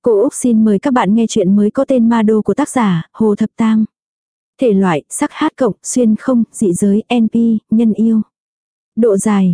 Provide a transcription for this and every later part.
Cô Úc xin mời các bạn nghe chuyện mới có tên Ma Đô của tác giả Hồ Thập Tam. Thể loại, sắc hát cộng, xuyên không, dị giới, NP, nhân yêu. Độ dài,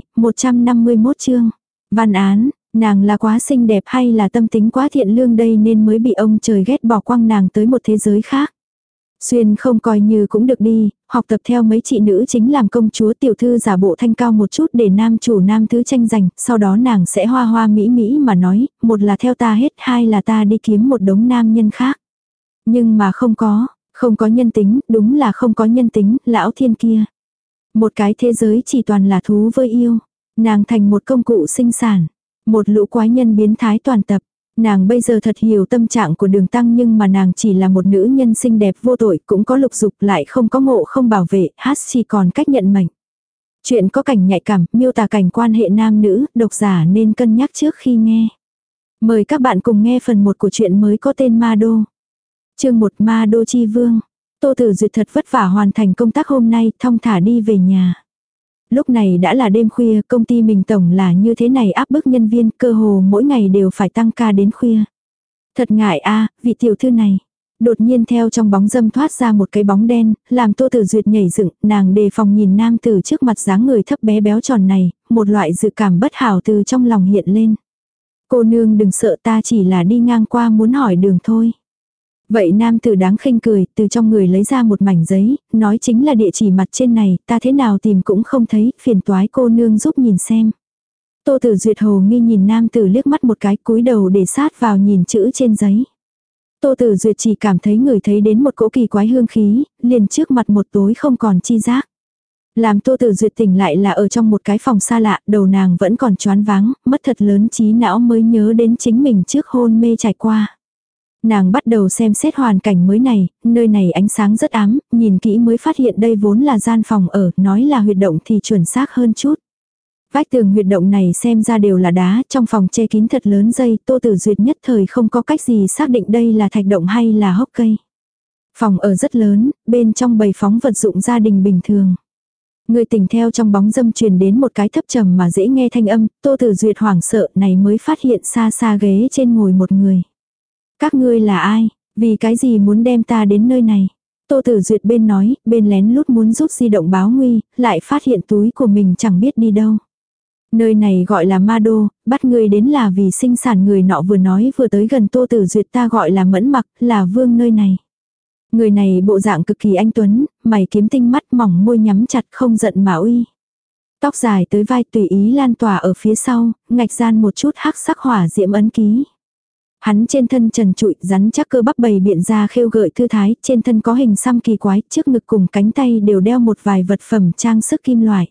151 chương. Văn án, nàng là quá xinh đẹp hay là tâm tính quá thiện lương đây nên mới bị ông trời ghét bỏ quăng nàng tới một thế giới khác. Xuyên không coi như cũng được đi, học tập theo mấy chị nữ chính làm công chúa tiểu thư giả bộ thanh cao một chút để nam chủ nam thứ tranh giành, sau đó nàng sẽ hoa hoa mỹ mỹ mà nói, một là theo ta hết, hai là ta đi kiếm một đống nam nhân khác. Nhưng mà không có nhân tính, đúng là không có nhân tính, lão thiên kia. Một cái thế giới chỉ toàn là thú với yêu, nàng thành một công cụ sinh sản, một lũ quái nhân biến thái toàn tập. Nàng bây giờ thật hiểu tâm trạng của Đường Tăng nhưng mà nàng chỉ là một nữ nhân xinh đẹp vô tội, cũng có lục dục lại không có ngộ không bảo vệ, hát chỉ còn cách nhận mệnh. Chuyện có cảnh nhạy cảm, miêu tả cảnh quan hệ nam nữ, độc giả nên cân nhắc trước khi nghe. Mời các bạn cùng nghe phần 1 của chuyện mới có tên Ma Đô. Chương 1 Ma Đô Chi Vương. Tô Tử Duyệt thật vất vả hoàn thành công tác hôm nay, thong thả đi về nhà. Lúc này đã là đêm khuya, công ty mình tổng là như thế này áp bức nhân viên, cơ hồ mỗi ngày đều phải tăng ca đến khuya. Thật ngại a, vị tiểu thư này. Đột nhiên theo trong bóng dâm thoát ra một cái bóng đen, làm Tô Tử Duyệt nhảy dựng, nàng đề phòng nhìn nam tử trước mặt dáng người thấp bé béo tròn này, một loại dự cảm bất hảo từ trong lòng hiện lên. Cô nương đừng sợ, ta chỉ là đi ngang qua muốn hỏi đường thôi. Vậy nam tử đáng khinh cười, từ trong người lấy ra một mảnh giấy, nói chính là địa chỉ mặt trên này, ta thế nào tìm cũng không thấy, phiền toái cô nương giúp nhìn xem. Tô Tử Duyệt hồ nghi nhìn nam tử liếc mắt một cái, cúi đầu để sát vào nhìn chữ trên giấy. Tô Tử Duyệt chỉ cảm thấy người thấy đến một cỗ kỳ quái hương khí, liền trước mặt một tối không còn chi giác. Làm Tô Tử Duyệt tỉnh lại là ở trong một cái phòng xa lạ, đầu nàng vẫn còn choáng váng, mất thật lớn trí não mới nhớ đến chính mình trước hôn mê trải qua. Nàng bắt đầu xem xét hoàn cảnh mới này, nơi này ánh sáng rất ám, nhìn kỹ mới phát hiện đây vốn là gian phòng ở, nói là huyệt động thì chuẩn xác hơn chút. Vách tường huyệt động này xem ra đều là đá, trong phòng che kín thật lớn dây, Tô Tử Duyệt nhất thời không có cách gì xác định đây là thạch động hay là hốc cây. Phòng ở rất lớn, bên trong bày phóng vật dụng gia đình bình thường. Người tỉnh theo trong bóng dâm truyền đến một cái thấp trầm mà dễ nghe thanh âm, Tô Tử Duyệt hoảng sợ này mới phát hiện xa xa ghế trên ngồi một người. Các ngươi là ai? Vì cái gì muốn đem ta đến nơi này? Tô Tử Duyệt bên nói, bên lén lút muốn rút di động báo nguy, lại phát hiện túi của mình chẳng biết đi đâu. Nơi này gọi là Ma Đô, bắt ngươi đến là vì sinh sản, người nọ vừa nói vừa tới gần Tô Tử Duyệt, ta gọi là Mẫn Mặc, là vương nơi này. Người này bộ dạng cực kỳ anh tuấn, mày kiếm tinh mắt mỏng môi nhắm chặt không giận mà uy. Tóc dài tới vai tùy ý lan tỏa ở phía sau, ngạch gian một chút hắc sắc hỏa diễm ấn ký. Hắn trên thân trần trụi, rắn chắc cơ bắp bầy biện ra khêu gợi thư thái, trên thân có hình xăm kỳ quái, trước ngực cùng cánh tay đều đeo một vài vật phẩm trang sức kim loại.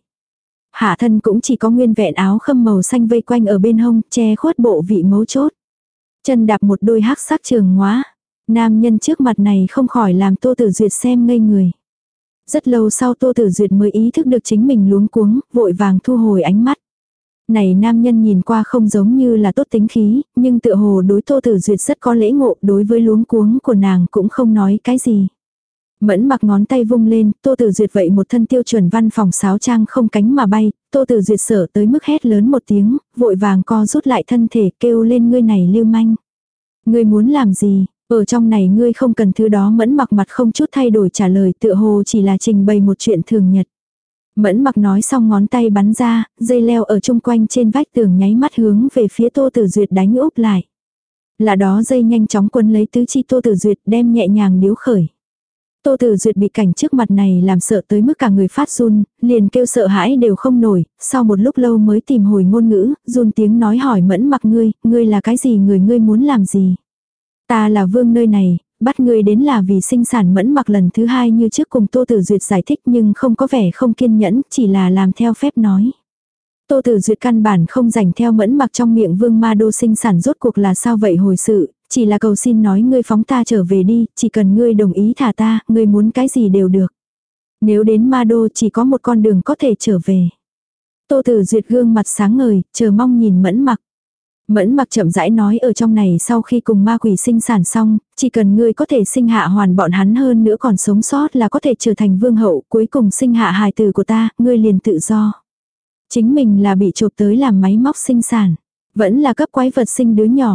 Hạ thân cũng chỉ có nguyên vẹn áo khâm màu xanh vây quanh ở bên hông, che khuất bộ vị mấu chốt. Chân đạp một đôi hắc sắc trường ngóa. Nam nhân trước mặt này không khỏi làm Tô Tử Duyệt xem ngây người. Rất lâu sau Tô Tử Duyệt mới ý thức được chính mình luống cuống, vội vàng thu hồi ánh mắt. Này nam nhân nhìn qua không giống như là tốt tính khí, nhưng tựa hồ đối Tô Tử Duyệt rất có lễ ngộ, đối với luống cuống của nàng cũng không nói cái gì. Mẫn Mặc ngón tay vung lên, Tô Tử Duyệt vậy một thân tiêu chuẩn văn phòng sáo trang không cánh mà bay, Tô Tử Duyệt sợ tới mức hét lớn một tiếng, vội vàng co rút lại thân thể kêu lên, ngươi này lưu manh. Ngươi muốn làm gì, ở trong này ngươi không cần thứ đó. Mẫn Mặc mặt không chút thay đổi trả lời, tựa hồ chỉ là trình bày một chuyện thường nhật. Mẫn Mặc nói xong ngón tay bắn ra, dây leo ở chung quanh trên vách tường nháy mắt hướng về phía Tô Tử Duyệt đánh úp lại. Là đó dây nhanh chóng quấn lấy tứ chi Tô Tử Duyệt đem nhẹ nhàng điếu khởi. Tô Tử Duyệt bị cảnh trước mặt này làm sợ tới mức cả người phát run, liền kêu sợ hãi đều không nổi, sau một lúc lâu mới tìm hồi ngôn ngữ, run tiếng nói hỏi Mẫn Mặc, ngươi là cái gì, ngươi muốn làm gì? Ta là vương nơi này, bắt ngươi đến là vì sinh sản. Mẫn Mặc lần thứ hai như trước cùng Tô Tử Duyệt giải thích nhưng không có vẻ không kiên nhẫn, chỉ là làm theo phép nói. Tô Tử Duyệt căn bản không rảnh theo Mẫn Mặc trong miệng vương Ma Đô sinh sản rốt cuộc là sao vậy hồi sự, chỉ là cầu xin nói ngươi phóng ta trở về đi, chỉ cần ngươi đồng ý thả ta, ngươi muốn cái gì đều được. Nếu đến Ma Đô chỉ có một con đường có thể trở về. Tô Tử Duyệt gương mặt sáng ngời, chờ mong nhìn Mẫn Mặc. Mẫn Mặc chậm rãi nói, ở trong này sau khi cùng ma quỷ sinh sản xong, chỉ cần ngươi có thể sinh hạ hoàn bọn hắn hơn nữa còn sống sót là có thể trở thành vương hậu, cuối cùng sinh hạ hài tử của ta, ngươi liền tự do. Chính mình là bị chộp tới làm máy móc sinh sản, vẫn là cấp quái vật sinh đứa nhỏ.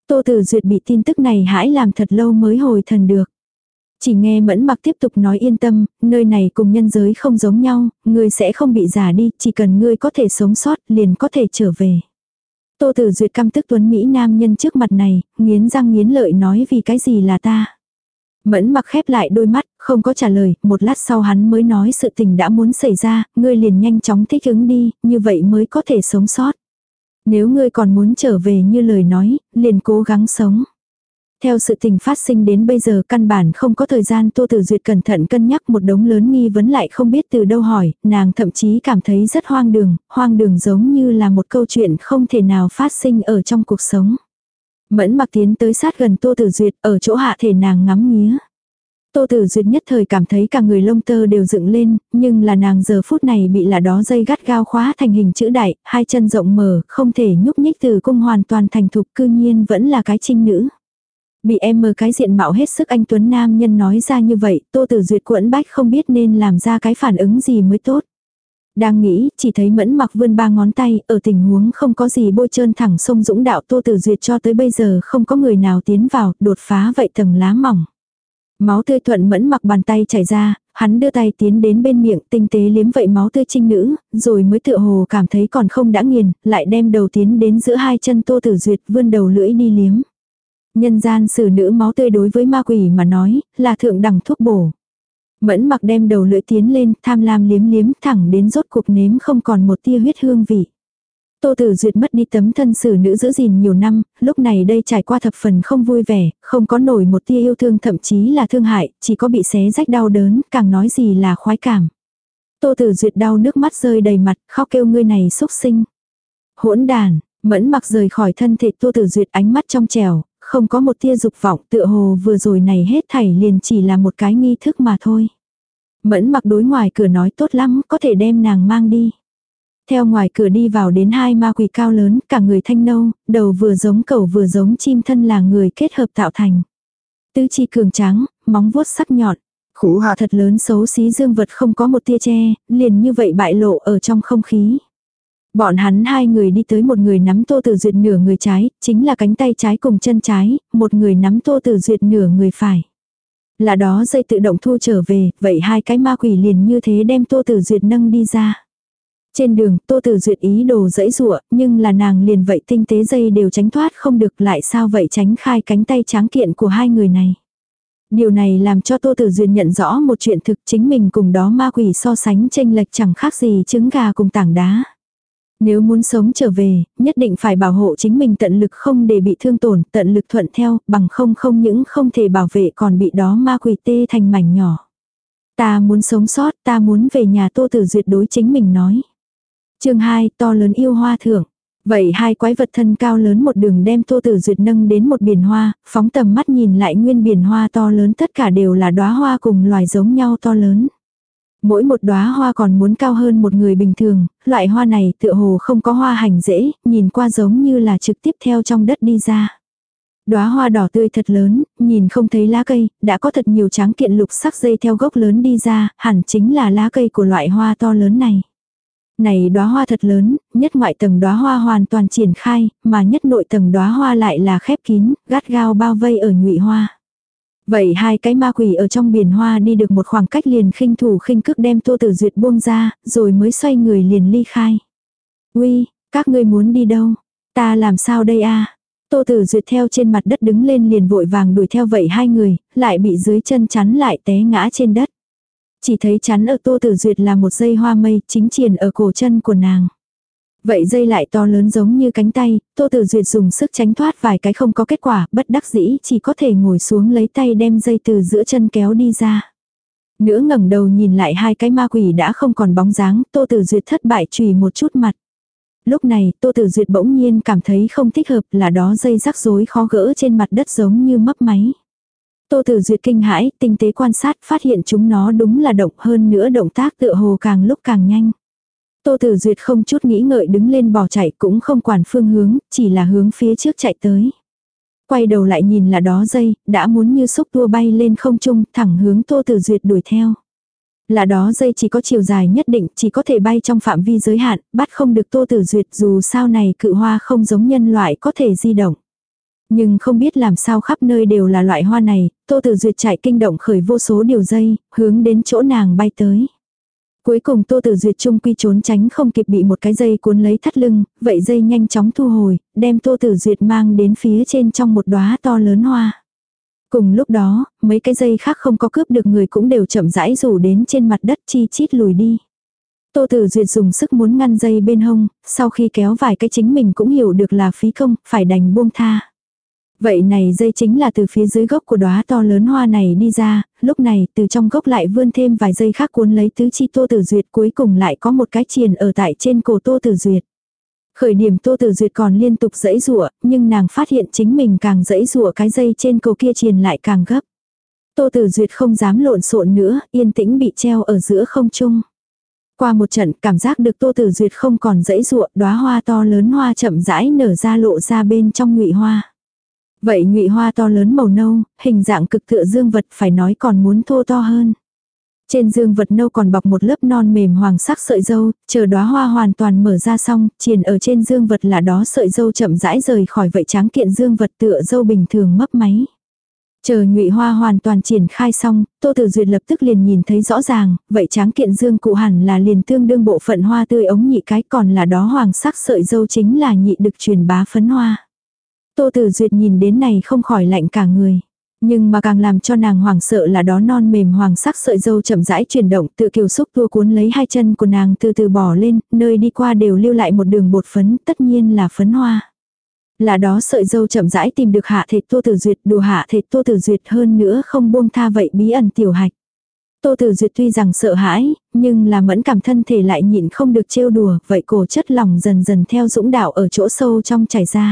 Tô Tử Duyệt bị tin tức này hãi làm thật lâu mới hồi thần được. Chỉ nghe Mẫn Mặc tiếp tục nói yên tâm, nơi này cùng nhân giới không giống nhau, ngươi sẽ không bị già đi, chỉ cần ngươi có thể sống sót liền có thể trở về. Tô Tử Duyệt căm tức tuấn Mỹ nam nhân trước mặt này, nghiến răng nghiến lợi nói vì cái gì là ta. Mẫn Mặc khép lại đôi mắt, không có trả lời, một lát sau hắn mới nói sự tình đã muốn xảy ra, ngươi liền nhanh chóng thích ứng đi, như vậy mới có thể sống sót. Nếu ngươi còn muốn trở về như lời nói, liền cố gắng sống. Theo sự tình phát sinh đến bây giờ căn bản không có thời gian Tô Tử Duyệt cẩn thận cân nhắc một đống lớn nghi vấn lại không biết từ đâu hỏi, nàng thậm chí cảm thấy rất hoang đường giống như là một câu chuyện không thể nào phát sinh ở trong cuộc sống. Mẫn Mặc tiến tới sát gần Tô Tử Duyệt ở chỗ hạ thể nàng ngắm nghía. Tô Tử Duyệt nhất thời cảm thấy cả người lông tơ đều dựng lên, nhưng là nàng giờ phút này bị là đó dây gắt gao khóa thành hình chữ đại, hai chân rộng mở, không thể nhúc nhích từ cung hoàn toàn thành thục cư nhiên vẫn là cái trinh nữ. Bị em mờ cái diện mạo hết sức anh tuấn nam nhân nói ra như vậy, Tô Tử Duyệt quẫn bách không biết nên làm ra cái phản ứng gì mới tốt. Đang nghĩ, chỉ thấy Mẫn Mặc vươn ba ngón tay, ở tình huống không có gì bôi trơn thẳng sông dũng đạo Tô Tử Duyệt cho tới bây giờ không có người nào tiến vào, đột phá vậy tầng lá mỏng. Máu tươi thuận Mẫn Mặc bàn tay chảy ra, hắn đưa tay tiến đến bên miệng tinh tế liếm vậy máu tươi trinh nữ, rồi mới tựa hồ cảm thấy còn không đã nghiền, lại đem đầu tiến đến giữa hai chân Tô Tử Duyệt vươn đầu lưỡi đi liếm. Nhân gian xử nữ máu tươi đối với ma quỷ mà nói, là thượng đẳng thuốc bổ. Mẫn Mặc đem đầu lưỡi tiến lên, tham lam liếm liếm thẳng đến rốt cuộc nếm không còn một tia huyết hương vị. Tô Tử Duyệt mất đi tấm thân xử nữ giữ gìn nhiều năm, lúc này đây trải qua thập phần không vui vẻ, không có nổi một tia yêu thương thậm chí là thương hại, chỉ có bị xé rách đau đớn, càng nói gì là khoái cảm. Tô Tử Duyệt đau nước mắt rơi đầy mặt, khóc kêu ngươi này xúc sinh. Hỗn đàn, Mẫn Mặc rời khỏi thân thể Tô Tử Duyệt ánh mắt trong trẻo, không có một tia dục vọng tựa hồ vừa rồi này hết thảy liền chỉ là một cái nghi thức mà thôi. Mẫn Mặc đối ngoài cửa nói tốt lắm, có thể đem nàng mang đi. Theo ngoài cửa đi vào đến hai ma quỷ cao lớn, cả người thanh nâu, đầu vừa giống cẩu vừa giống chim thân là người kết hợp tạo thành. Tứ chi cường tráng, móng vuốt sắc nhọn, khủ hạ thật lớn xấu xí dương vật không có một tia che, liền như vậy bại lộ ở trong không khí. Bọn hắn hai người đi tới một người nắm Tô Tử Duyệt nửa người trái, chính là cánh tay trái cùng chân trái, một người nắm Tô Tử Duyệt nửa người phải. Là đó dây tự động thu trở về, vậy hai cái ma quỷ liền như thế đem Tô Tử Duyệt nâng đi ra. Trên đường, Tô Tử Duyệt ý đồ giãy giụa, nhưng là nàng liền vậy tinh tế dây đều tránh thoát không được, lại sao vậy tránh khai cánh tay tráng kiện của hai người này. Điều này làm cho Tô Tử Duyệt nhận rõ một chuyện thực, chính mình cùng đó ma quỷ so sánh chênh lệch chẳng khác gì trứng gà cùng tảng đá. Nếu muốn sống trở về, nhất định phải bảo hộ chính mình tận lực không để bị thương tổn, tận lực thuận theo, bằng không những không thể bảo vệ còn bị đó ma quỷ tê thành mảnh nhỏ. Ta muốn sống sót, ta muốn về nhà, Tô Tử Duyệt đối chính mình nói. Chương 2, to lớn yêu hoa thưởng. Vậy hai quái vật thân cao lớn một đường đem Tô Tử Duyệt nâng đến một biển hoa, phóng tầm mắt nhìn lại nguyên biển hoa to lớn tất cả đều là đóa hoa cùng loài giống nhau to lớn. Mỗi một đóa hoa còn muốn cao hơn một người bình thường, loại hoa này tựa hồ không có hoa hành rễ, nhìn qua giống như là trực tiếp theo trong đất đi ra. Đóa hoa đỏ tươi thật lớn, nhìn không thấy lá cây, đã có thật nhiều tráng kiện lục sắc dây theo gốc lớn đi ra, hẳn chính là lá cây của loại hoa to lớn này. Này đóa hoa thật lớn, nhất ngoại tầng đóa hoa hoàn toàn triển khai, mà nhất nội tầng đóa hoa lại là khép kín, gắt gao bao vây ở nhụy hoa. Vậy hai cái ma quỷ ở trong biển hoa đi được một khoảng cách liền khinh thủ khinh cước đem Tô Tử Duyệt buông ra, rồi mới xoay người liền ly khai. Uy, các ngươi muốn đi đâu? Ta làm sao đây a? Tô Tử Duyệt theo trên mặt đất đứng lên liền vội vàng đuổi theo vậy hai người, lại bị dưới chân chắn lại té ngã trên đất. Chỉ thấy chắn ở Tô Tử Duyệt là một dây hoa mây chính triền ở cổ chân của nàng. Vậy dây lại to lớn giống như cánh tay, Tô Tử Duyệt dùng sức tránh thoát vài cái không có kết quả, bất đắc dĩ chỉ có thể ngồi xuống lấy tay đem dây từ giữa chân kéo đi ra. Nữa ngẩng đầu nhìn lại hai cái ma quỷ đã không còn bóng dáng, Tô Tử Duyệt thất bại chùy một chút mặt. Lúc này, Tô Tử Duyệt bỗng nhiên cảm thấy không thích hợp, là đó dây rắc rối khó gỡ trên mặt đất giống như mấp máy. Tô Tử Duyệt kinh hãi, tinh tế quan sát, phát hiện chúng nó đúng là động, hơn nữa động tác tựa hồ càng lúc càng nhanh. Tô Tử Duyệt không chút nghĩ ngợi đứng lên bỏ chạy, cũng không quản phương hướng, chỉ là hướng phía trước chạy tới. Quay đầu lại nhìn là đó dây, đã muốn như xúc tua bay lên không trung, thẳng hướng Tô Tử Duyệt đuổi theo. Là đó dây chỉ có chiều dài nhất định, chỉ có thể bay trong phạm vi giới hạn, bắt không được Tô Tử Duyệt, dù sao này cự hoa không giống nhân loại có thể di động. Nhưng không biết làm sao khắp nơi đều là loại hoa này, Tô Tử Duyệt chạy kinh động khởi vô số điều dây, hướng đến chỗ nàng bay tới. Cuối cùng Tô Tử Duyệt trung quy trốn tránh không kịp bị một cái dây cuốn lấy thắt lưng, vậy dây nhanh chóng thu hồi, đem Tô Tử Duyệt mang đến phía trên trong một đóa to lớn hoa. Cùng lúc đó, mấy cái dây khác không có cướp được người cũng đều chậm rãi rủ đến trên mặt đất chi chít lùi đi. Tô Tử Duyệt dùng sức muốn ngăn dây bên hông, sau khi kéo vài cái chính mình cũng hiểu được là phí công, phải đành buông tha. Vậy này dây chính là từ phía dưới gốc của đóa to lớn hoa này đi ra, lúc này từ trong gốc lại vươn thêm vài dây khác cuốn lấy tứ chi Tô Tử Duyệt, cuối cùng lại có một cái triền ở tại trên cổ Tô Tử Duyệt. Khởi điểm Tô Tử Duyệt còn liên tục giãy giụa, nhưng nàng phát hiện chính mình càng giãy giụa cái dây trên cổ kia triền lại càng gấp. Tô Tử Duyệt không dám lộn xộn nữa, yên tĩnh bị treo ở giữa không trung. Qua một trận, cảm giác được Tô Tử Duyệt không còn giãy giụa, đóa hoa to lớn hoa chậm rãi nở ra lộ ra bên trong nhụy hoa. Vậy nhụy hoa to lớn màu nâu, hình dạng cực tựa dương vật, phải nói còn muốn thô to hơn. Trên dương vật nâu còn bọc một lớp non mềm hoàng sắc sợi dâu, chờ đóa hoa hoàn toàn mở ra xong, triền ở trên dương vật là đó sợi dâu chậm rãi rời khỏi vậy tráng kiện dương vật tựa dâu bình thường mấp máy. Chờ nhụy hoa hoàn toàn triển khai xong, Tô Tử Duyệt lập tức liền nhìn thấy rõ ràng, vậy tráng kiện dương cụ hẳn là liền tương đương bộ phận hoa tươi ống nhị cái, còn là đó hoàng sắc sợi dâu chính là nhị đực truyền bá phấn hoa. Tô Tử Duyệt nhìn đến này không khỏi lạnh cả người. Nhưng mà càng làm cho nàng hoảng sợ là đó non mềm hoàng sắc sợi dâu chậm rãi chuyển động, tự kiều xúc tua cuốn lấy hai chân của nàng từ từ bỏ lên, nơi đi qua đều lưu lại một đường bột phấn, tất nhiên là phấn hoa. Là đó sợi dâu chậm rãi tìm được hạ thể Tô Tử Duyệt, đùa hạ thể Tô Tử Duyệt hơn nữa không buông tha vậy bí ẩn tiểu hạch. Tô Tử Duyệt tuy rằng sợ hãi, nhưng là mẫn cảm thân thể lại nhịn không được trêu đùa, vậy cổ chất lỏng dần dần theo dũng đạo ở chỗ sâu trong chảy ra.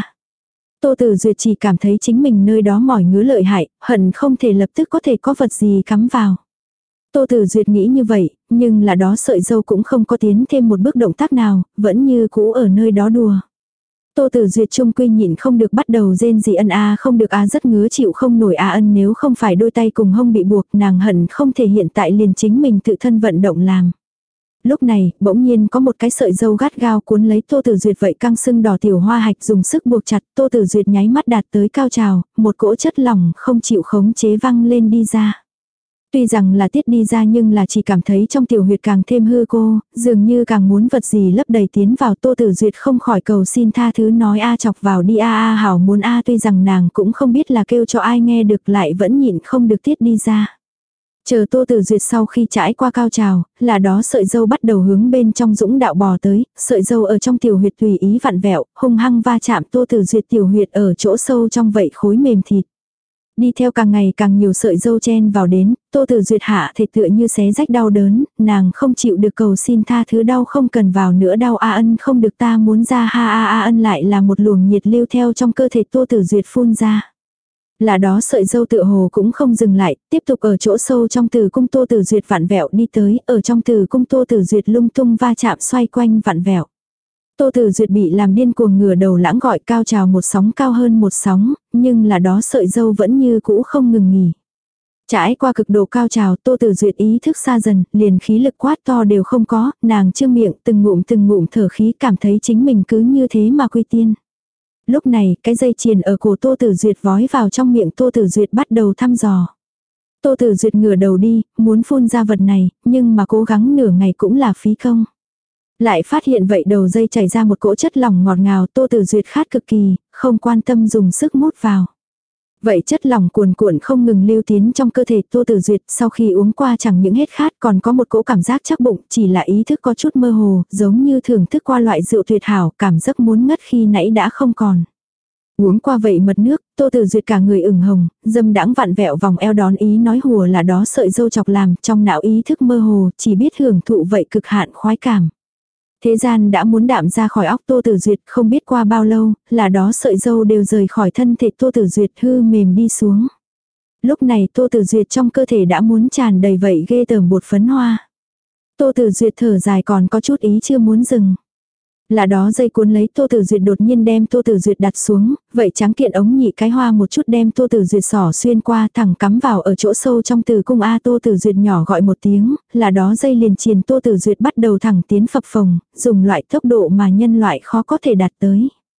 Tô Tử Duyệt chỉ cảm thấy chính mình nơi đó mỏi ngứa lợi hại, hận không thể lập tức có thể có vật gì cắm vào. Tô Tử Duyệt nghĩ như vậy, nhưng là đó sợi dâu cũng không có tiến thêm một bước động tác nào, vẫn như cũ ở nơi đó đùa. Tô Tử Duyệt trung quy nhịn không được bắt đầu rên rỉ ân a không được a rất ngứa chịu không nổi a ân nếu không phải đôi tay cùng hông bị buộc nàng hận không thể hiện tại liền chính mình tự thân vận động làm. Lúc này, bỗng nhiên có một cái sợi dâu gắt gao cuốn lấy Tô Tử Duyệt vậy căng sưng đỏ tiểu hoa hạch dùng sức buộc chặt, Tô Tử Duyệt nháy mắt đạt tới cao trào, một cỗ chất lỏng không chịu khống chế văng lên đi ra. Tuy rằng là tiết đi ra nhưng là chỉ cảm thấy trong tiểu huyệt càng thêm hư cô, dường như càng muốn vật gì lấp đầy tiến vào. Tô Tử Duyệt không khỏi cầu xin tha thứ nói a chọc vào đi a hảo muốn a tuy rằng nàng cũng không biết là kêu cho ai nghe được lại vẫn nhịn không được tiết đi ra. Chờ Tô Tử Duyệt sau khi trải qua cao trào, là đó sợi dâu bắt đầu hướng bên trong dũng đạo bò tới, sợi dâu ở trong tiểu huyệt tùy ý vặn vẹo, hung hăng va chạm Tô Tử Duyệt tiểu huyệt ở chỗ sâu trong vậy khối mềm thịt. Đi theo càng ngày càng nhiều sợi dâu chen vào đến, Tô Tử Duyệt hạ thể tựa như xé rách đau đớn, nàng không chịu được cầu xin tha thứ đau không cần vào nữa đau a ân không được ta muốn ra ha a ân lại là một luồng nhiệt lưu theo trong cơ thể Tô Tử Duyệt phun ra. Là đó sợi dâu tựa hồ cũng không dừng lại, tiếp tục ở chỗ sâu trong tử cung Tô Tử Duyệt vặn vẹo đi tới, ở trong tử cung Tô Tử Duyệt lung tung va chạm xoay quanh vặn vẹo. Tô Tử Duyệt bị làm điên cuồng ngửa đầu lãng gọi cao trào một sóng cao hơn một sóng, nhưng là đó sợi dâu vẫn như cũ không ngừng nghỉ. Trải qua cực độ cao trào Tô Tử Duyệt ý thức xa dần, liền khí lực quát to đều không có, nàng trương miệng từng ngụm thở khí cảm thấy chính mình cứ như thế mà quy tiên. Lúc này, cái dây chuyền ở cổ Tô Tử Duyệt vói vào trong miệng Tô Tử Duyệt bắt đầu thăm dò. Tô Tử Duyệt ngửa đầu đi, muốn phun ra vật này, nhưng mà cố gắng nửa ngày cũng là phí công. Lại phát hiện vậy đầu dây chảy ra một cỗ chất lỏng ngọt ngào, Tô Tử Duyệt khát cực kỳ, không quan tâm dùng sức mút vào. Vậy chất lỏng cuồn cuộn không ngừng lưu tiến trong cơ thể Tô Tử Duyệt, sau khi uống qua chẳng những hết khát còn có một cỗ cảm giác chắc bụng, chỉ là ý thức có chút mơ hồ, giống như thưởng thức qua loại rượu tuyệt hảo, cảm giác muốn ngất khi nãy đã không còn. Uống qua vậy mật nước, Tô Tử Duyệt cả người ửng hồng, dâm đãng vặn vẹo vòng eo đón ý nói hùa là đó sợi dâu chọc làm, trong não ý thức mơ hồ, chỉ biết hưởng thụ vậy cực hạn khoái cảm. Thế gian đã muốn đạm ra khỏi óc Tô Tử Duyệt, không biết qua bao lâu, là đó sợi dâu đều rời khỏi thân thể Tô Tử Duyệt hư mềm đi xuống. Lúc này Tô Tử Duyệt trong cơ thể đã muốn tràn đầy vậy ghê tởm bột phấn hoa. Tô Tử Duyệt thở dài còn có chút ý chưa muốn dừng. Là đó dây cuốn lấy Tô Tử Duyệt đột nhiên đem Tô Tử Duyệt đặt xuống, vậy trắng kiện ống nhị cái hoa một chút đem Tô Tử Duyệt xỏ xuyên qua thẳng cắm vào ở chỗ sâu trong tử cung a Tô Tử Duyệt nhỏ gọi một tiếng, là đó dây liền triền Tô Tử Duyệt bắt đầu thẳng tiến phập phồng, dùng loại tốc độ mà nhân loại khó có thể đạt tới.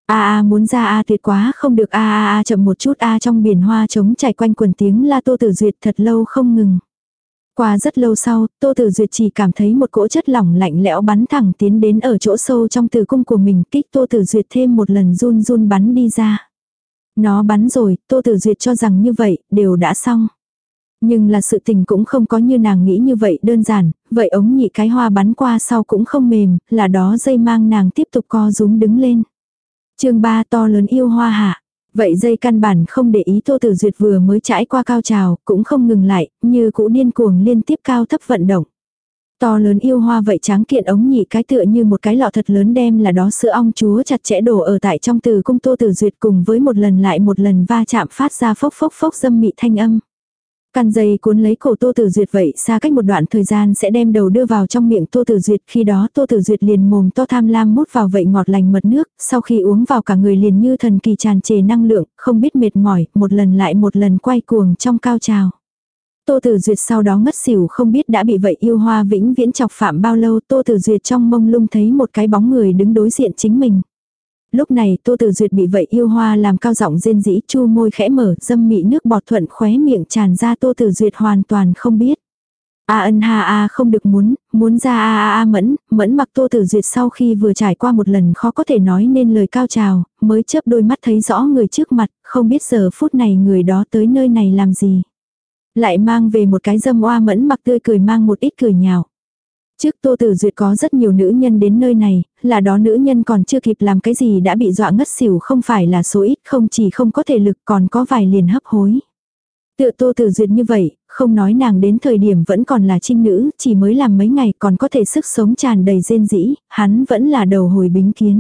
Muốn ra tuyệt quá không được chậm một chút trong biển hoa trống trải quanh quần tiếng la Tô Tử Duyệt thật lâu không ngừng. Qua rất lâu sau, Tô Tử Duyệt chỉ cảm thấy một cỗ chất lỏng lạnh lẽo bắn thẳng tiến đến ở chỗ sâu trong tử cung của mình, kích Tô Tử Duyệt thêm một lần run run bắn đi ra. Nó bắn rồi, Tô Tử Duyệt cho rằng như vậy, đều đã xong. Nhưng là sự tình cũng không có như nàng nghĩ như vậy đơn giản, vậy ống nhị cái hoa bắn qua sau cũng không mềm, là đó dây mang nàng tiếp tục co rúm đứng lên. Chương 3 to lớn yêu hoa hạ. Vậy dây căn bản không để ý Tô Tử Duyệt vừa mới trải qua cao trào, cũng không ngừng lại, như cũ điên cuồng liên tiếp cao thấp vận động. To lớn yêu hoa vậy tráng kiện ống nhị cái tựa như một cái lọ thật lớn đem là đó sữa ong chúa chặt chẽ đổ ở tại trong tử cung Tô Tử Duyệt cùng với một lần lại một lần va chạm phát ra phốc phốc phốc dâm mị thanh âm. Căn dây cuốn lấy cổ Tô Tử Duyệt vậy xa cách một đoạn thời gian sẽ đem đầu đưa vào trong miệng Tô Tử Duyệt, khi đó Tô Tử Duyệt liền mồm to tham lam mút vào vậy ngọt lành mật nước, sau khi uống vào cả người liền như thần kỳ tràn trề năng lượng, không biết mệt mỏi, một lần lại một lần quay cuồng trong cao trào. Tô Tử Duyệt sau đó ngất xỉu không biết đã bị vậy yêu hoa vĩnh viễn chọc phạm bao lâu. Tô Tử Duyệt trong mông lung thấy một cái bóng người đứng đối diện chính mình. Lúc này Tô Tử Duyệt bị vậy yêu hoa làm cao giọng rên rỉ, chu môi khẽ mở, dâm mị nước bọt thuận khóe miệng tràn ra. Tô Tử Duyệt hoàn toàn không biết. Ân ha không được muốn ra mẫn mặc Tô Tử Duyệt sau khi vừa trải qua một lần khó có thể nói nên lời cao trào, mới chớp đôi mắt thấy rõ người trước mặt, không biết giờ phút này người đó tới nơi này làm gì. Lại mang về một cái dâm oa mẫn mặc tươi cười mang một ít cười nhạo. Trước Tô Tử Duyệt có rất nhiều nữ nhân đến nơi này, là đó nữ nhân còn chưa kịp làm cái gì đã bị dọa ngất xỉu không phải là số ít, không chỉ không có thể lực còn có vài liền hấp hối. Tựa Tô Tử Duyệt như vậy, không nói nàng đến thời điểm vẫn còn là trinh nữ, chỉ mới làm mấy ngày còn có thể sức sống tràn đầy rên rỉ, hắn vẫn là đầu hồi bính kiến.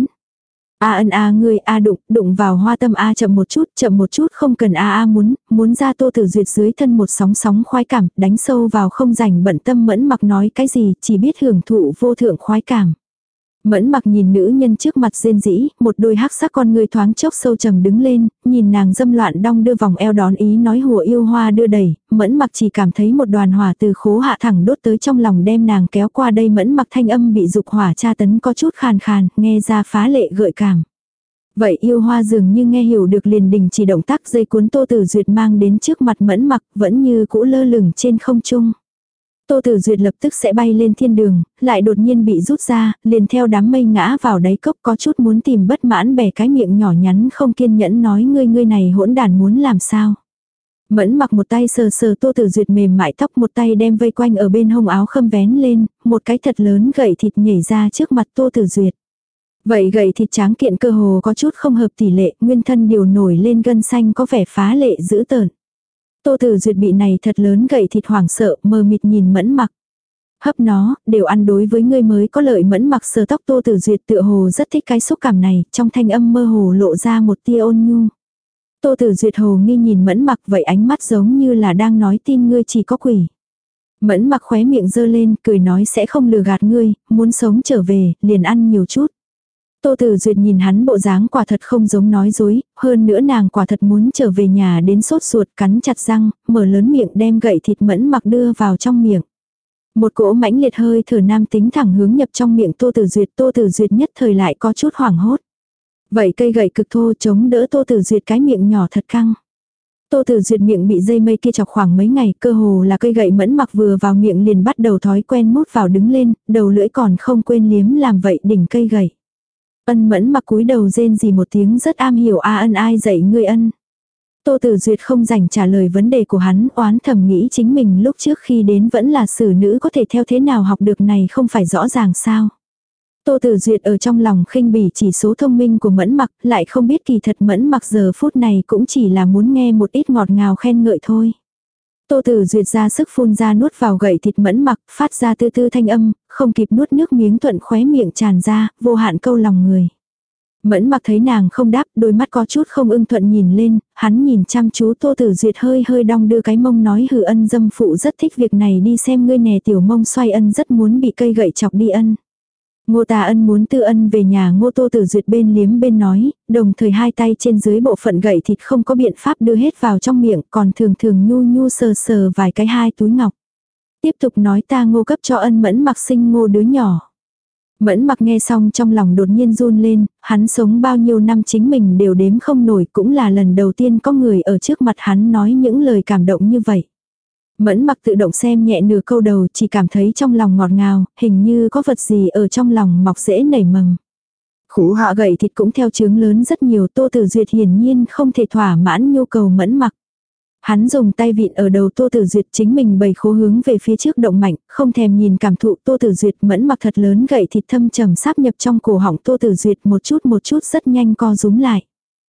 Ngươi đụng vào hoa tâm chậm một chút không cần muốn ra. Tô Tử Duyệt dưới thân một sóng sóng khoái cảm, đánh sâu vào không rảnh bận tâm mẫn mặc nói cái gì, chỉ biết hưởng thụ vô thượng khoái cảm. Mẫn mặc nhìn nữ nhân trước mặt rên rỉ, một đôi hắc sắc con ngươi thoáng chốc sâu trầm đứng lên, nhìn nàng dâm loạn đong đưa vòng eo đón ý nói hùa yêu hoa đưa đẩy, mẫn mặc chỉ cảm thấy một đoàn hỏa từ khố hạ thẳng đốt tới trong lòng đem nàng kéo qua đây. Mẫn mặc thanh âm bị dục hỏa tra tấn có chút khàn khàn, nghe ra phá lệ gợi cảm. Vậy yêu hoa dường như nghe hiểu được liền đình chỉ động tác, dây cuốn Tô Tử Duyệt mang đến trước mặt mẫn mặc vẫn như cũ lơ lửng trên không trung. Tô Tử Duyệt lập tức sẽ bay lên thiên đường, lại đột nhiên bị rút ra, liền theo đám mây ngã vào đáy cốc, có chút muốn tìm bất mãn bẻ cái miệng nhỏ nhắn không kiên nhẫn nói ngươi này hỗn đản muốn làm sao. Mẫn mặc một tay sờ sờ Tô Tử Duyệt mềm mại tóc, một tay đem vây quanh ở bên hông áo khâm vén lên, một cái thật lớn gậy thịt nhảy ra trước mặt Tô Tử Duyệt. Vậy gậy thịt tráng kiện cơ hồ có chút không hợp tỷ lệ, nguyên thân điều nổi lên gân xanh có vẻ phá lệ dữ tợn. Tô Tử Duyệt bị này thật lớn gậy thịt hoảng sợ, mờ mịt nhìn mẫn mặc. Hấp nó, đều ăn đối với ngươi mới có lợi. Mẫn mặc sờ tóc Tô Tử Duyệt tựa hồ rất thích cái xúc cảm này, trong thanh âm mơ hồ lộ ra một tia ôn nhu. Tô Tử Duyệt hồ nghi nhìn mẫn mặc vậy ánh mắt giống như là đang nói tin ngươi chỉ có quỷ. Mẫn mặc khóe miệng giơ lên, cười nói sẽ không lừa gạt ngươi, muốn sống trở về, liền ăn nhiều chút. Tô Tử Duyệt nhìn hắn bộ dáng quả thật không giống nói dối, hơn nữa nàng quả thật muốn trở về nhà đến sốt ruột, cắn chặt răng, mở lớn miệng đem gậy thịt mẫn mặc đưa vào trong miệng. Một cỗ mãnh liệt hơi thở nam tính thẳng hướng nhập trong miệng Tô Tử Duyệt nhất thời lại có chút hoảng hốt. Vậy cây gậy cực thô chống đỡ Tô Tử Duyệt cái miệng nhỏ thật căng. Tô Tử Duyệt miệng bị dây mây kia chọc khoảng mấy ngày, cơ hồ là cây gậy mẫn mặc vừa vào miệng liền bắt đầu thói quen mút vào đứng lên, đầu lưỡi còn không quên liếm làm vậy đỉnh cây gậy. Ân mẫn mặc cúi đầu rên gì một tiếng rất am hiểu ân ai dạy ngươi ân. Tô Tử Duyệt không rảnh trả lời vấn đề của hắn, oán thầm nghĩ chính mình lúc trước khi đến vẫn là xử nữ có thể theo thế nào học được này không phải rõ ràng sao. Tô Tử Duyệt ở trong lòng khinh bỉ chỉ số thông minh của mẫn mặc, lại không biết kỳ thật mẫn mặc giờ phút này cũng chỉ là muốn nghe một ít ngọt ngào khen ngợi thôi. Tô Tử Duyệt ra sức phun ra nuốt vào gậy thịt mẫn mặc, phát ra tư tư thanh âm, không kịp nuốt nước miếng thuận khóe miệng tràn ra, vô hạn câu lòng người. Mẫn mặc thấy nàng không đáp, đôi mắt có chút không ưng thuận nhìn lên, hắn nhìn chăm chú Tô Tử Duyệt hơi hơi đong đưa cái mông nói hừ ân dâm phụ rất thích việc này đi xem ngươi nè tiểu mông xoay ân rất muốn bị cây gậy chọc đi ân. Ngô Tà Ân muốn Tư Ân về nhà Ngô Tô Tử Duyệt bên liếm bên nói, đồng thời hai tay trên dưới bộ phận gậy thịt không có biện pháp đưa hết vào trong miệng, còn thường thường nhu nhu sờ sờ vài cái hai túi ngọc. Tiếp tục nói ta Ngô cấp cho Ân mẫn mặc sinh Ngô đứa nhỏ. Mẫn Mặc nghe xong trong lòng đột nhiên run lên, hắn sống bao nhiêu năm chính mình đều đếm không nổi, cũng là lần đầu tiên có người ở trước mặt hắn nói những lời cảm động như vậy. Mẫn Mặc tự động xem nhẹ nửa câu đầu, chỉ cảm thấy trong lòng ngọt ngào, hình như có vật gì ở trong lòng mọc rễ nảy mầm. Khủ hạ gậy thịt cũng theo chướng lớn rất nhiều, Tô Tử Duyệt hiển nhiên không thể thỏa mãn nhu cầu Mẫn Mặc. Hắn dùng tay vịn ở đầu Tô Tử Duyệt, chính mình bày khố hướng về phía trước động mạnh, không thèm nhìn cảm thụ Tô Tử Duyệt. Mẫn Mặc thật lớn gậy thịt thâm trầm sáp nhập trong cổ họng Tô Tử Duyệt, một chút rất nhanh co rúm lại.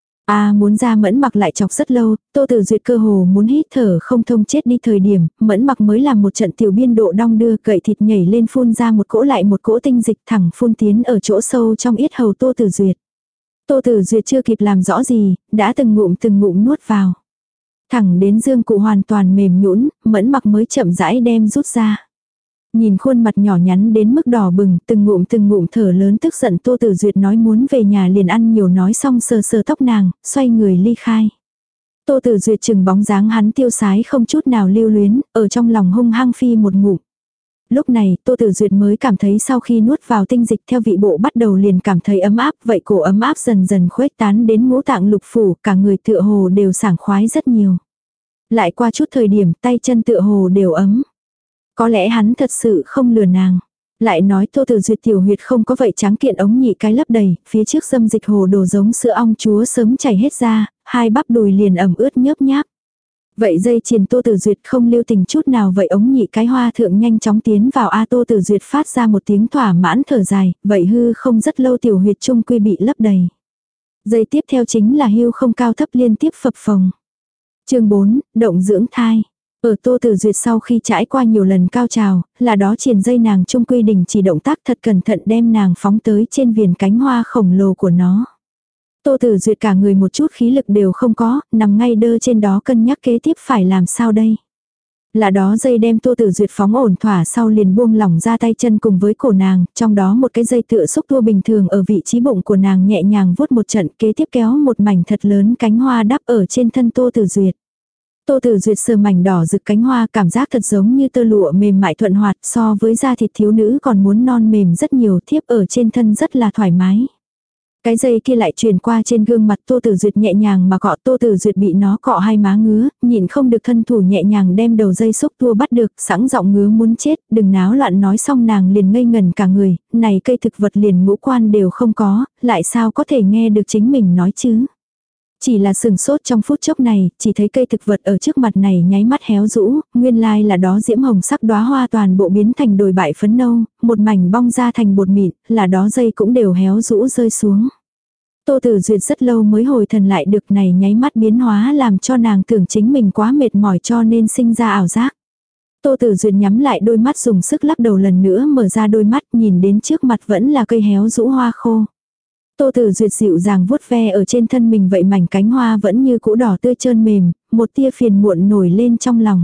Muốn ra Mẫn Mặc lại chọc rất lâu, Tô Tử Duyệt cơ hồ muốn hít thở không thông chết đi thời điểm, Mẫn Mặc mới làm một trận tiểu biên độ đong đưa, gậy thịt nhảy lên phun ra một cỗ lại một cỗ tinh dịch thẳng phun tiến ở chỗ sâu trong yết hầu Tô Tử Duyệt. Tô Tử Duyệt chưa kịp làm rõ gì, đã từng ngụm nuốt vào. Thẳng đến dương cụ hoàn toàn mềm nhũn, Mẫn Mặc mới chậm rãi đem rút ra. Nhìn khuôn mặt nhỏ nhắn đến mức đỏ bừng, từng ngụm thở lớn tức giận, Tô Tử Duyệt nói muốn về nhà liền ăn nhiều, nói xong sờ sờ tóc nàng, xoay người ly khai. Tô Tử Duyệt chừng bóng dáng hắn tiêu sái không chút nào lưu luyến, ở trong lòng hung hăng phi một ngụm. Lúc này, Tô Tử Duyệt mới cảm thấy sau khi nuốt vào tinh dịch theo vị bộ bắt đầu liền cảm thấy ấm áp, vậy cổ ấm áp dần dần khuếch tán đến ngũ tạng lục phủ, cả người tựa hồ đều sảng khoái rất nhiều. Lại qua chút thời điểm, tay chân tựa hồ đều ấm. Có lẽ hắn thật sự không lừa nàng. Lại nói Tô Tử Duyệt tiểu huyệt không có vậy tráng kiện, ống nhị cái lấp đầy, phía trước dâm dịch hồ đồ giống sữa ong chúa sớm chảy hết ra, hai bắp đùi liền ẩm ướt nhớp nháp. Vậy dây chuyền Tô Tử Duyệt không lưu tình chút nào, vậy ống nhị cái hoa thượng nhanh chóng tiến vào. Tô Tử Duyệt phát ra một tiếng thỏa mãn thở dài, vậy hư không rất lâu tiểu huyệt trung quy bị lấp đầy. Giây tiếp theo chính là hưu không cao thấp liên tiếp phập phồng. Chương 4, động dưỡng thai. Ở Tô Tử Duyệt sau khi trải qua nhiều lần cao trào, là đó triền dây nàng trung quy đình chỉ động tác, thật cẩn thận đem nàng phóng tới trên viền cánh hoa khổng lồ của nó. Tô Tử Duyệt cả người một chút khí lực đều không có, nằm ngay đơ trên đó cân nhắc kế tiếp phải làm sao đây. Là đó dây đem Tô Tử Duyệt phóng ổn thỏa sau liền buông lỏng ra tay chân cùng với cổ nàng, trong đó một cái dây tựa xúc tua bình thường ở vị trí bụng của nàng nhẹ nhàng vuốt một trận, kế tiếp kéo một mảnh thật lớn cánh hoa đắp ở trên thân Tô Tử Duyệt. Tô Tử Duyệt sờ mảnh đỏ rực cánh hoa, cảm giác thật giống như tơ lụa mềm mại thuận hoạt, so với da thịt thiếu nữ còn muốn non mềm rất nhiều, thiếp ở trên thân rất là thoải mái. Cái dây kia lại truyền qua trên gương mặt Tô Tử Duyệt nhẹ nhàng mà cọ, Tô Tử Duyệt bị nó cọ hai má ngứa, nhịn không được thân thủ nhẹ nhàng đem đầu dây xúc tua bắt được, sẵn giọng ngứa muốn chết, đừng náo loạn, nói xong nàng liền ngây ngần cả người, này cây thực vật liền ngũ quan đều không có, lại sao có thể nghe được chính mình nói chứ. Chỉ là sừng sốt trong phút chốc này, chỉ thấy cây thực vật ở trước mặt này nháy mắt héo rũ, nguyên lai là đó diễm hồng sắc đóa hoa toàn bộ biến thành đồi bại phấn nâu, một mảnh bong ra thành bột mịn, là đó dây cũng đều héo rũ rơi xuống. Tô Tử Duyệt rất lâu mới hồi thần lại được, này nháy mắt biến hóa làm cho nàng tưởng chính mình quá mệt mỏi cho nên sinh ra ảo giác. Tô Tử Duyệt nhắm lại đôi mắt dùng sức lắc đầu lần nữa mở ra đôi mắt, nhìn đến trước mặt vẫn là cây héo rũ hoa khô. Tô Tử Duyệt dịu dàng vuốt ve ở trên thân mình, vậy mảnh cánh hoa vẫn như cũ đỏ tươi trơn mềm, một tia phiền muộn nổi lên trong lòng.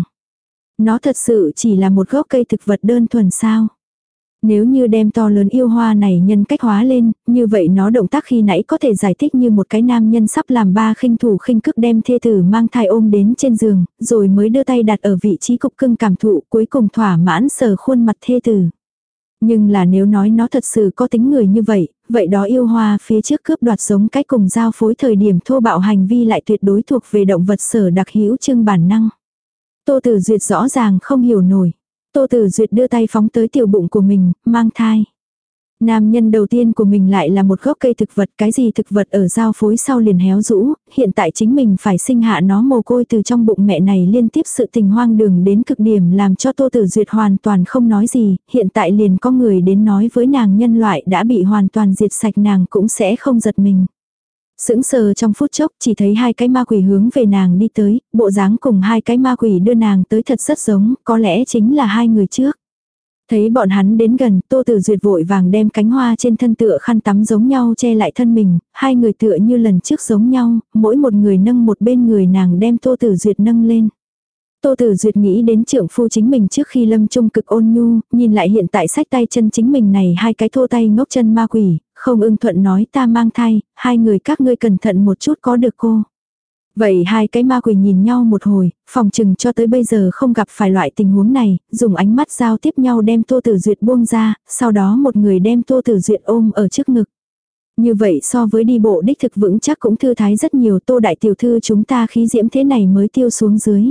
Nó thật sự chỉ là một gốc cây thực vật đơn thuần sao? Nếu như đem to lớn yêu hoa này nhân cách hóa lên, như vậy nó động tác khi nãy có thể giải thích như một cái nam nhân sắp làm ba khinh thủ khinh cước đem thê tử mang thai ôm đến trên giường, rồi mới đưa tay đặt ở vị trí cục cưng cảm thụ, cuối cùng thỏa mãn sờ khuôn mặt thê tử. Nhưng là nếu nói nó thật sự có tính người như vậy, vậy đó yêu hoa phía trước cướp đoạt giống cái cùng giao phối thời điểm thô bạo hành vi lại tuyệt đối thuộc về động vật sở đặc hữu trưng bản năng. Tô Tử Duyệt rõ ràng không hiểu nổi. Tô Tử Duyệt đưa tay phóng tới tiểu bụng của mình, mang thai. Nam nhân đầu tiên của mình lại là một gốc cây thực vật, cái gì thực vật ở giao phối sau liền héo rũ, hiện tại chính mình phải sinh hạ nó mồ côi từ trong bụng mẹ này, liên tiếp sự tình hoang đường đến cực điểm làm cho Tô Tử Duyệt hoàn toàn không nói gì, hiện tại liền có người đến nói với nàng nhân loại đã bị hoàn toàn diệt sạch nàng cũng sẽ không giật mình. Sững sờ trong phút chốc chỉ thấy hai cái ma quỷ hướng về nàng đi tới, bộ dáng cùng hai cái ma quỷ đưa nàng tới thật rất giống, có lẽ chính là hai người trước. Thấy bọn hắn đến gần, Tô Tử Duyệt vội vàng đem cánh hoa trên thân tựa khăn tắm giống nhau che lại thân mình, hai người tựa như lần trước giống nhau, mỗi một người nâng một bên người nàng đem Tô Tử Duyệt nâng lên. Tô Tử Duyệt nghĩ đến trượng phu chính mình trước khi lâm chung cực ôn nhu, nhìn lại hiện tại sách tay chân chính mình này hai cái thô tay ngốc chân ma quỷ, không ưng thuận nói ta mang thai, hai người các ngươi cẩn thận một chút có được cô. Vậy hai cái ma quỷ nhìn nhau một hồi, phòng chừng cho tới bây giờ không gặp phải loại tình huống này, dùng ánh mắt giao tiếp nhau đem Tô Tử Duyệt buông ra, sau đó một người đem Tô Tử Duyệt ôm ở trước ngực. Như vậy so với đi bộ đích thực vững chắc cũng thư thái rất nhiều. Tô đại tiểu thư chúng ta khí diễm thế này mới tiêu xuống dưới.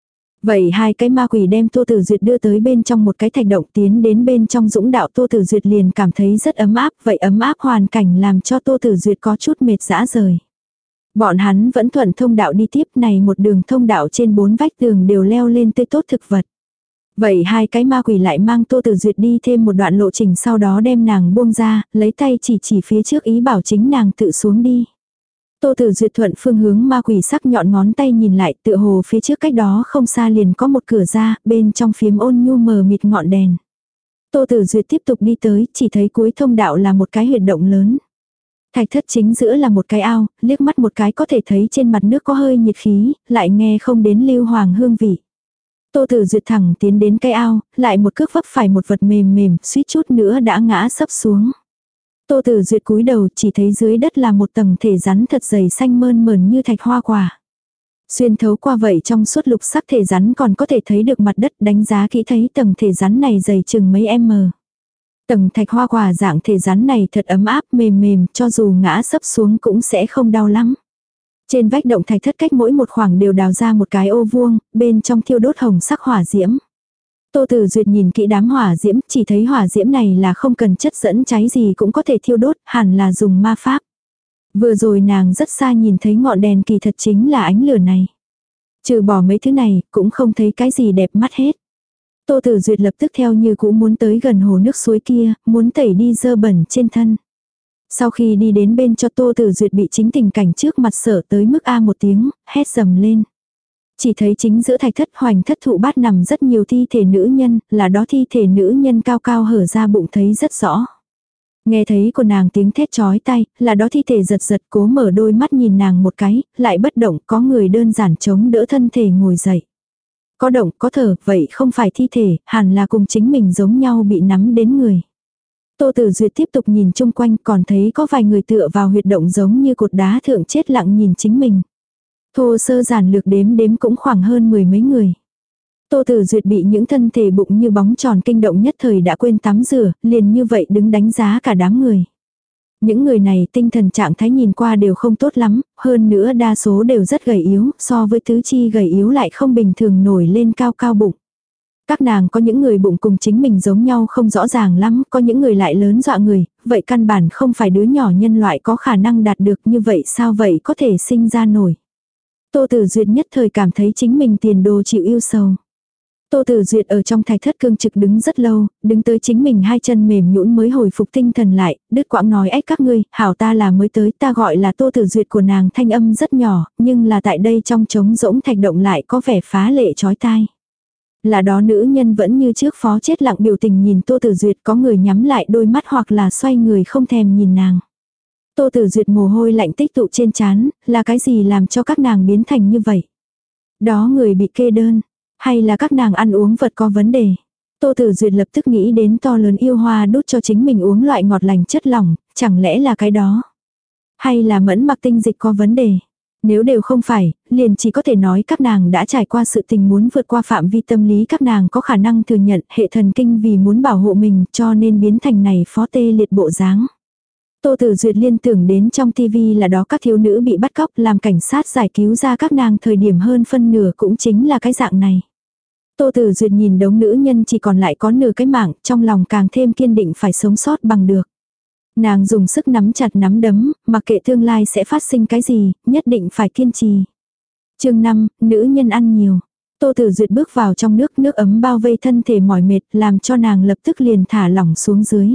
Vậy hai cái ma quỷ đem Tô Tử Duyệt đưa tới bên trong một cái thạch động, tiến đến bên trong dũng đạo. Tô Tử Duyệt liền cảm thấy rất ấm áp, vậy ấm áp hoàn cảnh làm cho Tô Tử Duyệt có chút mệt dã rời. Bọn hắn vẫn thuận thông đạo đi tiếp, này một đường thông đạo trên 4 vách tường đều leo lên tươi tốt thực vật. Vậy hai cái ma quỷ lại mang Tô Tử Duyệt đi thêm một đoạn lộ trình, sau đó đem nàng buông ra, lấy tay chỉ phía trước ý bảo chính nàng tự xuống đi. Tô Tử Duyệt thuận phương hướng ma quỷ sắc nhọn ngón tay nhìn lại, tựa hồ phía trước cách đó không xa liền có một cửa ra, bên trong phiếm ôn nhu mờ mịt ngọn đèn. Tô Tử Duyệt tiếp tục đi tới, chỉ thấy cuối thông đạo là một cái huyệt động lớn. Thạch thất chính giữa là một cái ao, liếc mắt một cái có thể thấy trên mặt nước có hơi nhiệt khí, lại nghe không đến lưu hoàng hương vị. Tô Tử Duyệt thẳng tiến đến cái ao, lại một cước vấp phải một vật mềm mềm, suýt chút nữa đã ngã sấp xuống. Tô Tử Duyệt cúi đầu, chỉ thấy dưới đất là một tầng thể rắn thật dày xanh mơn mởn như thạch hoa quả. Xuyên thấu qua vậy trong suốt lục sắc thể rắn còn có thể thấy được mặt đất, đánh giá kỹ thấy tầng thể rắn này dày chừng mấy m. Tầng thạch hoa quả dạng thể rắn này thật ấm áp mềm mềm, cho dù ngã sấp xuống cũng sẽ không đau lắm. Trên vách động thạch thất cách mỗi một khoảng đều đào ra một cái ô vuông, bên trong thiêu đốt hồng sắc hỏa diễm. Tô Tử Duyệt nhìn kỹ đám hỏa diễm, chỉ thấy hỏa diễm này là không cần chất dẫn cháy gì cũng có thể thiêu đốt, hẳn là dùng ma pháp. Vừa rồi nàng rất xa nhìn thấy ngọn đèn kỳ thật chính là ánh lửa này. Trừ bỏ mấy thứ này, cũng không thấy cái gì đẹp mắt hết. Tô Tử Duyệt lập tức theo như cũ muốn tới gần hồ nước suối kia, muốn tẩy đi dơ bẩn trên thân. Sau khi đi đến bên cho Tô Tử Duyệt bị chính tình cảnh trước mặt sợ tới mức a một tiếng, hét dầm lên. Chỉ thấy chính giữa thạch thất hoành thất thụ bát nằm rất nhiều thi thể nữ nhân, là đó thi thể nữ nhân cao cao hở ra bụng thấy rất rõ. Nghe thấy của nàng tiếng thét chói tai, là đó thi thể giật giật cố mở đôi mắt nhìn nàng một cái, lại bất động, có người đơn giản chống đỡ thân thể ngồi dậy. Có động có thở, vậy không phải thi thể, hẳn là cùng chính mình giống nhau bị nắm đến người. Tô Tử Duyệt tiếp tục nhìn chung quanh, còn thấy có vài người tựa vào huyệt động giống như cột đá thượng chết lặng nhìn chính mình. Thô sơ giản lược đếm cũng khoảng hơn 10 mấy người. Tô Tử Duyệt bị những thân thể bụng như bóng tròn kinh động nhất thời đã quên tắm rửa, liền như vậy đứng đánh giá cả đám người. Những người này tinh thần trạng thái nhìn qua đều không tốt lắm, hơn nữa đa số đều rất gầy yếu, so với tứ chi gầy yếu lại không bình thường nổi lên cao cao bụng. Các nàng có những người bụng cùng chính mình giống nhau không rõ ràng lắm, có những người lại lớn dọa người, vậy căn bản không phải đứa nhỏ nhân loại có khả năng đạt được như vậy, sao vậy có thể sinh ra nổi. Tô Tử Duyệt nhất thời cảm thấy chính mình tiền đồ chịu yêu sầu. Tô Tử Duyệt ở trong thạch thất cương trực đứng rất lâu, đứng tới chính mình hai chân mềm nhũn mới hồi phục tinh thần lại, đứt quãng nói ách các ngươi, hảo ta là mới tới, ta gọi là Tô Tử Duyệt của nàng thanh âm rất nhỏ, nhưng là tại đây trong trống rỗng thạch động lại có vẻ phá lệ chói tai. Là đó nữ nhân vẫn như trước phó chết lặng biểu tình nhìn Tô Tử Duyệt, có người nhắm lại đôi mắt hoặc là xoay người không thèm nhìn nàng. Tô Tử Duyệt mồ hôi lạnh tích tụ trên trán, là cái gì làm cho các nàng biến thành như vậy? Đó người bị kê đơn, hay là các nàng ăn uống vật có vấn đề? Tô Tử Duyệt lập tức nghĩ đến to lớn yêu hoa đút cho chính mình uống loại ngọt lành chất lỏng, chẳng lẽ là cái đó? Hay là mẫn mặc tinh dịch có vấn đề? Nếu đều không phải, liền chỉ có thể nói các nàng đã trải qua sự tình muốn vượt qua phạm vi tâm lý, các nàng có khả năng thừa nhận hệ thần kinh vì muốn bảo hộ mình cho nên biến thành này phó tê liệt bộ dáng. Tô Tử Duyệt liên tưởng đến trong tivi là đó các thiếu nữ bị bắt cóc làm cảnh sát giải cứu ra các nàng thời điểm hơn phân nửa cũng chính là cái dạng này. Tô Tử Duyệt nhìn đống nữ nhân chỉ còn lại có nửa cái mạng, trong lòng càng thêm kiên định phải sống sót bằng được. Nàng dùng sức nắm chặt nắm đấm, mặc kệ tương lai sẽ phát sinh cái gì, nhất định phải kiên trì. Chương 5, nữ nhân ăn nhiều. Tô Tử Duyệt bước vào trong nước, nước ấm bao vây thân thể mỏi mệt, làm cho nàng lập tức liền thả lỏng xuống dưới.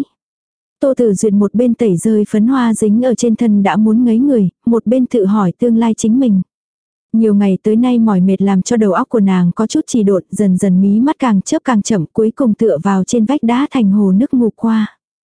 Tô Tử Duyệt một bên tẩy rơi phấn hoa dính ở trên thân đã muốn ngấy người, một bên tự hỏi tương lai chính mình. Nhiều ngày tới nay mỏi mệt làm cho đầu óc của nàng có chút trì độn, dần dần mí mắt càng chớp càng chậm, cuối cùng tựa vào trên vách đá thành hồ nước ngủ qua.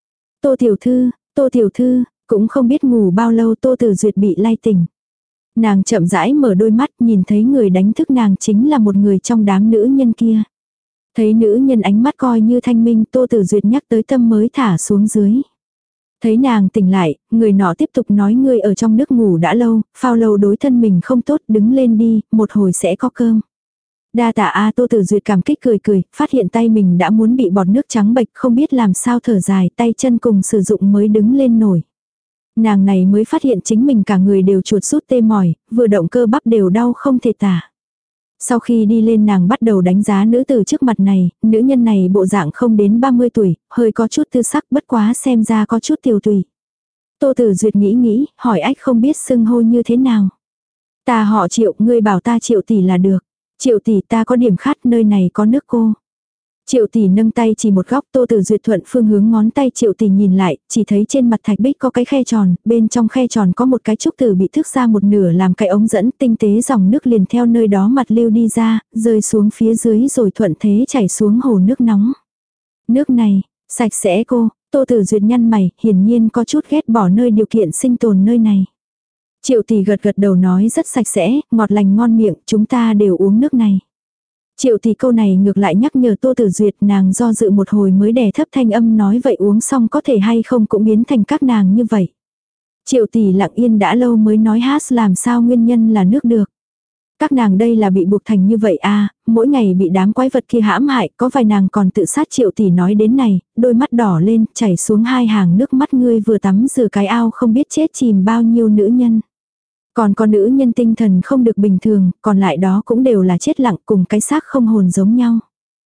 Tô tiểu thư, cũng không biết ngủ bao lâu Tô Tử Duyệt bị lay tỉnh. Nàng chậm rãi mở đôi mắt, nhìn thấy người đánh thức nàng chính là một người trong đám nữ nhân kia. Thấy nữ nhân ánh mắt coi như thanh minh, Tô Tử Duyệt nhắc tới tâm mới thả xuống dưới. Thấy nàng tỉnh lại, người nọ tiếp tục nói ngươi ở trong nước ngủ đã lâu, phao lâu đối thân mình không tốt, đứng lên đi, một hồi sẽ có cơm. Đa tạ A Tô Tử Duyệt cảm kích cười cười, phát hiện tay mình đã muốn bị bọt nước trắng bệch, không biết làm sao thở dài, tay chân cùng sử dụng mới đứng lên nổi. Nàng này mới phát hiện chính mình cả người đều chuột rút tê mỏi, vừa động cơ bắp đều đau không thể tả. Sau khi đi lên nàng bắt đầu đánh giá nữ tử trước mặt này, nữ nhân này bộ dạng không đến 30 tuổi, hơi có chút tư sắc bất quá xem ra có chút tiều tùy. Tô Tử Duyệt nghĩ, hỏi ách không biết xưng hô như thế nào. Ta họ Triệu, ngươi bảo ta Triệu tỷ là được. Triệu tỷ ta có điểm khát nơi này có nước cô. Triệu tỷ nâng tay chỉ một góc Tô Tử Duyệt thuận phương hướng ngón tay Triệu tỷ nhìn lại, chỉ thấy trên mặt thạch bích có cái khe tròn, bên trong khe tròn có một cái trúc tử bị thước ra một nửa làm cái ống dẫn tinh tế dòng nước liền theo nơi đó mặt lưu đi ra, rơi xuống phía dưới rồi thuận thế chảy xuống hồ nước nóng. Nước này, sạch sẽ cô, Tô Tử Duyệt nhăn mày, hiển nhiên có chút ghét bỏ nơi điều kiện sinh tồn nơi này. Triệu tỷ gật gật đầu nói rất sạch sẽ, ngọt lành ngon miệng, chúng ta đều uống nước này. Triệu tỷ câu này ngược lại nhắc nhở Tô Tử Duyệt, nàng do dự một hồi mới đè thấp thanh âm nói vậy uống xong có thể hay không cũng biến thành các nàng như vậy. Triệu tỷ lặng yên đã lâu mới nói hát làm sao nguyên nhân là nước được. Các nàng đây là bị buộc thành như vậy à, mỗi ngày bị đám quái vật kia hãm hại, có vài nàng còn tự sát. Triệu tỷ nói đến này, đôi mắt đỏ lên, chảy xuống hai hàng nước mắt, ngươi vừa tắm rửa cái ao không biết chết chìm bao nhiêu nữ nhân. Còn có nữ nhân tinh thần không được bình thường, còn lại đó cũng đều là chết lặng cùng cái xác không hồn giống nhau.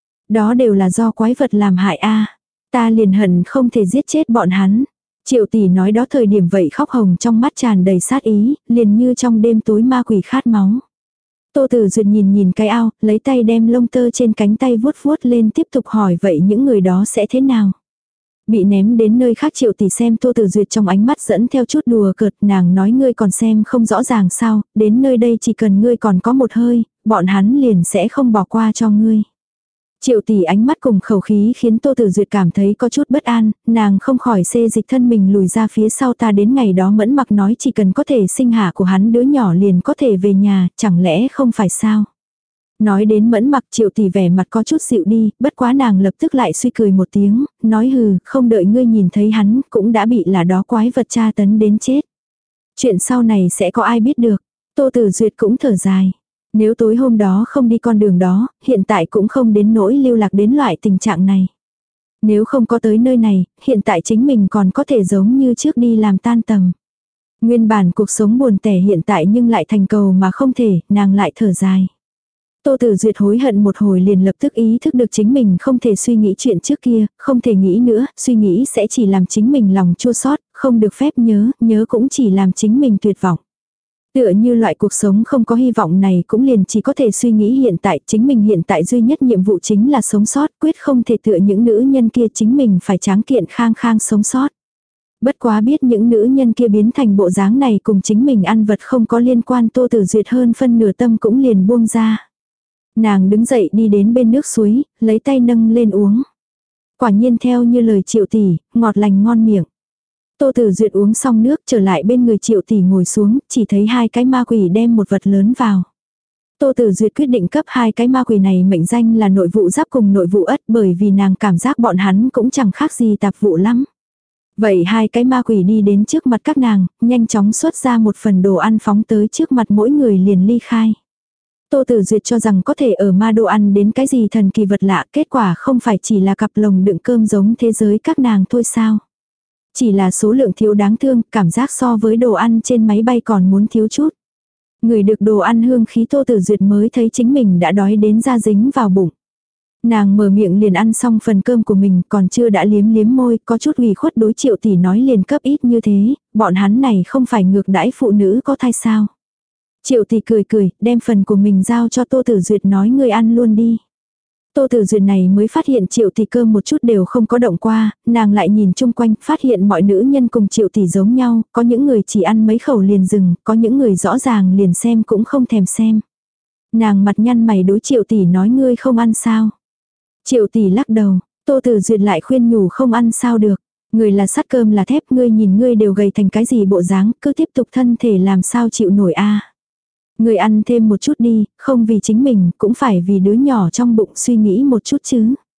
Đó đều là do quái vật làm hại a. Ta liền hận không thể giết chết bọn hắn. Triệu tỷ nói đó thời điểm vậy khóc hồng trong mắt tràn đầy sát ý, liền như trong đêm tối ma quỷ khát máu. Tô Tử Duyệt nhìn cái ao, lấy tay đem lông tơ trên cánh tay vuốt vuốt lên tiếp tục hỏi vậy những người đó sẽ thế nào. Bị ném đến nơi khác Triệu tỷ xem Tô Tử Duyệt trong ánh mắt dẫn theo chút đùa cợt, nàng nói ngươi còn xem không rõ ràng sao, đến nơi đây chỉ cần ngươi còn có một hơi, bọn hắn liền sẽ không bỏ qua cho ngươi. Triệu tỷ ánh mắt cùng khẩu khí khiến Tô Tử Duyệt cảm thấy có chút bất an, nàng không khỏi xê dịch thân mình lùi ra phía sau ta đến ngày đó Mẫn Mặc nói chỉ cần có thể sinh hạ của hắn đứa nhỏ liền có thể về nhà, chẳng lẽ không phải sao? Nói đến Mẫn Mặc Triệu tỷ vẻ mặt có chút dịu đi, bất quá nàng lập tức lại suy cười một tiếng, nói hừ, không đợi ngươi nhìn thấy hắn cũng đã bị là đó quái vật tra tấn đến chết. Chuyện sau này sẽ có ai biết được. Tô Tử Duyệt cũng thở dài. Nếu tối hôm đó không đi con đường đó, hiện tại cũng không đến nỗi lưu lạc đến loại tình trạng này. Nếu không có tới nơi này, hiện tại chính mình còn có thể giống như trước đi làm tan tầm. Nguyên bản cuộc sống buồn tẻ hiện tại nhưng lại thành cầu mà không thể, nàng lại thở dài. Tô Tử Duyệt hối hận một hồi liền lập tức ý thức được chính mình không thể suy nghĩ chuyện trước kia, không thể nghĩ nữa, suy nghĩ sẽ chỉ làm chính mình lòng chua xót, không được phép nhớ cũng chỉ làm chính mình tuyệt vọng. Tựa như loại cuộc sống không có hy vọng này cũng liền chỉ có thể suy nghĩ hiện tại, chính mình hiện tại duy nhất nhiệm vụ chính là sống sót, quyết không thể tựa những nữ nhân kia, chính mình phải tráng kiện khang khang sống sót. Bất quá biết những nữ nhân kia biến thành bộ dáng này cùng chính mình ăn vật không có liên quan, Tô Tử Duyệt hơn phân nửa tâm cũng liền buông ra. Nàng đứng dậy đi đến bên nước suối, lấy tay nâng lên uống. Quả nhiên theo như lời Triệu tỷ, ngọt lành ngon miệng. Tô Tử Duyệt uống xong nước trở lại bên người Triệu tỷ ngồi xuống, chỉ thấy hai cái ma quỷ đem một vật lớn vào. Tô Tử Duyệt quyết định cấp hai cái ma quỷ này mệnh danh là nội vụ giáp cùng nội vụ ất, bởi vì nàng cảm giác bọn hắn cũng chẳng khác gì tạp vụ lắm. Vậy hai cái ma quỷ đi đến trước mặt các nàng, nhanh chóng xuất ra một phần đồ ăn phóng tới trước mặt mỗi người liền ly khai. Tô Tử Duyệt cho rằng có thể ở ma đô ăn đến cái gì thần kỳ vật lạ, kết quả không phải chỉ là cặp lồng đựng cơm giống thế giới các nàng thôi sao. Chỉ là số lượng thiếu đáng thương, cảm giác so với đồ ăn trên máy bay còn muốn thiếu chút. Người được đồ ăn hương khí Tô Tử Duyệt mới thấy chính mình đã đói đến da dính vào bụng. Nàng mở miệng liền ăn xong phần cơm của mình, còn chưa đã liếm môi, có chút ủy khuất đối Triệu tỷ nói liền cấp ít như thế, bọn hắn này không phải ngược đãi phụ nữ có thai sao. Triệu tỷ cười, đem phần của mình giao cho Tô Tử Duyệt nói ngươi ăn luôn đi. Tô Tử Duyệt này mới phát hiện Triệu tỷ cơm một chút đều không có động qua, nàng lại nhìn chung quanh, phát hiện mọi nữ nhân cùng Triệu tỷ giống nhau, có những người chỉ ăn mấy khẩu liền dừng, có những người rõ ràng liền xem cũng không thèm xem. Nàng mặt nhăn mày đối Triệu tỷ nói ngươi không ăn sao. Triệu tỷ lắc đầu, Tô Tử Duyệt lại khuyên nhủ không ăn sao được. Người là sắt cơm là thép, ngươi nhìn ngươi đều gầy thành cái gì bộ dáng, cứ tiếp tục thân thể làm sao chịu nổi a. Người ăn thêm một chút đi, không vì chính mình, cũng phải vì đứa nhỏ trong bụng suy nghĩ một chút chứ.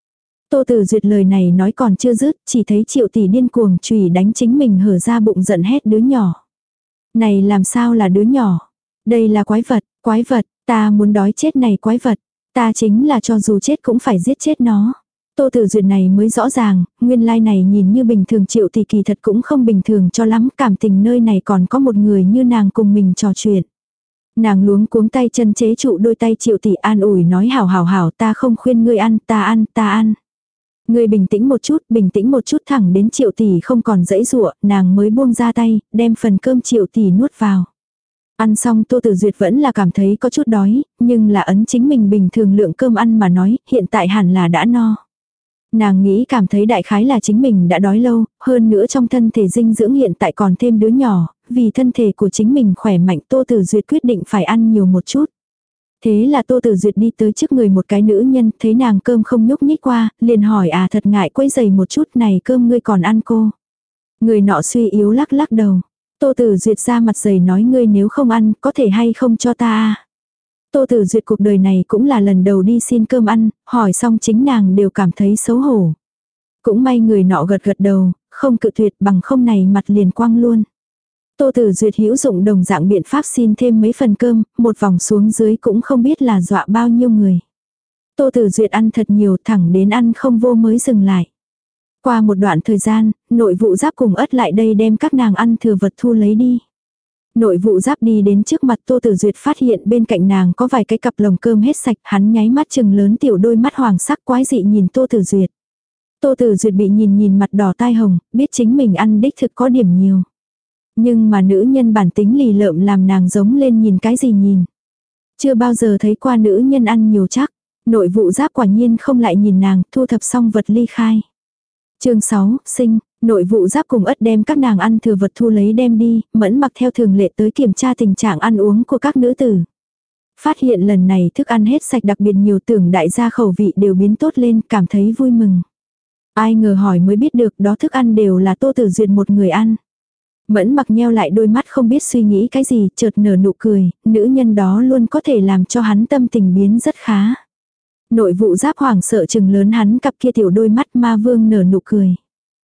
Tô Tử Duyệt lời này nói còn chưa dứt, chỉ thấy Triệu tỷ điên cuồng chùy đánh chính mình hở ra bụng giận hét đứa nhỏ. Này làm sao là đứa nhỏ? Đây là quái vật, ta muốn đói chết này quái vật. Ta chính là cho dù chết cũng phải giết chết nó. Tô Tử Duyệt này mới rõ ràng, nguyên lai này nhìn như bình thường Triệu tỷ kỳ thật cũng không bình thường cho lắm, cảm tình nơi này còn có một người như nàng cùng mình trò chuyện. Nàng luống cuống tay chân chế trụ đôi tay Triệu tỷ an ủi nói hảo ta không khuyên ngươi ăn, ta ăn. Ngươi bình tĩnh một chút thẳng đến Triệu tỷ không còn dãy dụa, nàng mới buông ra tay, đem phần cơm Triệu tỷ nuốt vào. Ăn xong Tô Tử Duyệt vẫn là cảm thấy có chút đói, nhưng là ấn chính mình bình thường lượng cơm ăn mà nói, hiện tại hẳn là đã no. Nàng nghĩ cảm thấy đại khái là chính mình đã đói lâu, hơn nữa trong thân thể dinh dưỡng hiện tại còn thêm đứa nhỏ, vì thân thể của chính mình khỏe mạnh Tô Tử Duyệt quyết định phải ăn nhiều một chút. Thế là Tô Tử Duyệt đi tới trước người một cái nữ nhân, thấy nàng cơm không nhúc nhích qua, liền hỏi thật ngại quấy giày một chút này cơm ngươi còn ăn cô. Người nọ suy yếu lắc lắc đầu. Tô Tử Duyệt ra mặt dày nói ngươi nếu không ăn có thể hay không cho ta. Tô Tử Duyệt cuộc đời này cũng là lần đầu đi xin cơm ăn, hỏi xong chính nàng đều cảm thấy xấu hổ. Cũng may người nọ gật đầu, không cự tuyệt bằng không này mặt liền quăng luôn. Tô Tử Duyệt hữu dụng đồng dạng biện pháp xin thêm mấy phần cơm, một vòng xuống dưới cũng không biết là dọa bao nhiêu người. Tô Tử Duyệt ăn thật nhiều thẳng đến ăn không vô mới dừng lại. Qua một đoạn thời gian, nội vụ giáp cùng ất lại đây đem các nàng ăn thừa vật thu lấy đi. Nội vụ giáp đi đến trước mặt Tô Tử Duyệt phát hiện bên cạnh nàng có vài cái cặp lồng cơm hết sạch, hắn nháy mắt chừng lớn tiểu đôi mắt hoàng sắc quái dị nhìn Tô Tử Duyệt. Tô Tử Duyệt bị nhìn mặt đỏ tai hồng, biết chính mình ăn đích thực có điểm nhiều. Nhưng mà nữ nhân bản tính lì lợm làm nàng giống lên nhìn cái gì nhìn. Chưa bao giờ thấy qua nữ nhân ăn nhiều chắc. Nội vụ giáp quả nhiên không lại nhìn nàng, thu thập xong vật ly khai. Chương 6, sinh, nội vụ giáp cùng ất đem các nàng ăn thừa vật thu lấy đem đi, Mẫn Mặc theo thường lệ tới kiểm tra tình trạng ăn uống của các nữ tử. Phát hiện lần này thức ăn hết sạch đặc biệt nhiều, tưởng đại gia khẩu vị đều biến tốt lên, cảm thấy vui mừng. Ai ngờ hỏi mới biết được đó thức ăn đều là Tô Tử Duyệt một người ăn. Mẫn Mặc nheo lại đôi mắt không biết suy nghĩ cái gì, chợt nở nụ cười, nữ nhân đó luôn có thể làm cho hắn tâm tình biến rất khá. Nội vụ giáp hoảng sợ chừng lớn hắn cặp kia tiểu đôi mắt, Ma Vương nở nụ cười.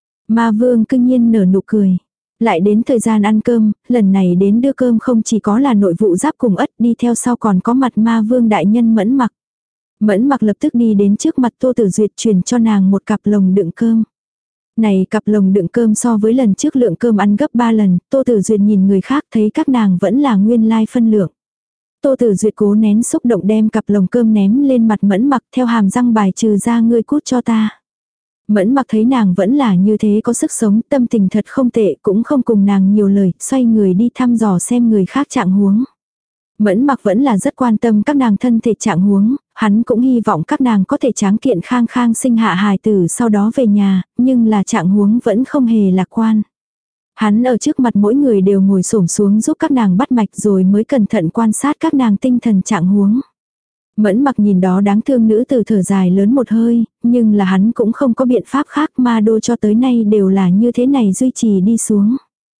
Ma Vương cương nhiên nở nụ cười. Lại đến thời gian ăn cơm, lần này đến đưa cơm không chỉ có là nội vụ giáp cùng ất, đi theo sau còn có mặt Ma Vương đại nhân Mẫn Mặc. Mẫn Mặc lập tức đi đến trước mặt Tô Tử Duyệt truyền cho nàng một cặp lồng đựng cơm. Này cặp lồng đựng cơm so với lần trước lượng cơm ăn gấp 3 lần, Tô Tử Duyệt nhìn người khác thấy các nàng vẫn là nguyên lai phân lượng. Tô Tử Duyệt cố nén xúc động đem cặp lồng cơm ném lên mặt Mẫn Mặc theo hàm răng bài trừ ra ngươi cút cho ta. Mẫn Mặc thấy nàng vẫn là như thế có sức sống, tâm tình thật không tệ, cũng không cùng nàng nhiều lời, xoay người đi thăm dò xem người khác trạng huống. Mẫn Mặc vẫn là rất quan tâm các nàng thân thể trạng huống, hắn cũng hy vọng các nàng có thể tráng kiện khang khang sinh hạ hài tử sau đó về nhà, nhưng là trạng huống vẫn không hề lạc quan. Hắn ở trước mặt mỗi người đều ngồi xổm xuống giúp các nàng bắt mạch rồi mới cẩn thận quan sát các nàng tinh thần trạng huống. Mẫn Mặc nhìn đó đáng thương nữ tử thở dài lớn một hơi, nhưng là hắn cũng không có biện pháp khác, ma đô cho tới nay đều là như thế này duy trì đi xuống.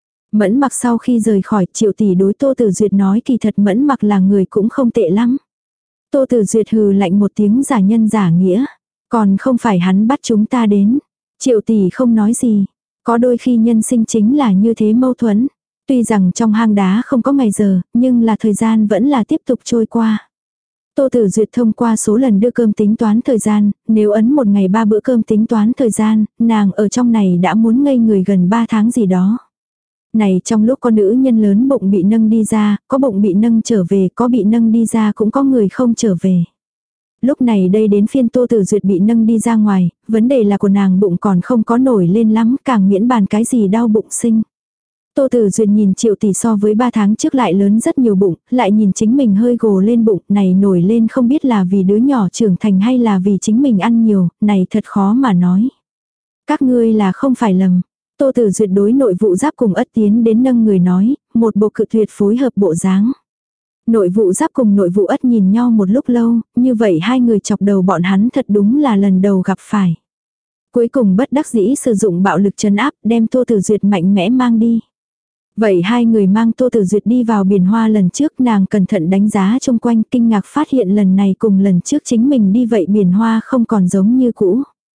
Mẫn Mặc sau khi rời khỏi, Triệu tỷ đối Tô Tử Duyệt nói kỳ thật Mẫn Mặc là người cũng không tệ lắm. Tô Tử Duyệt hừ lạnh một tiếng giả nhân giả nghĩa. Còn không phải hắn bắt chúng ta đến. Triệu tỷ không nói gì. Có đôi khi nhân sinh chính là như thế mâu thuẫn. Tuy rằng trong hang đá không có ngày giờ, nhưng là thời gian vẫn là tiếp tục trôi qua. Tô Tử Duyệt thông qua số lần đưa cơm tính toán thời gian, nếu ấn một ngày 3 bữa cơm tính toán thời gian, nàng ở trong này đã muốn ngây người gần 3 tháng gì đó. Này trong lúc có nữ nhân lớn bụng bị nâng đi ra, có bụng bị nâng trở về, có bị nâng đi ra cũng có người không trở về. Lúc này đây đến phiên Tô Tử Duyệt bị nâng đi ra ngoài, vấn đề là của nàng bụng còn không có nổi lên lắm, càng miễn bàn cái gì đau bụng sinh. Tô Tử Duyệt nhìn Triệu tỷ so với 3 tháng trước lại lớn rất nhiều bụng, lại nhìn chính mình hơi gồ lên bụng, này nổi lên không biết là vì đứa nhỏ trưởng thành hay là vì chính mình ăn nhiều, này thật khó mà nói. Các ngươi là không phải lầm. Tô Tử Duyệt đối nội vụ giáp cùng ất tiến đến nâng người nói, một bộ cự tuyệt phối hợp bộ dáng. Nội vụ giáp cùng nội vụ ất nhìn nhau một lúc lâu, như vậy hai người chọc đầu bọn hắn thật đúng là lần đầu gặp phải. Cuối cùng bất đắc dĩ sử dụng bạo lực trấn áp đem Tô Tử Duyệt mạnh mẽ mang đi. Vậy hai người mang Tô Tử Duyệt đi vào biển hoa lần trước, nàng cẩn thận đánh giá xung quanh, kinh ngạc phát hiện lần này cùng lần trước chính mình đi vậy biển hoa không còn giống như cũ.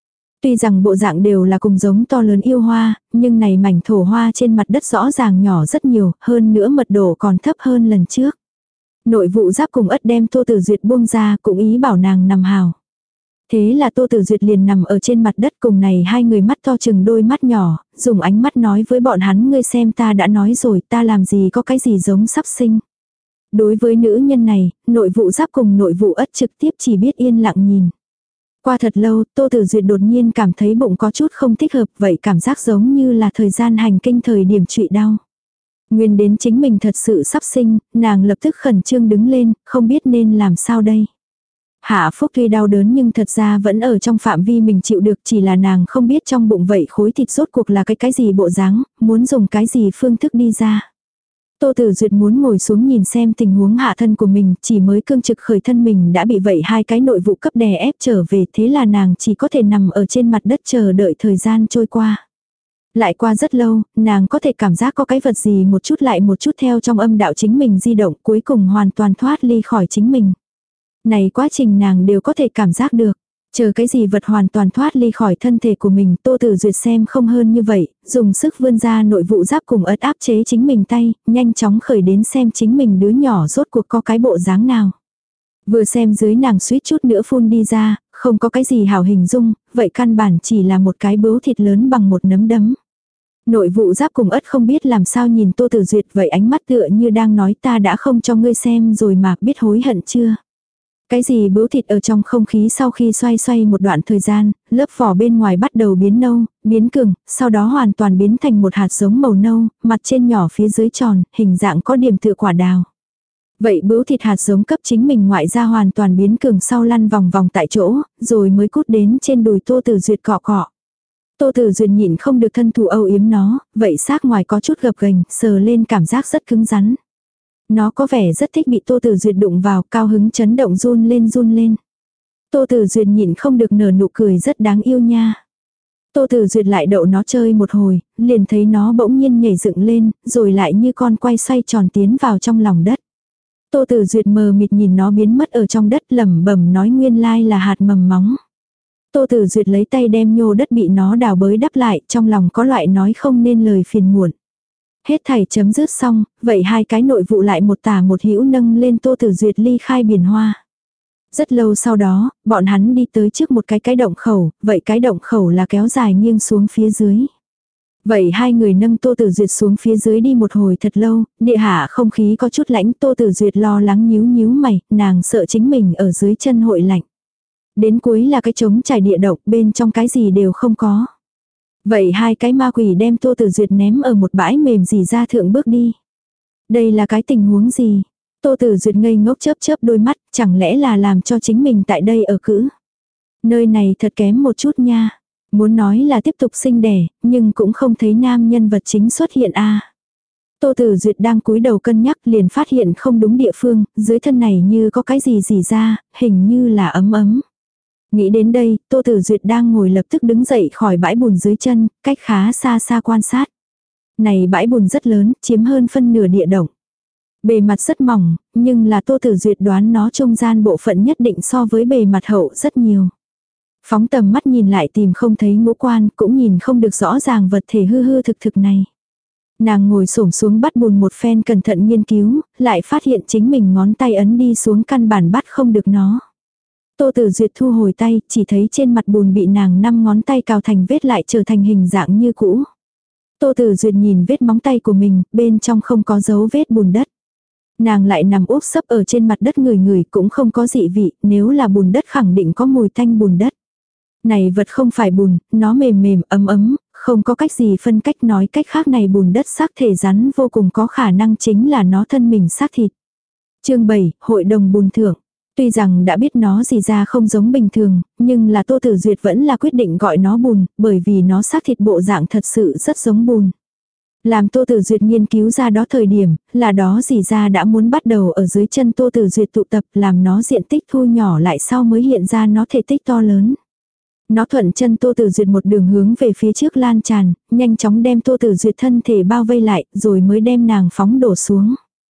Tuy rằng bộ dạng đều là cùng giống to lớn yêu hoa, nhưng này mảnh thổ hoa trên mặt đất rõ ràng nhỏ rất nhiều, hơn nữa mật độ còn thấp hơn lần trước. Nội vụ giáp cùng ất đem Tô Tử Duyệt buông ra, cũng ý bảo nàng nằm hào. Thế là Tô Tử Duyệt liền nằm ở trên mặt đất cùng này hai người mắt to chừng đôi mắt nhỏ, dùng ánh mắt nói với bọn hắn, ngươi xem ta đã nói rồi, ta làm gì có cái gì giống sắp sinh. Đối với nữ nhân này, nội vụ giáp cùng nội vụ ất trực tiếp chỉ biết yên lặng nhìn. Qua thật lâu, Tô Tử Duyệt đột nhiên cảm thấy bụng có chút không thích hợp, vậy cảm giác giống như là thời gian hành kinh thời điểm trụy đau. Nguyên đến chính mình thật sự sắp sinh, nàng lập tức khẩn trương đứng lên, không biết nên làm sao đây. Hạ Phúc tuy đau đớn nhưng thật ra vẫn ở trong phạm vi mình chịu được, chỉ là nàng không biết trong bụng vậy khối thịt rốt cuộc là cái gì bộ dáng, muốn dùng cái gì phương thức đi ra. Tô Tử Duyệt muốn ngồi xuống nhìn xem tình huống hạ thân của mình, chỉ mới cương trực khởi thân mình đã bị vậy hai cái nội vụ cấp đè ép trở về, thế là nàng chỉ có thể nằm ở trên mặt đất chờ đợi thời gian trôi qua. Lại qua rất lâu, nàng có thể cảm giác có cái vật gì một chút lại một chút theo trong âm đạo chính mình di động, cuối cùng hoàn toàn thoát ly khỏi chính mình. Này quá trình nàng đều có thể cảm giác được. Chờ cái gì vật hoàn toàn thoát ly khỏi thân thể của mình, Tô Tử Duyệt xem không hơn như vậy, dùng sức vươn ra nội vụ giáp cùng ất áp chế chính mình tay, nhanh chóng khởi đến xem chính mình đứa nhỏ rốt cuộc có cái bộ dáng nào. Vừa xem dưới nàng suýt chút nữa phun đi ra, không có cái gì hảo hình dung, vậy căn bản chỉ là một cái bướu thịt lớn bằng một nắm đấm. Nội vụ giáp cùng ất không biết làm sao nhìn Tô Tử Duyệt, vậy ánh mắt tựa như đang nói ta đã không cho ngươi xem rồi mà biết hối hận chưa. Cái gì bướu thịt ở trong không khí sau khi xoay xoay một đoạn thời gian, lớp vỏ bên ngoài bắt đầu biến nâu, biến cường, sau đó hoàn toàn biến thành một hạt giống màu nâu, mặt trên nhỏ phía dưới tròn, hình dạng có điểm tựa quả đào. Vậy bướu thịt hạt giống cấp chính mình ngoại ra hoàn toàn biến cường sau lăn vòng vòng tại chỗ, rồi mới cút đến trên đùi Tô Tử Duyệt cọ cọ. Tô Tử Duyệt nhịn không được thân thủ âu yếm nó, vậy xác ngoài có chút gập ghềnh, sờ lên cảm giác rất cứng rắn. Nó có vẻ rất thích bị Tô Tử Duyệt đụng vào, cao hứng chấn động run lên run lên. Tô Tử Duyệt nhịn không được nở nụ cười rất đáng yêu nha. Tô Tử Duyệt lại đậu nó chơi một hồi, liền thấy nó bỗng nhiên nhảy dựng lên, rồi lại như con quay xoay tròn tiến vào trong lòng đất. Tô Tử Duyệt mờ mịt nhìn nó biến mất ở trong đất, lẩm bẩm nói nguyên lai là hạt mầm móng. Tô Tử Duyệt lấy tay đem nhô đất bị nó đào bới đắp lại, trong lòng có loại nói không nên lời phiền muộn. Hết thảy chấm dứt xong, vậy hai cái nội vụ lại một tả một hữu nâng lên Tô Tử Duyệt ly khai biển hoa. Rất lâu sau đó, bọn hắn đi tới trước một cái động khẩu, vậy cái động khẩu là kéo dài nghiêng xuống phía dưới. Vậy hai người nâng Tô Tử Duyệt xuống phía dưới đi một hồi thật lâu, địa hạ không khí có chút lạnh, Tô Tử Duyệt lo lắng nhíu nhíu mày, nàng sợ chính mình ở dưới chân hội lạnh. Đến cuối là cái trống trải địa động, bên trong cái gì đều không có. Vậy hai cái ma quỷ đem Tô Tử Duyệt ném ở một bãi mềm dì ra thượng bước đi. Đây là cái tình huống gì? Tô Tử Duyệt ngây ngốc chớp chớp đôi mắt, chẳng lẽ là làm cho chính mình tại đây ở cữ. Nơi này thật kém một chút nha. Muốn nói là tiếp tục sinh đẻ, nhưng cũng không thấy nam nhân vật chính xuất hiện a. Tô Tử Duyệt đang cúi đầu cân nhắc liền phát hiện không đúng địa phương, dưới thân này như có cái gì rỉ ra, hình như là ấm ấm. Nghĩ đến đây, Tô Tử Duyệt đang ngồi lập tức đứng dậy khỏi bãi bùn dưới chân, cách khá xa xa quan sát. Này bãi bùn rất lớn, chiếm hơn phân nửa địa động. Bề mặt rất mỏng, nhưng là Tô Tử Duyệt đoán nó trung gian bộ phận nhất định so với bề mặt hậu rất nhiều. Phóng tầm mắt nhìn lại tìm không thấy ngũ quan, cũng nhìn không được rõ ràng vật thể hư hư thực thực này. Nàng ngồi xổm xuống bắt bùn một phen cẩn thận nghiên cứu, lại phát hiện chính mình ngón tay ấn đi xuống căn bản bắt không được nó. Tô Tử Duyệt thu hồi tay, chỉ thấy trên mặt bùn bị nàng 5 ngón tay cào thành vết lại trở thành hình dạng như cũ. Tô Tử Duyệt nhìn vết móng tay của mình, bên trong không có dấu vết bùn đất. Nàng lại nằm úp sấp ở trên mặt đất ngửi cũng không có dị vị, nếu là bùn đất khẳng định có mùi tanh bùn đất. Này vật không phải bùn, nó mềm mềm ấm ấm, không có cách gì phân cách, nói cách khác này bùn đất xác thể rắn vô cùng có khả năng chính là nó thân mình xác thịt. Chương 7, Hội đồng bùn thưởng. Tuy rằng đã biết nó gì ra không giống bình thường, nhưng là Tô Tử Duyệt vẫn là quyết định gọi nó bùn, bởi vì nó xác thịt bộ dạng thật sự rất giống bùn. Làm Tô Tử Duyệt nghiên cứu ra đó thời điểm, là đó gì ra đã muốn bắt đầu ở dưới chân Tô Tử Duyệt tụ tập, làm nó diện tích thu nhỏ lại sau mới hiện ra nó thể tích to lớn. Nó thuận chân Tô Tử Duyệt một đường hướng về phía trước lan tràn, nhanh chóng đem Tô Tử Duyệt thân thể bao vây lại, rồi mới đem nàng phóng đổ xuống.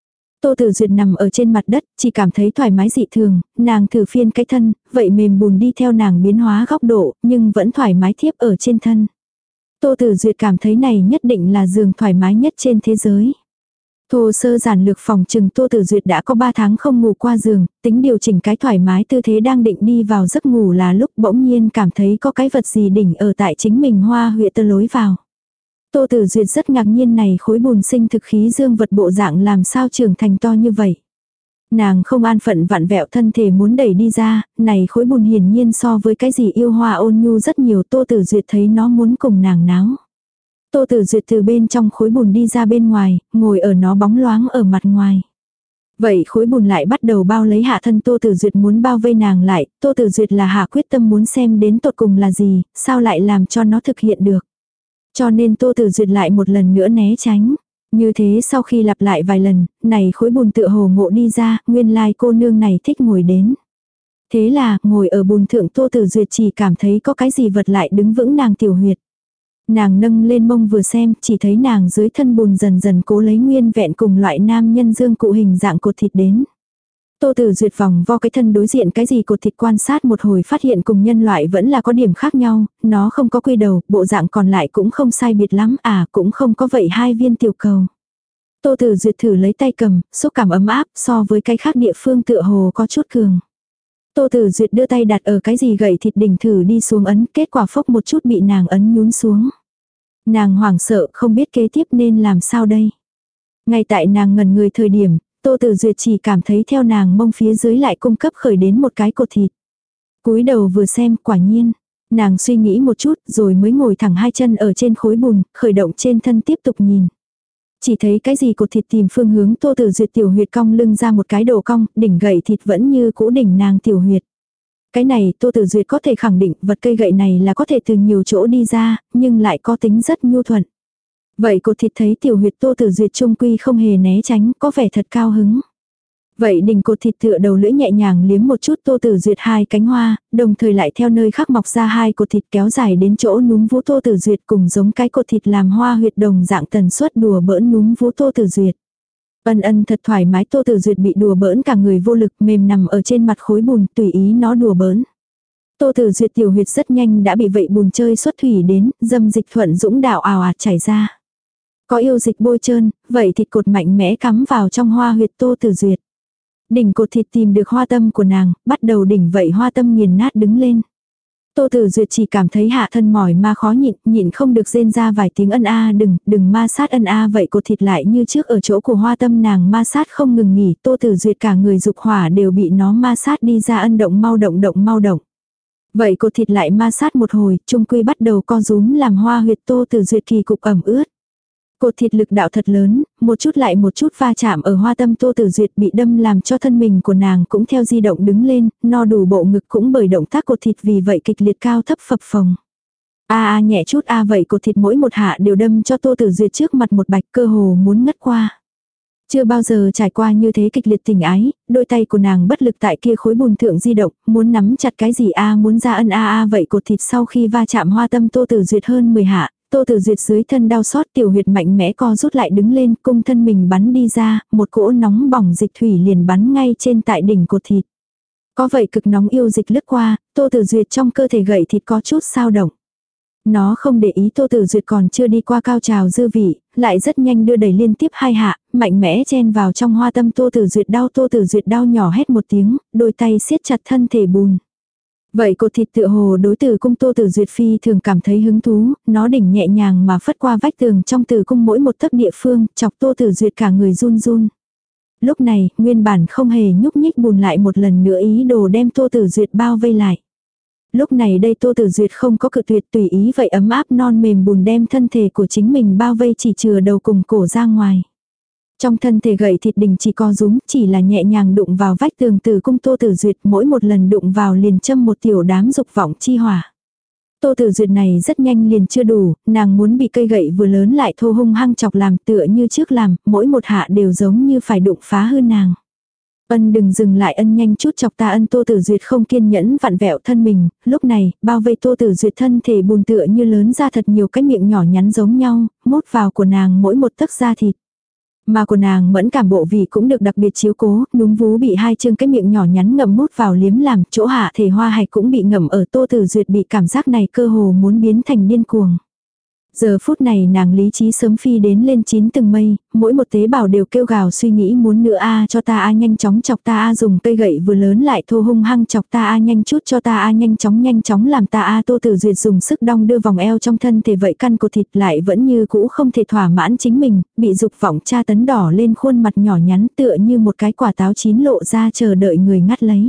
Tô Tử Duyệt nằm ở trên mặt đất, chỉ cảm thấy thoải mái dị thường, nàng thử phiên cái thân, vậy mềm bùn đi theo nàng biến hóa góc độ, nhưng vẫn thoải mái thiếp ở trên thân. Tô Tử Duyệt cảm thấy này nhất định là giường thoải mái nhất trên thế giới. Thô sơ giản lược phòng trừng Tô Tử Duyệt đã có 3 tháng không ngủ qua giường, tính điều chỉnh cái thoải mái tư thế đang định đi vào giấc ngủ là lúc bỗng nhiên cảm thấy có cái vật gì đỉnh ở tại chính mình hoa huyệt tơ lối vào. Tô Tử Duyệt rất ngạc nhiên này khối bùn sinh thực khí dương vật bộ dạng làm sao trưởng thành to như vậy. Nàng không an phận vặn vẹo thân thể muốn đẩy đi ra, này khối bùn hiển nhiên so với cái gì yêu hoa ôn nhu rất nhiều. Tô Tử Duyệt thấy nó muốn cùng nàng náo. Tô Tử Duyệt từ bên trong khối bùn đi ra bên ngoài, ngồi ở nó bóng loáng ở mặt ngoài. Vậy khối bùn lại bắt đầu bao lấy hạ thân. Tô Tử Duyệt muốn bao vây nàng lại, Tô Tử Duyệt là hạ quyết tâm muốn xem đến tột cùng là gì, sao lại làm cho nó thực hiện được. Cho nên Tô Tử Duyệt lại một lần nữa né tránh. Như thế sau khi lặp lại vài lần, này khối bùn tựa hồ ngộ đi ra, nguyên lai cô nương này thích ngồi đến. Thế là, ngồi ở bùn thượng Tô Tử Duyệt chỉ cảm thấy có cái gì vật lại đứng vững nàng tiểu huyệt. Nàng nâng lên mông vừa xem, chỉ thấy nàng dưới thân bùn dần dần cố lấy nguyên vẹn cùng loại nam nhân dương cụ hình dạng cột thịt đến. Tô Tử Duyệt vòng vo cái thân đối diện cái gì cột thịt quan sát một hồi phát hiện cùng nhân loại vẫn là có điểm khác nhau, nó không có quy đầu, bộ dạng còn lại cũng không sai biệt lắm, cũng không có vậy 2 viên tiểu cầu. Tô Tử Duyệt thử lấy tay cầm, xúc cảm ấm áp so với cái khác địa phương tựa hồ có chút cường. Tô Tử Duyệt đưa tay đặt ở cái gì gậy thịt đỉnh thử đi xuống ấn, kết quả phốc một chút bị nàng ấn nhún xuống. Nàng hoảng sợ không biết kế tiếp nên làm sao đây. Ngay tại nàng ngẩn người thời điểm, Tô Tử Duyệt chỉ cảm thấy theo nàng mông phía dưới lại cung cấp khởi đến một cái cột thịt. Cúi đầu vừa xem, quả nhiên. Nàng suy nghĩ một chút rồi mới ngồi thẳng 2 chân ở trên khối bùn, khởi động trên thân tiếp tục nhìn. Chỉ thấy cái gì cột thịt tìm phương hướng Tô Tử Duyệt tiểu huyệt cong lưng ra một cái độ cong, đỉnh gậy thịt vẫn như cũ đỉnh nàng tiểu huyệt. Cái này Tô Tử Duyệt có thể khẳng định vật cây gậy này là có thể từ nhiều chỗ đi ra, nhưng lại có tính rất nhu thuận. Vậy cột thịt thấy tiểu huyệt Tô Tử Duyệt trung quy không hề né tránh, có vẻ thật cao hứng. Vậy đỉnh cột thịt tựa đầu lưỡi nhẹ nhàng liếm một chút Tô Tử Duyệt 2 cánh hoa, đồng thời lại theo nơi khác mọc ra 2 cột thịt kéo dài đến chỗ núm vú Tô Tử Duyệt cùng giống cái cột thịt làm hoa huyệt đồng dạng tần suất đùa bỡn núm vú Tô Tử Duyệt. Ân thật thoải mái. Tô Tử Duyệt bị đùa bỡn cả người vô lực mềm nằm ở trên mặt khối bùn tùy ý nó đùa bỡn. Tô Tử Duyệt tiểu huyệt rất nhanh đã bị vậy bùn chơi xuất thủy đến, dâm dịch thuận dũng đạo ào ạt chảy ra. Có yêu dịch bôi trơn, vậy thịt cột mạnh mẽ cắm vào trong hoa huyệt Tô Tử Duyệt. Đỉnh cột thịt tìm được hoa tâm của nàng, bắt đầu đỉnh vậy hoa tâm nghiền nát đứng lên. Tô Tử Duyệt chỉ cảm thấy hạ thân mỏi mà khó nhịn không được rên ra vài tiếng ân a đừng ma sát ân a vậy cột thịt lại như trước ở chỗ của hoa tâm nàng ma sát không ngừng nghỉ. Tô Tử Duyệt cả người dục hỏa đều bị nó ma sát đi ra ân động mau động. Vậy cột thịt lại ma sát một hồi, trung quy bắt đầu co rúm làm hoa huyệt Tô Tử Duyệt kỳ cục ẩm ướt. Cột thịt lực đạo thật lớn, một chút lại một chút va chạm ở hoa tâm Tô Tử Duyệt bị đâm làm cho thân mình của nàng cũng theo di động đứng lên, no đủ bộ ngực cũng bởi động tác cột thịt vì vậy kịch liệt cao thấp phập phồng. Nhẹ chút vậy cột thịt mỗi một hạ đều đâm cho Tô Tử Duyệt trước mặt một bạch cơ hồ muốn ngất qua. Chưa bao giờ trải qua như thế kịch liệt tình ái, đôi tay của nàng bất lực tại kia khối bùn thượng di động, muốn nắm chặt cái gì muốn ra ân vậy cột thịt sau khi va chạm hoa tâm Tô Tử Duyệt hơn 10 hạ. Tô Tử Duyệt dưới thân đau xót tiểu huyệt mạnh mẽ co rút lại đứng lên, cung thân mình bắn đi ra, một cỗ nóng bỏng dịch thủy liền bắn ngay trên tại đỉnh cột thịt. Có vậy cực nóng yêu dịch lướt qua, Tô Tử Duyệt trong cơ thể gậy thịt có chút dao động. Nó không để ý Tô Tử Duyệt còn chưa đi qua cao trào dư vị, lại rất nhanh đưa đẩy liên tiếp 2 hạ, mạnh mẽ chen vào trong hoa tâm Tô Tử Duyệt đau nhỏ hét một tiếng, đôi tay siết chặt thân thể bùn. Vậy cột thịt tựa hồ đối tử cung Tô Tử Duyệt phi thường cảm thấy hứng thú, nó đỉnh nhẹ nhàng mà phất qua vách tường trong tử cung mỗi một tấc địa phương, chọc Tô Tử Duyệt cả người run run. Lúc này, nguyên bản không hề nhúc nhích bùn lại một lần nữa ý đồ đem Tô Tử Duyệt bao vây lại. Lúc này đây Tô Tử Duyệt không có cự tuyệt tùy ý vậy ấm áp non mềm bùn đem thân thể của chính mình bao vây chỉ chừa đầu cùng cổ ra ngoài. Trong thân thể gậy thịt đình chỉ co rúm, chỉ là nhẹ nhàng đụng vào vách tường tử cung Tô Tử Duyệt, mỗi một lần đụng vào liền châm một tiểu đám dục vọng chi hỏa. Tô Tử Duyệt này rất nhanh liền chưa đủ, nàng muốn bị cây gậy vừa lớn lại thô hung hăng chọc làm tựa như trước làm, mỗi một hạ đều giống như phải đụng phá hư nàng. Đừng dừng lại nhanh chút chọc ta Tô Tử Duyệt không kiên nhẫn vặn vẹo thân mình, lúc này, bao vây Tô Tử Duyệt thân thể bùn tựa như lớn ra thật nhiều cái miệng nhỏ nhắn giống nhau, mút vào của nàng mỗi một tấc da thịt. Mà của nàng mẫn cảm bộ vị cũng được đặc biệt chiếu cố, núm vú bị hai chương cái miệng nhỏ nhắn ngậm mút vào liếm làm, chỗ hạ thể hoa hạch cũng bị ngậm ở. Tô Tử Duyệt bị cảm giác này cơ hồ muốn biến thành điên cuồng. Giờ phút này nàng lý trí sớm phi đến lên 9 tầng mây, mỗi một tế bào đều kêu gào suy nghĩ muốn nữa cho ta nhanh chóng chọc ta dùng cây gậy vừa lớn lại thô hung hăng chọc ta nhanh chút cho ta nhanh chóng làm ta Tô Tử Duyệt dùng sức đong đưa vòng eo trong thân thể vậy căn cột thịt lại vẫn như cũ không thể thỏa mãn chính mình, bị dục vọng tra tấn đỏ lên khuôn mặt nhỏ nhắn tựa như một cái quả táo chín lộ ra chờ đợi người ngắt lấy.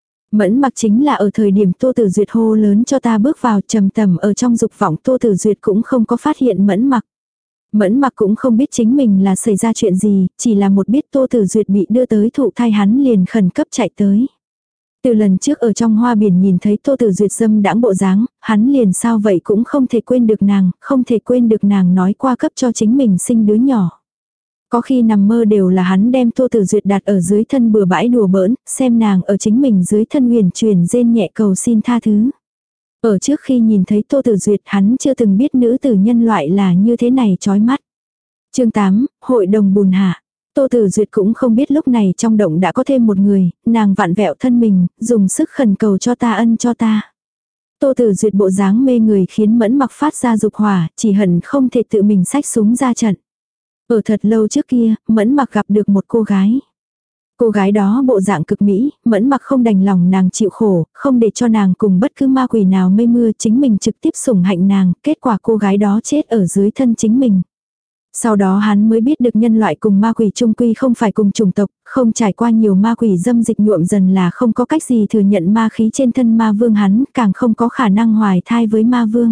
Mẫn mặc chính là ở thời điểm Tô Tử Duyệt hô lớn cho ta bước vào trầm tầm ở trong dục vọng Tô Tử Duyệt cũng không có phát hiện mẫn mặc. Mẫn mặc cũng không biết chính mình là xảy ra chuyện gì, chỉ là một biết Tô Tử Duyệt bị đưa tới thụ thai hắn liền khẩn cấp chạy tới. Từ lần trước ở trong hoa biển nhìn thấy Tô Tử Duyệt dâm đãng bộ dáng, hắn liền sao vậy cũng không thể quên được nàng, không thể quên được nàng nói qua cấp cho chính mình sinh đứa nhỏ. Có khi nằm mơ đều là hắn đem Tô Tử Duyệt đặt ở dưới thân bừa bãi đùa bỡn, xem nàng ở chính mình dưới thân huyền truyền rên nhẹ cầu xin tha thứ. Ở trước khi nhìn thấy Tô Tử Duyệt hắn chưa từng biết nữ tử nhân loại là như thế này chói mắt. Chương 8, Hội đồng bùn hạ. Tô Tử Duyệt cũng không biết lúc này trong động đã có thêm một người, nàng vặn vẹo thân mình, dùng sức khẩn cầu cho ta ân cho ta. Tô Tử Duyệt bộ dáng mê người khiến Mẫn Mặc phát ra dục hỏa, chỉ hận không thể tự mình xách súng ra trận. Ở thật lâu trước kia, Mẫn Mặc gặp được một cô gái. Cô gái đó bộ dạng cực mỹ, Mẫn Mặc không đành lòng nàng chịu khổ, không để cho nàng cùng bất cứ ma quỷ nào mây mưa, chính mình trực tiếp sủng hạnh nàng, kết quả cô gái đó chết ở dưới thân chính mình. Sau đó hắn mới biết được nhân loại cùng ma quỷ chung quy không phải cùng chủng tộc, không trải qua nhiều ma quỷ dâm dịch nhuộm dần là không có cách gì thừa nhận ma khí trên thân ma vương hắn, càng không có khả năng hoài thai với ma vương.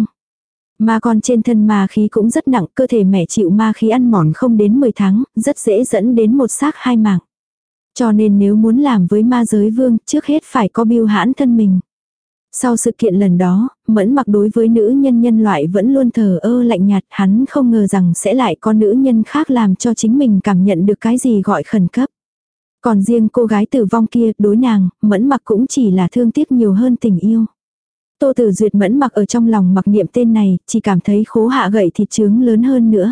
Ma con trên thân ma khí cũng rất nặng, cơ thể mẹ chịu ma khí ăn mòn không đến 10 tháng, rất dễ dẫn đến một xác hai mạng. Cho nên nếu muốn làm với ma giới vương, trước hết phải có bưu hãn thân mình. Sau sự kiện lần đó, Mẫn Mặc đối với nữ nhân loại vẫn luôn thờ ơ lạnh nhạt, hắn không ngờ rằng sẽ lại có nữ nhân khác làm cho chính mình cảm nhận được cái gì gọi khẩn cấp. Còn riêng cô gái tử vong kia, đối nàng, Mẫn Mặc cũng chỉ là thương tiếc nhiều hơn tình yêu. Tô Tử Duyệt Mẫn Mặc ở trong lòng mặc niệm tên này, chỉ cảm thấy khố hạ gậy thịt trướng lớn hơn nữa.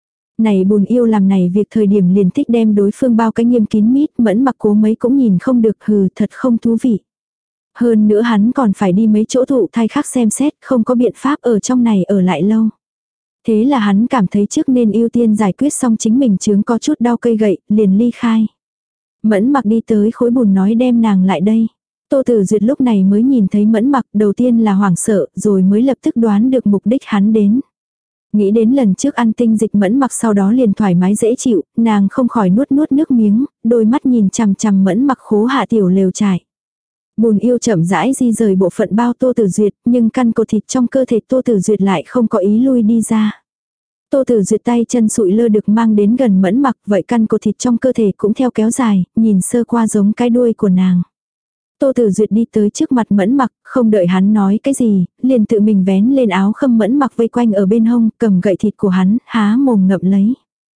Này bùn yêu làm này việc thời điểm liền thích đem đối phương bao cái nghiêm kín mít, Mẫn Mặc cố mấy cũng nhìn không được, hừ thật không thú vị. Hơn nữa hắn còn phải đi mấy chỗ thụ thai khác xem xét, không có biện pháp ở trong này ở lại lâu. Thế là hắn cảm thấy trước nên ưu tiên giải quyết xong chính mình chướng có chút đau cây gậy, liền ly khai. Mẫn Mặc đi tới khối bùn nói đem nàng lại đây. Tô Tử Duyệt lúc này mới nhìn thấy Mẫn Mặc, đầu tiên là hoảng sợ, rồi mới lập tức đoán được mục đích hắn đến. Nghĩ đến lần trước ăn tinh dịch Mẫn Mặc sau đó liền thoải mái dễ chịu, nàng không khỏi nuốt nước miếng, đôi mắt nhìn chằm chằm Mẫn Mặc khố hạ tiểu lều trải. Bùn yêu chậm rãi di rời bộ phận bao Tô Tử Duyệt, nhưng căn cột thịt trong cơ thể Tô Tử Duyệt lại không có ý lui đi ra. Tô Tử Duyệt tay chân sụi lơ được mang đến gần Mẫn Mặc, vậy căn cột thịt trong cơ thể cũng theo kéo dài, nhìn sơ qua giống cái đuôi của nàng. Tô Tử Duyệt đi tới trước mặt Mẫn Mặc, không đợi hắn nói cái gì, liền tự mình vén lên áo khâm Mẫn Mặc vây quanh ở bên hông, cầm gậy thịt của hắn, há mồm ngậm lấy.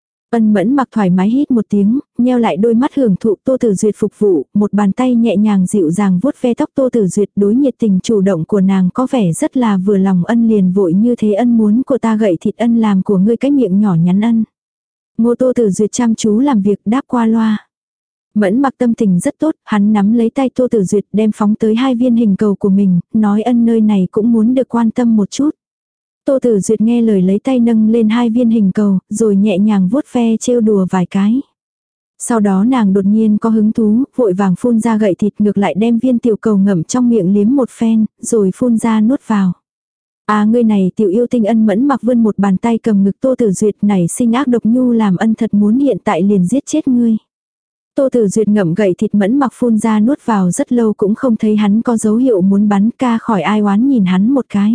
Mẫn Mặc thoải mái hít một tiếng, nheo lại đôi mắt hưởng thụ Tô Tử Duyệt phục vụ, một bàn tay nhẹ nhàng dịu dàng vuốt ve tóc Tô Tử Duyệt, đối nhiệt tình chủ động của nàng có vẻ rất là vừa lòng. Liền vội như thế muốn của ta gậy thịt làm của ngươi cái miệng nhỏ nhắn Ngô Tô Tử Duyệt chăm chú làm việc đáp qua loa. Mẫn Mặc tâm tình rất tốt, hắn nắm lấy tay Tô Tử Duyệt đem phóng tới 2 viên hình cầu của mình, nói nơi này cũng muốn được quan tâm một chút. Tô Tử Duyệt nghe lời lấy tay nâng lên 2 viên hình cầu, rồi nhẹ nhàng vuốt ve trêu đùa vài cái. Sau đó nàng đột nhiên có hứng thú, vội vàng phun ra gậy thịt, ngược lại đem viên tiểu cầu ngậm trong miệng liếm một phen, rồi phun ra nuốt vào. Ngươi này tiểu yêu tinh Mẫn Mặc vươn một bàn tay cầm ngực Tô Tử Duyệt, này sinh ác độc nhu làm thật muốn hiện tại liền giết chết ngươi. Tô Tử Duyệt ngậm gậy thịt Mẫn Mặc phun ra nuốt vào rất lâu cũng không thấy hắn có dấu hiệu muốn bắn, ca khỏi ai oán nhìn hắn một cái.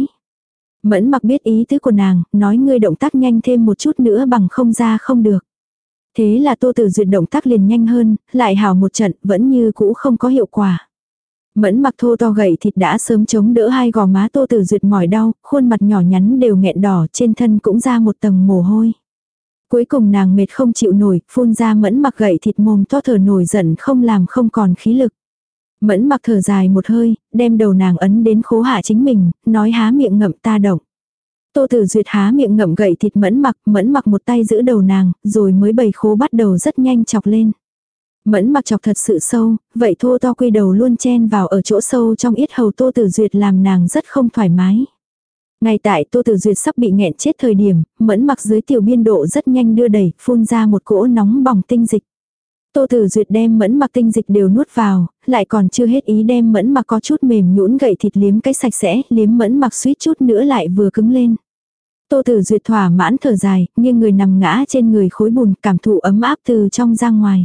Mẫn Mặc biết ý tứ của nàng, nói ngươi động tác nhanh thêm một chút nữa bằng không ra không được. Thế là Tô Tử Duyệt động tác liền nhanh hơn, lại hào một trận, vẫn như cũ không có hiệu quả. Mẫn Mặc thô to gậy thịt đã sớm chống đỡ 2 gò má Tô Tử Duyệt mỏi đau, khuôn mặt nhỏ nhắn đều nghẹn đỏ, trên thân cũng ra một tầng mồ hôi. Cuối cùng nàng mệt không chịu nổi, phun ra Mẫn Mặc gậy thịt mồm to thở nổi giận không làm không còn khí lực. Mẫn Mặc thở dài một hơi, đem đầu nàng ấn đến khố hạ chính mình, nói há miệng ngậm ta động. Tô Tử Duyệt há miệng ngậm gậy thịt Mẫn Mặc một tay giữ đầu nàng, rồi mới bầy khố bắt đầu rất nhanh chọc lên. Mẫn Mặc chọc thật sự sâu, vậy thô to quy đầu luôn chen vào ở chỗ sâu trong yết hầu Tô Tử Duyệt làm nàng rất không thoải mái. Ngay tại Tô Tử Duyệt sắp bị nghẹn chết thời điểm, Mẫn Mặc dưới tiểu biên độ rất nhanh đưa đẩy, phun ra một cỗ nóng bỏng tinh dịch. Tô Tử Duyệt đem Mẫn Mặc tinh dịch đều nuốt vào, lại còn chưa hết ý đem Mẫn Mặc có chút mềm nhũn gậy thịt liếm cái sạch sẽ, liếm Mẫn Mặc suýt chút nữa lại vừa cứng lên. Tô Tử Duyệt thỏa mãn thở dài, nghiêng người nằm ngã trên người khối bùn, cảm thụ ấm áp từ trong ra ngoài.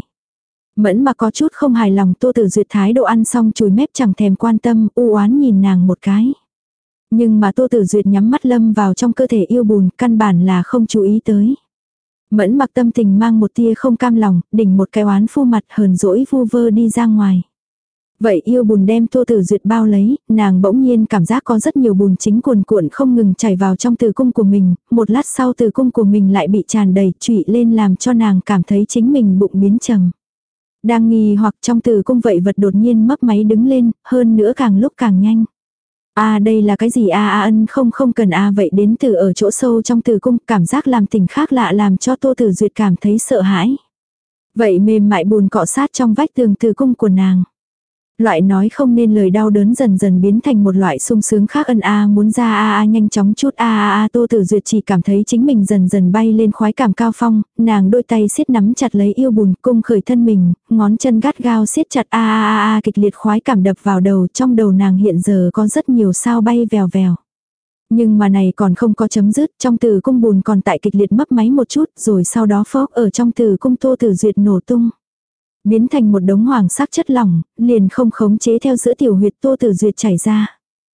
Mẫn Mặc có chút không hài lòng Tô Tử Duyệt thái độ ăn xong chùi mép chẳng thèm quan tâm, u oán nhìn nàng một cái. Nhưng mà Tô Tử Duyệt nhắm mắt lâm vào trong cơ thể yêu bùn, căn bản là không chú ý tới. Mẫn Mặc tâm tình mang một tia không cam lòng, đỉnh một cái oán phu mặt hờn dỗi vu vơ đi ra ngoài. Vậy yêu bùn đem Tô Tử Duyệt bao lấy, nàng bỗng nhiên cảm giác có rất nhiều bùn chính cuồn cuộn không ngừng chảy vào trong tử cung của mình, một lát sau tử cung của mình lại bị tràn đầy trụy lên làm cho nàng cảm thấy chính mình bụng biến trầm. Đang nghi hoặc trong tử cung vậy vật đột nhiên mấp máy đứng lên, hơn nữa càng lúc càng nhanh. Đây là cái gì ân không cần vậy đến từ ở chỗ sâu trong tử cung, cảm giác làm tình khác lạ làm cho Tô Tử Duyệt cảm thấy sợ hãi. Vậy mềm mại bùn cọ sát trong vách tường tử cung của nàng. Loại nói không nên lời đau đớn dần dần biến thành một loại sung sướng khác muốn ra nhanh chóng chút Tô Tử Duyệt chỉ cảm thấy chính mình dần dần bay lên khoái cảm cao phong, nàng đôi tay siết nắm chặt lấy yêu bùn cung khởi thân mình, ngón chân gắt gao siết chặt kịch liệt khoái cảm đập vào đầu, trong đầu nàng hiện giờ có rất nhiều sao bay vèo vèo. Nhưng mà này còn không có chấm dứt, trong tử cung bùn còn tại kịch liệt mấp máy một chút, rồi sau đó phốc ở trong tử cung Tô Tử Duyệt nổ tung. Biến thành một đống hoàng sắc chất lỏng, liền không khống chế theo giữa tiểu huyệt Tô Tử Duyệt chảy ra.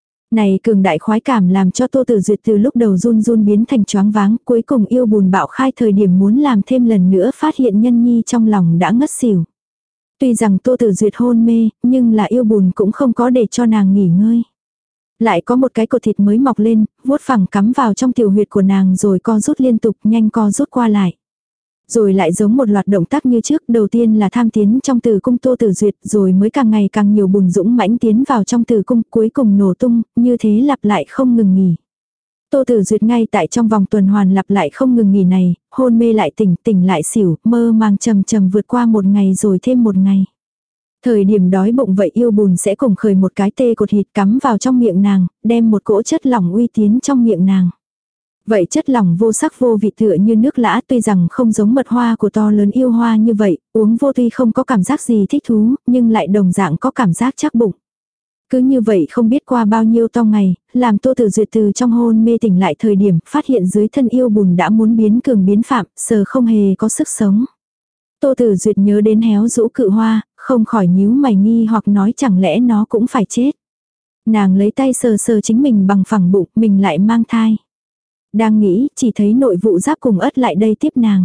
Này cường đại khoái cảm làm cho Tô Tử Duyệt từ lúc đầu run run biến thành choáng váng, cuối cùng yêu bùn bạo khai thời điểm muốn làm thêm lần nữa phát hiện nhân nhi trong lòng đã ngất xỉu. Tuy rằng Tô Tử Duyệt hôn mê, nhưng là yêu bùn cũng không có để cho nàng nghỉ ngơi. Lại có một cái cột thịt mới mọc lên, vuốt phẳng cắm vào trong tiểu huyệt của nàng rồi co rút liên tục, nhanh co rút qua lại. Rồi lại giống một loạt động tác như trước, đầu tiên là tham tiến trong tử cung Tô Tử Duyệt, rồi mới càng ngày càng nhiều bùn dũng mãnh tiến vào trong tử cung, cuối cùng nổ tung, như thế lặp lại không ngừng nghỉ. Tô Tử Duyệt ngay tại trong vòng tuần hoàn lặp lại không ngừng nghỉ này, hôn mê lại tỉnh, tỉnh lại xỉu, mơ màng trầm trầm vượt qua một ngày rồi thêm một ngày. Thời điểm đói bụng vậy yêu bùn sẽ cùng khởi một cái tê cột thịt cắm vào trong miệng nàng, đem một cỗ chất lỏng uy tiến trong miệng nàng. Vậy chất lỏng vô sắc vô vị tựa như nước lã, tuy rằng không giống mật hoa của to lớn yêu hoa như vậy, uống vô tuy không có cảm giác gì thích thú, nhưng lại đồng dạng có cảm giác chắc bụng. Cứ như vậy không biết qua bao nhiêu to ngày, làm Tô Tử Duyệt từ trong hôn mê tỉnh lại thời điểm phát hiện dưới thân yêu bùn đã muốn biến cường biến phạm, sờ không hề có sức sống. Tô Tử Duyệt nhớ đến héo rũ cự hoa, không khỏi nhíu mày nghi hoặc nói chẳng lẽ nó cũng phải chết. Nàng lấy tay sờ sờ chính mình bằng phẳng bụng, mình lại mang thai. Đang nghĩ, chỉ thấy nội vụ giáp cùng ất lại đây tiếp nàng.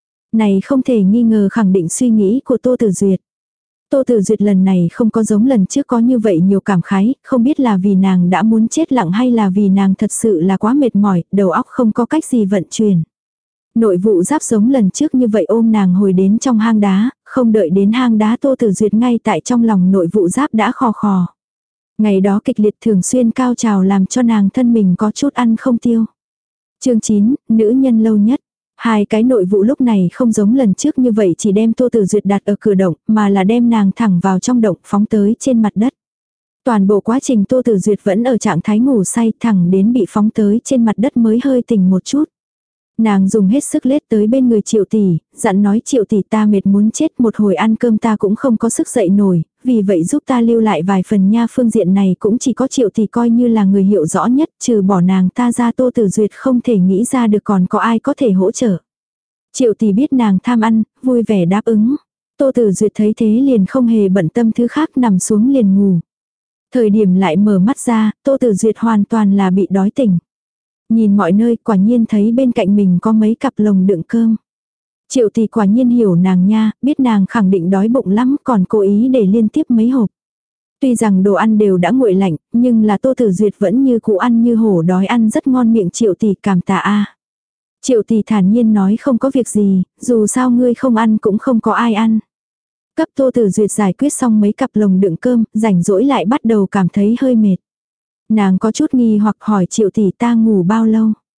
Này không thể nghi ngờ khẳng định suy nghĩ của Tô Tử Duyệt. Tô Tử Duyệt lần này không có giống lần trước có như vậy nhiều cảm khái, không biết là vì nàng đã muốn chết lặng hay là vì nàng thật sự là quá mệt mỏi, đầu óc không có cách gì vận chuyển. Nội vụ giáp giống lần trước như vậy ôm nàng hồi đến trong hang đá, không đợi đến hang đá Tô Tử Duyệt ngay tại trong lòng nội vụ giáp đã khò khò. Ngày đó kịch liệt thường xuyên cao trào làm cho nàng thân mình có chút ăn không tiêu. Chương 9, nữ nhân lâu nhất. Hai cái nội vụ lúc này không giống lần trước như vậy chỉ đem Tô Tử Duyệt đặt ở cửa động, mà là đem nàng thẳng vào trong động phóng tới trên mặt đất. Toàn bộ quá trình Tô Tử Duyệt vẫn ở trạng thái ngủ say thẳng đến bị phóng tới trên mặt đất mới hơi tỉnh một chút. Nàng dùng hết sức lết tới bên người Triệu tỷ, dặn nói Triệu tỷ ta mệt muốn chết một hồi ăn cơm ta cũng không có sức dậy nổi, vì vậy giúp ta lưu lại vài phần nha phương diện này cũng chỉ có Triệu tỷ coi như là người hiểu rõ nhất, trừ bỏ nàng ta ra Tô Tử Duyệt không thể nghĩ ra được còn có ai có thể hỗ trợ. Triệu tỷ biết nàng tham ăn, vui vẻ đáp ứng. Tô Tử Duyệt thấy thế liền không hề bận tâm thứ khác nằm xuống liền ngủ. Thời điểm lại mở mắt ra, Tô Tử Duyệt hoàn toàn là bị đói tỉnh. Nhìn mọi nơi quả nhiên thấy bên cạnh mình có mấy cặp lồng đựng cơm. Triệu tỷ quả nhiên hiểu nàng nha, biết nàng khẳng định đói bụng lắm còn cố ý để liên tiếp mấy hộp. Tuy rằng đồ ăn đều đã nguội lạnh, nhưng là Tô Tử Duyệt vẫn như cũ ăn như hổ đói ăn rất ngon miệng Triệu tỷ cảm tạ a. Triệu tỷ thản nhiên nói không có việc gì, dù sao ngươi không ăn cũng không có ai ăn. Cấp Tô Tử Duyệt giải quyết xong mấy cặp lồng đựng cơm, rảnh rỗi lại bắt đầu cảm thấy hơi mệt. Nàng có chút nghi hoặc hỏi Triệu tỷ ta ngủ bao lâu.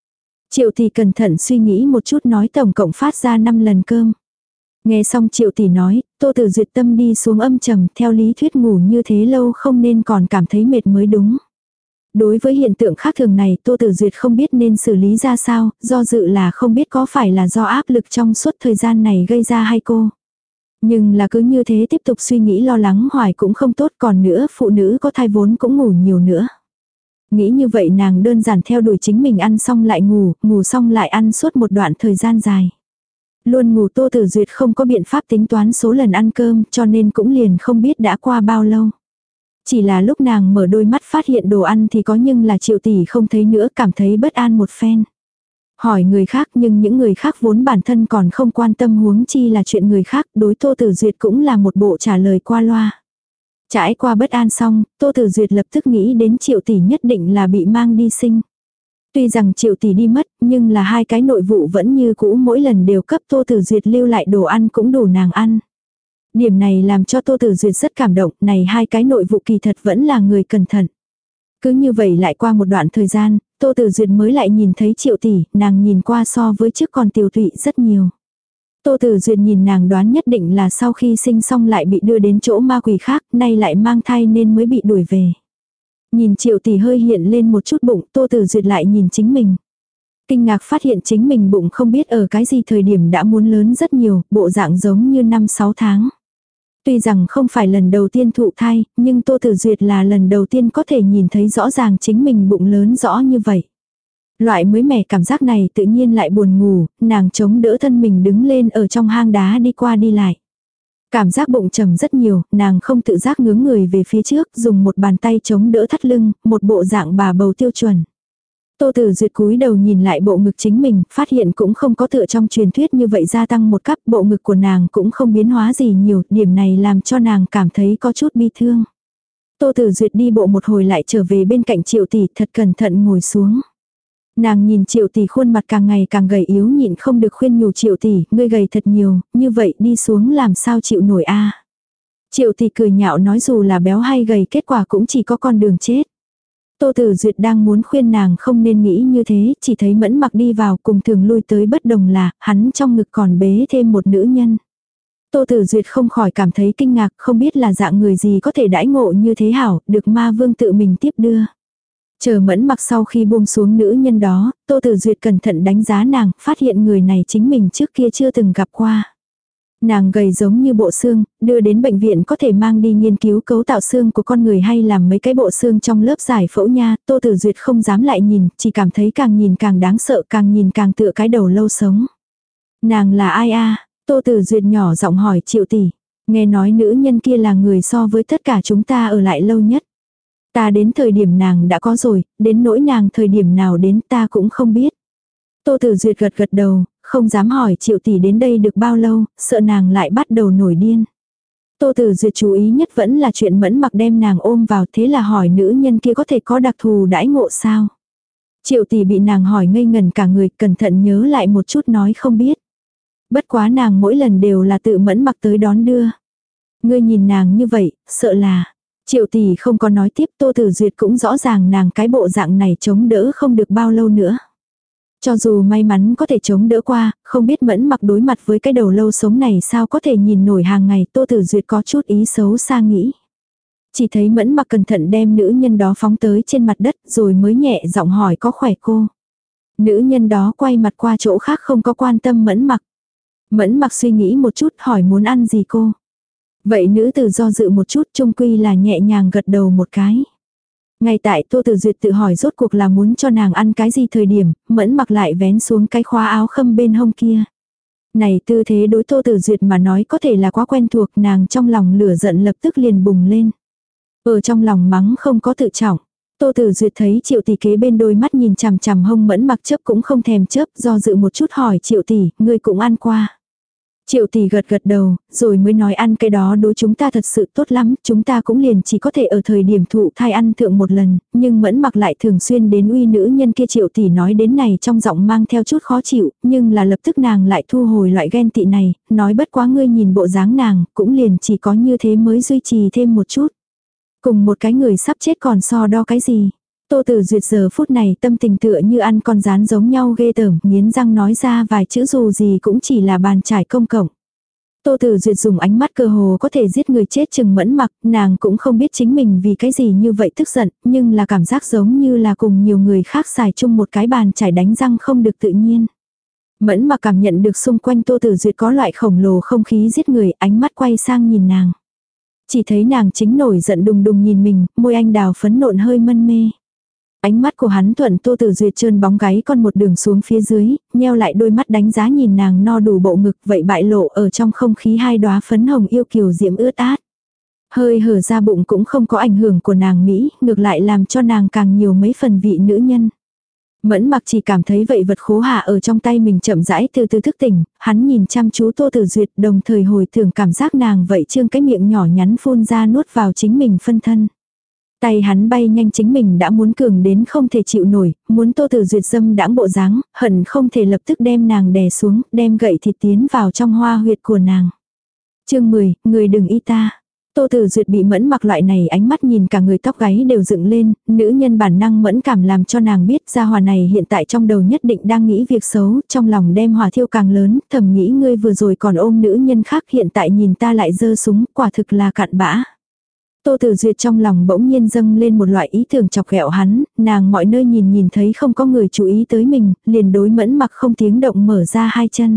Triệu tỷ cẩn thận suy nghĩ một chút nói tổng cộng phát ra 5 lần cơm. Nghe xong Triệu tỷ nói, Tô Tử Duyệt tâm đi xuống âm trầm, theo lý thuyết ngủ như thế lâu không nên còn cảm thấy mệt mới đúng. Đối với hiện tượng khác thường này Tô Tử Duyệt không biết nên xử lý ra sao, do dự là không biết có phải là do áp lực trong suốt thời gian này gây ra hay cô. Nhưng là cứ như thế tiếp tục suy nghĩ lo lắng hoài cũng không tốt, còn nữa phụ nữ có thai vốn cũng ngủ nhiều nữa. Nghĩ như vậy nàng đơn giản theo đuổi chính mình ăn xong lại ngủ, ngủ xong lại ăn suốt một đoạn thời gian dài. Luôn ngủ Tô Tử Duyệt không có biện pháp tính toán số lần ăn cơm cho nên cũng liền không biết đã qua bao lâu. Chỉ là lúc nàng mở đôi mắt phát hiện đồ ăn thì có nhưng là Triệu tỷ không thấy nữa, cảm thấy bất an một phen. Hỏi người khác nhưng những người khác vốn bản thân còn không quan tâm, huống chi là chuyện người khác, đối Tô Tử Duyệt cũng là một bộ trả lời qua loa. Trải qua bất an xong, Tô Tử Duyệt lập tức nghĩ đến Triệu tỷ nhất định là bị mang đi sinh. Tuy rằng Triệu tỷ đi mất, nhưng là hai cái nội vụ vẫn như cũ mỗi lần đều cấp Tô Tử Duyệt lưu lại đồ ăn cũng đủ nàng ăn. Điểm này làm cho Tô Tử Duyệt rất cảm động, này hai cái nội vụ kỳ thật vẫn là người cẩn thận. Cứ như vậy lại qua một đoạn thời gian, Tô Tử Duyệt mới lại nhìn thấy Triệu tỷ, nàng nhìn qua so với trước còn tiều tụy rất nhiều. Tô Tử Duyệt nhìn nàng đoán nhất định là sau khi sinh xong lại bị đưa đến chỗ ma quỷ khác, nay lại mang thai nên mới bị đuổi về. Nhìn Triệu tỷ hơi hiện lên một chút bụng, Tô Tử Duyệt lại nhìn chính mình. Kinh ngạc phát hiện chính mình bụng không biết ở cái gì thời điểm đã muốn lớn rất nhiều, bộ dạng giống như 5-6 tháng. Tuy rằng không phải lần đầu tiên thụ thai, nhưng Tô Tử Duyệt là lần đầu tiên có thể nhìn thấy rõ ràng chính mình bụng lớn rõ như vậy. Loại mới mẻ cảm giác này tự nhiên lại buồn ngủ, nàng chống đỡ thân mình đứng lên ở trong hang đá đi qua đi lại. Cảm giác bụng trầm rất nhiều, nàng không tự giác nghướng người về phía trước, dùng một bàn tay chống đỡ thắt lưng, một bộ dạng bà bầu tiêu chuẩn. Tô Tử Duyệt cúi đầu nhìn lại bộ ngực chính mình, phát hiện cũng không có tựa trong truyền thuyết như vậy gia tăng một cấp, bộ ngực của nàng cũng không biến hóa gì nhiều, điểm này làm cho nàng cảm thấy có chút bi thương. Tô Tử Duyệt đi bộ một hồi lại trở về bên cạnh Triệu tỷ, thật cẩn thận ngồi xuống. Nàng nhìn Triệu tỷ khuôn mặt càng ngày càng gầy yếu, nhịn không được khuyên nhủ Triệu tỷ, ngươi gầy thật nhiều, như vậy đi xuống làm sao chịu nổi a. Triệu tỷ cười nhạo nói dù là béo hay gầy kết quả cũng chỉ có con đường chết. Tô Tử Duyệt đang muốn khuyên nàng không nên nghĩ như thế, chỉ thấy Mẫn Mặc đi vào cùng thường lui tới bất đồng là, hắn trong ngực còn bế thêm một nữ nhân. Tô Tử Duyệt không khỏi cảm thấy kinh ngạc, không biết là dạng người gì có thể đãi ngộ như thế hảo, được ma vương tự mình tiếp đưa. Chờ Mẫn Mặc sau khi buông xuống nữ nhân đó, Tô Tử Duyệt cẩn thận đánh giá nàng, phát hiện người này chính mình trước kia chưa từng gặp qua. Nàng gầy giống như bộ xương, đưa đến bệnh viện có thể mang đi nghiên cứu cấu tạo xương của con người hay làm mấy cái bộ xương trong lớp giải phẫu nha. Tô Tử Duyệt không dám lại nhìn, chỉ cảm thấy càng nhìn càng đáng sợ, càng nhìn càng tựa cái đầu lâu sống. Nàng là ai a? Tô Tử Duyệt nhỏ giọng hỏi Triệu tỷ. Nghe nói nữ nhân kia là người so với tất cả chúng ta ở lại lâu nhất. Ta đến thời điểm nàng đã có rồi, đến nỗi nàng thời điểm nào đến ta cũng không biết. Tô Tử Duyệt gật gật đầu, không dám hỏi Triệu tỷ đến đây được bao lâu, sợ nàng lại bắt đầu nổi điên. Tô Tử Duyệt chú ý nhất vẫn là chuyện Mẫn Mặc đem nàng ôm vào, thế là hỏi nữ nhân kia có thể có đặc thù đãi ngộ sao. Triệu tỷ bị nàng hỏi ngây ngần cả người, cẩn thận nhớ lại một chút nói không biết. Bất quá nàng mỗi lần đều là tự Mẫn Mặc tới đón đưa. Ngươi nhìn nàng như vậy, sợ là. Triệu tỷ không có nói tiếp, Tô Tử Duyệt cũng rõ ràng nàng cái bộ dạng này chống đỡ không được bao lâu nữa. Cho dù may mắn có thể chống đỡ qua, không biết Mẫn Mặc đối mặt với cái đầu lâu sống này sao có thể nhìn nổi hàng ngày. Tô Tử Duyệt có chút ý xấu xa nghĩ. Chỉ thấy Mẫn Mặc cẩn thận đem nữ nhân đó phóng tới trên mặt đất rồi mới nhẹ giọng hỏi có khỏe cô. Nữ nhân đó quay mặt qua chỗ khác không có quan tâm Mẫn Mặc. Mẫn Mặc suy nghĩ một chút hỏi muốn ăn gì cô. Vậy nữ tử do dự một chút, chung quy là nhẹ nhàng gật đầu một cái. Ngay tại Tô Tử Duyệt tự hỏi rốt cuộc là muốn cho nàng ăn cái gì thời điểm, Mẫn Mặc lại vén xuống cái khóa áo khâm bên hông kia. Này tư thế đối Tô Tử Duyệt mà nói có thể là quá quen thuộc, nàng trong lòng lửa giận lập tức liền bùng lên. Ở trong lòng mắng không có tự trọng. Tô Tử Duyệt thấy Triệu tỷ kế bên đôi mắt nhìn chằm chằm hông Mẫn Mặc chớp cũng không thèm chớp, do dự một chút hỏi Triệu tỷ, ngươi cũng ăn qua. Triệu tỷ gật gật đầu, rồi mới nói ăn cái đó đối chúng ta thật sự tốt lắm, chúng ta cũng liền chỉ có thể ở thời điểm thụ thai ăn thượng một lần, nhưng Mẫn Mặc lại thường xuyên đến uy nữ nhân kia. Triệu tỷ nói đến này trong giọng mang theo chút khó chịu, nhưng là lập tức nàng lại thu hồi loại ghen tị này, nói bất quá ngươi nhìn bộ dáng nàng, cũng liền chỉ có như thế mới duy trì thêm một chút. Cùng một cái người sắp chết còn so đo cái gì. Tô Tử Duyệt giờ phút này tâm tình tựa như ăn con rán giống nhau ghê tởm, nghiến răng nói ra vài chữ dù gì cũng chỉ là bàn trải công cộng. Tô Tử Duyệt dùng ánh mắt cơ hồ có thể giết người chết chừng Mẫn Mặc, nàng cũng không biết chính mình vì cái gì như vậy tức giận, nhưng là cảm giác giống như là cùng nhiều người khác xài chung một cái bàn chải đánh răng không được tự nhiên. Mẫn Mặc cảm nhận được xung quanh Tô Tử Duyệt có loại khổng lồ không khí giết người, ánh mắt quay sang nhìn nàng. Chỉ thấy nàng chính nổi giận đùng đùng nhìn mình, môi anh đào phấn nộn hơi mân mê. Ánh mắt của hắn thuận Tô Tử Duyệt trơn bóng gáy con một đường xuống phía dưới, nheo lại đôi mắt đánh giá nhìn nàng no đủ bộ ngực vậy bại lộ ở trong không khí hai đóa phấn hồng yêu kiều diễm ướt át. Hơi hở ra bụng cũng không có ảnh hưởng của nàng Mỹ, ngược lại làm cho nàng càng nhiều mấy phần vị nữ nhân. Mẫn Mặc chỉ cảm thấy vậy vật khố hạ ở trong tay mình chậm rãi từ từ thức tỉnh, hắn nhìn chăm chú Tô Tử Duyệt đồng thời hồi tưởng cảm giác nàng vậy trương cái miệng nhỏ nhắn phun ra nuốt vào chính mình phân thân. Tay hắn bay nhanh chính mình đã muốn cường đến không thể chịu nổi, muốn Tô Tử Duyệt dâm đãng bộ dáng, hận không thể lập tức đem nàng đè xuống, đem gậy thịt tiến vào trong hoa huyệt của nàng. Chương 10, người đừng y ta. Tô Tử Duyệt bị Mẫn Mặc loại này ánh mắt nhìn cả người tóc gáy đều dựng lên, nữ nhân bản năng mẫn cảm làm cho nàng biết gia hỏa này hiện tại trong đầu nhất định đang nghĩ việc xấu, trong lòng đem hỏa thiêu càng lớn, thầm nghĩ ngươi vừa rồi còn ôm nữ nhân khác hiện tại nhìn ta lại giơ súng, quả thực là cặn bã. Tô Tử Duyệt trong lòng bỗng nhiên dâng lên một loại ý tưởng chọc ghẹo hắn, nàng mọi nơi nhìn thấy không có người chú ý tới mình, liền đối Mẫn Mặc không tiếng động mở ra hai chân.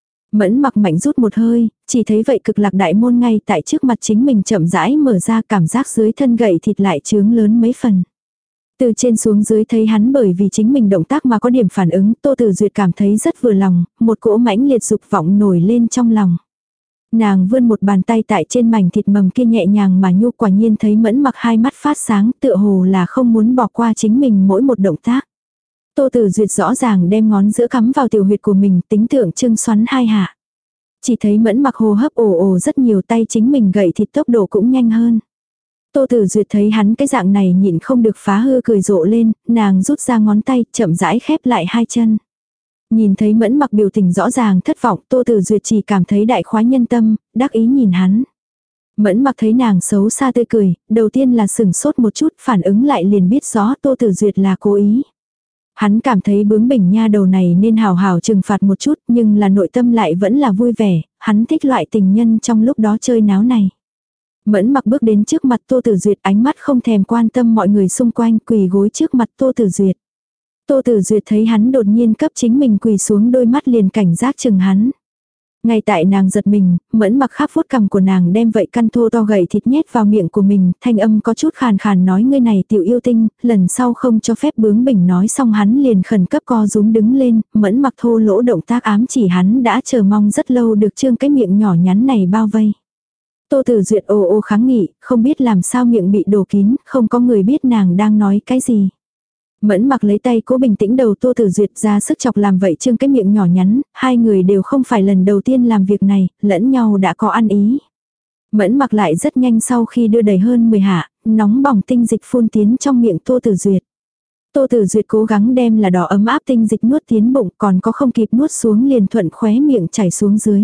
Mẫn Mặc mạnh rút một hơi, chỉ thấy vậy cực lạc đại môn ngay tại trước mặt chính mình chậm rãi mở ra, cảm giác dưới thân gậy thịt lại trướng lớn mấy phần. Từ trên xuống dưới thấy hắn bởi vì chính mình động tác mà có điểm phản ứng, Tô Tử Duyệt cảm thấy rất vừa lòng, một cỗ mãnh liệt dục vọng nổi lên trong lòng. Nàng vươn một bàn tay tại trên mảnh thịt mầm kia nhẹ nhàng mà nhu, quả nhiên thấy Mẫn Mặc hai mắt phát sáng, tựa hồ là không muốn bỏ qua chính mình mỗi một động tác. Tô Tử Duyệt rõ ràng đem ngón giữa cắm vào tiểu huyệt của mình, tính tượng trưng xoắn hai hạ. Chỉ thấy Mẫn Mặc hô hấp ồ ồ rất nhiều, tay chính mình gậy thịt tốc độ cũng nhanh hơn. Tô Tử Duyệt thấy hắn cái dạng này nhịn không được phá hư cười rộ lên, nàng rút ra ngón tay, chậm rãi khép lại hai chân. Nhìn thấy Mẫn Mặc biểu tình rõ ràng thất vọng, Tô Tử Duyệt chỉ cảm thấy đại khoái nhân tâm, đắc ý nhìn hắn. Mẫn Mặc thấy nàng xấu xa tươi cười, đầu tiên là sửng sốt một chút, phản ứng lại liền biết rõ Tô Tử Duyệt là cố ý. Hắn cảm thấy bướng bỉnh nha đầu này nên hào hào trừng phạt một chút, nhưng là nội tâm lại vẫn là vui vẻ, hắn thích loại tình nhân trong lúc đó chơi náo này. Mẫn Mặc bước đến trước mặt Tô Tử Duyệt, ánh mắt không thèm quan tâm mọi người xung quanh, quỳ gối trước mặt Tô Tử Duyệt. Tô Tử Duyệt thấy hắn đột nhiên cấp chính mình quỳ xuống, đôi mắt liền cảnh giác chừng hắn. Ngay tại nàng giật mình, Mẫn Mặc khắp vuốt cằm của nàng, đem vậy căn thô to gậy thịt nhét vào miệng của mình, thanh âm có chút khàn khàn nói ngươi này tiểu yêu tinh, lần sau không cho phép bướng bỉnh. Nói xong hắn liền khẩn cấp co rúm đứng lên, Mẫn Mặc thô lỗ động tác ám chỉ hắn đã chờ mong rất lâu được trương cái miệng nhỏ nhắn này bao vây. Tô Tử Duyệt ồ ồ kháng nghị, không biết làm sao miệng bị đổ kín, không có người biết nàng đang nói cái gì. Mẫn Mặc lấy tay cố bình tĩnh đầu Tô Tử Duyệt, ra sức chọc làm vậy trương cái miệng nhỏ nhắn, hai người đều không phải lần đầu tiên làm việc này, lẫn nhau đã có ăn ý. Mẫn Mặc lại rất nhanh sau khi đưa đầy hơn 10 hạ, nóng bỏng tinh dịch phun tiến trong miệng Tô Tử Duyệt. Tô Tử Duyệt cố gắng đem là đỏ ấm áp tinh dịch nuốt tiến bụng, còn có không kịp nuốt xuống liền thuận khóe miệng chảy xuống dưới.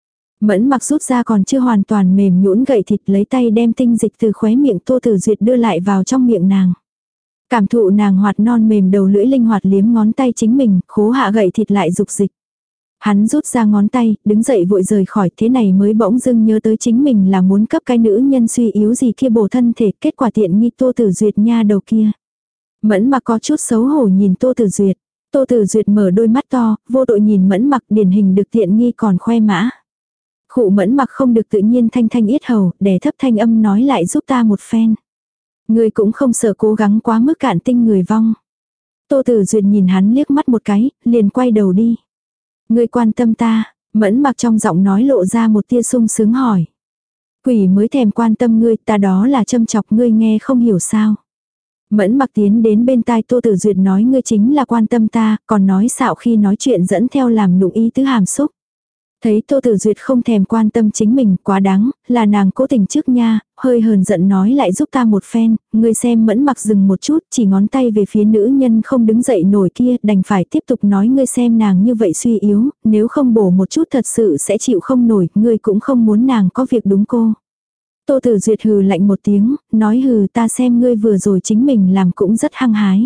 Mẫn Mặc rút ra còn chưa hoàn toàn mềm nhũn gậy thịt, lấy tay đem tinh dịch từ khóe miệng Tô Tử Duyệt đưa lại vào trong miệng nàng. Cảm thụ nàng hoạt non mềm đầu lưỡi linh hoạt liếm ngón tay chính mình, khố hạ gậy thịt lại dục dịch. Hắn rút ra ngón tay, đứng dậy vội rời khỏi, thế này mới bỗng dưng nhớ tới chính mình là muốn cấp cái nữ nhân suy yếu gì kia bổ thân thể, kết quả tiện nghi Tô Tử Duyệt nha đầu kia. Mẫn Mặc có chút xấu hổ nhìn Tô Tử Duyệt. Tô Tử Duyệt mở đôi mắt to, vô tội nhìn Mẫn Mặc, điển hình được tiện nghi còn khoe mã. Khụ Mẫn Mặc không được tự nhiên thanh thanh yết hầu, đè thấp thanh âm nói lại giúp ta một phen. Ngươi cũng không sợ cố gắng quá mức cạn tinh người vong. Tô Tử Duyệt nhìn hắn liếc mắt một cái, liền quay đầu đi. Ngươi quan tâm ta, Mẫn Mặc trong giọng nói lộ ra một tia sung sướng hỏi. Quỷ mới thèm quan tâm ngươi, ta đó là châm chọc ngươi nghe không hiểu sao. Mẫn Mặc tiến đến bên tai Tô Tử Duyệt nói ngươi chính là quan tâm ta, còn nói xạo khi nói chuyện dẫn theo làm nụng ý tứ hàm xúc. Thấy Tô Tử Duyệt không thèm quan tâm chính mình, quá đáng, là nàng cố tình trước nha, hơi hờn giận nói lại giúp ta một phen, ngươi xem. Mẫn Mặc dừng một chút, chỉ ngón tay về phía nữ nhân không đứng dậy nổi kia, đành phải tiếp tục nói ngươi xem nàng như vậy suy yếu, nếu không bổ một chút thật sự sẽ chịu không nổi, ngươi cũng không muốn nàng có việc đúng cô. Tô Tử Duyệt hừ lạnh một tiếng, nói hừ ta xem ngươi vừa rồi chính mình làm cũng rất hăng hái.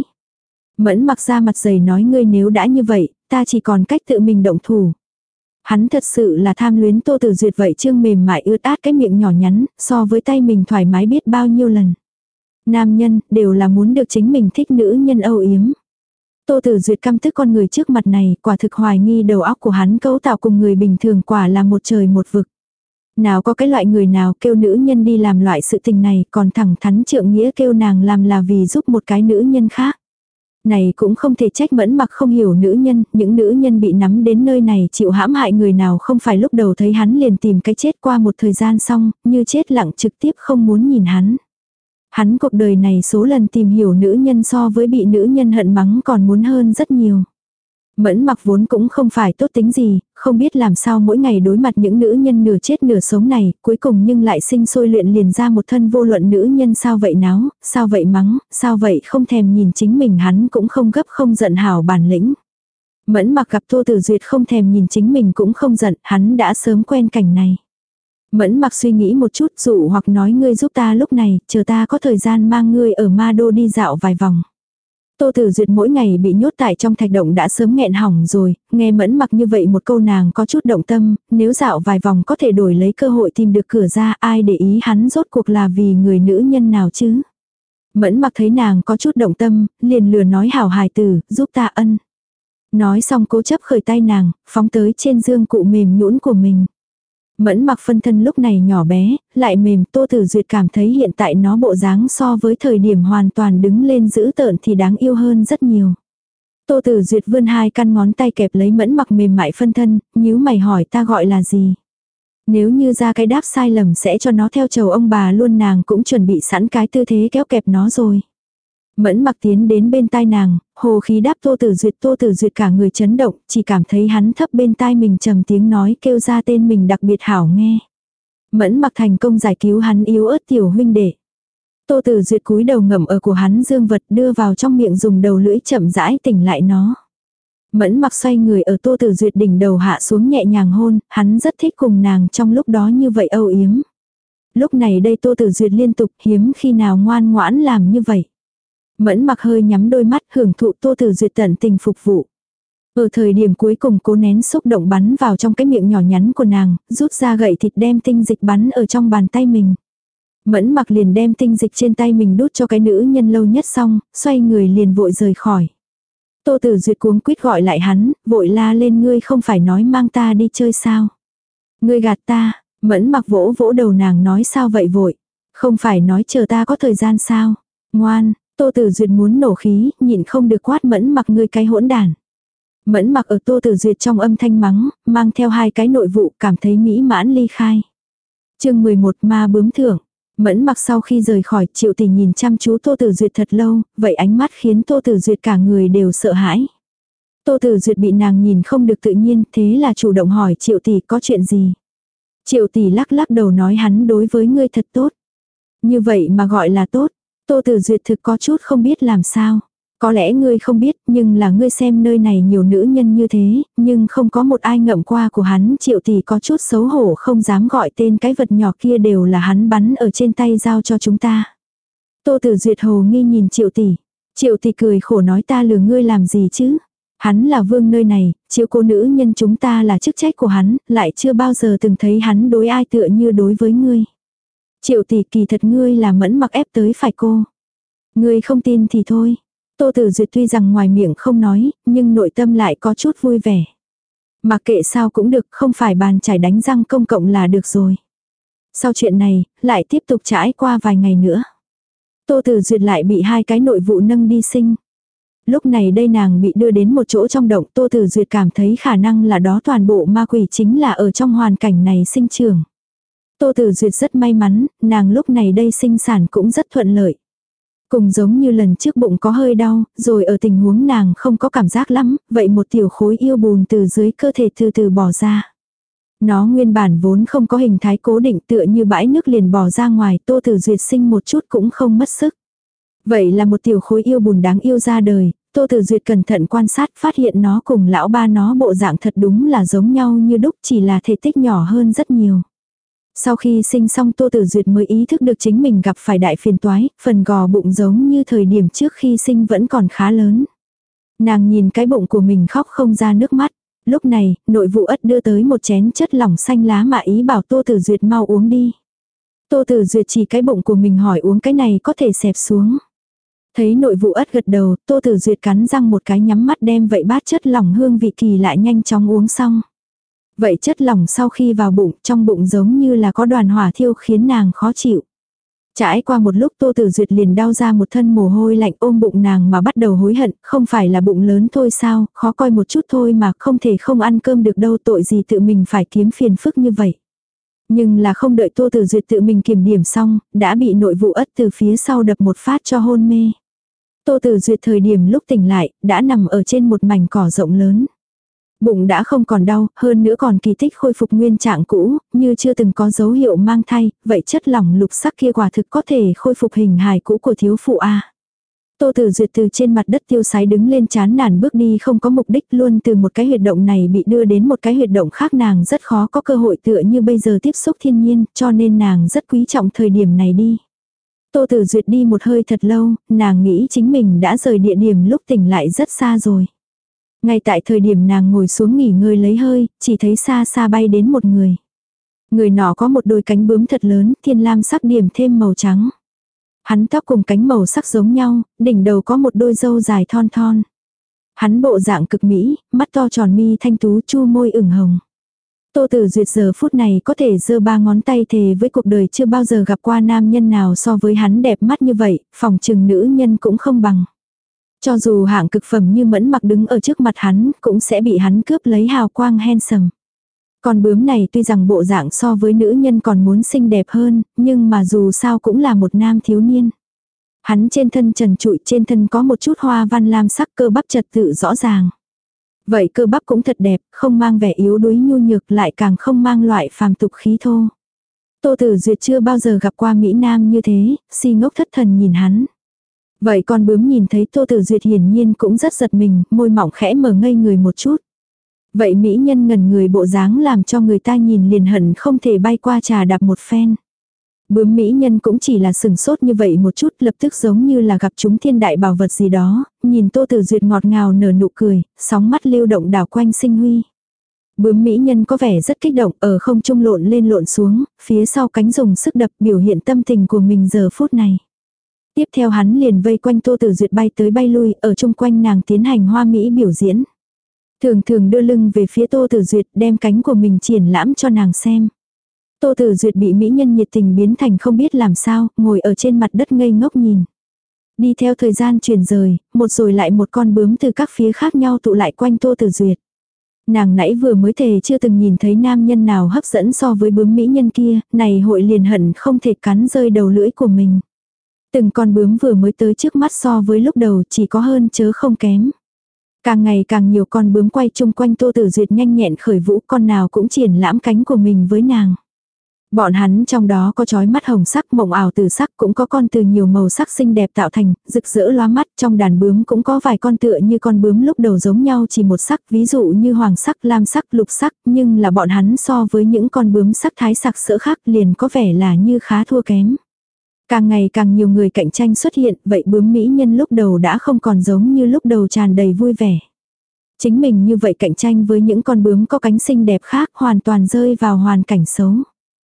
Mẫn Mặc ra mặt dày nói ngươi nếu đã như vậy, ta chỉ còn cách tự mình động thủ. Hắn thật sự là tham luyến Tô Tử Duyệt vậy trương mềm mại ướt át cái miệng nhỏ nhắn, so với tay mình thoải mái biết bao nhiêu lần. Nam nhân đều là muốn được chính mình thích nữ nhân âu yếm. Tô Tử Duyệt căm tức con người trước mặt này, quả thực hoài nghi đầu óc của hắn cấu tạo cùng người bình thường quả là một trời một vực. Nào có cái loại người nào kêu nữ nhân đi làm loại sự tình này, còn thẳng thắn trượng nghĩa kêu nàng làm là vì giúp một cái nữ nhân khác. Này cũng không thể trách Mẫn Mặc không hiểu nữ nhân, những nữ nhân bị nắm đến nơi này chịu hãm hại người nào không phải lúc đầu thấy hắn liền tìm cái chết qua một thời gian xong, như chết lặng trực tiếp không muốn nhìn hắn. Hắn cuộc đời này số lần tìm hiểu nữ nhân so với bị nữ nhân hận mắng còn muốn hơn rất nhiều. Mẫn Mặc vốn cũng không phải tốt tính gì, không biết làm sao mỗi ngày đối mặt những nữ nhân nửa chết nửa sống này, cuối cùng nhưng lại sinh sôi luyện liền ra một thân vô luận nữ nhân sao vậy náo, sao vậy mắng, sao vậy không thèm nhìn chính mình hắn cũng không gấp không giận hảo bản lĩnh. Mẫn Mặc gặp Tô Tử Duyệt không thèm nhìn chính mình cũng không giận, hắn đã sớm quen cảnh này. Mẫn Mặc suy nghĩ một chút dụ hoặc nói ngươi giúp ta lúc này, chờ ta có thời gian mang ngươi ở Ma Đô đi dạo vài vòng. Tô Tử Duyệt mỗi ngày bị nhốt tại trong thạch động đã sớm nghẹn hỏng rồi, nghe Mẫn Mặc như vậy một câu nàng có chút động tâm, nếu dạo vài vòng có thể đổi lấy cơ hội tìm được cửa ra ai để ý hắn rốt cuộc là vì người nữ nhân nào chứ. Mẫn Mặc thấy nàng có chút động tâm, liền lừa nói hảo hài tử, giúp ta ân. Nói xong cố chấp khởi tay nàng, phóng tới trên dương cụ mềm nhũn của mình. Mẫn Mặc phân thân lúc này nhỏ bé, lại mềm, Tô Tử Duyệt cảm thấy hiện tại nó bộ dáng so với thời điểm hoàn toàn đứng lên dữ tợn thì đáng yêu hơn rất nhiều. Tô Tử Duyệt vươn hai căn ngón tay kẹp lấy Mẫn Mặc mềm mại phân thân, nhíu mày hỏi ta gọi là gì. Nếu như ra cái đáp sai lầm sẽ cho nó theo chầu ông bà luôn, nàng cũng chuẩn bị sẵn cái tư thế kéo kẹp nó rồi. Mẫn Mặc tiến đến bên tai nàng, hồ khí đáp Tô Tử Duyệt cả người chấn động, chỉ cảm thấy hắn thấp bên tai mình trầm tiếng nói kêu ra tên mình đặc biệt hảo nghe. Mẫn Mặc thành công giải cứu hắn yếu ớt tiểu huynh đệ. Tô Tử Duyệt cúi đầu ngậm ở của hắn dương vật đưa vào trong miệng dùng đầu lưỡi chậm rãi tỉnh lại nó. Mẫn Mặc xoay người ở Tô Tử Duyệt đỉnh đầu hạ xuống nhẹ nhàng hôn, hắn rất thích cùng nàng trong lúc đó như vậy âu yếm. Lúc này đây Tô Tử Duyệt liên tục hiếm khi nào ngoan ngoãn làm như vậy. Mẫn Mặc hơi nhắm đôi mắt hưởng thụ Tô Tử Duyệt tận tình phục vụ. Ở thời điểm cuối cùng cố nén xúc động bắn vào trong cái miệng nhỏ nhắn của nàng, rút ra gậy thịt đem tinh dịch bắn ở trong bàn tay mình. Mẫn Mặc liền đem tinh dịch trên tay mình đút cho cái nữ nhân lâu nhất xong, xoay người liền vội rời khỏi. Tô Tử Duyệt cuống quýt gọi lại hắn, vội la lên ngươi không phải nói mang ta đi chơi sao. Ngươi gạt ta, Mẫn Mặc vỗ vỗ đầu nàng nói sao vậy vội. Không phải nói chờ ta có thời gian sao. Ngoan, Tô Tử Duyệt muốn nổ khí, nhịn không được quát Mẫn Mặc ngươi cái hỗn đản. Mẫn Mặc ở Tô Tử Duyệt trong âm thanh mắng, mang theo hai cái nội vụ cảm thấy mỹ mãn ly khai. Chương 11 ma bướm thưởng. Mẫn Mặc sau khi rời khỏi, Triệu Tỷ nhìn chăm chú Tô Tử Duyệt thật lâu, vậy ánh mắt khiến Tô Tử Duyệt cả người đều sợ hãi. Tô Tử Duyệt bị nàng nhìn không được tự nhiên, thế là chủ động hỏi Triệu Tỷ có chuyện gì. Triệu Tỷ lắc lắc đầu nói hắn đối với ngươi thật tốt. Như vậy mà gọi là tốt. Tô Tử Duyệt thực có chút không biết làm sao. Có lẽ ngươi không biết, nhưng là ngươi xem nơi này nhiều nữ nhân như thế, nhưng không có một ai ngậm qua của hắn. Triệu Tỷ có chút xấu hổ không dám gọi tên cái vật nhỏ kia đều là hắn bắn ở trên tay giao cho chúng ta. Tô Tử Duyệt hồ nghi nhìn Triệu Tỷ. Triệu Tỷ cười khổ nói ta lừa ngươi làm gì chứ. Hắn là vương nơi này, chiếu cố nữ nhân chúng ta là chức trách của hắn, lại chưa bao giờ từng thấy hắn đối ai tựa như đối với ngươi. Triệu Tỷ kỳ thật ngươi là Mẫn Mặc ép tới phải cô. Ngươi không tin thì thôi. Tô Tử Duyệt tuy rằng ngoài miệng không nói, nhưng nội tâm lại có chút vui vẻ. Mặc kệ sao cũng được, không phải bàn chải đánh răng công cộng là được rồi. Sau chuyện này, lại tiếp tục trải qua vài ngày nữa. Tô Tử Duyệt lại bị hai cái nội vụ nâng đi sinh. Lúc này đây nàng bị đưa đến một chỗ trong động, Tô Tử Duyệt cảm thấy khả năng là đó toàn bộ ma quỷ chính là ở trong hoàn cảnh này sinh trưởng. Tô Tử Duyệt rất may mắn, nàng lúc này đây sinh sản cũng rất thuận lợi. Cùng giống như lần trước bụng có hơi đau, rồi ở tình huống nàng không có cảm giác lắm, vậy một tiểu khối yêu bùn từ dưới cơ thể từ từ bỏ ra. Nó nguyên bản vốn không có hình thái cố định tựa như bãi nước liền bỏ ra ngoài, Tô Tử Duyệt sinh một chút cũng không mất sức. Vậy là một tiểu khối yêu bùn đáng yêu ra đời, Tô Tử Duyệt cẩn thận quan sát phát hiện nó cùng lão ba nó bộ dạng thật đúng là giống nhau như đúc chỉ là thể tích nhỏ hơn rất nhiều. Sau khi sinh xong Tô Tử Duyệt mới ý thức được chính mình gặp phải đại phiền toái, phần gò bụng giống như thời điểm trước khi sinh vẫn còn khá lớn. Nàng nhìn cái bụng của mình khóc không ra nước mắt. Lúc này, nội vụ ất đưa tới một chén chất lỏng xanh lá mà ý bảo Tô Tử Duyệt mau uống đi. Tô Tử Duyệt chỉ cái bụng của mình hỏi uống cái này có thể xẹp xuống. Thấy nội vụ ất gật đầu, Tô Tử Duyệt cắn răng một cái nhắm mắt đem vậy bát chất lỏng hương vị kỳ lại nhanh chóng uống xong. Vậy chất lỏng sau khi vào bụng, trong bụng giống như là có đoàn hỏa thiêu khiến nàng khó chịu. Trải qua một lúc Tô Tử Duyệt liền đau ra một thân mồ hôi lạnh ôm bụng nàng mà bắt đầu hối hận, không phải là bụng lớn thôi sao, khó coi một chút thôi mà không thể không ăn cơm được đâu, tội gì tự mình phải kiếm phiền phức như vậy. Nhưng là không đợi Tô Tử Duyệt tự mình kiểm điểm xong, đã bị nội vụ ất từ phía sau đập một phát cho hôn mê. Tô Tử Duyệt thời điểm lúc tỉnh lại, đã nằm ở trên một mảnh cỏ rộng lớn. Bụng đã không còn đau, hơn nữa còn kỳ tích khôi phục nguyên trạng cũ, như chưa từng có dấu hiệu mang thai, vậy chất lỏng lục sắc kia quả thực có thể khôi phục hình hài cũ của thiếu phụ a. Tô Tử Duyệt từ trên mặt đất tiêu sái đứng lên chán nản bước đi không có mục đích, luôn từ một cái huyệt động này bị đưa đến một cái huyệt động khác, nàng rất khó có cơ hội tựa như bây giờ tiếp xúc thiên nhiên, cho nên nàng rất quý trọng thời điểm này đi. Tô Tử Duyệt đi một hơi thật lâu, nàng nghĩ chính mình đã rời địa điểm lúc tỉnh lại rất xa rồi. Ngay tại thời điểm nàng ngồi xuống nghỉ ngơi lấy hơi, chỉ thấy xa xa bay đến một người. Người nọ có một đôi cánh bướm thật lớn, thiên lam sắc điểm thêm màu trắng. Hắn tóc cùng cánh màu sắc giống nhau, đỉnh đầu có một đôi râu dài thon thon. Hắn bộ dạng cực mỹ, mắt to tròn mi thanh tú, chu môi ửng hồng. Tô Tử Duyệt giờ phút này có thể giơ ba ngón tay thề với cuộc đời chưa bao giờ gặp qua nam nhân nào so với hắn đẹp mắt như vậy, phỏng chừng nữ nhân cũng không bằng. Cho dù hạng cực phẩm như Mẫn Mặc đứng ở trước mặt hắn, cũng sẽ bị hắn cướp lấy hào quang handsome. Con bướm này tuy rằng bộ dạng so với nữ nhân còn muốn xinh đẹp hơn, nhưng mà dù sao cũng là một nam thiếu niên. Hắn trên thân trần trụi, trên thân có một chút hoa văn lam sắc, cơ bắp trật tự rõ ràng. Vậy cơ bắp cũng thật đẹp, không mang vẻ yếu đuối nhu nhược, lại càng không mang loại phàm tục khí thô. Tô Tử Duyệt chưa bao giờ gặp qua mỹ nam như thế, si ngốc thất thần nhìn hắn. Vậy con bướm nhìn thấy Tô Tử Duyệt hiển nhiên cũng rất giật mình, môi mỏng khẽ mở ngây người một chút. Vậy mỹ nhân ngẩn người bộ dáng làm cho người ta nhìn liền hận không thể bay qua trà đạp một phen. Bướm mỹ nhân cũng chỉ là sừng sốt như vậy một chút, lập tức giống như là gặp chúng thiên đại bảo vật gì đó, nhìn Tô Tử Duyệt ngọt ngào nở nụ cười, sóng mắt lưu động đảo quanh sinh huy. Bướm mỹ nhân có vẻ rất kích động, ở không trung lộn lên lộn xuống, phía sau cánh dùng sức đập biểu hiện tâm tình của mình giờ phút này. Tiếp theo hắn liền vây quanh Tô Tử Duyệt bay tới bay lui, ở chung quanh nàng tiến hành hoa mỹ biểu diễn. Thường thường đưa lưng về phía Tô Tử Duyệt, đem cánh của mình triển lãm cho nàng xem. Tô Tử Duyệt bị mỹ nhân nhiệt tình biến thành không biết làm sao, ngồi ở trên mặt đất ngây ngốc nhìn. Đi theo thời gian chuyển rời, một rồi lại một con bướm từ các phía khác nhau tụ lại quanh Tô Tử Duyệt. Nàng nãy vừa mới thề chưa từng nhìn thấy nam nhân nào hấp dẫn so với bướm mỹ nhân kia, này hội liền hận không thể cắn rơi đầu lưỡi của mình. Từng con bướm vừa mới tới trước mắt so với lúc đầu chỉ có hơn chớ không kém. Càng ngày càng nhiều con bướm quay chung quanh Tô Tử Duyệt nhanh nhẹn khởi vũ, con nào cũng triển lãm cánh của mình với nàng. Bọn hắn trong đó có chói mắt hồng sắc, mộng ảo từ sắc, cũng có con từ nhiều màu sắc xinh đẹp tạo thành, rực rỡ lóa mắt. Trong đàn bướm cũng có vài con tựa như con bướm lúc đầu giống nhau chỉ một sắc, ví dụ như hoàng sắc, lam sắc, lục sắc, nhưng là bọn hắn so với những con bướm sắc thái sặc sỡ khác liền có vẻ là như khá thua kém. Càng ngày càng nhiều người cạnh tranh xuất hiện, vậy bướm mỹ nhân lúc đầu đã không còn giống như lúc đầu tràn đầy vui vẻ. Chính mình như vậy cạnh tranh với những con bướm có cánh xinh đẹp khác hoàn toàn rơi vào hoàn cảnh xấu.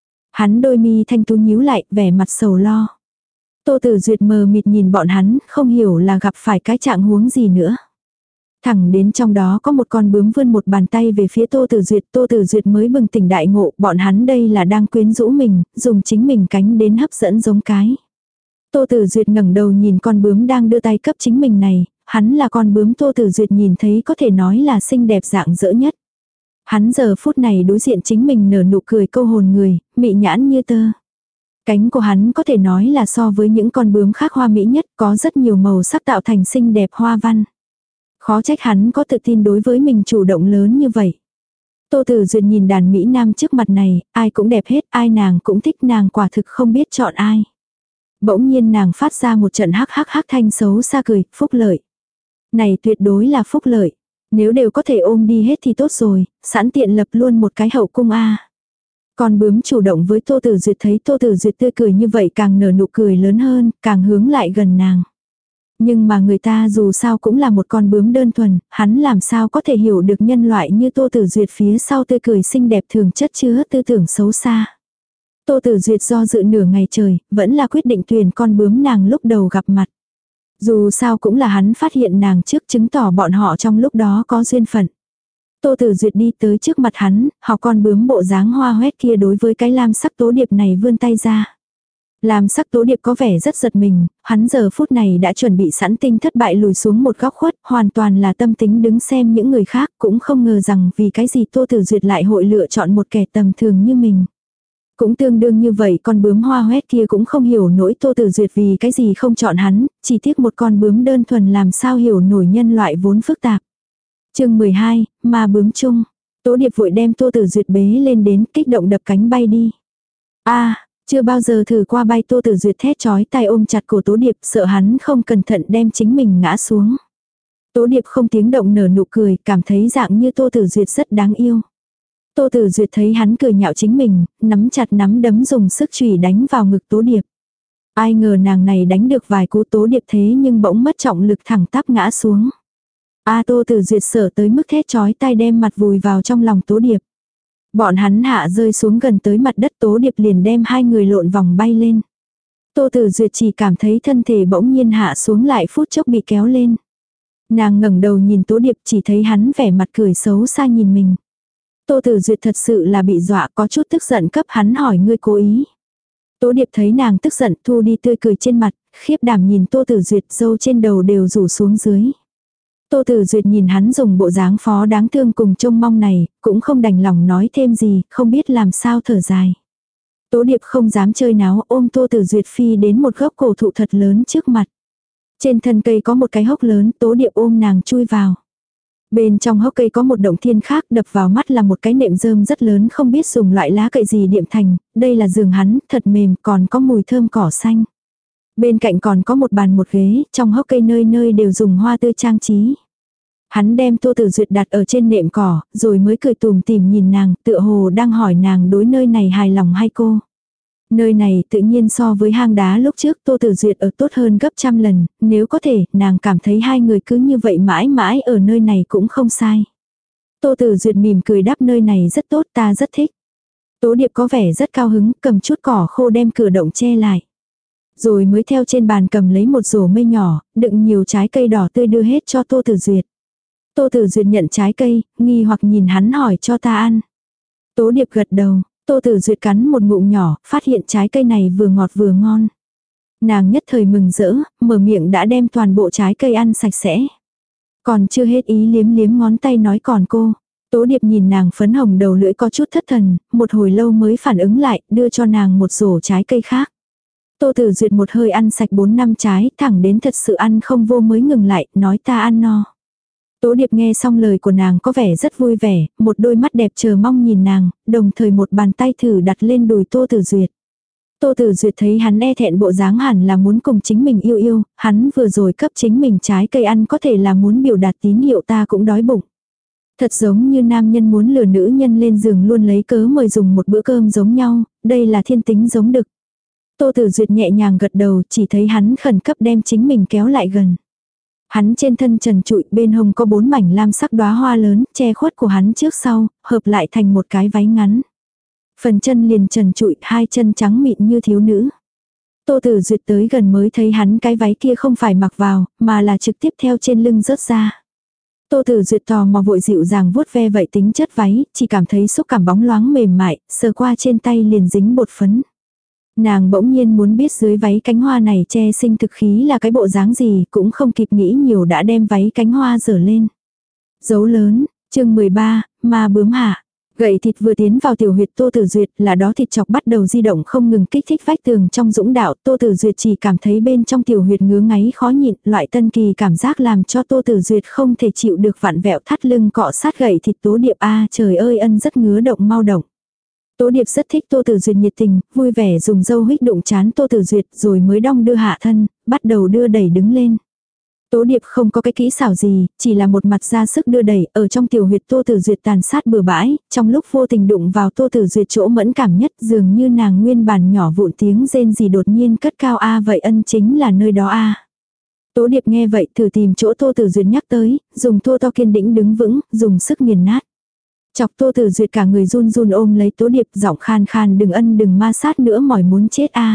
Hắn đôi mi thanh tú nhíu lại, vẻ mặt sầu lo. Tô Tử Duyệt mờ mịt nhìn bọn hắn, không hiểu là gặp phải cái trạng huống gì nữa. Thẳng đến trong đó có một con bướm vươn một bàn tay về phía Tô Tử Duyệt mới bừng tỉnh đại ngộ, bọn hắn đây là đang quyến rũ mình, dùng chính mình cánh đến hấp dẫn giống cái. Tô Tử Duyệt ngẩng đầu nhìn con bướm đang đưa tay cấp chính mình này, hắn là con bướm Tô Tử Duyệt nhìn thấy có thể nói là xinh đẹp dạng dỡ nhất. Hắn giờ phút này đối diện chính mình nở nụ cười câu hồn người, mị nhãn như tơ. Cánh của hắn có thể nói là so với những con bướm khác hoa mỹ nhất, có rất nhiều màu sắc tạo thành xinh đẹp hoa văn. Khó trách hắn có tự tin đối với mình chủ động lớn như vậy. Tô Tử Duyệt nhìn đàn mỹ nam trước mặt này, ai cũng đẹp hết, ai nàng cũng thích, nàng quả thực không biết chọn ai. Bỗng nhiên nàng phát ra một trận hắc hắc hắc thanh xấu xa cười, phúc lợi. Này tuyệt đối là phúc lợi. Nếu đều có thể ôm đi hết thì tốt rồi, sẵn tiện lập luôn một cái hậu cung a. Con bướm chủ động với Tô Tử Duyệt, thấy Tô Tử Duyệt tươi cười như vậy càng nở nụ cười lớn hơn, càng hướng lại gần nàng. Nhưng mà người ta dù sao cũng là một con bướm đơn thuần, hắn làm sao có thể hiểu được nhân loại như Tô Tử Duyệt phía sau tươi cười xinh đẹp thường chất chứa tư tưởng xấu xa. Tô Tử Duyệt do dự nửa ngày trời, vẫn là quyết định tuyển con bướm nàng lúc đầu gặp mặt. Dù sao cũng là hắn phát hiện nàng trước, chứng tỏ bọn họ trong lúc đó có duyên phận. Tô Tử Duyệt đi tới trước mặt hắn, học con bướm bộ dáng hoa hoét kia đối với cái lam sắc tố điệp này vươn tay ra. Lam sắc tố điệp có vẻ rất giật mình, hắn giờ phút này đã chuẩn bị sẵn tinh thất bại lùi xuống một góc khuất, hoàn toàn là tâm tính đứng xem những người khác, cũng không ngờ rằng vì cái gì Tô Tử Duyệt lại hội lựa chọn một kẻ tầm thường như mình. Cũng tương đương như vậy, con bướm hoa hoét kia cũng không hiểu nổi Tô Tử Duyệt vì cái gì không chọn hắn, chỉ tiếc một con bướm đơn thuần làm sao hiểu nổi nhân loại vốn phức tạp. Chương 12, ma bướm chung. Tố điệp vội đem Tô Tử Duyệt bế lên đến, kích động đập cánh bay đi. Chưa bao giờ thử qua bay. Tô Tử Duyệt thét chói tai ôm chặt cổ Tố điệp, sợ hắn không cẩn thận đem chính mình ngã xuống. Tố điệp không tiếng động nở nụ cười, cảm thấy dạng như Tô Tử Duyệt rất đáng yêu. Tô Tử Duyệt thấy hắn cười nhạo chính mình, nắm chặt nắm đấm dùng sức chùy đánh vào ngực Tố điệp. Ai ngờ nàng này đánh được vài cú, Tố điệp thế nhưng bỗng mất trọng lực thẳng tắp ngã xuống. Tô Tử Duyệt sợ tới mức thét chói tai đem mặt vùi vào trong lòng Tố điệp. Bọn hắn hạ rơi xuống gần tới mặt đất, Tố điệp liền đem hai người lộn vòng bay lên. Tô Tử Duyệt chỉ cảm thấy thân thể bỗng nhiên hạ xuống lại phút chốc bị kéo lên. Nàng ngẩng đầu nhìn Tố điệp, chỉ thấy hắn vẻ mặt cười xấu xa nhìn mình. Tô Tử Duyệt thật sự là bị dọa, có chút tức giận cấp hắn hỏi ngươi cố ý. Tố điệp thấy nàng tức giận, thu đi tươi cười trên mặt, khiếp đảm nhìn Tô Tử Duyệt, râu trên đầu đều rủ xuống dưới. Tô Tử Duyệt nhìn hắn dùng bộ dáng phó đáng thương cùng trông mong này, cũng không đành lòng nói thêm gì, không biết làm sao thở dài. Tố điệp không dám chơi náo, ôm Tô Tử Duyệt phi đến một gốc cổ thụ thật lớn trước mặt. Trên thân cây có một cái hốc lớn, Tố điệp ôm nàng chui vào. Bên trong hốc cây có một động thiên khác, đập vào mắt là một cái nệm rơm rất lớn, không biết dùng loại lá cậy gì điệm thành, đây là giường hắn, thật mềm, còn có mùi thơm cỏ xanh. Bên cạnh còn có một bàn một ghế, trong hốc cây nơi nơi đều dùng hoa tươi trang trí. Hắn đem Tô Tử Duyệt đặt ở trên nệm cỏ, rồi mới cười tủm tỉm nhìn nàng, tựa hồ đang hỏi nàng đối nơi này hài lòng hay cô. Nơi này tự nhiên so với hang đá lúc trước Tô Tử Duyệt ở tốt hơn gấp trăm lần, nếu có thể, nàng cảm thấy hai người cứ như vậy mãi mãi ở nơi này cũng không sai. Tô Tử Duyệt mỉm cười đáp nơi này rất tốt, ta rất thích. Tố điệp có vẻ rất cao hứng, cầm chút cỏ khô đem cửa động che lại. Rồi mới theo trên bàn cầm lấy một rổ mây nhỏ, đựng nhiều trái cây đỏ tươi đưa hết cho Tô Tử Duyệt. Tô Tử Duyệt nhận trái cây, nghi hoặc nhìn hắn hỏi cho ta ăn. Tố điệp gật đầu, Tô Tử Duyệt cắn một ngụm nhỏ, phát hiện trái cây này vừa ngọt vừa ngon. Nàng nhất thời mừng rỡ, mở miệng đã đem toàn bộ trái cây ăn sạch sẽ. Còn chưa hết ý liếm liếm ngón tay nói còn cô. Tố điệp nhìn nàng phấn hồng đầu lưỡi có chút thất thần, một hồi lâu mới phản ứng lại, đưa cho nàng một rổ trái cây khác. Tô Tử Duyệt một hơi ăn sạch 4-5 trái, thẳng đến thật sự ăn không vô mới ngừng lại, nói ta ăn no. Tố điệp nghe xong lời của nàng có vẻ rất vui vẻ, một đôi mắt đẹp chờ mong nhìn nàng, đồng thời một bàn tay thử đặt lên đùi Tô Tử Duyệt. Tô Tử Duyệt thấy hắn e thẹn bộ dáng hẳn là muốn cùng chính mình yêu yêu, hắn vừa rồi cấp chính mình trái cây ăn có thể là muốn biểu đạt tín hiệu ta cũng đói bụng. Thật giống như nam nhân muốn lừa nữ nhân lên giường luôn lấy cớ mời dùng một bữa cơm giống nhau, đây là thiên tính giống đực. Tô Tử Duyệt nhẹ nhàng gật đầu, chỉ thấy hắn khẩn cấp đem chính mình kéo lại gần. Hắn trên thân trần trụi, bên hông có 4 mảnh lam sắc đóa hoa lớn, che khuất của hắn trước sau, hợp lại thành một cái váy ngắn. Phần chân liền trần trụi, hai chân trắng mịn như thiếu nữ. Tô Tử Duyệt tới gần mới thấy hắn cái váy kia không phải mặc vào, mà là trực tiếp theo trên lưng rớt ra. Tô Tử Duyệt tò mò vội dịu dàng vuốt ve vậy tính chất váy, chỉ cảm thấy xúc cảm bóng loáng mềm mại, sờ qua trên tay liền dính bột phấn. Nàng bỗng nhiên muốn biết dưới váy cánh hoa này che sinh thực khí là cái bộ dáng gì, cũng không kịp nghĩ nhiều đã đem váy cánh hoa dở lên. Dấu lớn, chương 13, ma bướm hạ. Gậy thịt vừa tiến vào tiểu huyệt Tô Tử Duyệt, là đó thịt chọc bắt đầu di động không ngừng kích thích vách tường trong dũng đạo. Tô Tử Duyệt chỉ cảm thấy bên trong tiểu huyệt ngứa ngáy khó nhịn, loại tân kỳ cảm giác làm cho Tô Tử Duyệt không thể chịu được vặn vẹo thắt lưng cọ sát gậy thịt tố điệp trời ơi ân rất ngứa động mau động. Tố điệp rất thích Tô Tử Duyệt nhiệt tình, vui vẻ dùng dâu hích đụng chán Tô Tử Duyệt rồi mới đong đưa hạ thân, bắt đầu đưa đẩy đứng lên. Tố Điệp không có cái kỹ xảo gì, chỉ là một mặt ra sức đưa đẩy, ở trong tiểu huyệt Tô Tử Duyệt tàn sát bừa bãi, trong lúc vô tình đụng vào Tô Tử Duyệt chỗ mẫn cảm nhất, dường như nàng nguyên bản nhỏ vụn tiếng rên gì đột nhiên cất cao a vậy ân chính là nơi đó a. Tố Điệp nghe vậy thử tìm chỗ Tô Tử Duyệt nhắc tới, dùng thô to kiên đĩnh đứng vững, dùng sức nghiền nát. Chọc Tô Tử Duyệt cả người run run ôm lấy Tố Điệp, giọng khan khan đừng ma sát nữa mỏi muốn chết a.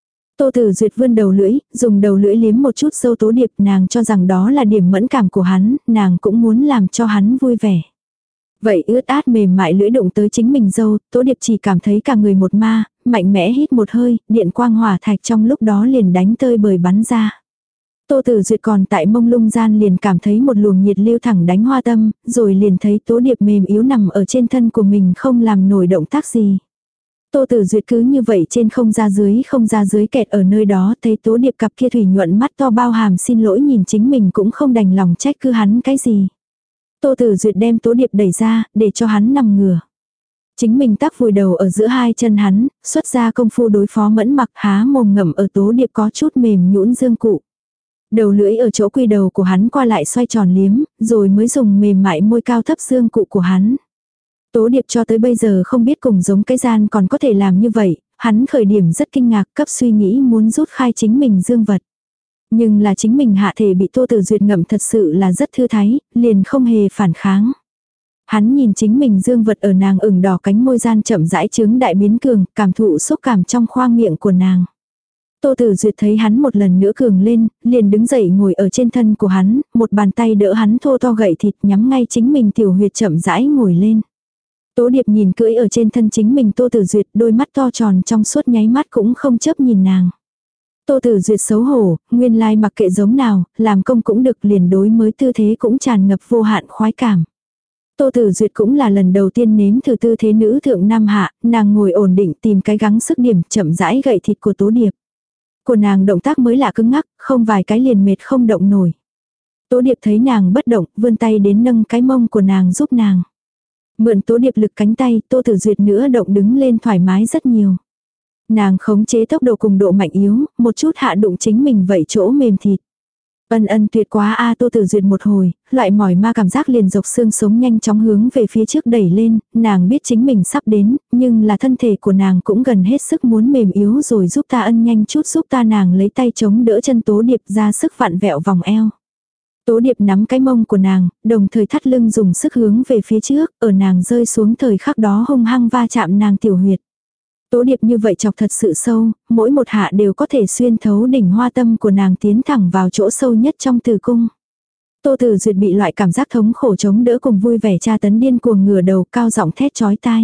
Tô Tử Duyệt vươn đầu lưỡi, dùng đầu lưỡi liếm một chút râu Tố Điệp, nàng cho rằng đó là điểm mẫn cảm của hắn, nàng cũng muốn làm cho hắn vui vẻ. Vậy ướt át mềm mại lưỡi đụng tới chính mình râu, Tố Điệp chỉ cảm thấy cả người một ma, mạnh mẽ hít một hơi, điện quang hỏa thạch trong lúc đó liền đánh tơi bời bắn ra. Tô Tử Duyệt còn tại mông lung gian liền cảm thấy một luồng nhiệt lưu thẳng đánh hoa tâm, rồi liền thấy Tố Điệp mềm yếu nằm ở trên thân của mình không làm nổi động tác gì. Tô Tử Duyệt cứ như vậy trên không ra dưới kẹt ở nơi đó, thấy Tố Điệp cặp kia thủy nhuận mắt to bao hàm xin lỗi nhìn chính mình cũng không đành lòng trách cứ hắn cái gì. Tô Tử Duyệt đem Tố Điệp đẩy ra, để cho hắn nằm ngửa. Chính mình tắc vùi đầu ở giữa hai chân hắn, xuất ra công phu đối phó mẫn mặc há mồm ngậm ở Tố Điệp có chút mềm nhũn dương cụ. Đầu lưỡi ở chỗ quy đầu của hắn qua lại xoay tròn liếm, rồi mới dùng mềm mại môi cao thấp dương cụ của hắn. Tố Điệp cho tới bây giờ không biết cùng giống cái gian còn có thể làm như vậy, hắn khởi điểm rất kinh ngạc cấp suy nghĩ muốn rút khai chính mình dương vật. Nhưng là chính mình hạ thể bị Tô Tử Duyệt ngậm thật sự là rất thư thái, liền không hề phản kháng. Hắn nhìn chính mình dương vật ở nàng ửng đỏ cánh môi gian chậm rãi trướng đại biến cường, cảm thụ xúc cảm trong khoang miệng của nàng. Tô Tử Duyệt thấy hắn một lần nữa cường lên, liền đứng dậy ngồi ở trên thân của hắn, một bàn tay đỡ hắn thô to gậy thịt nhắm ngay chính mình tiểu huyệt chậm rãi ngồi lên. Tố Điệp nhìn cưỡi ở trên thân chính mình Tô Tử Duyệt, đôi mắt to tròn trong suốt nháy mắt cũng không chớp nhìn nàng. Tô Tử Duyệt xấu hổ, nguyên lai mặc kệ giống nào, làm công cũng được liền đối mới tư thế cũng tràn ngập vô hạn khoái cảm. Tô Tử Duyệt cũng là lần đầu tiên nếm thử tư thế nữ thượng nam hạ, nàng ngồi ổn định tìm cái gắng sức điểm chậm rãi gậy thịt của Tố Điệp. Của nàng động tác mới lạ cứng ngắc, không vài cái liền mệt không động nổi. Tố Điệp thấy nàng bất động, vươn tay đến nâng cái mông của nàng giúp nàng. Mượn Tố Điệp lực cánh tay, Tô Tử Duyệt nữa động đứng lên thoải mái rất nhiều. Nàng khống chế tốc độ cùng độ mạnh yếu, một chút hạ đụng chính mình vậy chỗ mềm thịt. Ân tuyệt quá a. Tô Tử Duyệt một hồi, loại mỏi ma cảm giác liền dọc xương sống nhanh chóng hướng về phía trước đẩy lên, nàng biết chính mình sắp đến, nhưng là thân thể của nàng cũng gần hết sức muốn mềm yếu rồi giúp ta ân nhanh chút giúp ta nàng lấy tay chống đỡ chân Tố Điệp ra sức vặn vẹo vòng eo. Tố Điệp nắm cái mông của nàng, đồng thời thắt lưng dùng sức hướng về phía trước, ở nàng rơi xuống thời khắc đó hung hăng va chạm nàng tiểu huyệt. Tố Điệp như vậy chọc thật sự sâu, mỗi một hạ đều có thể xuyên thấu đỉnh hoa tâm của nàng tiến thẳng vào chỗ sâu nhất trong tử cung. Tô Tử Duyệt bị loại cảm giác thống khổ chống đỡ cùng vui vẻ tra tấn điên cuồng ngửa đầu cao giọng thét chói tai.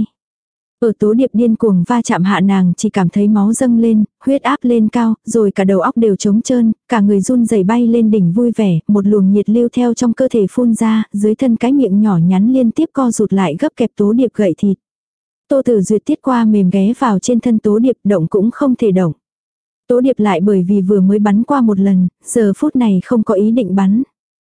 Ở Tố Điệp điên cuồng va chạm hạ nàng chỉ cảm thấy máu dâng lên, huyết áp lên cao, rồi cả đầu óc đều trống trơn, cả người run rẩy bay lên đỉnh vui vẻ, một luồng nhiệt lưu theo trong cơ thể phun ra, dưới thân cái miệng nhỏ nhắn liên tiếp co rụt lại gấp kẹp Tố Điệp gậy thịt. Tô Tử Duyệt tiết qua mềm ghé vào trên thân Tố Điệp động cũng không thể động. Tố Điệp lại bởi vì vừa mới bắn qua một lần, giờ phút này không có ý định bắn.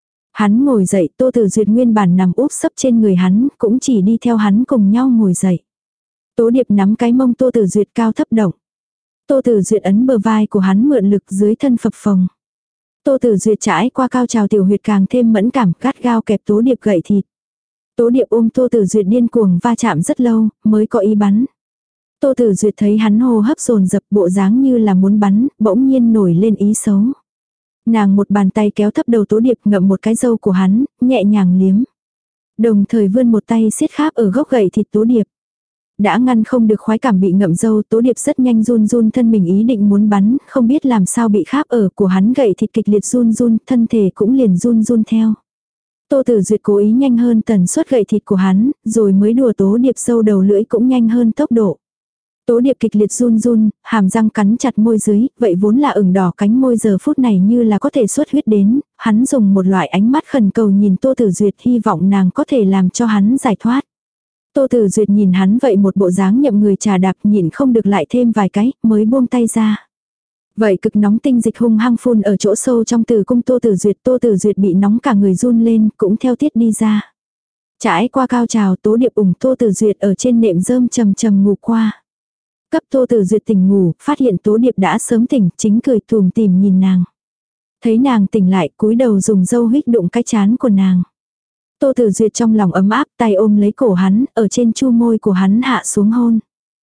Hắn ngồi dậy, Tô Tử Duyệt nguyên bản nằm úp sấp trên người hắn, cũng chỉ đi theo hắn cùng nhau ngồi dậy. Tố Điệp nắm cái mông Tô Tử Duyệt cao thấp động. Tô Tử Duyệt ấn bờ vai của hắn mượn lực dưới thân phập phồng. Tô Tử Duyệt trải qua cao trào tiểu huyệt càng thêm mẫn cảm gắt gao kẹp Tố Điệp gậy thịt. Tố Điệp ôm Tô Tử Duyệt điên cuồng va chạm rất lâu, mới có ý bắn. Tô Tử Duyệt thấy hắn hô hấp dồn dập bộ dáng như là muốn bắn, bỗng nhiên nổi lên ý xấu. Nàng một bàn tay kéo thấp đầu Tố Điệp ngậm một cái râu của hắn, nhẹ nhàng liếm. Đồng thời vươn một tay siết kháp ở gốc gậy thịt Tố Điệp. Đã ngăn không được khoái cảm bị ngậm râu, Tố Điệp rất nhanh run run thân mình ý định muốn bắn, không biết làm sao bị kháp ở của hắn gậy thịt kịch liệt run run, thân thể cũng liền run run theo. Tô Tử Duyệt cố ý nhanh hơn tần suất gậy thịt của hắn, rồi mới đùa Tố Điệp sâu đầu lưỡi cũng nhanh hơn tốc độ. Tố Điệp kịch liệt run run, hàm răng cắn chặt môi dưới, vậy vốn là ửng đỏ cánh môi giờ phút này như là có thể xuất huyết đến, hắn dùng một loại ánh mắt khẩn cầu nhìn Tô Tử Duyệt hy vọng nàng có thể làm cho hắn giải thoát. Tô Tử Duyệt nhìn hắn vậy một bộ dáng nhậm người trà đạp nhịn không được lại thêm vài cái, mới buông tay ra. Vậy cực nóng tinh dịch hung hăng phun ở chỗ sâu trong tử cung Tô Tử Duyệt bị nóng cả người run lên, cũng theo tiết đi ra. Trải qua cao trào Tố Điệp ủng Tô Tử Duyệt ở trên nệm rơm trầm trầm ngủ qua. Cấp Tô Tử Duyệt tỉnh ngủ, phát hiện Tố Điệp đã sớm tỉnh, chính cười tùm tìm nhìn nàng. Thấy nàng tỉnh lại, cúi đầu dùng dâu huých đụng cái chán của nàng. Tô Tử Duyệt trong lòng ấm áp, tay ôm lấy cổ hắn, ở trên chu môi của hắn hạ xuống hôn.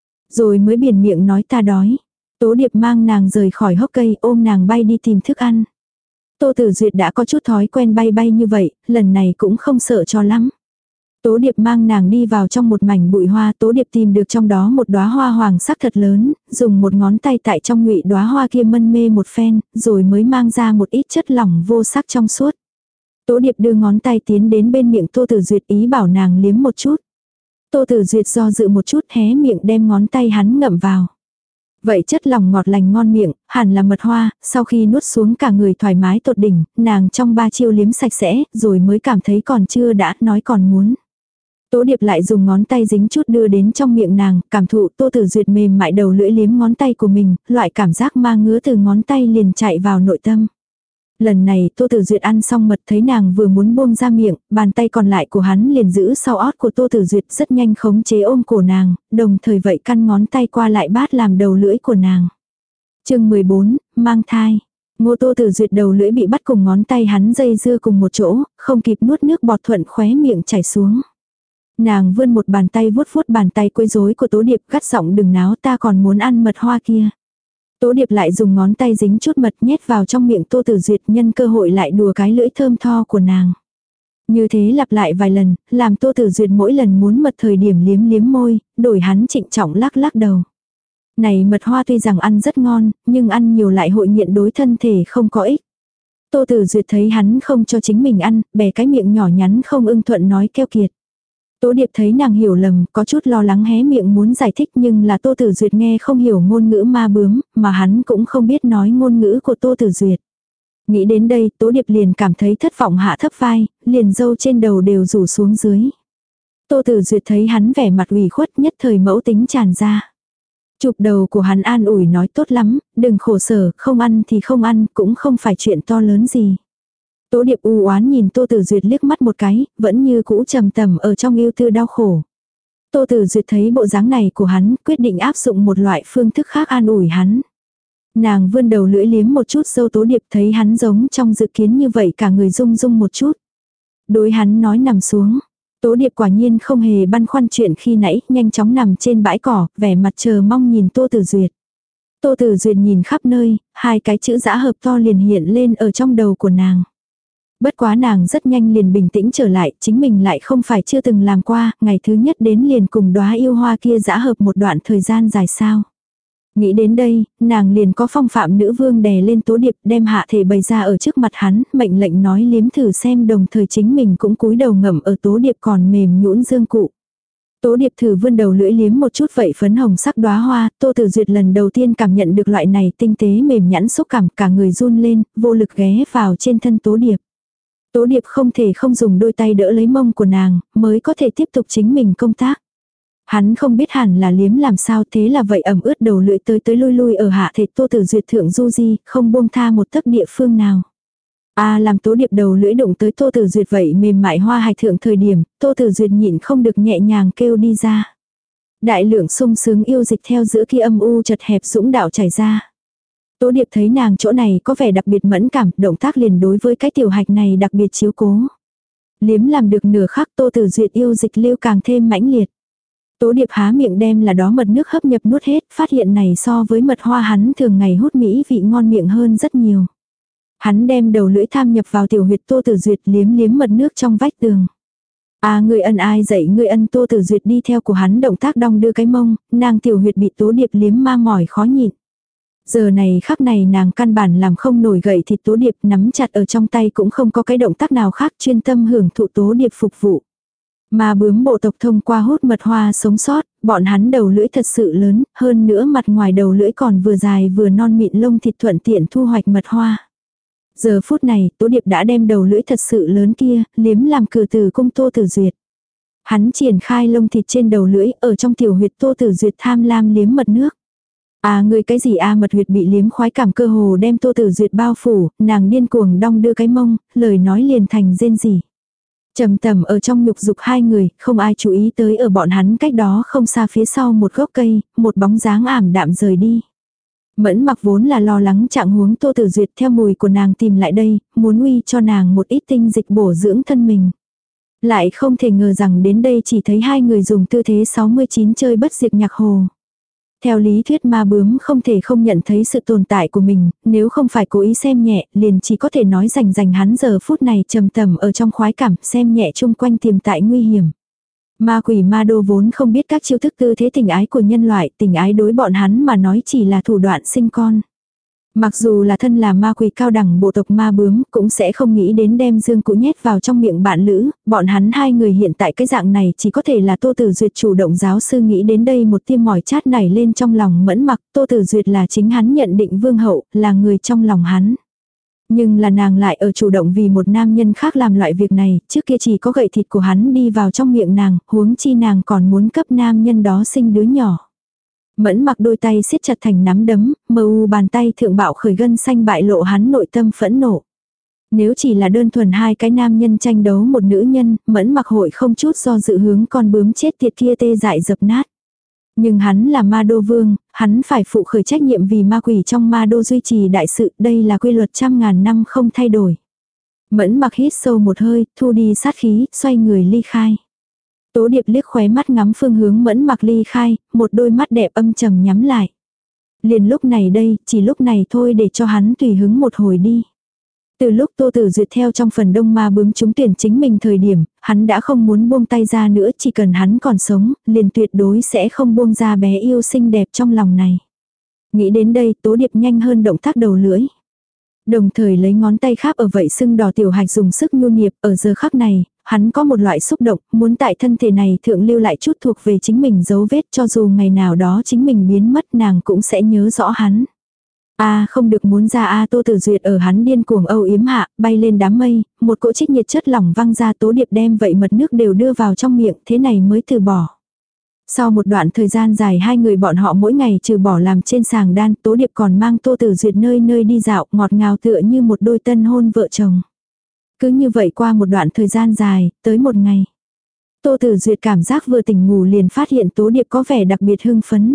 Rồi mới biển miệng nói ta đói. Tố Điệp mang nàng rời khỏi hốc cây, ôm nàng bay đi tìm thức ăn. Tô Tử Duyệt đã có chút thói quen bay bay như vậy, lần này cũng không sợ cho lắm. Tố Điệp mang nàng đi vào trong một mảnh bụi hoa, Tố Điệp tìm được trong đó một đóa hoa hoàng sắc thật lớn, dùng một ngón tay tại trong ngụy đóa hoa kia mân mê một phen, rồi mới mang ra một ít chất lỏng vô sắc trong suốt. Tố Điệp đưa ngón tay tiến đến bên miệng Tô Tử Duyệt ý bảo nàng liếm một chút. Tô Tử Duyệt do dự một chút hé miệng đem ngón tay hắn ngậm vào. Vậy chất lỏng ngọt lành ngon miệng, hẳn là mật hoa, sau khi nuốt xuống cả người thoải mái tột đỉnh, nàng trong 3 chiêu liếm sạch sẽ, rồi mới cảm thấy còn chưa đã, nói còn muốn. Tố Điệp lại dùng ngón tay dính chút đưa đến trong miệng nàng, cảm thụ Tô Tử Duyệt mềm mại đầu lưỡi liếm ngón tay của mình, loại cảm giác ma ngứa từ ngón tay liền chạy vào nội tâm. Lần này Tô Tử Duyệt ăn xong mật thấy nàng vừa muốn buông ra miệng, bàn tay còn lại của hắn liền giữ sau ót của Tô Tử Duyệt rất nhanh khống chế ôm cổ nàng, đồng thời vậy căn ngón tay qua lại bát làm đầu lưỡi của nàng. Chương 14, mang thai. Ngô Tô Tử Duyệt đầu lưỡi bị bắt cùng ngón tay hắn dây dưa cùng một chỗ, không kịp nuốt nước bọt thuận khóe miệng chảy xuống. Nàng vươn một bàn tay vuốt vuốt bàn tay quấy rối của Tố Điệp, gắt giọng đừng náo, ta còn muốn ăn mật hoa kia. Tố Điệp lại dùng ngón tay dính chút mật nhét vào trong miệng Tô Tử Duyệt, nhân cơ hội lại đùa cái lưỡi thơm tho của nàng. Như thế lặp lại vài lần, làm Tô Tử Duyệt mỗi lần muốn mật thời điểm liếm liếm môi, đổi hắn trịnh trọng lắc lắc đầu. Này mật hoa tuy rằng ăn rất ngon, nhưng ăn nhiều lại hội nghiện đối thân thể không có ích. Tô Tử Duyệt thấy hắn không cho chính mình ăn, bè cái miệng nhỏ nhắn không ưng thuận nói keo kiệt. Tố Điệp thấy nàng hiểu lầm, có chút lo lắng hé miệng muốn giải thích, nhưng là Tô Tử Duyệt nghe không hiểu ngôn ngữ ma bướm, mà hắn cũng không biết nói ngôn ngữ của Tô Tử Duyệt. Nghĩ đến đây, Tố Điệp liền cảm thấy thất vọng hạ thấp vai, liền râu trên đầu đều rủ xuống dưới. Tô Tử Duyệt thấy hắn vẻ mặt ủy khuất, nhất thời mẫu tính tràn ra. Chụp đầu của hắn an ủi nói tốt lắm, đừng khổ sở, không ăn thì không ăn, cũng không phải chuyện to lớn gì. Tố Điệp u oán nhìn Tô Tử Duyệt liếc mắt một cái, vẫn như cũ trầm tầm ở trong yêu tư đau khổ. Tô Tử Duyệt thấy bộ dáng này của hắn, quyết định áp dụng một loại phương thức khác an ủi hắn. Nàng vươn đầu lưỡi liếm một chút dâu Tố Điệp, thấy hắn giống trong dự kiến như vậy cả người rung rung một chút. Đối hắn nói nằm xuống. Tố Điệp quả nhiên không hề băn khoăn chuyện khi nãy, nhanh chóng nằm trên bãi cỏ, vẻ mặt chờ mong nhìn Tô Tử Duyệt. Tô Tử Duyệt nhìn khắp nơi, 2 cái chữ dã hợp to liền hiện lên ở trong đầu của nàng. Bất quá nàng rất nhanh liền bình tĩnh trở lại, chính mình lại không phải chưa từng làm qua, ngày thứ nhất đến liền cùng đóa yêu hoa kia dã hợp một đoạn thời gian dài sao. Nghĩ đến đây, nàng liền có phong phạm nữ vương đè lên Tố Điệp, đem hạ thể bày ra ở trước mặt hắn, mệnh lệnh nói liếm thử xem, đồng thời chính mình cũng cúi đầu ngậm ở Tố Điệp còn mềm nhũn dương cụ. Tố Điệp thử vươn đầu lưỡi liếm một chút vậy phấn hồng sắc đóa hoa, Tô Tử Duyệt lần đầu tiên cảm nhận được loại này tinh tế mềm nhẵn xúc cảm, cả người run lên, vô lực ghé vào trên thân Tố Điệp. Tố Điệp không thể không dùng đôi tay đỡ lấy mông của nàng, mới có thể tiếp tục chính mình công tác. Hắn không biết hẳn là liếm làm sao, thế là vậy ẩm ướt đầu lưỡi tới tới lui lui ở hạ thể Tô Tử Duyệt thượng du di, không buông tha một tấc địa phương nào. Làm Tố Điệp đầu lưỡi đụng tới Tô Tử Duyệt vậy mềm mại hoa hài thượng thời điểm, Tô Tử Duyệt nhịn không được nhẹ nhàng kêu đi ra. Đại lượng sung sướng yêu dịch theo giữa kia âm u chật hẹp dũng đạo chảy ra. Tố Điệp thấy nàng chỗ này có vẻ đặc biệt mẫn cảm, động tác liền đối với cái tiểu hạch này đặc biệt chiếu cố. Liếm làm được nửa khắc Tô Tử Duyệt yêu dịch lưu càng thêm mãnh liệt. Tố Điệp há miệng đem là đó mật nước hấp nhập nuốt hết, phát hiện này so với mật hoa hắn thường ngày hút mỹ vị ngon miệng hơn rất nhiều. Hắn đem đầu lưỡi tham nhập vào tiểu huyệt Tô Tử Duyệt, liếm liếm mật nước trong vách tường. Người ân ai dạy người ân, Tô Tử Duyệt đi theo của hắn động tác đong đưa cái mông, nàng tiểu huyệt bị Tố Điệp liếm ma mỏi khó nhịn. Giờ này khắc này nàng căn bản làm không nổi gậy thịt Tố Điệp, nắm chặt ở trong tay cũng không có cái động tác nào khác, chuyên tâm hưởng thụ Tố Điệp phục vụ. Mà bướm bộ tộc thông qua hút mật hoa sống sót, bọn hắn đầu lưỡi thật sự lớn, hơn nữa mặt ngoài đầu lưỡi còn vừa dài vừa non mịn lông thịt thuận tiện thu hoạch mật hoa. Giờ phút này, Tố Điệp đã đem đầu lưỡi thật sự lớn kia, liếm làm cửa tử cung Tô Tử Duyệt. Hắn triển khai lông thịt trên đầu lưỡi, ở trong tiểu huyệt Tô Tử Duyệt tham lam liếm mật nước. Người cái gì mật huyệt bị liếm khoái cảm cơ hồ đem Tô Tử Duyệt bao phủ, nàng điên cuồng đong đưa cái mông, lời nói liền thành rên rỉ. Trầm tầm ở trong nhục dục hai người, không ai chú ý tới ở bọn hắn cách đó không xa phía sau một gốc cây, một bóng dáng ảm đạm rời đi. Mẫn Mặc vốn là lo lắng trạng huống Tô Tử Duyệt theo mùi của nàng tìm lại đây, muốn uy cho nàng một ít tinh dịch bổ dưỡng thân mình. Lại không thể ngờ rằng đến đây chỉ thấy hai người dùng tư thế 69 chơi bất diệt nhạc hồ. Theo lý thuyết ma bướm không thể không nhận thấy sự tồn tại của mình, nếu không phải cố ý xem nhẹ, liền chỉ có thể nói rành hắn giờ phút này trầm tầm ở trong khoái cảm, xem nhẹ chung quanh tiềm tại nguy hiểm. Ma quỷ ma đô vốn không biết các chiêu thức tư thế tình ái của nhân loại, tình ái đối bọn hắn mà nói chỉ là thủ đoạn sinh con. Mặc dù là thân là ma quỷ cao đẳng bộ tộc ma bướm, cũng sẽ không nghĩ đến đem dương cụ nhét vào trong miệng bạn lữ, bọn hắn hai người hiện tại cái dạng này chỉ có thể là Tô Tử Duyệt chủ động. Giáo sư nghĩ đến đây một tia mỏi chát nảy lên trong lòng Mẫn Mặc, Tô Tử Duyệt là chính hắn nhận định vương hậu, là người trong lòng hắn. Nhưng là nàng lại ở chủ động vì một nam nhân khác làm loại việc này, trước kia chỉ có gậy thịt của hắn đi vào trong miệng nàng, huống chi nàng còn muốn cấp nam nhân đó sinh đứa nhỏ. Mẫn Mặc đôi tay siết chặt thành nắm đấm, mờ u bàn tay thượng bạo khởi gân xanh bại lộ hắn nội tâm phẫn nộ. Nếu chỉ là đơn thuần hai cái nam nhân tranh đấu một nữ nhân, Mẫn Mặc hội không chút do dự hướng con bướm chết tiệt kia tê dại dập nát. Nhưng hắn là ma đô vương, hắn phải phụ khởi trách nhiệm vì ma quỷ trong ma đô duy trì đại sự, đây là quy luật trăm ngàn năm không thay đổi. Mẫn Mặc hít sâu một hơi, thu đi sát khí, xoay người ly khai. Tố Điệp liếc khóe mắt ngắm phương hướng Mẫn Mặc ly khai, một đôi mắt đẹp âm trầm nhắm lại. Liền lúc này đây, chỉ lúc này thôi để cho hắn tùy hứng một hồi đi. Từ lúc Tô Tử Duyệt theo trong phần đông ma bướm trúng tuyển chính mình thời điểm, hắn đã không muốn buông tay ra nữa, chỉ cần hắn còn sống, liền tuyệt đối sẽ không buông ra bé yêu xinh đẹp trong lòng này. Nghĩ đến đây, Tố Điệp nhanh hơn động tác đầu lưỡi. Đồng thời lấy ngón tay khắp ở vậy sưng đỏ tiểu hạch dùng sức nhu niệp, ở giờ khắc này, hắn có một loại xúc động, muốn tại thân thể này thượng lưu lại chút thuộc về chính mình dấu vết, cho dù ngày nào đó chính mình biến mất nàng cũng sẽ nhớ rõ hắn. Không được muốn ra Tô Tử Duyệt ở hắn điên cuồng âu yếm hạ, bay lên đám mây, một cỗ trích nhiệt chất lỏng văng ra. Tố Điệp đem vậy mật nước đều đưa vào trong miệng, thế này mới từ bỏ. Sau một đoạn thời gian dài hai người bọn họ mỗi ngày trừ bỏ làm trên sàng đan, Tố Điệp còn mang Tô Tử Duyệt nơi nơi đi dạo, ngọt ngào tựa như một đôi tân hôn vợ chồng. Cứ như vậy qua một đoạn thời gian dài, tới một ngày. Tô Tử Duyệt cảm giác vừa tỉnh ngủ liền phát hiện Tố Điệp có vẻ đặc biệt hưng phấn.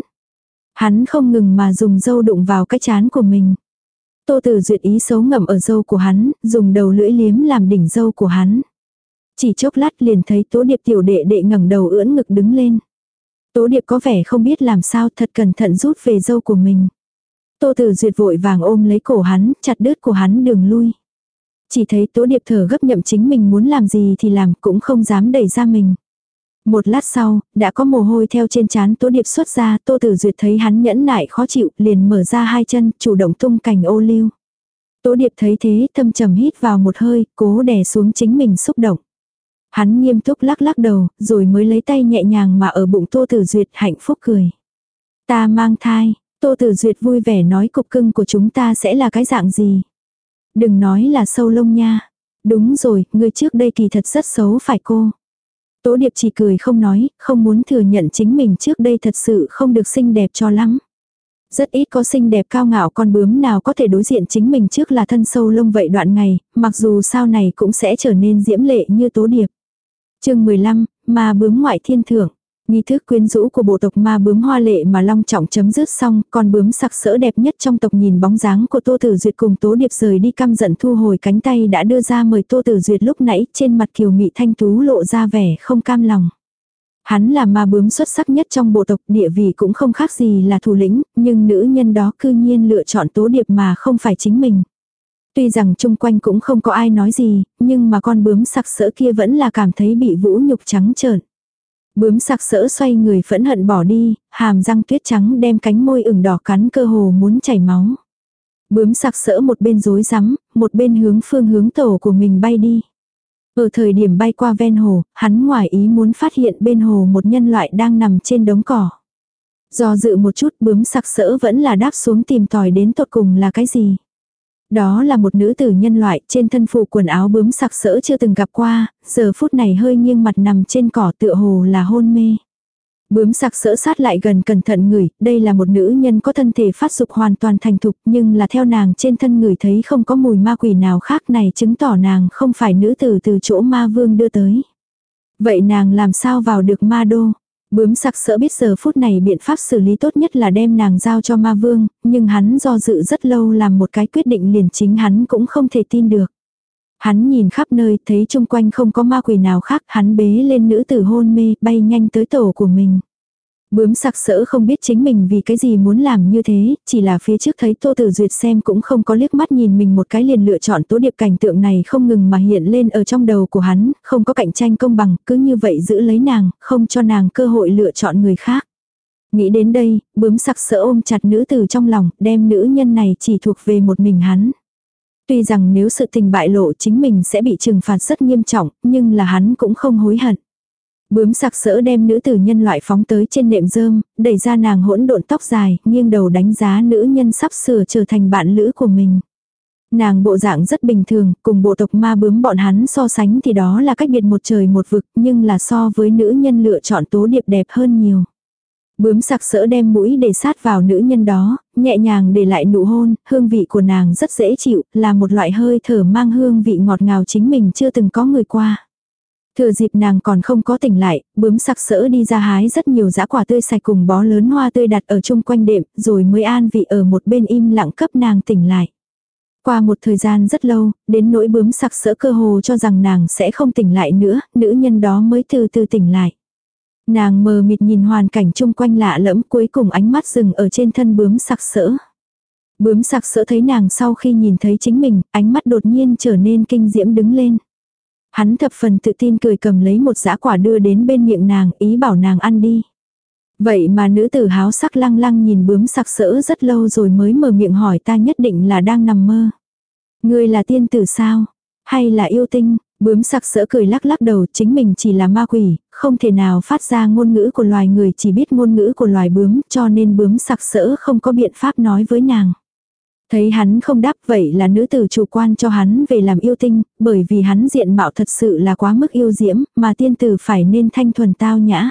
Hắn không ngừng mà dùng dâu đụng vào cái trán của mình. Tô Tử Duyệt ý xấu ngậm ở dâu của hắn, dùng đầu lưỡi liếm làm đỉnh dâu của hắn. Chỉ chốc lát liền thấy Tố Điệp tiểu đệ đệ ngẩng đầu ưỡn ngực đứng lên. Tố Điệp có vẻ không biết làm sao, thật cẩn thận rút về dâu của mình. Tô Tử Duyệt vội vàng ôm lấy cổ hắn, chặt đứt của hắn đường lui. Chỉ thấy Tố Điệp thở gấp nhậm chính mình muốn làm gì thì làm, cũng không dám đẩy ra mình. Một lát sau, đã có mồ hôi theo trên trán Tố Điệp xuất ra, Tô Tử Duyệt thấy hắn nhẫn nại khó chịu, liền mở ra hai chân, chủ động tung cành ô liu. Tố Điệp thấy thế, thâm trầm hít vào một hơi, cố đè xuống chính mình xúc động. Hắn nghiêm túc lắc lắc đầu, rồi mới lấy tay nhẹ nhàng mà ở bụng Tô Tử Duyệt hạnh phúc cười. Ta mang thai, Tô Tử Duyệt vui vẻ nói cục cưng của chúng ta sẽ là cái dạng gì. Đừng nói là sâu lông nha. Đúng rồi, người trước đây kỳ thật rất xấu phải cô. Tố Điệp chỉ cười không nói, không muốn thừa nhận chính mình trước đây thật sự không được xinh đẹp cho lắm. Rất ít có xinh đẹp cao ngạo con bướm nào có thể đối diện chính mình trước là thân sâu lông vậy đoạn ngày, mặc dù sau này cũng sẽ trở nên diễm lệ như Tố Điệp. Chương 15, ma bướm ngoại thiên thưởng. Nghi thức quyến rũ của bộ tộc ma bướm hoa lệ mà long trọng chấm dứt xong, con bướm sặc sỡ đẹp nhất trong tộc nhìn bóng dáng của Tô Tử Duyệt cùng Tố Điệp rời đi căm giận thu hồi cánh tay đã đưa ra mời Tô Tử Duyệt lúc nãy, trên mặt kiều mị thanh tú lộ ra vẻ không cam lòng. Hắn là ma bướm xuất sắc nhất trong bộ tộc, địa vị cũng không khác gì là thủ lĩnh, nhưng nữ nhân đó cư nhiên lựa chọn Tố Điệp mà không phải chính mình. Tuy rằng chung quanh cũng không có ai nói gì, nhưng mà con bướm sặc sỡ kia vẫn là cảm thấy bị vũ nhục trắng trợn. Bướm sặc sỡ xoay người phẫn hận bỏ đi, hàm răng tuyết trắng đem cánh môi ửng đỏ cắn cơ hồ muốn chảy máu. Bướm sặc sỡ một bên rối rắm, một bên hướng phương hướng tổ của mình bay đi. Ở thời điểm bay qua ven hồ, hắn ngoài ý muốn phát hiện bên hồ một nhân loại đang nằm trên đống cỏ. Do dự một chút, bướm sặc sỡ vẫn là đáp xuống tìm tòi đến tột cùng là cái gì. Đó là một nữ tử nhân loại, trên thân phủ quần áo bướm sặc sỡ chưa từng gặp qua, giờ phút này hơi nghiêng mặt nằm trên cỏ tựa hồ là hôn mê. Bướm sặc sỡ sát lại gần cẩn thận ngửi, đây là một nữ nhân có thân thể phát dục hoàn toàn thành thục, nhưng là theo nàng trên thân ngửi thấy không có mùi ma quỷ nào khác, này chứng tỏ nàng không phải nữ tử từ chỗ ma vương đưa tới. Vậy nàng làm sao vào được ma đô? Bướm sặc sỡ biết giờ phút này biện pháp xử lý tốt nhất là đem nàng giao cho ma vương, nhưng hắn do dự rất lâu làm một cái quyết định liền chính hắn cũng không thể tin được. Hắn nhìn khắp nơi thấy chung quanh không có ma quỷ nào khác, hắn bế lên nữ tử hôn mê bay nhanh tới tổ của mình. Bướm sặc sỡ không biết chính mình vì cái gì muốn làm như thế, chỉ là phía trước thấy Tô Tử Duyệt xem cũng không có liếc mắt nhìn mình một cái liền lựa chọn Tố Điệp, cảnh tượng này không ngừng mà hiện lên ở trong đầu của hắn, không có cạnh tranh công bằng, cứ như vậy giữ lấy nàng, không cho nàng cơ hội lựa chọn người khác. Nghĩ đến đây, bướm sặc sỡ ôm chặt nữ tử trong lòng, đem nữ nhân này chỉ thuộc về một mình hắn. Tuy rằng nếu sự tình bại lộ chính mình sẽ bị trừng phạt rất nghiêm trọng, nhưng là hắn cũng không hối hận. Bướm sặc sỡ đem nữ tử nhân loại phóng tới trên nệm rơm, đẩy ra nàng hỗn độn tóc dài, nghiêng đầu đánh giá nữ nhân sắp sửa trở thành bạn lữ của mình. Nàng bộ dạng rất bình thường, cùng bộ tộc ma bướm bọn hắn so sánh thì đó là cách biệt một trời một vực, nhưng là so với nữ nhân lựa chọn Tố Điệp đẹp hơn nhiều. Bướm sặc sỡ đem mũi để sát vào nữ nhân đó, nhẹ nhàng để lại nụ hôn, hương vị của nàng rất dễ chịu, là một loại hơi thở mang hương vị ngọt ngào chính mình chưa từng có người qua. Thừa dịp nàng còn không có tỉnh lại, bướm sặc sỡ đi ra hái rất nhiều dã quả tươi sạch cùng bó lớn hoa tươi đặt ở chung quanh đệm, rồi mới an vị ở một bên im lặng cấp nàng tỉnh lại. Qua một thời gian rất lâu, đến nỗi bướm sặc sỡ cơ hồ cho rằng nàng sẽ không tỉnh lại nữa, nữ nhân đó mới từ từ tỉnh lại. Nàng mờ mịt nhìn hoàn cảnh chung quanh lạ lẫm, cuối cùng ánh mắt dừng ở trên thân bướm sặc sỡ. Bướm sặc sỡ thấy nàng sau khi nhìn thấy chính mình, ánh mắt đột nhiên trở nên kinh diễm đứng lên. Hắn thập phần tự tin cười cầm lấy một dã quả đưa đến bên miệng nàng, ý bảo nàng ăn đi. Vậy mà nữ tử háo sắc lăng lăng nhìn bướm sặc sỡ rất lâu rồi mới mở miệng hỏi, ta nhất định là đang nằm mơ. Ngươi là tiên tử sao? Hay là yêu tinh? Bướm sặc sỡ cười lắc lắc đầu, chính mình chỉ là ma quỷ, không thể nào phát ra ngôn ngữ của loài người, chỉ biết ngôn ngữ của loài bướm, cho nên bướm sặc sỡ không có biện pháp nói với nàng. Thấy hắn không đáp, vậy là nữ tử chủ quan cho hắn về làm yêu tinh, bởi vì hắn diện mạo thật sự là quá mức yêu diễm, mà tiên tử phải nên thanh thuần tao nhã.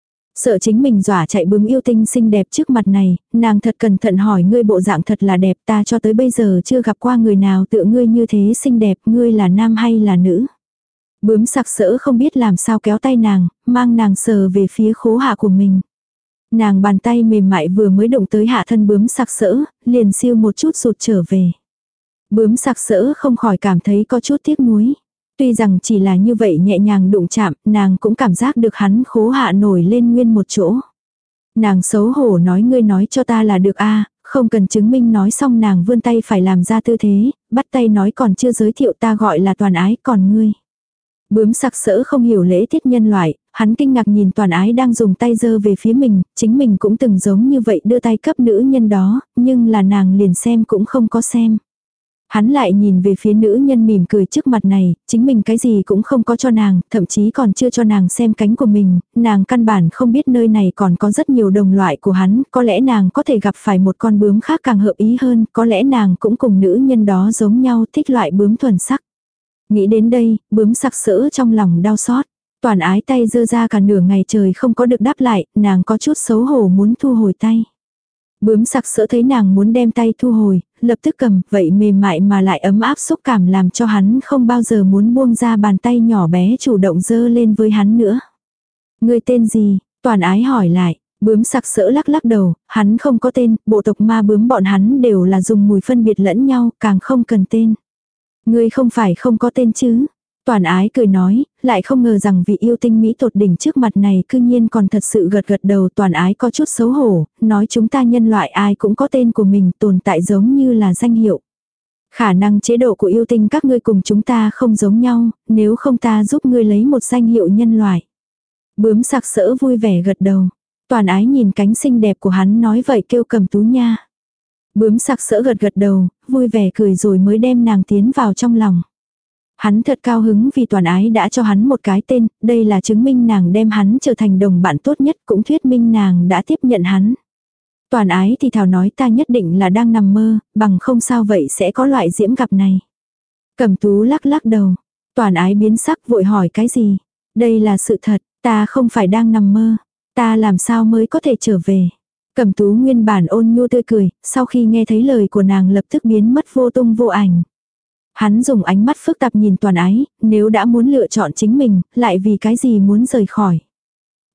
Sợ chính mình dọa chạy bướm yêu tinh xinh đẹp trước mặt này, nàng thật cẩn thận hỏi, ngươi bộ dạng thật là đẹp, ta cho tới bây giờ chưa gặp qua người nào tựa ngươi như thế xinh đẹp, ngươi là nam hay là nữ? Bướm sặc sỡ không biết làm sao kéo tay nàng, mang nàng sờ về phía khố hạ của mình. Nàng bàn tay mềm mại vừa mới động tới hạ thân bướm sặc sỡ, liền siêu một chút rụt trở về. Bướm sặc sỡ không khỏi cảm thấy có chút tiếc nuối. Tuy rằng chỉ là như vậy nhẹ nhàng đụng chạm, nàng cũng cảm giác được hắn khố hạ nổi lên nguyên một chỗ. Nàng xấu hổ nói, ngươi nói cho ta là được a, không cần chứng minh. Nói xong nàng vươn tay phải làm ra tư thế, bắt tay nói, còn chưa giới thiệu, ta gọi là Toàn Ái, còn ngươi. Bướm sặc sỡ không hiểu lễ tiết nhân loại, hắn kinh ngạc nhìn Toàn Ái đang dùng tay giơ về phía mình, chính mình cũng từng giống như vậy đưa tay cấp nữ nhân đó, nhưng là nàng liền xem cũng không có xem. Hắn lại nhìn về phía nữ nhân mỉm cười trước mặt này, chính mình cái gì cũng không có cho nàng, thậm chí còn chưa cho nàng xem cánh của mình, nàng căn bản không biết nơi này còn có rất nhiều đồng loại của hắn, có lẽ nàng có thể gặp phải một con bướm khác càng hợp ý hơn, có lẽ nàng cũng cùng nữ nhân đó giống nhau, thích loại bướm thuần sắc. Nghĩ đến đây, bướm sặc sỡ trong lòng đau xót. Toàn Ái tay giơ ra cả nửa ngày trời không có được đáp lại, nàng có chút xấu hổ muốn thu hồi tay. Bướm sặc sỡ thấy nàng muốn đem tay thu hồi, lập tức cầm, vậy mềm mại mà lại ấm áp xúc cảm làm cho hắn không bao giờ muốn buông ra bàn tay nhỏ bé chủ động giơ lên với hắn nữa. Người tên gì? Toàn Ái hỏi lại. Bướm sặc sỡ lắc lắc đầu, hắn không có tên, bộ tộc ma bướm bọn hắn đều là dùng mùi phân biệt lẫn nhau, càng không cần tên. Ngươi không phải không có tên chứ? Toàn Ái cười nói, lại không ngờ rằng vị yêu tinh mỹ tột đỉnh trước mặt này cư nhiên còn thật sự gật gật đầu. Toàn Ái có chút xấu hổ, nói chúng ta nhân loại ai cũng có tên của mình, tồn tại giống như là danh hiệu. Khả năng chế độ của yêu tinh các ngươi cùng chúng ta không giống nhau, nếu không ta giúp ngươi lấy một danh hiệu nhân loại. Bướm sặc sỡ vui vẻ gật đầu. Toàn Ái nhìn cánh xinh đẹp của hắn nói, vậy kêu Cầm Tú nha. Bướm sặc sỡ gật gật đầu, vui vẻ cười rồi mới đem nàng tiến vào trong lòng. Hắn thật cao hứng vì Toàn Ái đã cho hắn một cái tên, đây là chứng minh nàng đem hắn trở thành đồng bạn tốt nhất, cũng thuyết minh nàng đã tiếp nhận hắn. Toàn Ái thì thào nói, ta nhất định là đang nằm mơ, bằng không sao vậy sẽ có loại diễm gặp này. Cẩm Tú lắc lắc đầu. Toàn Ái biến sắc vội hỏi, cái gì? Đây là sự thật, ta không phải đang nằm mơ. Ta làm sao mới có thể trở về? Cẩm Tú nguyên bản ôn nhu tươi cười, sau khi nghe thấy lời của nàng lập tức biến mất vô tung vô ảnh. Hắn dùng ánh mắt phức tạp nhìn Toàn Ái, nếu đã muốn lựa chọn chính mình, lại vì cái gì muốn rời khỏi.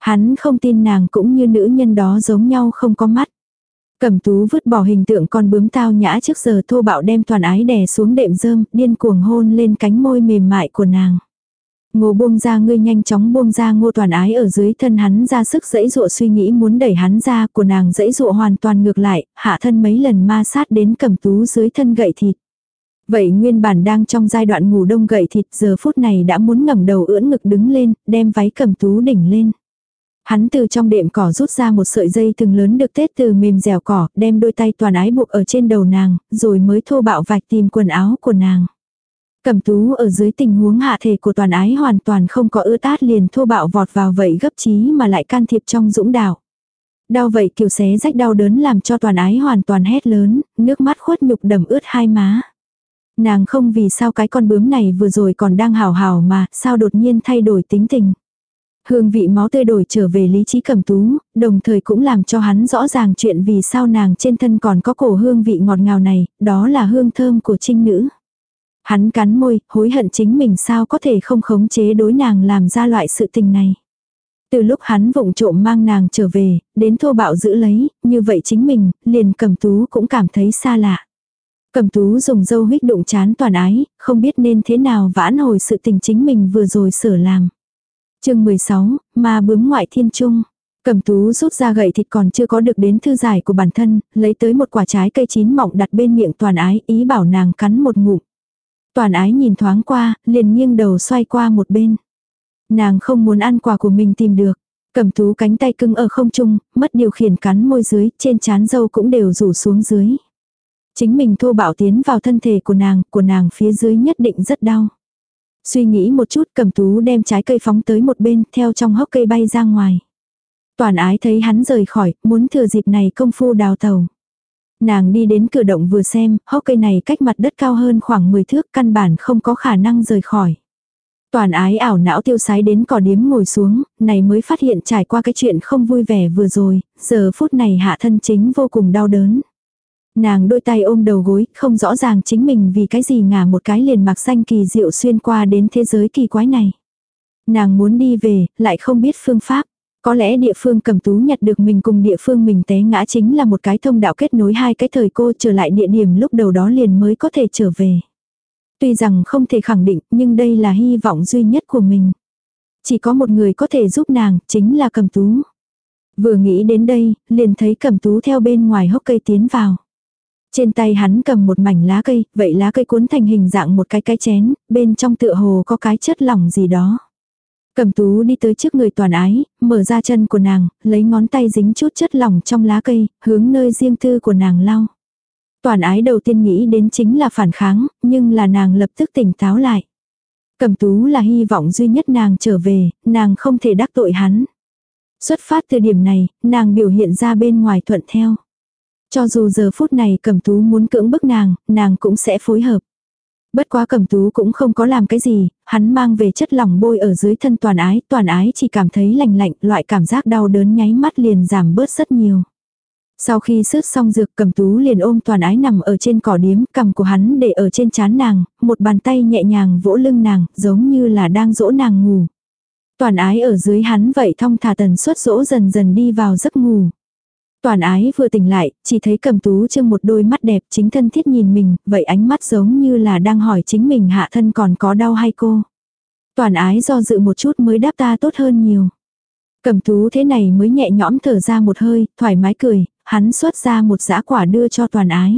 Hắn không tin nàng cũng như nữ nhân đó giống nhau không có mắt. Cẩm Tú vứt bỏ hình tượng con bướm tao nhã trước giờ thô bạo đem Toàn Ái đè xuống đệm rơm, điên cuồng hôn lên cánh môi mềm mại của nàng. Ngô buông ra, ngươi nhanh chóng buông ra. Ngô Toàn Ái ở dưới thân hắn ra sức giãy giụa, suy nghĩ muốn đẩy hắn ra, của nàng giãy giụa hoàn toàn ngược lại, hạ thân mấy lần ma sát đến Cẩm Tú dưới thân gậy thịt. Vậy nguyên bản đang trong giai đoạn ngủ đông gậy thịt giờ phút này đã muốn ngẩng đầu ưỡn ngực đứng lên, đem váy Cẩm Tú đỉnh lên. Hắn từ trong đệm cỏ rút ra một sợi dây thừng lớn được tết từ mềm dẻo cỏ, đem đôi tay Toàn Ái buộc ở trên đầu nàng, rồi mới thô bạo vạch tìm quần áo của nàng. Cẩm Tú ở dưới tình huống hạ thể của Toàn Ái hoàn toàn không có ướt át liền thô bạo vọt vào vậy gấp chí mà lại can thiệp trong dũng đảo. Đau vậy kiểu xé rách đau đớn làm cho Toàn Ái hoàn toàn hét lớn, nước mắt khuất nhục đầm ướt hai má. Nàng không vì sao cái con bướm này vừa rồi còn đang hào hào mà, sao đột nhiên thay đổi tính tình. Hương vị máu tươi đổi trở về lý trí Cẩm Tú, đồng thời cũng làm cho hắn rõ ràng chuyện vì sao nàng trên thân còn có cổ hương vị ngọt ngào này, đó là hương thơm của trinh nữ. Hắn cắn môi, hối hận chính mình sao có thể không khống chế đối nàng làm ra loại sự tình này. Từ lúc hắn vụng trộm mang nàng trở về, đến thô bạo giữ lấy, như vậy chính mình, liền Cẩm Tú cũng cảm thấy xa lạ. Cẩm Tú dùng dâu huých đụng chán Toàn Ái, không biết nên thế nào vãn hồi sự tình chính mình vừa rồi sở làm. Chương 16, ma bướm ngoại thiên trung. Cẩm Tú rút ra gậy thịt còn chưa có được đến thư giải của bản thân, lấy tới một quả trái cây chín mọng đặt bên miệng Toàn Ái, ý bảo nàng cắn một ngụm. Toàn Ái nhìn thoáng qua, liền nghiêng đầu xoay qua một bên. Nàng không muốn ăn quà của mình tìm được. Cẩm Tú cánh tay cứng ở không trung, mất điều khiển cắn môi dưới, trên trán râu cũng đều rủ xuống dưới. Chính mình thô bạo tiến vào thân thể của nàng phía dưới nhất định rất đau. Suy nghĩ một chút, Cẩm Tú đem trái cây phóng tới một bên, theo trong hốc cây bay ra ngoài. Toàn Ái thấy hắn rời khỏi, muốn thừa dịp này công phu đào tàu. Nàng đi đến cửa động vừa xem, hốc cây này cách mặt đất cao hơn khoảng 10 thước, căn bản không có khả năng rời khỏi. Toàn Ái ảo não tiêu sái đến cỏ điếm ngồi xuống, này mới phát hiện trải qua cái chuyện không vui vẻ vừa rồi, giờ phút này hạ thân chính vô cùng đau đớn. Nàng đôi tay ôm đầu gối, không rõ ràng chính mình vì cái gì ngả một cái liền mạc xanh kỳ diệu xuyên qua đến thế giới kỳ quái này. Nàng muốn đi về, lại không biết phương pháp. Có lẽ địa phương Cẩm Tú nhặt được mình cùng địa phương mình té ngã chính là một cái thông đạo kết nối hai cái thời cô, trở lại địa điểm lúc đầu đó liền mới có thể trở về. Tuy rằng không thể khẳng định, nhưng đây là hy vọng duy nhất của mình. Chỉ có một người có thể giúp nàng, chính là Cẩm Tú. Vừa nghĩ đến đây, liền thấy Cẩm Tú theo bên ngoài hốc cây tiến vào. Trên tay hắn cầm một mảnh lá cây, vậy lá cây cuốn thành hình dạng một cái chén, bên trong tựa hồ có cái chất lỏng gì đó. Cẩm Tú đi tới trước người Toàn Ái, mở ra chân của nàng, lấy ngón tay dính chút chất lỏng trong lá cây, hướng nơi riêng tư của nàng lau. Toàn Ái đầu tiên nghĩ đến chính là phản kháng, nhưng là nàng lập tức tỉnh táo lại. Cẩm Tú là hy vọng duy nhất nàng trở về, nàng không thể đắc tội hắn. Xuất phát từ điểm này, nàng biểu hiện ra bên ngoài thuận theo. Cho dù giờ phút này Cẩm Tú muốn cưỡng bức nàng cũng sẽ phối hợp. Bất quá Cẩm Tú cũng không có làm cái gì, hắn mang về chất lỏng bôi ở dưới thân Toàn Ái chỉ cảm thấy lạnh lạnh, loại cảm giác đau đớn nháy mắt liền giảm bớt rất nhiều. Sau khi sướt xong dược, Cẩm Tú liền ôm Toàn Ái nằm ở trên cỏ điếm, cằm của hắn để ở trên trán nàng, một bàn tay nhẹ nhàng vỗ lưng nàng, giống như là đang dỗ nàng ngủ. Toàn Ái ở dưới hắn vậy thong thả tần suất dỗ dần dần đi vào giấc ngủ. Toàn Ái vừa tỉnh lại, chỉ thấy Cẩm Tú trưng một đôi mắt đẹp chính thân thiết nhìn mình, vậy ánh mắt giống như là đang hỏi chính mình hạ thân còn có đau hay cô. Toàn Ái do dự một chút mới đáp ta tốt hơn nhiều. Cẩm Tú thế này mới nhẹ nhõm thở ra một hơi, thoải mái cười, hắn xuất ra một dã quả đưa cho Toàn Ái.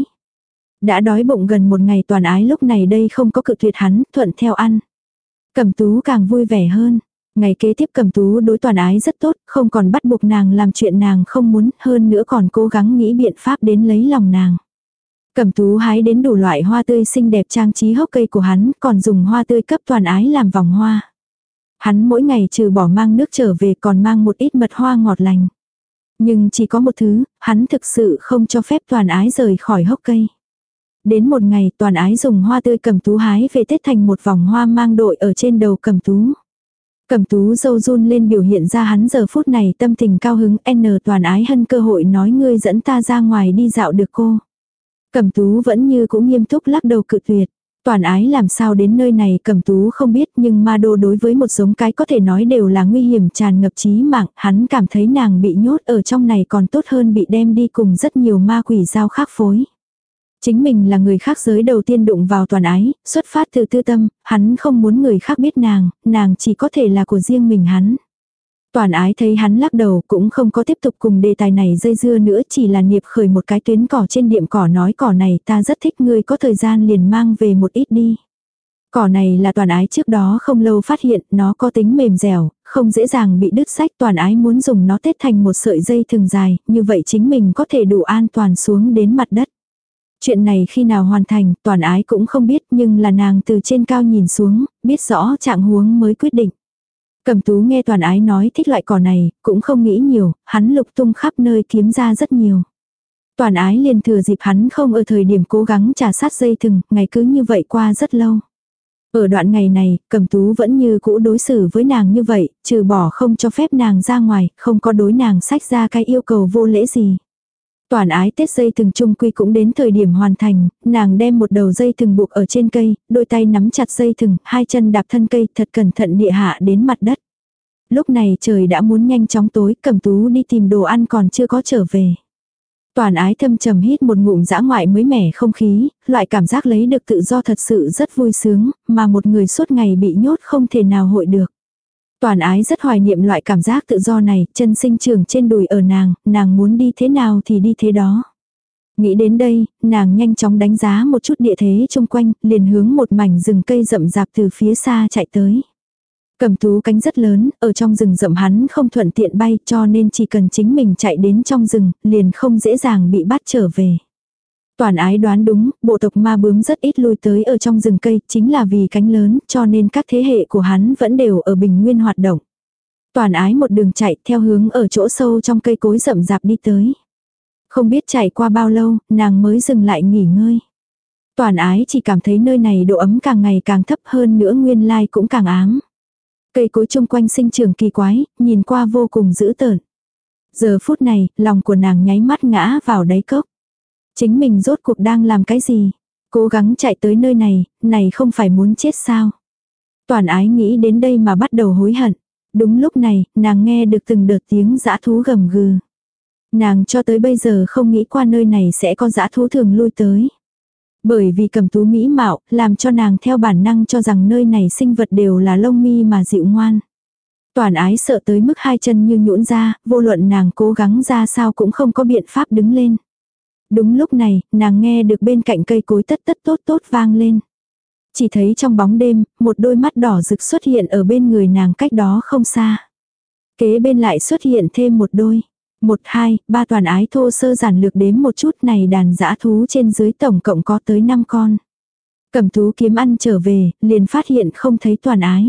Đã đói bụng gần một ngày Toàn Ái lúc này đây không có cự tuyệt hắn, thuận theo ăn. Cẩm Tú càng vui vẻ hơn. Ngày kế tiếp Cẩm Tú đối Toàn Ái rất tốt, không còn bắt buộc nàng làm chuyện nàng không muốn, hơn nữa còn cố gắng nghĩ biện pháp đến lấy lòng nàng. Cẩm Tú hái đến đủ loại hoa tươi xinh đẹp trang trí hốc cây của hắn, còn dùng hoa tươi cấp Toàn Ái làm vòng hoa. Hắn mỗi ngày trừ bỏ mang nước trở về còn mang một ít mật hoa ngọt lành. Nhưng chỉ có một thứ, hắn thực sự không cho phép Toàn Ái rời khỏi hốc cây. Đến một ngày Toàn Ái dùng hoa tươi Cẩm Tú hái về tết thành một vòng hoa mang đội ở trên đầu Cẩm Tú. Cẩm Tú râu run lên biểu hiện ra hắn giờ phút này tâm tình cao hứng. Toàn Ái hân cơ hội nói ngươi dẫn ta ra ngoài đi dạo được cô. Cẩm Tú vẫn như cũng nghiêm túc lắc đầu cự tuyệt. Toàn ái làm sao đến nơi này Cẩm Tú không biết, nhưng ma đô đối với một giống cái có thể nói đều là nguy hiểm tràn ngập chí mạng, hắn cảm thấy nàng bị nhốt ở trong này còn tốt hơn bị đem đi cùng rất nhiều ma quỷ giao khác phối. Chính mình là người khác giới đầu tiên đụng vào Toàn ái, xuất phát từ tư tâm, hắn không muốn người khác biết nàng chỉ có thể là của riêng mình hắn. Toàn ái thấy hắn lắc đầu cũng không có tiếp tục cùng đề tài này dây dưa nữa, chỉ là niệp khởi một cái tuyến cỏ trên điệm cỏ nói cỏ này ta rất thích, ngươi có thời gian liền mang về một ít đi. Cỏ này là Toàn ái trước đó không lâu phát hiện, nó có tính mềm dẻo, không dễ dàng bị đứt rách. Toàn ái muốn dùng nó tết thành một sợi dây thừng dài, như vậy chính mình có thể đủ an toàn xuống đến mặt đất. Chuyện này khi nào hoàn thành, Toàn ái cũng không biết, nhưng là nàng từ trên cao nhìn xuống, biết rõ trạng huống mới quyết định. Cẩm Tú nghe Toàn ái nói thích loại cỏ này, cũng không nghĩ nhiều, hắn lục tung khắp nơi kiếm ra rất nhiều. Toàn ái liền thừa dịp hắn không ở thời điểm cố gắng trà sát dây thừng, ngày cứ như vậy qua rất lâu. Ở đoạn ngày này, Cẩm Tú vẫn như cũ đối xử với nàng như vậy, trừ bỏ không cho phép nàng ra ngoài, không có đối nàng sách ra cái yêu cầu vô lễ gì. Toàn ái tết dây thừng chung quy cũng đến thời điểm hoàn thành, nàng đem một đầu dây thừng buộc ở trên cây, đôi tay nắm chặt dây thừng, hai chân đạp thân cây thật cẩn thận địa hạ đến mặt đất. Lúc này trời đã muốn nhanh chóng tối, Cẩm Tú đi tìm đồ ăn còn chưa có trở về. Toàn ái thâm trầm hít một ngụm dã ngoại mới mẻ không khí, loại cảm giác lấy được tự do thật sự rất vui sướng, mà một người suốt ngày bị nhốt không thể nào hội được. Toàn ái rất hoài niệm loại cảm giác tự do này, chân sinh trưởng trên đùi ở nàng muốn đi thế nào thì đi thế đó. Nghĩ đến đây, nàng nhanh chóng đánh giá một chút địa thế chung quanh, liền hướng một mảnh rừng cây rậm rạp từ phía xa chạy tới. Cẩm Tú cánh rất lớn, ở trong rừng rậm hắn không thuận tiện bay cho nên chỉ cần chính mình chạy đến trong rừng, liền không dễ dàng bị bắt trở về. Toàn ái đoán đúng, bộ tộc ma bướm rất ít lui tới ở trong rừng cây, chính là vì cánh lớn, cho nên các thế hệ của hắn vẫn đều ở bình nguyên hoạt động. Toàn ái một đường chạy theo hướng ở chỗ sâu trong cây cối rậm rạp đi tới. Không biết chạy qua bao lâu, nàng mới dừng lại nghỉ ngơi. Toàn ái chỉ cảm thấy nơi này độ ấm càng ngày càng thấp hơn nữa, nguyên lai cũng càng ám. Cây cối chung quanh sinh trưởng kỳ quái, nhìn qua vô cùng dữ tợn. Giờ phút này, lòng của nàng nháy mắt ngã vào đáy cốc. Chính mình rốt cuộc đang làm cái gì? Cố gắng chạy tới nơi này không phải muốn chết sao? Toàn ái nghĩ đến đây mà bắt đầu hối hận. Đúng lúc này, nàng nghe được từng đợt tiếng dã thú gầm gừ. Nàng cho tới bây giờ không nghĩ qua nơi này sẽ có dã thú thường lui tới. Bởi vì Cẩm Tú mỹ mạo, làm cho nàng theo bản năng cho rằng nơi này sinh vật đều là lông mi mà dịu ngoan. Toàn ái sợ tới mức hai chân như nhũn ra, vô luận nàng cố gắng ra sao cũng không có biện pháp đứng lên. Đúng lúc này, nàng nghe được bên cạnh cây cối tất tất tốt tốt vang lên. Chỉ thấy trong bóng đêm, một đôi mắt đỏ rực xuất hiện ở bên người nàng cách đó không xa. Kế bên lại xuất hiện thêm một đôi. 1, 2, 3 Toàn ái thô sơ giản lược đếm một chút, này đàn dã thú trên dưới tổng cộng có tới 5 con. Cẩm Tú kiếm ăn trở về, liền phát hiện không thấy Toàn ái.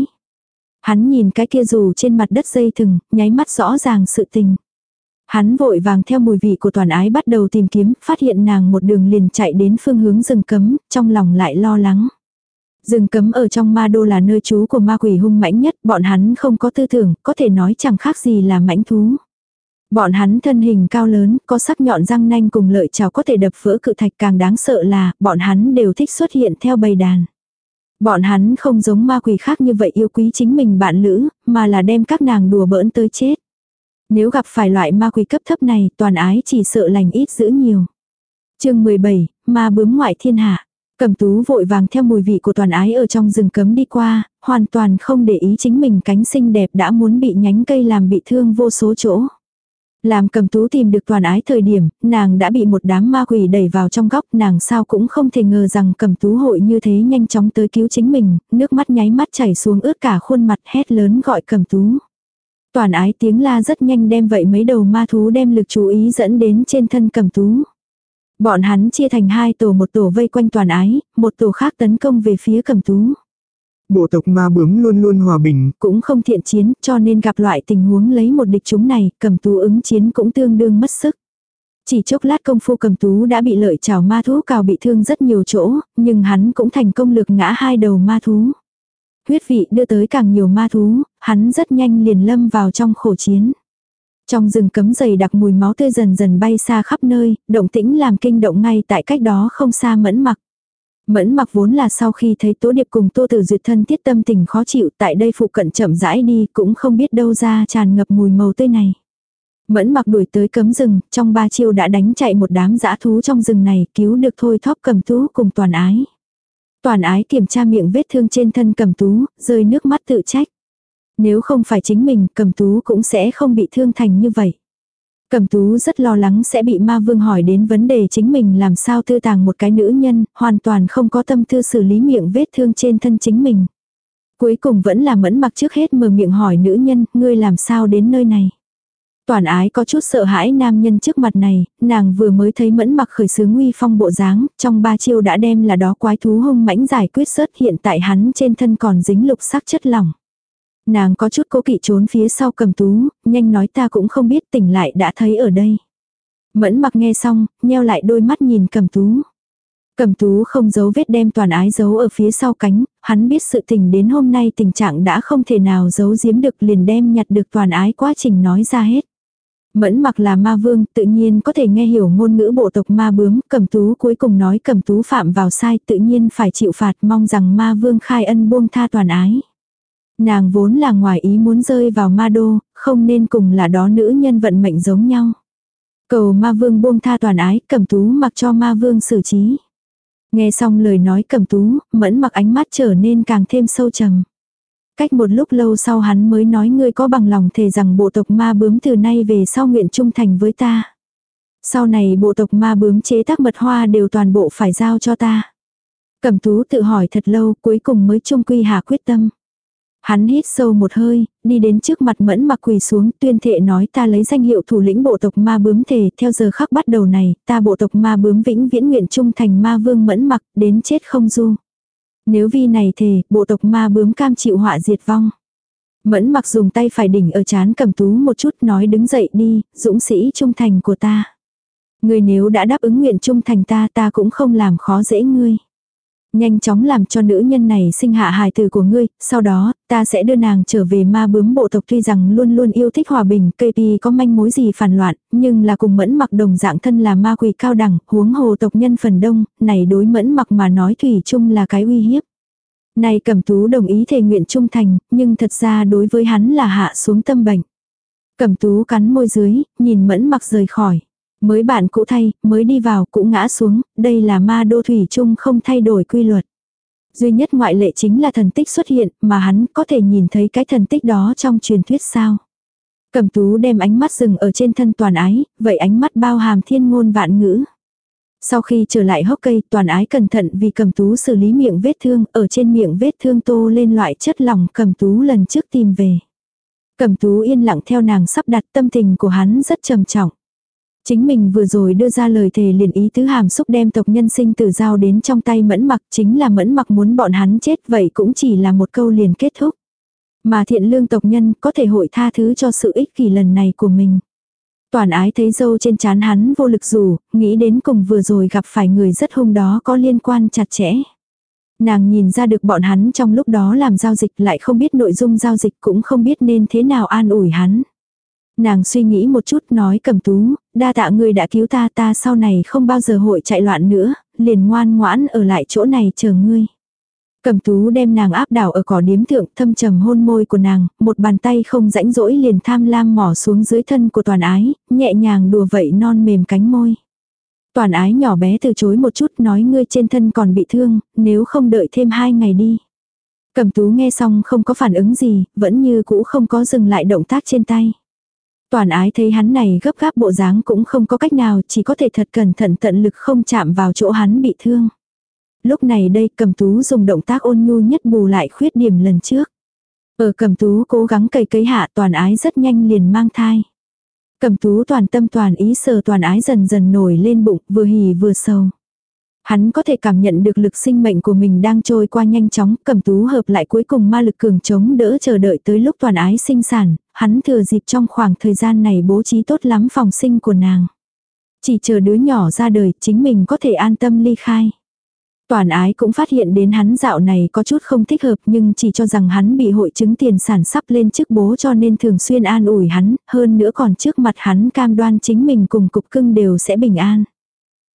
Hắn nhìn cái kia dù trên mặt đất dây thừng, nháy mắt rõ ràng sự tình. Hắn vội vàng theo mùi vị của Toàn ái bắt đầu tìm kiếm, phát hiện nàng một đường liền chạy đến phương hướng rừng cấm, trong lòng lại lo lắng. Rừng cấm ở trong ma đô là nơi trú của ma quỷ hung mãnh nhất, bọn hắn không có tư tưởng, có thể nói chẳng khác gì là mãnh thú. Bọn hắn thân hình cao lớn, có sắc nhọn răng nanh cùng lợi chảo có thể đập vỡ cự thạch, càng đáng sợ là, bọn hắn đều thích xuất hiện theo bầy đàn. Bọn hắn không giống ma quỷ khác như vậy yêu quý chính mình bạn lữ, mà là đem các nàng đùa bỡn tới chết. Nếu gặp phải loại ma quỷ cấp thấp này, Toàn ái chỉ sợ lành ít dữ nhiều. Chương 17, ma bướm ngoại thiên hạ. Cẩm Tú vội vàng theo mùi vị của Toàn ái ở trong rừng cấm đi qua, hoàn toàn không để ý chính mình cánh xinh đẹp đã muốn bị nhánh cây làm bị thương vô số chỗ. Làm Cẩm Tú tìm được Toàn ái thời điểm, nàng đã bị một đám ma quỷ đẩy vào trong góc, nàng sao cũng không thể ngờ rằng Cẩm Tú hội như thế nhanh chóng tới cứu chính mình, nước mắt nháy mắt chảy xuống ướt cả khuôn mặt, hét lớn gọi Cẩm Tú. Toàn ái tiếng la rất nhanh đem vậy mấy đầu ma thú đem lực chú ý dẫn đến trên thân Cẩm Tú. Bọn hắn chia thành hai tổ, một tổ vây quanh Toàn ái, một tổ khác tấn công về phía Cẩm Tú. Bộ tộc ma bướm luôn luôn hòa bình, cũng không thiện chiến, cho nên gặp loại tình huống lấy một địch chúng này, Cẩm Tú ứng chiến cũng tương đương mất sức. Chỉ chốc lát công phu Cẩm Tú đã bị lợi chảo ma thú cào bị thương rất nhiều chỗ, nhưng hắn cũng thành công lược ngã hai đầu ma thú. Huyết vị đưa tới càng nhiều ma thú, hắn rất nhanh liền lâm vào trong khổ chiến. Trong rừng cấm dày đặc mùi máu tươi dần dần bay xa khắp nơi, động tĩnh làm kinh động ngay tại cách đó không xa Mẫn Mặc. Mẫn Mặc vốn là sau khi thấy Tố Điệp cùng Tô Tử Duyệt thân thiết tâm tình khó chịu, tại đây phụ cận chậm rãi đi cũng không biết đâu ra tràn ngập mùi màu tươi này. Mẫn Mặc đuổi tới cấm rừng, trong 3 chiêu đã đánh chạy một đám dã thú trong rừng này, cứu được Thôi Thóp Cẩm Tú cùng Toàn Ái. Toàn Ái kiểm tra miệng vết thương trên thân Cẩm Tú, rơi nước mắt tự trách. Nếu không phải chính mình, Cẩm Tú cũng sẽ không bị thương thành như vậy. Cẩm Tú rất lo lắng sẽ bị ma vương hỏi đến vấn đề chính mình làm sao tư tàng một cái nữ nhân, hoàn toàn không có tâm tư xử lý miệng vết thương trên thân chính mình. Cuối cùng vẫn là Mẫn Mặc trước hết mở miệng hỏi nữ nhân, ngươi làm sao đến nơi này. Toàn Ái có chút sợ hãi nam nhân trước mặt này, nàng vừa mới thấy Mẫn Mặc khởi xướng uy phong bộ dáng, trong 3 chiêu đã đem là đó quái thú hung mãnh giải quyết sớt, hiện tại hắn trên thân còn dính lục sắc chất lỏng. Nàng có chút cố kỵ trốn phía sau Cẩm Tú, nhanh nói ta cũng không biết, tỉnh lại đã thấy ở đây. Mẫn Mặc nghe xong, nheo lại đôi mắt nhìn Cẩm Tú. Cẩm Tú không giấu vết đem Toàn Ái giấu ở phía sau cánh, hắn biết sự tình đến hôm nay tình trạng đã không thể nào giấu giếm được, liền đem nhặt được Toàn Ái quá trình nói ra hết. Mẫn Mặc là ma vương, tự nhiên có thể nghe hiểu ngôn ngữ bộ tộc ma bướm, Cẩm Tú cuối cùng nói Cẩm Tú phạm vào sai, tự nhiên phải chịu phạt, mong rằng ma vương khai ân buông tha Toàn Ái. Nàng vốn là ngoài ý muốn rơi vào ma đô, không nên cùng là đó nữ nhân vận mệnh giống nhau. Cầu ma vương buông tha Toàn Ái, Cẩm Tú mặc cho ma vương xử trí. Nghe xong lời nói Cẩm Tú, Mẫn Mặc ánh mắt trở nên càng thêm sâu trầm. Cách một lúc lâu sau hắn mới nói, ngươi có bằng lòng thề rằng bộ tộc ma bướm từ nay về sau nguyện trung thành với ta. Sau này bộ tộc ma bướm chế tác mật hoa đều toàn bộ phải giao cho ta. Cẩm Tú tự hỏi thật lâu, cuối cùng mới chung quy hạ quyết tâm. Hắn hít sâu một hơi, đi đến trước mặt Mẫn Mặc quỳ xuống, tuyên thệ nói, ta lấy danh hiệu thủ lĩnh bộ tộc ma bướm thề, theo giờ khắc bắt đầu này, ta bộ tộc ma bướm vĩnh viễn nguyện trung thành ma vương Mẫn Mặc, đến chết không du. Nếu vì này thề, bộ tộc ma bướm cam chịu họa diệt vong. Mẫn Mặc dùng tay phải đỉnh ở trán Cẩm Tú một chút, nói, đứng dậy đi, dũng sĩ trung thành của ta. Ngươi nếu đã đáp ứng nguyện trung thành ta, ta cũng không làm khó dễ ngươi. Nhanh chóng làm cho nữ nhân này sinh hạ hài tử của ngươi, sau đó, ta sẽ đưa nàng trở về ma bướm bộ tộc. Tuy rằng luôn luôn yêu thích hòa bình, KP có manh mối gì phản loạn, nhưng là cùng Mẫn Mặc đồng dạng thân là ma quỷ cao đẳng, huống hồ tộc nhân phần đông, này đối Mẫn Mặc mà nói thủy chung là cái uy hiếp. Này Cẩm Tú đồng ý thề nguyện trung thành, nhưng thật ra đối với hắn là hạ xuống tâm bệnh. Cẩm Tú cắn môi dưới, nhìn Mẫn Mặc rời khỏi. Mới bạn cũ thay, mới đi vào cũng ngã xuống, đây là ma đô thủy chung không thay đổi quy luật. Duy nhất ngoại lệ chính là thần tích xuất hiện, mà hắn có thể nhìn thấy cái thần tích đó trong truyền thuyết sao. Cẩm Tú đem ánh mắt dừng ở trên thân Toàn Ái, vậy ánh mắt bao hàm thiên ngôn vạn ngữ. Sau khi trở lại hốc cây, Toàn Ái cẩn thận vì Cẩm Tú xử lý miệng vết thương, ở trên miệng vết thương tô lên loại chất lỏng Cẩm Tú lần trước tìm về. Cẩm Tú yên lặng theo nàng sắp đặt, tâm tình của hắn rất trầm trọng. Chính mình vừa rồi đưa ra lời thề liền ý tứ hàm xúc đem tộc nhân sinh tử giao đến trong tay Mẫn Mặc, chính là Mẫn Mặc muốn bọn hắn chết, vậy cũng chỉ là một câu liền kết thúc. Mà thiện lương tộc nhân có thể hội tha thứ cho sự ích kỷ lần này của mình. Toàn Ái thấy dâu trên trán hắn vô lực rủ, nghĩ đến cùng vừa rồi gặp phải người rất hung đó có liên quan chặt chẽ. Nàng nhìn ra được bọn hắn trong lúc đó làm giao dịch, lại không biết nội dung giao dịch, cũng không biết nên thế nào an ủi hắn. Nàng suy nghĩ một chút, nói, Cẩm Tú, đa tạ ngươi đã cứu ta, ta sau này không bao giờ hội chạy loạn nữa, liền ngoan ngoãn ở lại chỗ này chờ ngươi. Cẩm Tú đem nàng áp đảo ở cỏ điếm thượng, thâm trầm hôn môi của nàng, một bàn tay không rãnh rỗi liền tham lam mỏ xuống dưới thân của Toàn Ái, nhẹ nhàng đùa vậy non mềm cánh môi. Toàn Ái nhỏ bé từ chối một chút, nói, ngươi trên thân còn bị thương, nếu không đợi thêm 2 ngày đi. Cẩm Tú nghe xong không có phản ứng gì, vẫn như cũ không có dừng lại động tác trên tay. Toàn Ái thấy hắn này gấp gáp bộ dáng cũng không có cách nào, chỉ có thể thật cẩn thận tận lực không chạm vào chỗ hắn bị thương. Lúc này đây Cẩm Tú dùng động tác ôn nhu nhất bù lại khuyết điểm lần trước. Ở Cẩm Tú cố gắng cày hạ, Toàn Ái rất nhanh liền mang thai. Cẩm Tú toàn tâm toàn ý sờ Toàn Ái dần dần nổi lên bụng, vừa hỉ vừa sầu. Hắn có thể cảm nhận được lực sinh mệnh của mình đang trôi qua nhanh chóng, Cẩm Tú hợp lại cuối cùng ma lực cường chống đỡ chờ đợi tới lúc Toàn Ái sinh sản, hắn thừa dịp trong khoảng thời gian này bố trí tốt lắm phòng sinh của nàng. Chỉ chờ đứa nhỏ ra đời, chính mình có thể an tâm ly khai. Toàn Ái cũng phát hiện đến hắn dạo này có chút không thích hợp, nhưng chỉ cho rằng hắn bị hội chứng tiền sản sắp lên chức bố cho nên thường xuyên an ủi hắn, hơn nữa còn trước mặt hắn cam đoan chính mình cùng cục cưng đều sẽ bình an.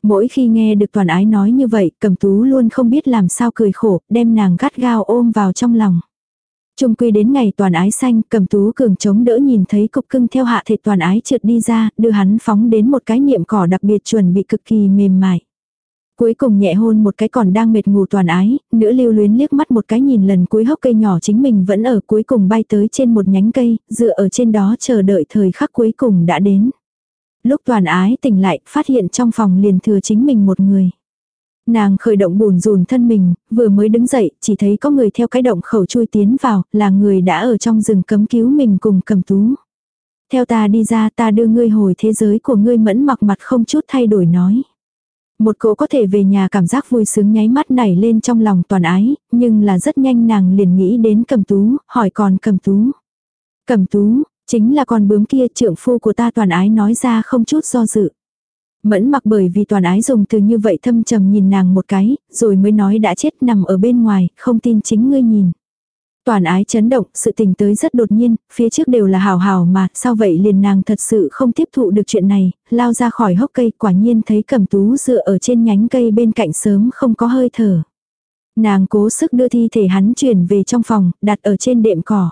Mỗi khi nghe được Toàn Ái nói như vậy, Cẩm Tú luôn không biết làm sao cười khổ, đem nàng gắt gao ôm vào trong lòng. Chung quy đến ngày Toàn Ái sanh, Cẩm Tú cường chống đỡ nhìn thấy cục cưng theo hạ thể Toàn Ái trượt đi ra, đưa hắn phóng đến một cái niệm cỏ đặc biệt chuẩn bị cực kỳ mềm mại. Cuối cùng nhẹ hôn một cái còn đang mệt ngủ Toàn Ái, nữ lưu luyến liếc mắt một cái nhìn lần cuối hốc cây nhỏ chính mình vẫn ở, cuối cùng bay tới trên một nhánh cây, dựa ở trên đó chờ đợi thời khắc cuối cùng đã đến. Lúc Toàn Ái tỉnh lại, phát hiện trong phòng liền thừa chính mình một người. Nàng khởi động bùn rùn thân mình, vừa mới đứng dậy, chỉ thấy có người theo cái động khẩu chui tiến vào, là người đã ở trong rừng cấm cứu mình cùng Cẩm Tú. Theo ta đi ra, ta đưa ngươi hồi thế giới của ngươi. Mẫn Mặc mặt không chút thay đổi nói. Một cỗ có thể về nhà cảm giác vui sướng nháy mắt nảy lên trong lòng Toàn Ái, nhưng là rất nhanh nàng liền nghĩ đến Cẩm Tú, hỏi còn Cẩm Tú. Cẩm Tú, chính là con bướm kia, trượng phu của ta. Toàn Ái nói ra không chút do dự. Mẫn Mặc bởi vì Toàn Ái dùng từ như vậy thâm trầm nhìn nàng một cái, rồi mới nói đã chết nằm ở bên ngoài, không tin chính ngươi nhìn. Toàn Ái chấn động, sự tình tới rất đột nhiên, phía trước đều là hào hào mà, sao vậy liền nàng thật sự không tiếp thụ được chuyện này, lao ra khỏi hốc cây, quả nhiên thấy Cẩm Tú dựa ở trên nhánh cây bên cạnh sớm không có hơi thở. Nàng cố sức đưa thi thể hắn chuyển về trong phòng, đặt ở trên đệm cỏ.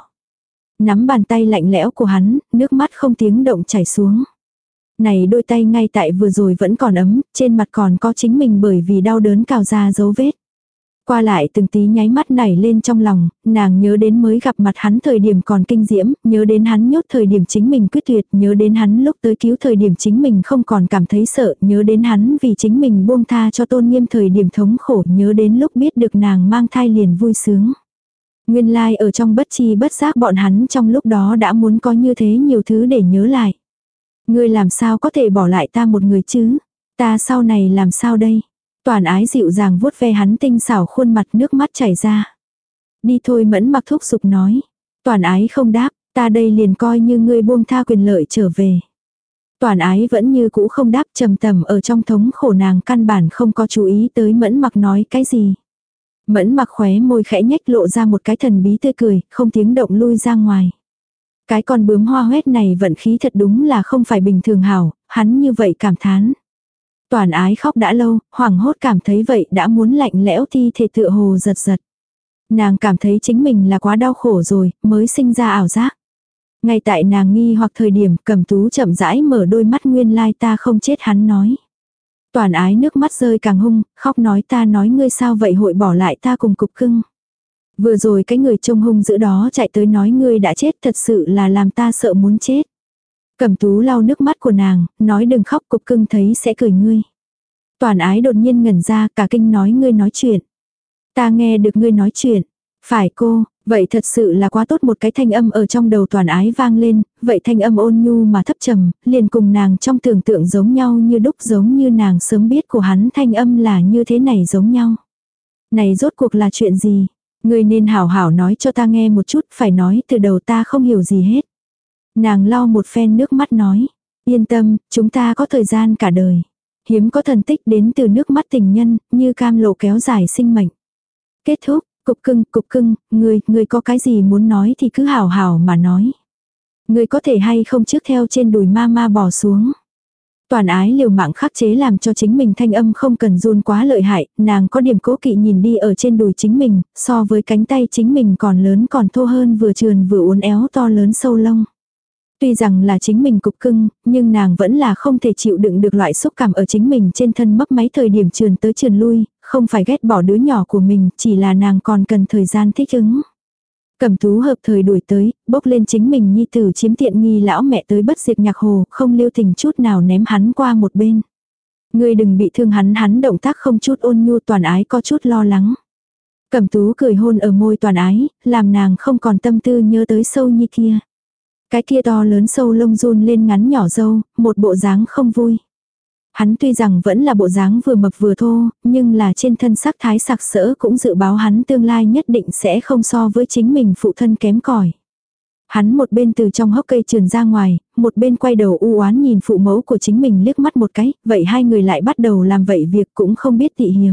Nắm bàn tay lạnh lẽo của hắn, nước mắt không tiếng động chảy xuống. Này đôi tay ngay tại vừa rồi vẫn còn ấm, trên mặt còn có chính mình bởi vì đau đớn cào ra dấu vết. Qua lại từng tí nháy mắt nảy lên trong lòng, nàng nhớ đến mới gặp mặt hắn thời điểm còn kinh diễm, nhớ đến hắn nhốt thời điểm chính mình quyết tuyệt, nhớ đến hắn lúc tới cứu thời điểm chính mình không còn cảm thấy sợ, nhớ đến hắn vì chính mình buông tha cho Tôn Nghiêm thời điểm thống khổ, nhớ đến lúc biết được nàng mang thai liền vui sướng. Nguyên lai ở trong bất chi bất giác bọn hắn trong lúc đó đã muốn có như thế nhiều thứ để nhớ lại. Ngươi làm sao có thể bỏ lại ta một người chứ? Ta sau này làm sao đây? Toàn Ái dịu dàng vuốt ve hắn tinh xảo khuôn mặt, nước mắt chảy ra. Đi thôi. Mẫn Mặc thúc giục nói. Toàn Ái không đáp, ta đây liền coi như ngươi buông tha quyền lợi trở về. Toàn Ái vẫn như cũ không đáp, trầm tầm ở trong thống khổ, nàng căn bản không có chú ý tới Mẫn Mặc nói cái gì. Mẫn Mặc khóe môi khẽ nhếch lộ ra một cái thần bí tươi cười, không tiếng động lui ra ngoài. Cái con bướm hoa hoét này vận khí thật đúng là không phải bình thường hảo, hắn như vậy cảm thán. Toàn Ái khóc đã lâu, hoảng hốt cảm thấy vậy đã muốn lạnh lẽo thi thể tựa hồ giật giật. Nàng cảm thấy chính mình là quá đau khổ rồi, mới sinh ra ảo giác. Ngay tại nàng nghi hoặc thời điểm, Cẩm Tú chậm rãi mở đôi mắt, nguyên lai ta không chết hắn nói. Toàn Ái nước mắt rơi càng hung, khóc nói ta nói ngươi sao vậy hội bỏ lại ta cùng cục cưng. Vừa rồi cái người trông hung dữ đó chạy tới nói ngươi đã chết, thật sự là làm ta sợ muốn chết. Cẩm Tú lau nước mắt của nàng, nói đừng khóc, cục cưng thấy sẽ cười ngươi. Toàn Ái đột nhiên ngẩn ra, cả kinh nói ngươi nói chuyện. Ta nghe được ngươi nói chuyện. Phải cô, vậy thật sự là quá tốt. Một cái thanh âm ở trong đầu Toàn Ái vang lên, vậy thanh âm ôn nhu mà thấp trầm, liền cùng nàng trong tưởng tượng giống nhau như đúc, giống như nàng sớm biết của hắn thanh âm là như thế này giống nhau. Này rốt cuộc là chuyện gì? Ngươi nên hảo hảo nói cho ta nghe một chút, phải nói từ đầu, ta không hiểu gì hết. Nàng lau một phen nước mắt nói, yên tâm, chúng ta có thời gian cả đời. Hiếm có thần tích đến từ nước mắt tình nhân, như cam lộ kéo dài sinh mệnh. Kết thúc, cục cưng, ngươi có cái gì muốn nói thì cứ hảo hảo mà nói. Ngươi có thể hay không trước theo trên đùi ma bò xuống. Toàn Ái liều mạng khắc chế làm cho chính mình thanh âm không cần run quá lợi hại, nàng có điểm cố kỵ nhìn đi ở trên đùi chính mình, so với cánh tay chính mình còn lớn còn thô hơn, vừa trườn vừa uốn éo to lớn sâu lông. Tuy rằng là chính mình cục cưng, nhưng nàng vẫn là không thể chịu đựng được loại xúc cảm ở chính mình trên thân mấp máy thời điểm trườn tới trườn lui, không phải ghét bỏ đứa nhỏ của mình, chỉ là nàng còn cần thời gian thích ứng. Cẩm Tú hợp thời đuổi tới, bốc lên chính mình nhi tử chiếm tiện nghi lão mẹ tới bất diệt nhạc hồ, không lưu tình chút nào ném hắn qua một bên. Ngươi đừng bị thương hắn động tác không chút ôn nhu. Toàn Ái có chút lo lắng. Cẩm Tú cười hôn ở môi Toàn Ái, làm nàng không còn tâm tư nhớ tới sâu nhi kia. Cái kia to lớn sâu lông run lên ngắn nhỏ râu, một bộ dáng không vui. Hắn tuy rằng vẫn là bộ dáng vừa mập vừa thô, nhưng là trên thân sắc thái sặc sỡ cũng dự báo hắn tương lai nhất định sẽ không so với chính mình phụ thân kém cỏi. Hắn một bên từ trong hốc cây trườn ra ngoài, một bên quay đầu u oán nhìn phụ mẫu của chính mình liếc mắt một cái, vậy hai người lại bắt đầu làm vậy việc cũng không biết tị hiềm.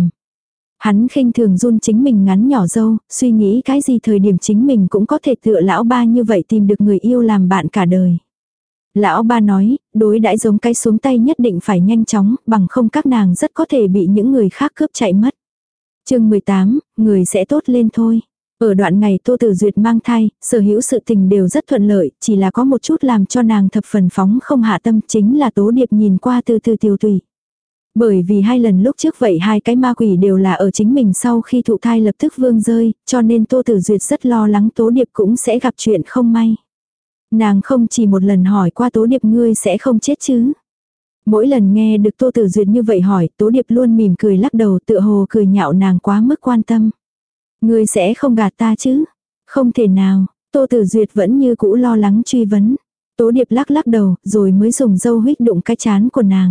Hắn khinh thường run chính mình ngắn nhỏ râu, suy nghĩ cái gì thời điểm chính mình cũng có thể tựa lão ba như vậy tìm được người yêu làm bạn cả đời. Lão ba nói, đối đãi giống cái xuống tay nhất định phải nhanh chóng, bằng không các nàng rất có thể bị những người khác cướp chạy mất. Chương 18, người sẽ tốt lên thôi. Ở đoạn ngày Tô Tử Duyệt mang thai, sở hữu sự tình đều rất thuận lợi, chỉ là có một chút làm cho nàng thập phần phóng không hạ tâm, chính là Tố Điệp nhìn qua từ từ tiêu tùy. Bởi vì 2 lần lúc trước vậy 2 cái ma quỷ đều là ở chính mình sau khi thụ thai lập tức vương rơi, cho nên Tô Tử Duyệt rất lo lắng Tố Điệp cũng sẽ gặp chuyện không may. Nàng không chỉ một lần hỏi qua Tố Điệp ngươi sẽ không chết chứ. Mỗi lần nghe được Tô Tử Duyệt như vậy hỏi, Tố Điệp luôn mỉm cười lắc đầu tựa hồ cười nhạo nàng quá mức quan tâm. Ngươi sẽ không gạt ta chứ? Không thể nào, Tô Tử Duyệt vẫn như cũ lo lắng truy vấn. Tố Điệp lắc lắc đầu, rồi mới dùng dâu huých đụng cái trán của nàng.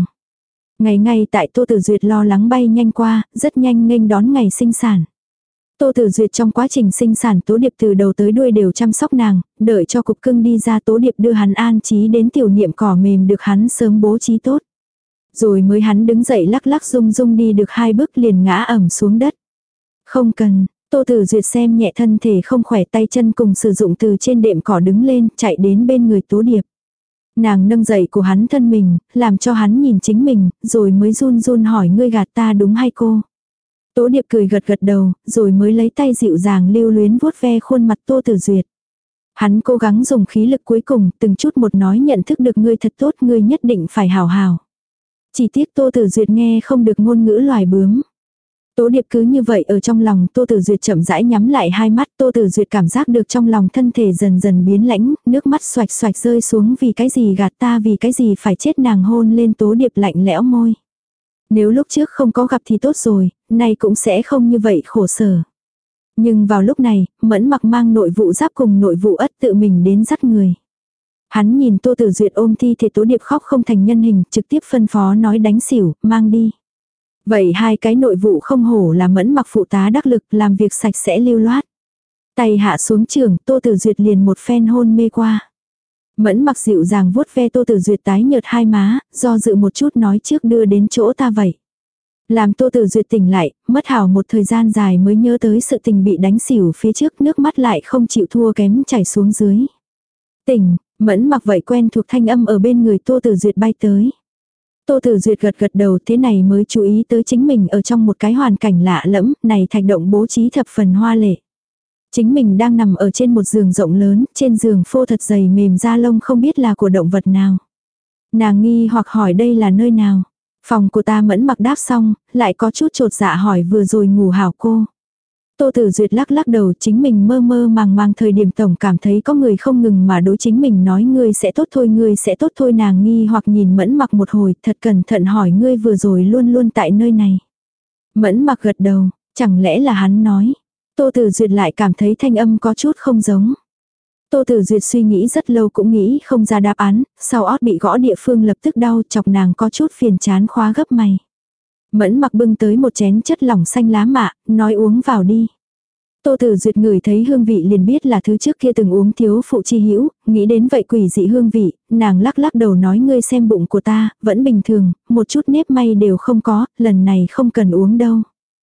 Ngày tại Tô Tử Duyệt lo lắng bay nhanh qua, rất nhanh nghênh đón ngày sinh sản. Tô Tử Duyệt trong quá trình sinh sản Tố Điệp từ đầu tới đuôi đều chăm sóc nàng, đợi cho cục cưng đi ra Tố Điệp đưa hắn an trí đến tiểu niệm cỏ mềm được hắn sớm bố trí tốt. Rồi mới hắn đứng dậy lắc lắc rung rung đi được 2 bước liền ngã ẩm xuống đất. Không cần, Tô Tử Duyệt xem nhẹ thân thể không khỏe tay chân cùng sử dụng từ trên đệm cỏ đứng lên chạy đến bên người Tố Điệp. Nàng nâng dậy của hắn thân mình, làm cho hắn nhìn chính mình, rồi mới run run hỏi ngươi gạt ta đúng hay cô? Tố Điệp cười gật gật đầu, rồi mới lấy tay dịu dàng lưu luyến vuốt ve khuôn mặt Tô Tử Duyệt. Hắn cố gắng dùng khí lực cuối cùng, từng chút một nói nhận thức được ngươi thật tốt, ngươi nhất định phải hảo hảo. Chỉ tiếc Tô Tử Duyệt nghe không được ngôn ngữ loài bướm. Tố Điệp cứ như vậy ở trong lòng Tô Tử Duyệt chậm rãi nhắm lại hai mắt, Tô Tử Duyệt cảm giác được trong lòng thân thể dần dần biến lãnh, nước mắt xoạch xoạch rơi xuống vì cái gì gạt ta vì cái gì phải chết nàng hôn lên Tố Điệp lạnh lẽo môi. Nếu lúc trước không có gặp thì tốt rồi, nay cũng sẽ không như vậy khổ sở. Nhưng vào lúc này, Mẫn Mặc mang nội vụ giáp cùng nội vụ ất tự mình đến dắt người. Hắn nhìn Tô Tử Duyệt ôm thi thể Tố Điệp khóc không thành nhân hình, trực tiếp phân phó nói đánh xỉu, mang đi. Vậy 2 cái nội vụ không hổ là Mẫn Mặc phụ tá đắc lực làm việc sạch sẽ lưu loát. Tay hạ xuống trường, Tô Tử Duyệt liền một phen hôn mê qua. Mẫn Mặc dịu dàng vuốt ve Tô Tử Duyệt tái nhợt hai má, do dự một chút nói trước đưa đến chỗ ta vậy. Làm Tô Tử Duyệt tỉnh lại, mất hảo một thời gian dài mới nhớ tới sự tình bị đánh xỉu phía trước, nước mắt lại không chịu thua kém chảy xuống dưới. Tỉnh, Mẫn Mặc vậy quen thuộc thanh âm ở bên người Tô Tử Duyệt bay tới. Tô Tử Duyệt gật gật đầu, thế này mới chú ý tới chính mình ở trong một cái hoàn cảnh lạ lẫm, này thạch động bố trí thập phần hoa lệ. Chính mình đang nằm ở trên một giường rộng lớn, trên giường phô thật dày mềm da lông không biết là của động vật nào. Nàng nghi hoặc hỏi đây là nơi nào. Phòng của ta. Mẫn Mặc đáp xong, lại có chút chột dạ hỏi vừa rồi ngủ hảo cô. Tô Tử Duyệt lắc lắc đầu, chính mình mơ mơ màng màng thời điểm tổng cảm thấy có người không ngừng mà đối chính mình nói ngươi sẽ tốt thôi ngươi sẽ tốt thôi. Nàng nghi hoặc nhìn Mẫn Mặc một hồi thật cẩn thận hỏi ngươi vừa rồi luôn luôn tại nơi này. Mẫn Mặc gật đầu, chẳng lẽ là hắn nói. Tô Tử Duyệt lại cảm thấy thanh âm có chút không giống. Tô Tử Duyệt suy nghĩ rất lâu cũng nghĩ không ra đáp án, sau ót bị gõ địa phương lập tức đau chọc nàng có chút phiền chán khóa gấp mày. Mẫn Mặc bưng tới một chén chất lỏng xanh lá mạ, nói uống vào đi. Tô Tử Duyệt ngửi thấy hương vị liền biết là thứ trước kia từng uống thiếu phụ chi hữu, nghĩ đến vậy quỷ dị hương vị, nàng lắc lắc đầu nói ngươi xem bụng của ta, vẫn bình thường, một chút nếp may đều không có, lần này không cần uống đâu.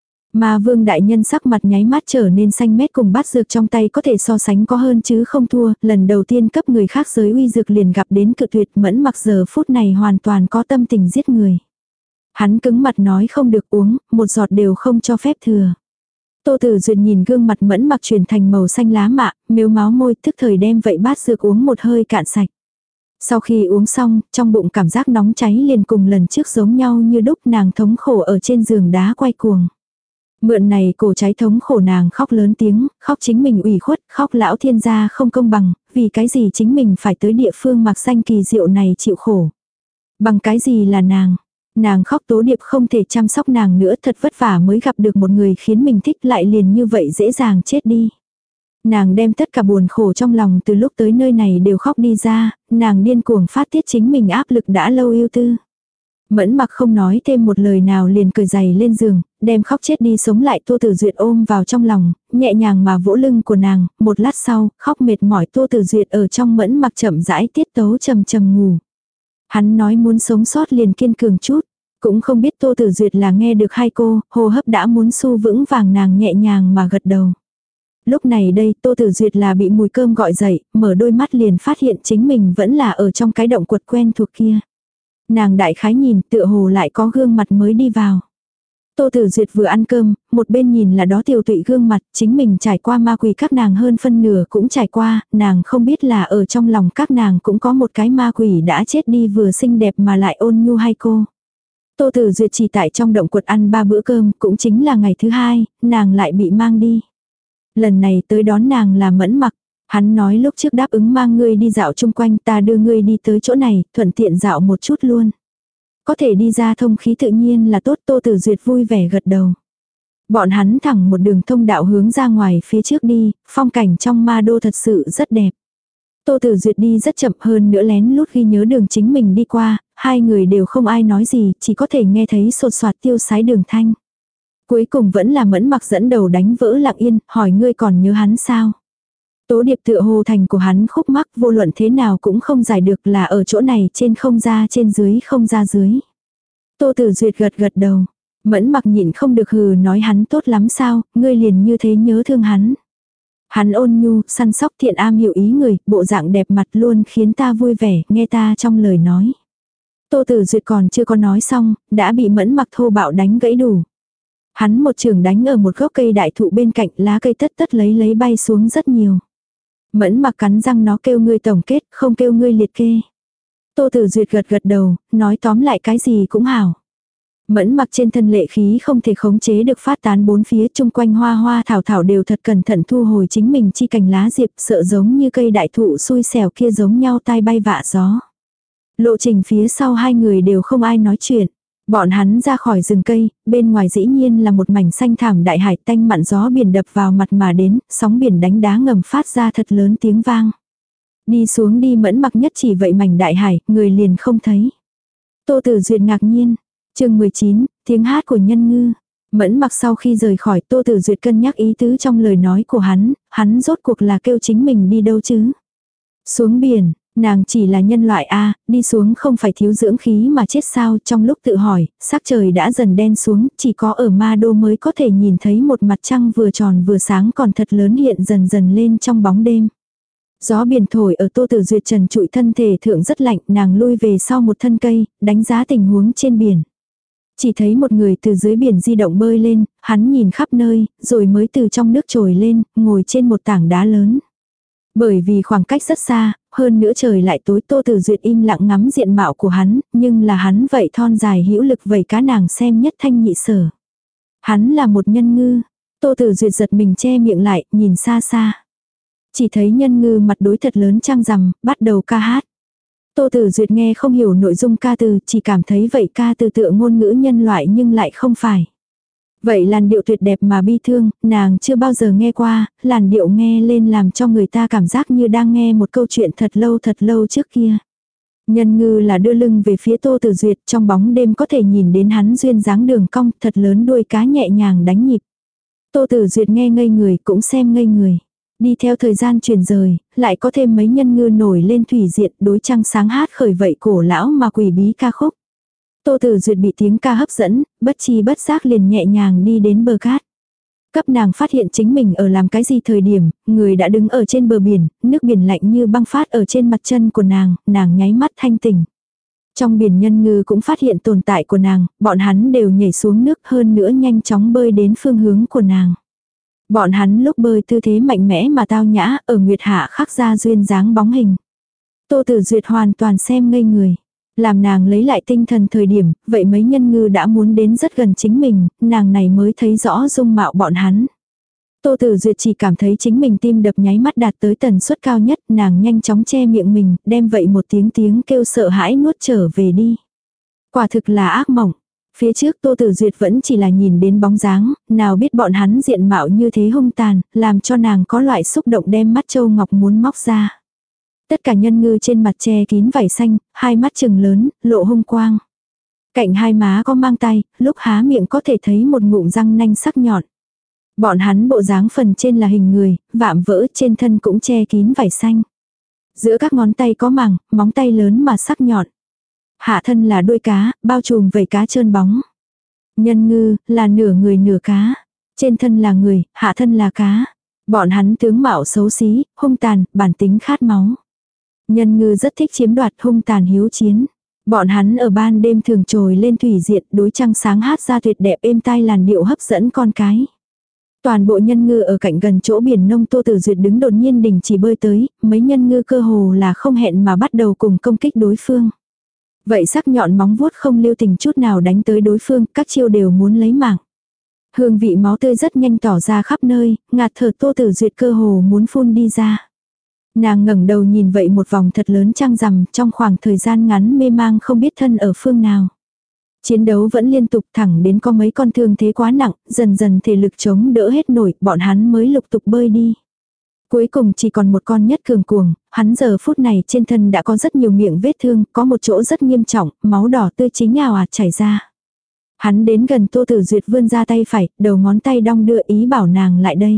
Mà Vương đại nhân sắc mặt nháy mắt trở nên xanh mét cùng bát dược trong tay có thể so sánh có hơn chứ không thua, lần đầu tiên cấp người khác giới uy dược liền gặp đến cự tuyệt. Mẫn Mặc giờ phút này hoàn toàn có tâm tình giết người. Hắn cứng mặt nói không được uống, một giọt đều không cho phép thừa. Tô Tử Duyệt nhìn gương mặt Mẫn Mặc chuyển thành màu xanh lá mạ, mếu máu môi tức thời đem vậy bát dược uống một hơi cạn sạch. Sau khi uống xong, trong bụng cảm giác nóng cháy liền cùng lần trước giống nhau như đúc, nàng thống khổ ở trên giường đá quay cuồng. Mượn này cổ cháy thống khổ nàng khóc lớn tiếng, khóc chính mình ủy khuất, khóc lão thiên gia không công bằng, vì cái gì chính mình phải tới địa phương mạc xanh kỳ diệu này chịu khổ. Bằng cái gì là nàng khóc Tố Điệp không thể chăm sóc nàng nữa, thật vất vả mới gặp được một người khiến mình thích lại liền như vậy dễ dàng chết đi. Nàng đem tất cả buồn khổ trong lòng từ lúc tới nơi này đều khóc đi ra, nàng điên cuồng phát tiết chính mình áp lực đã lâu yêu tư. Mẫn Mặc không nói thêm một lời nào liền cởi giày lên giường, đem khóc chết đi sống lại Tô Tử Duyệt ôm vào trong lòng, nhẹ nhàng mà vỗ lưng của nàng, một lát sau, khóc mệt mỏi Tô Tử Duyệt ở trong Mẫn Mặc chậm rãi tiết tấu trầm trầm ngủ. Hắn nói muốn sống sót liền kiên cường chút, cũng không biết Tô Tử Duyệt là nghe được hay cô, hô hấp đã muốn su vững vàng nàng nhẹ nhàng mà gật đầu. Lúc này đây Tô Tử Duyệt là bị mùi cơm gọi dậy, mở đôi mắt liền phát hiện chính mình vẫn là ở trong cái động quật quen thuộc kia. Nàng đại khái nhìn tựa hồ lại có gương mặt mới đi vào. Tô Tử Duyệt vừa ăn cơm, một bên nhìn là đó tiều tụy gương mặt, chính mình trải qua ma quỷ các nàng hơn phân nửa cũng trải qua, nàng không biết là ở trong lòng các nàng cũng có một cái ma quỷ đã chết đi vừa xinh đẹp mà lại ôn nhu hay cô. Tô Tử Duyệt chỉ tại trong động quật ăn 3 bữa cơm, cũng chính là ngày thứ 2, nàng lại bị mang đi. Lần này tới đón nàng là Mẫn Mặc. Hắn nói lúc trước đáp ứng mang ngươi đi dạo chung quanh, ta đưa ngươi đi tới chỗ này, thuận tiện dạo một chút luôn. Có thể đi ra thông khí tự nhiên là tốt. Tô Tử Duyệt vui vẻ gật đầu. Bọn hắn thẳng một đường thông đạo hướng ra ngoài phía trước đi, phong cảnh trong ma đô thật sự rất đẹp. Tô Tử Duyệt đi rất chậm, hơn nữa lén lút ghi nhớ đường chính mình đi qua, hai người đều không ai nói gì, chỉ có thể nghe thấy sột soạt tiêu sái đường thanh. Cuối cùng vẫn là Mẫn Mặc dẫn đầu đánh vỡ lặng yên, hỏi ngươi còn nhớ hắn sao? Tố điệp tựa hồ thành của hắn khúc mắc, vô luận thế nào cũng không giải được, là ở chỗ này trên không ra trên dưới không ra dưới. Tô Tử Duyệt gật gật đầu. Mẫn Mặc nhịn không được hừ nói hắn tốt lắm sao, ngươi liền như thế nhớ thương hắn. Hắn ôn nhu, săn sóc, thiện am hiểu ý người, bộ dạng đẹp mặt luôn khiến ta vui vẻ, nghe ta trong lời nói. Tô Tử Duyệt còn chưa có nói xong, đã bị Mẫn Mặc thô bạo đánh gãy đủ. Hắn một chưởng đánh ở một gốc cây đại thụ bên cạnh, lá cây tất tất lấy bay xuống rất nhiều. Mẫn Mặc cắn răng nó kêu ngươi tổng kết, không kêu ngươi liệt kê. Tô Tử Duyệt gật gật đầu, nói tóm lại cái gì cũng hảo. Mẫn Mặc trên thân lệ khí không thể khống chế được phát tán bốn phía, chung quanh hoa hoa thảo thảo đều thật cẩn thận thu hồi chính mình chi cành lá diệp, sợ giống như cây đại thụ xui xẻo kia giống nhau tai bay vạ gió. Lộ trình phía sau hai người đều không ai nói chuyện. Bọn hắn ra khỏi rừng cây, bên ngoài dĩ nhiên là một mảnh xanh thảm đại hải, tanh mặn gió biển đập vào mặt mà đến, sóng biển đánh đá ngầm phát ra thật lớn tiếng vang. Đi xuống đi. Mẫn Mặc nhất chỉ vậy mảnh đại hải, người liền không thấy. Tô Tử Duyệt ngạc nhiên. Chương 19, tiếng hát của nhân ngư. Mẫn Mặc sau khi rời khỏi, Tô Tử Duyệt cân nhắc ý tứ trong lời nói của hắn rốt cuộc là kêu chính mình đi đâu chứ? Xuống biển. Nàng chỉ là nhân loại a, đi xuống không phải thiếu dưỡng khí mà chết sao? Trong lúc tự hỏi, sắc trời đã dần đen xuống, chỉ có ở ma đô mới có thể nhìn thấy một mặt trăng vừa tròn vừa sáng còn thật lớn hiện dần dần lên trong bóng đêm. Gió biển thổi ở Tô Tử Duyệt trần trụi thân thể thượng rất lạnh, nàng lui về sau một thân cây, đánh giá tình huống trên biển. Chỉ thấy một người từ dưới biển di động bơi lên, hắn nhìn khắp nơi, rồi mới từ trong nước trồi lên, ngồi trên một tảng đá lớn. Bởi vì khoảng cách rất xa, hơn nữa trời lại tối, Tô Tử Duyệt im lặng ngắm diện mạo của hắn, nhưng là hắn vậy thon dài hữu lực vẩy cá nàng xem nhất thanh nhị sở. Hắn là một nhân ngư. Tô Tử Duyệt giật mình che miệng lại, nhìn xa xa. Chỉ thấy nhân ngư mặt đối thật lớn trăng rằm, bắt đầu ca hát. Tô Tử Duyệt nghe không hiểu nội dung ca từ, chỉ cảm thấy vậy ca từ tựa ngôn ngữ nhân loại nhưng lại không phải. Vậy làn điệu tuyệt đẹp mà bi thương, nàng chưa bao giờ nghe qua, làn điệu nghe lên làm cho người ta cảm giác như đang nghe một câu chuyện thật lâu trước kia. Nhân ngư là đưa lưng về phía Tô Tử Duyệt, trong bóng đêm có thể nhìn đến hắn duyên dáng đường cong, thật lớn đuôi cá nhẹ nhàng đánh nhịp. Tô Tử Duyệt nghe ngây người cũng xem ngây người. Đi theo thời gian chuyển rời, lại có thêm mấy nhân ngư nổi lên thủy diện đối trăng sáng hát khởi vậy cổ lão mà quỷ bí ca khúc. Tô Tử Duyệt bị tiếng ca hấp dẫn, bất chi bất giác liền nhẹ nhàng đi đến bờ cát. Cấp nàng phát hiện chính mình ở làm cái gì thời điểm, người đã đứng ở trên bờ biển, nước biển lạnh như băng phát ở trên mặt chân của nàng nháy mắt thanh tỉnh. Trong biển nhân ngư cũng phát hiện tồn tại của nàng, bọn hắn đều nhảy xuống nước hơn nữa nhanh chóng bơi đến phương hướng của nàng. Bọn hắn lúc bơi tư thế mạnh mẽ mà tao nhã, ở nguyệt hạ khắc ra duyên dáng bóng hình. Tô Tử Duyệt hoàn toàn xem ngây người. Làm nàng lấy lại tinh thần thời điểm, vậy mấy nhân ngư đã muốn đến rất gần chính mình, nàng này mới thấy rõ dung mạo bọn hắn. Tô Tử Duyệt chỉ cảm thấy chính mình tim đập nháy mắt đạt tới tần suất cao nhất, nàng nhanh chóng che miệng mình, đem vậy một tiếng kêu sợ hãi nuốt trở về đi. Quả thực là ác mộng. Phía trước Tô Tử Duyệt vẫn chỉ là nhìn đến bóng dáng, nào biết bọn hắn diện mạo như thế hung tàn, làm cho nàng có loại xúc động đem mắt châu ngọc muốn móc ra. Tất cả nhân ngư trên mặt che kín vảy xanh, hai mắt trừng lớn, lộ hung quang. Cạnh hai má có mang tay, lúc há miệng có thể thấy một ngụm răng nanh sắc nhọn. Bọn hắn bộ dáng phần trên là hình người, vạm vỡ, trên thân cũng che kín vảy xanh. Giữa các ngón tay có màng, móng tay lớn mà sắc nhọn. Hạ thân là đuôi cá, bao trùm vảy cá trơn bóng. Nhân ngư, là nửa người nửa cá. Trên thân là người, hạ thân là cá. Bọn hắn tướng mạo xấu xí, hung tàn, bản tính khát máu. Nhân ngư rất thích chiếm đoạt, hung tàn hiếu chiến. Bọn hắn ở ban đêm thường trồi lên thủy diện, đối trăng sáng hát ra tuyệt đẹp êm tai làn điệu hấp dẫn con cái. Toàn bộ nhân ngư ở cạnh gần chỗ biển nông Tô Tử Duyệt đứng đột nhiên đình chỉ bơi tới, mấy nhân ngư cơ hồ là không hẹn mà bắt đầu cùng công kích đối phương. Vậy sắc nhọn móng vuốt không lưu tình chút nào đánh tới đối phương, các chiêu đều muốn lấy mạng. Hương vị máu tươi rất nhanh tỏ ra khắp nơi, ngạt thở Tô Tử Duyệt cơ hồ muốn phun đi ra. Nàng ngẩng đầu nhìn vậy một vòng thật lớn trăng rằm, trong khoảng thời gian ngắn mê mang không biết thân ở phương nào. Chiến đấu vẫn liên tục thẳng đến có mấy con thương thế quá nặng, dần dần thể lực chống đỡ hết nổi, bọn hắn mới lục tục bơi đi. Cuối cùng chỉ còn một con nhất cường cuồng, hắn giờ phút này trên thân đã có rất nhiều miệng vết thương, có một chỗ rất nghiêm trọng, máu đỏ tươi chính ào ạt chảy ra. Hắn đến gần Tô Tử Duyệt vươn ra tay phải, đầu ngón tay đong đưa ý bảo nàng lại đây.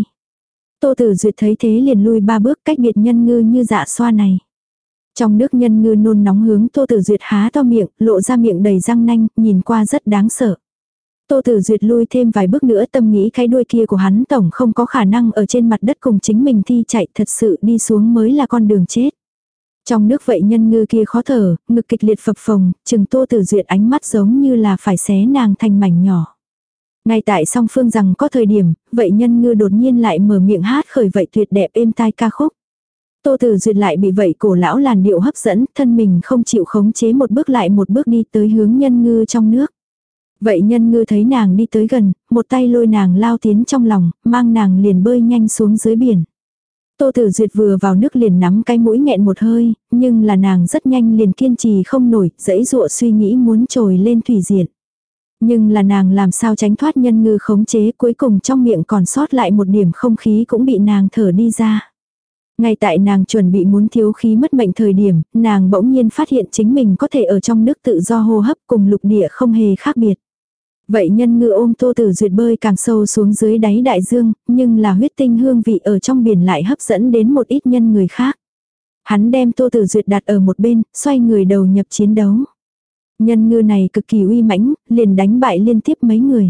Tô Tử Duyệt thấy thế liền lui 3 bước cách biệt nhân ngư như dạ xoa này. Trong nước nhân ngư nôn nóng hướng Tô Tử Duyệt há to miệng, lộ ra miệng đầy răng nanh, nhìn qua rất đáng sợ. Tô Tử Duyệt lui thêm vài bước nữa, tâm nghĩ cái đuôi kia của hắn tổng không có khả năng ở trên mặt đất cùng chính mình thi chạy, thật sự đi xuống mới là con đường chết. Trong nước vậy nhân ngư kia khó thở, ngực kịch liệt phập phồng, chừng Tô Tử Duyệt ánh mắt giống như là phải xé nàng thành mảnh nhỏ. Ngay tại song phương rằng có thời điểm, vậy nhân ngư đột nhiên lại mở miệng hát khởi vậy tuyệt đẹp êm tai ca khúc. Tô Tử Duyệt lại bị vậy cổ lão làn điệu hấp dẫn, thân mình không chịu khống chế một bước lại một bước đi tới hướng nhân ngư trong nước. Vậy nhân ngư thấy nàng đi tới gần, một tay lôi nàng lao tiến trong lòng, mang nàng liền bơi nhanh xuống dưới biển. Tô Tử Duyệt vừa vào nước liền nắm cái mũi nghẹn một hơi, nhưng là nàng rất nhanh liền kiên trì không nổi, giãy giụa suy nghĩ muốn trồi lên thủy diện. Nhưng là nàng làm sao tránh thoát nhân ngư khống chế, cuối cùng trong miệng còn sót lại một điểm không khí cũng bị nàng thở đi ra. Ngay tại nàng chuẩn bị muốn thiếu khí mất mệnh thời điểm, nàng bỗng nhiên phát hiện chính mình có thể ở trong nước tự do hô hấp cùng lục địa không hề khác biệt. Vậy nhân ngư ôm Tô Tử Duyệt bơi càng sâu xuống dưới đáy đại dương, nhưng là huyết tinh hương vị ở trong biển lại hấp dẫn đến một ít nhân người khác. Hắn đem Tô Tử Duyệt đặt ở một bên, xoay người đầu nhập chiến đấu. Nhân ngư này cực kỳ uy mãnh, liền đánh bại liên tiếp mấy người.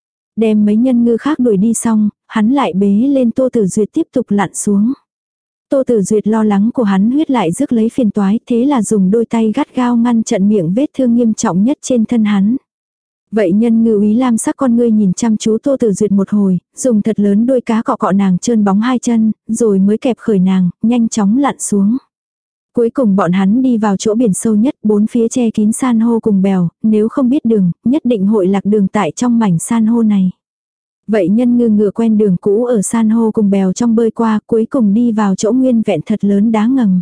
Đem mấy nhân ngư khác đuổi đi xong, hắn lại bế lên Tô Tử Duyệt tiếp tục lặn xuống. Tô Tử Duyệt lo lắng của hắn huyết lại rước lấy phiền toái, thế là dùng đôi tay gắt gao ngăn chặn miệng vết thương nghiêm trọng nhất trên thân hắn. Vậy nhân ngư úy lam sắc con ngươi nhìn chăm chú Tô Tử Duyệt một hồi, dùng thật lớn đuôi cá cọ cọ nàng trơn bóng hai chân, rồi mới kẹp khởi nàng, nhanh chóng lặn xuống. Cuối cùng bọn hắn đi vào chỗ biển sâu nhất, bốn phía che kín san hô cùng bèo, nếu không biết đường, nhất định hội lạc đường tại trong mảnh san hô này. Vậy nhân ngư ngựa quen đường cũ ở san hô cùng bèo trong bơi qua, cuối cùng đi vào chỗ nguyên vẹn thật lớn đá ngầm.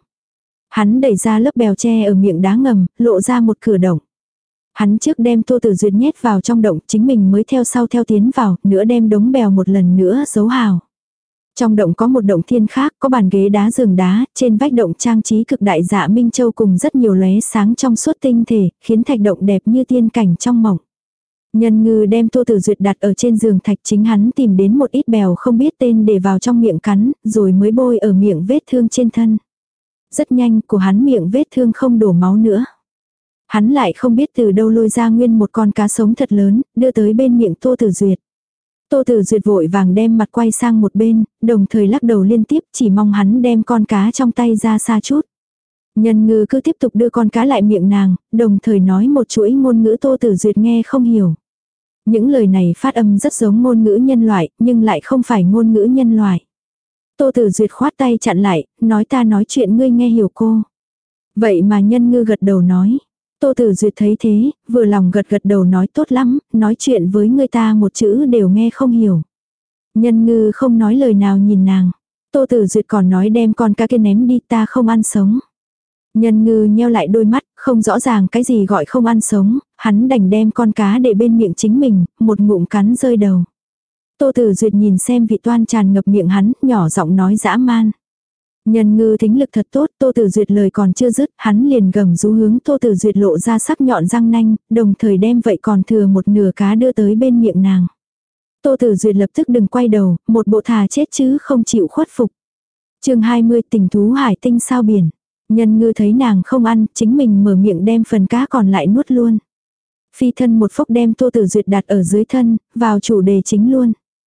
Hắn đẩy ra lớp bèo tre ở miệng đá ngầm, lộ ra một cửa động. Hắn trước đem Tô Tử Duyệt nhét vào trong động, chính mình mới theo sau theo tiến vào, nữa đem đống bèo một lần nữa giấu hào. Trong động có một động thiên khác, có bàn ghế đá giường đá, trên vách động trang trí cực đại dạ minh châu cùng rất nhiều lóe sáng trong suốt tinh thể, khiến thạch động đẹp như tiên cảnh trong mộng. Nhân ngư đem Tô Tử Duyệt đặt ở trên giường thạch, chính hắn tìm đến một ít bèo không biết tên để vào trong miệng cắn, rồi mới bôi ở miệng vết thương trên thân. Rất nhanh, của hắn miệng vết thương không đổ máu nữa. Hắn lại không biết từ đâu lôi ra nguyên một con cá sống thật lớn, đưa tới bên miệng Tô Tử Duyệt. Tô Tử Duyệt vội vàng đem mặt quay sang một bên, đồng thời lắc đầu liên tiếp, chỉ mong hắn đem con cá trong tay ra xa chút. Nhân ngư cứ tiếp tục đưa con cá lại miệng nàng, đồng thời nói một chuỗi ngôn ngữ Tô Tử Duyệt nghe không hiểu. Những lời này phát âm rất giống ngôn ngữ nhân loại, nhưng lại không phải ngôn ngữ nhân loại. Tô Tử Duyệt khoát tay chặn lại, nói ta nói chuyện ngươi nghe hiểu cô. Vậy mà nhân ngư gật đầu nói. Tô Tử Duyệt thấy thế, vừa lòng gật gật đầu nói tốt lắm, nói chuyện với người ta một chữ đều nghe không hiểu. Nhân ngư không nói lời nào nhìn nàng. Tô Tử Duyệt còn nói đem con cá kia ném đi, ta không ăn sống. Nhân ngư nheo lại đôi mắt, không rõ ràng cái gì gọi không ăn sống, hắn đành đem con cá để bên miệng chính mình, một ngụm cắn rơi đầu. Tô Tử Duyệt nhìn xem vị toan tràn ngập miệng hắn, nhỏ giọng nói dã man. Nhân ngư thính lực thật tốt, Tô Tử Duyệt lời còn chưa dứt, hắn liền gầm rú hướng Tô Tử Duyệt lộ ra sắc nhọn răng nanh, đồng thời đem vậy còn thừa một nửa cá đưa tới bên miệng nàng. Tô Tử Duyệt lập tức đừng quay đầu, một bộ thà chết chứ không chịu khuất phục. Chương 20 tình thú hải tinh sao biển. Nhân ngư thấy nàng không ăn, chính mình mở miệng đem phần cá còn lại nuốt luôn. Phi thân một phốc đem Tô Tử Duyệt đặt ở dưới thân, vào chủ đề chính luôn.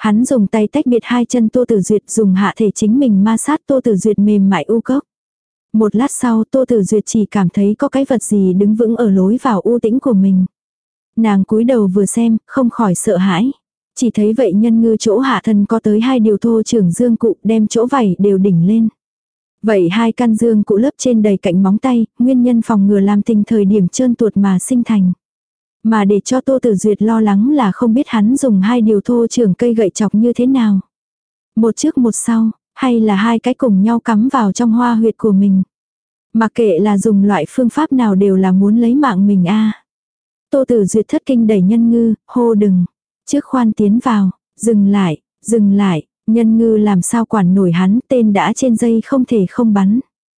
Hắn dùng tay tách biệt hai chân Tô Tử Duyệt, dùng hạ thể chính mình ma sát Tô Tử Duyệt mềm mại u cốc. Một lát sau Tô Tử Duyệt chỉ cảm thấy có cái vật gì đứng vững ở lối vào u tĩnh của mình. Nàng cúi đầu vừa xem, không khỏi sợ hãi. Chỉ thấy vậy Nhân Ngư chỗ hạ thân có tới 2 điều thô trưởng dương cụ, đem chỗ vảy đều đỉnh lên. Vậy 2 căn dương cụ lớp trên đầy cạnh móng tay, nguyên nhân phòng ngừa làm tình thời điểm trơn tuột mà sinh thành. Mà để cho Tô Tử Duyệt lo lắng là không biết hắn dùng 2 điều thô trưởng cây gậy chọc như thế nào. Một trước một sau, hay là 2 cái cùng nhau cắm vào trong hoa huyệt của mình. Mặc kệ là dùng loại phương pháp nào đều là muốn lấy mạng mình a. Tô Tử Duyệt thất kinh đẩy Nhân Ngư, hô đừng. Trước khoan tiến vào, dừng lại, Nhân Ngư làm sao quản nổi hắn, tên đã trên dây không thể không bắn.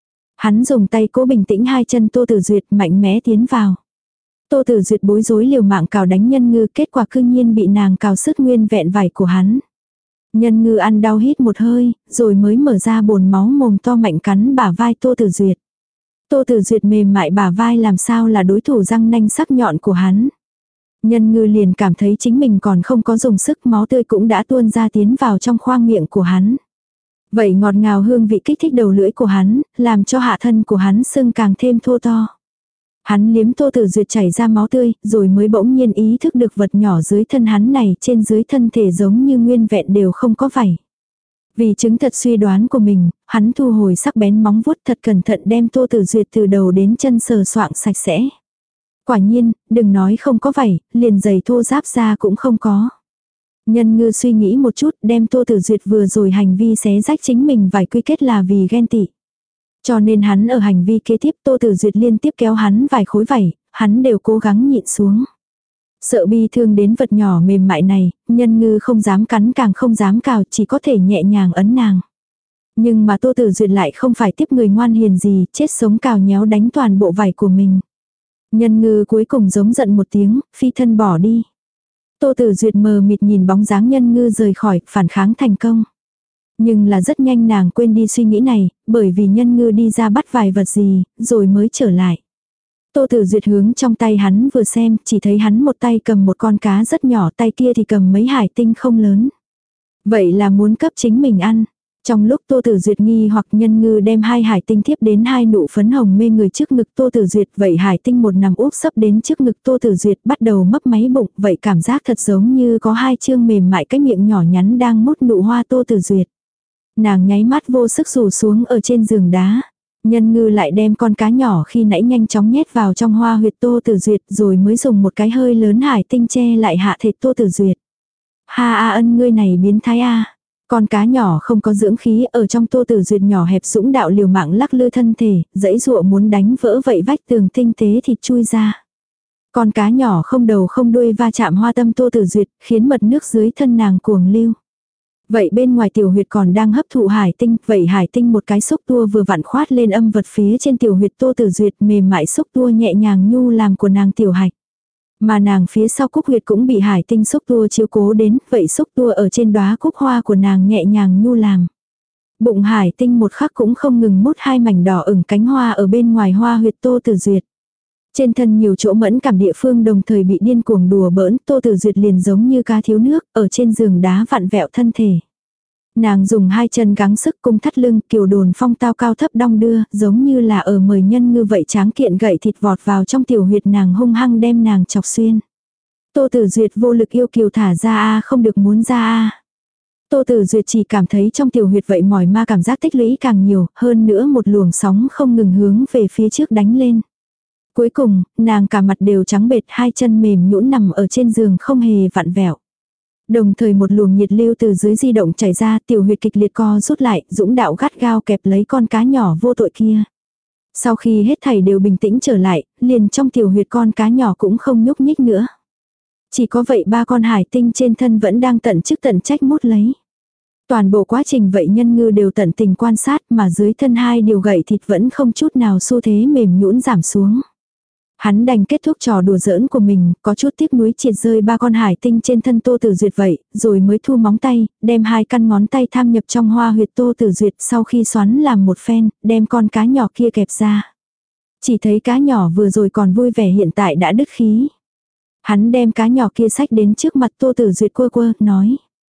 Hắn dùng tay cố bình tĩnh 2 chân Tô Tử Duyệt mạnh mẽ tiến vào. Tô Tử Duyệt bối rối liều mạng cào đánh Nhân Ngư, kết quả cư nhiên bị nàng cào sứt nguyên vẹn vảy của hắn. Nhân Ngư ăn đau hít một hơi, rồi mới mở ra bồn máu mồm to mạnh cắn bả vai Tô Tử Duyệt. Tô Tử Duyệt mềm mại bả vai làm sao là đối thủ răng nanh sắc nhọn của hắn. Nhân Ngư liền cảm thấy chính mình còn không có dùng sức, máu tươi cũng đã tuôn ra tiến vào trong khoang miệng của hắn. Vậy ngọt ngào hương vị kích thích đầu lưỡi của hắn, làm cho hạ thân của hắn sưng càng thêm thô to. Hắn liếm Tô Tử Duyệt chảy ra máu tươi, rồi mới bỗng nhiên ý thức được vật nhỏ dưới thân hắn này trên dưới thân thể giống như nguyên vẹn đều không có vảy. Vì chứng thật suy đoán của mình, hắn thu hồi sắc bén móng vuốt thật cẩn thận đem Tô Tử Duyệt từ đầu đến chân sờ soạng sạch sẽ. Quả nhiên, đừng nói không có vảy, liền giày thô ráp ra cũng không có. Nhân Ngư suy nghĩ một chút, đem Tô Tử Duyệt vừa rồi hành vi xé rách chính mình vải quy kết là vì ghen tị. Cho nên hắn ở hành vi kế tiếp Tô Tử Duyệt liên tiếp kéo hắn vài khối vảy, hắn đều cố gắng nhịn xuống. Sợ bi thương đến vật nhỏ mềm mại này, Nhân Ngư không dám cắn càng không dám cào, chỉ có thể nhẹ nhàng ấn nàng. Nhưng mà Tô Tử Duyệt lại không phải tiếp người ngoan hiền gì, chết sống cào nhéo đánh toàn bộ vảy của mình. Nhân Ngư cuối cùng giống giận một tiếng, phi thân bỏ đi. Tô Tử Duyệt mờ mịt nhìn bóng dáng Nhân Ngư rời khỏi, phản kháng thành công. Nhưng là rất nhanh nàng quên đi suy nghĩ này, bởi vì Nhân Ngư đi ra bắt vài vật gì, rồi mới trở lại. Tô Tử Duyệt hướng trong tay hắn vừa xem, chỉ thấy hắn một tay cầm một con cá rất nhỏ, tay kia thì cầm mấy hải tinh không lớn. Vậy là muốn cấp chính mình ăn. Trong lúc Tô Tử Duyệt nghi hoặc Nhân Ngư đem 2 hải tinh tiếp đến 2 nụ phấn hồng mê người trước ngực Tô Tử Duyệt, vậy hải tinh một nằm úp sấp đến trước ngực Tô Tử Duyệt bắt đầu mấp máy bụng, vậy cảm giác thật giống như có 2 chương mềm mại cái miệng nhỏ nhắn đang mút nụ hoa Tô Tử Duyệt. Nàng nháy mắt vô sức rủ xuống ở trên giường đá. Nhân Ngư lại đem con cá nhỏ khi nãy nhanh chóng nhét vào trong hoa huyệt Tô Tử Duyệt, rồi mới dùng một cái hơi lớn hải tinh che lại hạ thịt Tô Tử Duyệt. Ha a ân ngươi này biến thái a. Con cá nhỏ không có dưỡng khí ở trong Tô Tử Duyệt nhỏ hẹp dũng đạo liều mạng lắc lư thân thể, dãy dụa muốn đánh vỡ vậy vách tường tinh tế thịt chui ra. Con cá nhỏ không đầu không đuôi va chạm hoa tâm Tô Tử Duyệt, khiến mật nước dưới thân nàng cuồng lưu. Vậy bên ngoài tiểu huyệt còn đang hấp thụ hải tinh, vậy hải tinh một cái xúc tua vừa vặn khoát lên âm vật phía trên tiểu huyệt Tô Tử Duyệt, mềm mại xúc tua nhẹ nhàng nhu làm của nàng tiểu hạch. Mà nàng phía sau cúc huyệt cũng bị hải tinh xúc tua chiếu cố đến, vậy xúc tua ở trên đóa cúc hoa của nàng nhẹ nhàng nhu làm. Bụng hải tinh một khắc cũng không ngừng mút 2 mảnh đỏ ửng cánh hoa ở bên ngoài hoa huyệt Tô Tử Duyệt. Trên thân nhiều chỗ mẫn cảm địa phương đồng thời bị điên cuồng đùa bỡn, Tô Tử Duyệt liền giống như cá thiếu nước, ở trên giường đá vặn vẹo thân thể. Nàng dùng 2 chân gắng sức cung thắt lưng, kiều đồn phong tao cao thấp đong đưa, giống như là ở mời Nhân Ngư vậy tráng kiện gậy thịt vọt vào trong tiểu huyệt nàng hung hăng đem nàng chọc xuyên. Tô Tử Duyệt vô lực yêu kiều thả ra a, không được muốn ra a. Tô Tử Duyệt chỉ cảm thấy trong tiểu huyệt vậy mỏi ma cảm giác tích lũy càng nhiều, hơn nữa một luồng sóng không ngừng hướng về phía trước đánh lên. Cuối cùng, nàng cả mặt đều trắng bệch, 2 chân mềm nhũn nằm ở trên giường không hề vặn vẹo. Đồng thời một luồng nhiệt lưu từ dưới di động chảy ra, tiểu huyệt kịch liệt co rút lại, dũng đạo gắt gao kẹp lấy con cá nhỏ vô tội kia. Sau khi hết thảy đều bình tĩnh trở lại, liền trong tiểu huyệt con cá nhỏ cũng không nhúc nhích nữa. Chỉ có vậy 3 con hải tinh trên thân vẫn đang tận chức tận trách mút lấy. Toàn bộ quá trình vậy Nhân Ngư đều tận tình quan sát, mà dưới thân 2 điều gậy thịt vẫn không chút nào xu thế mềm nhũn giảm xuống. Hắn đành kết thúc trò đùa giỡn của mình, có chút tiếc nuối triệt rơi 3 con hải tinh trên thân Tô Tử Duyệt vậy, rồi mới thu móng tay, đem 2 căn ngón tay tham nhập trong hoa huyệt Tô Tử Duyệt, sau khi xoắn làm một phen, đem con cá nhỏ kia kẹp ra. Chỉ thấy cá nhỏ vừa rồi còn vui vẻ hiện tại đã đứt khí. Hắn đem cá nhỏ kia xách đến trước mặt Tô Tử Duyệt quơ quơ, nói.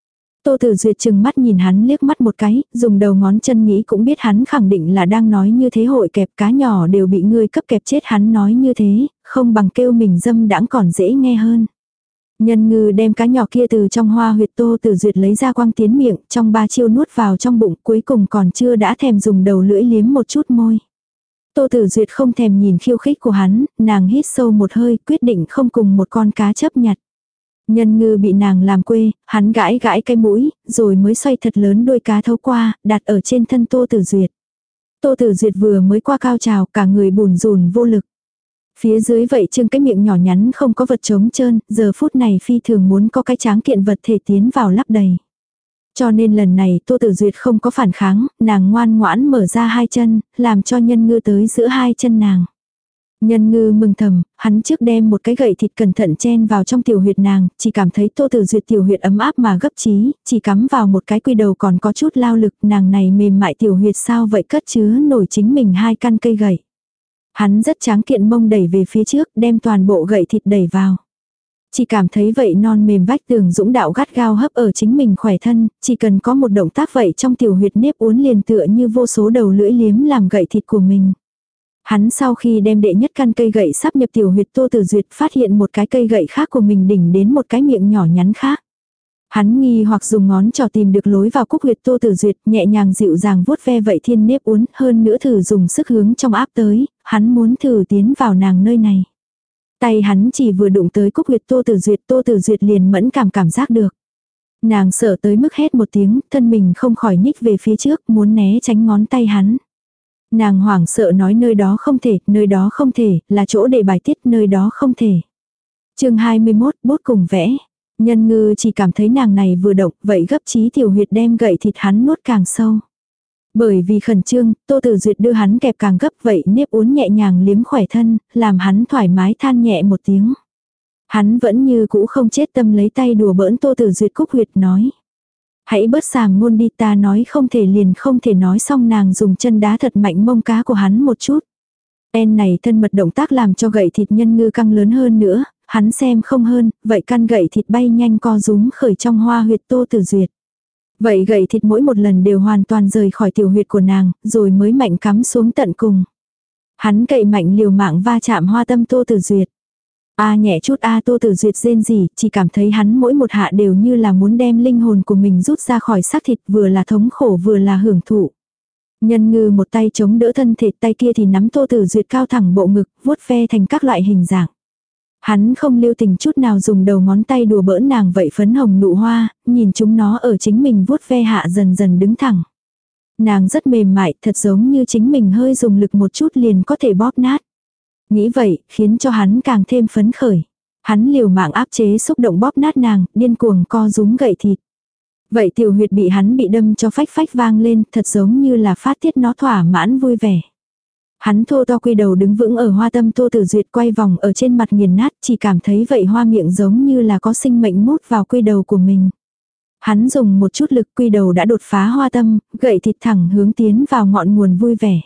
Tô Tử Duyệt chừng mắt nhìn hắn liếc mắt một cái, dùng đầu ngón chân nghĩ cũng biết hắn khẳng định là đang nói như thế, hội kẹp cá nhỏ đều bị ngươi cấp kẹp chết, hắn nói như thế, không bằng kêu mình dâm đãng còn dễ nghe hơn. Nhân Ngư đem cá nhỏ kia từ trong hoa huyệt Tô Tử Duyệt lấy ra quăng tiến miệng, trong 3 chiêu nuốt vào trong bụng, cuối cùng còn chưa đã thèm dùng đầu lưỡi liếm một chút môi. Tô Tử Duyệt không thèm nhìn khiêu khích của hắn, nàng hít sâu một hơi, quyết định không cùng một con cá chấp nhặt. Nhân Ngư bị nàng làm quê, hắn gãi gãi cái mũi, rồi mới xoay thật lớn đuôi cá thấu qua, đặt ở trên thân Tô Tử Duyệt. Tô Tử Duyệt vừa mới qua cao trào, cả người bùn rùn vô lực. Phía dưới vậy trưng cái miệng nhỏ nhắn không có vật trống trơn, giờ phút này phi thường muốn có cái tráng kiện vật thể tiến vào lấp đầy. Cho nên lần này Tô Tử Duyệt không có phản kháng, nàng ngoan ngoãn mở ra 2 chân, làm cho Nhân Ngư tới giữa 2 chân nàng. Nhân Ngư mừng thầm, hắn trước đem một cái gậy thịt cẩn thận chen vào trong tiểu huyệt nàng, chỉ cảm thấy Tô Tử Duyệt tiểu huyệt ấm áp mà gấp trí, chỉ cắm vào một cái quy đầu còn có chút lao lực, nàng này mềm mại tiểu huyệt sao vậy cất chứa nổi chính mình 2 căn cây gậy. Hắn rất tráng kiện mông đẩy về phía trước, đem toàn bộ gậy thịt đẩy vào. Chỉ cảm thấy vậy non mềm vách tường dũng đạo gắt gao hấp ở chính mình khỏe thân, chỉ cần có một động tác vậy trong tiểu huyệt nếp uốn liền tựa như vô số đầu lưỡi liếm làm gậy thịt của mình. Hắn sau khi đem đệ nhất căn cây gậy sắp nhập tiểu huyệt Tô Tử Duyệt phát hiện một cái cây gậy khác của mình đỉnh đến một cái miệng nhỏ nhắn khác. Hắn nghi hoặc dùng ngón trỏ tìm được lối vào cúc huyệt Tô Tử Duyệt, nhẹ nhàng dịu dàng vuốt ve vậy thiên nếp uốn, hơn nữa thử dùng sức hướng trong áp tới, hắn muốn thử tiến vào nàng nơi này. Tay hắn chỉ vừa đụng tới cúc huyệt Tô Tử Duyệt liền mẫn cảm giác được. Nàng sợ tới mức hét một tiếng, thân mình không khỏi nhích về phía trước, muốn né tránh ngón tay hắn. Nàng hoảng sợ nói nơi đó không thể, là chỗ để bài tiết, nơi đó không thể. Chương 21, bút cùng vẽ. Nhân Ngư chỉ cảm thấy nàng này vừa động, vậy gấp trí tiểu huyệt đem gậy thịt hắn nuốt càng sâu. Bởi vì khẩn trương, Tô Tử Duyệt đưa hắn kẹp càng gấp vậy nếp uốn nhẹ nhàng liếm khỏe thân, làm hắn thoải mái than nhẹ một tiếng. Hắn vẫn như cũ không chết tâm lấy tay đùa bỡn Tô Tử Duyệt cúc huyệt nói. Hãy bớt sàm ngôn đi, ta nói không thể liền không thể nói, xong nàng dùng chân đá thật mạnh mông cá của hắn một chút. Này thân mật động tác làm cho gậy thịt Nhân Ngư căng lớn hơn nữa, hắn xem không hơn, vậy căn gậy thịt bay nhanh co rúm khởi trong hoa huyệt Tô Tử Duyệt. Vậy gậy thịt mỗi một lần đều hoàn toàn rời khỏi tiểu huyệt của nàng, rồi mới mạnh cắm xuống tận cùng. Hắn cậy mạnh liều mạng va chạm hoa tâm Tô Tử Duyệt. Nhẹ chút Tô Tử Duyệt rên rỉ, chỉ cảm thấy hắn mỗi một hạ đều như là muốn đem linh hồn của mình rút ra khỏi xác thịt, vừa là thống khổ vừa là hưởng thụ. Nhân Ngư một tay chống đỡ thân thể, tay kia thì nắm Tô Tử Duyệt cao thẳng bộ ngực, vuốt ve thành các loại hình dạng. Hắn không lưu tình chút nào dùng đầu ngón tay đùa bỡn nàng vậy phấn hồng nụ hoa, nhìn chúng nó ở chính mình vuốt ve hạ dần dần đứng thẳng. Nàng rất mềm mại, thật giống như chính mình hơi dùng lực một chút liền có thể bóp nát. Nghĩ vậy, khiến cho hắn càng thêm phấn khởi. Hắn liều mạng áp chế xúc động bóp nát nàng, điên cuồng co rúm gậy thịt. Vậy tiểu huyệt bị hắn bị đâm cho phách phách vang lên, thật giống như là phát tiết nó thỏa mãn vui vẻ. Hắn thô to quy đầu đứng vững ở hoa tâm Tô Tử Duyệt, quay vòng ở trên mặt nghiền nát, chỉ cảm thấy vậy hoa miệng giống như là có sinh mệnh mút vào quy đầu của mình. Hắn dùng một chút lực, quy đầu đã đột phá hoa tâm, gậy thịt thẳng hướng tiến vào ngọn nguồn vui vẻ.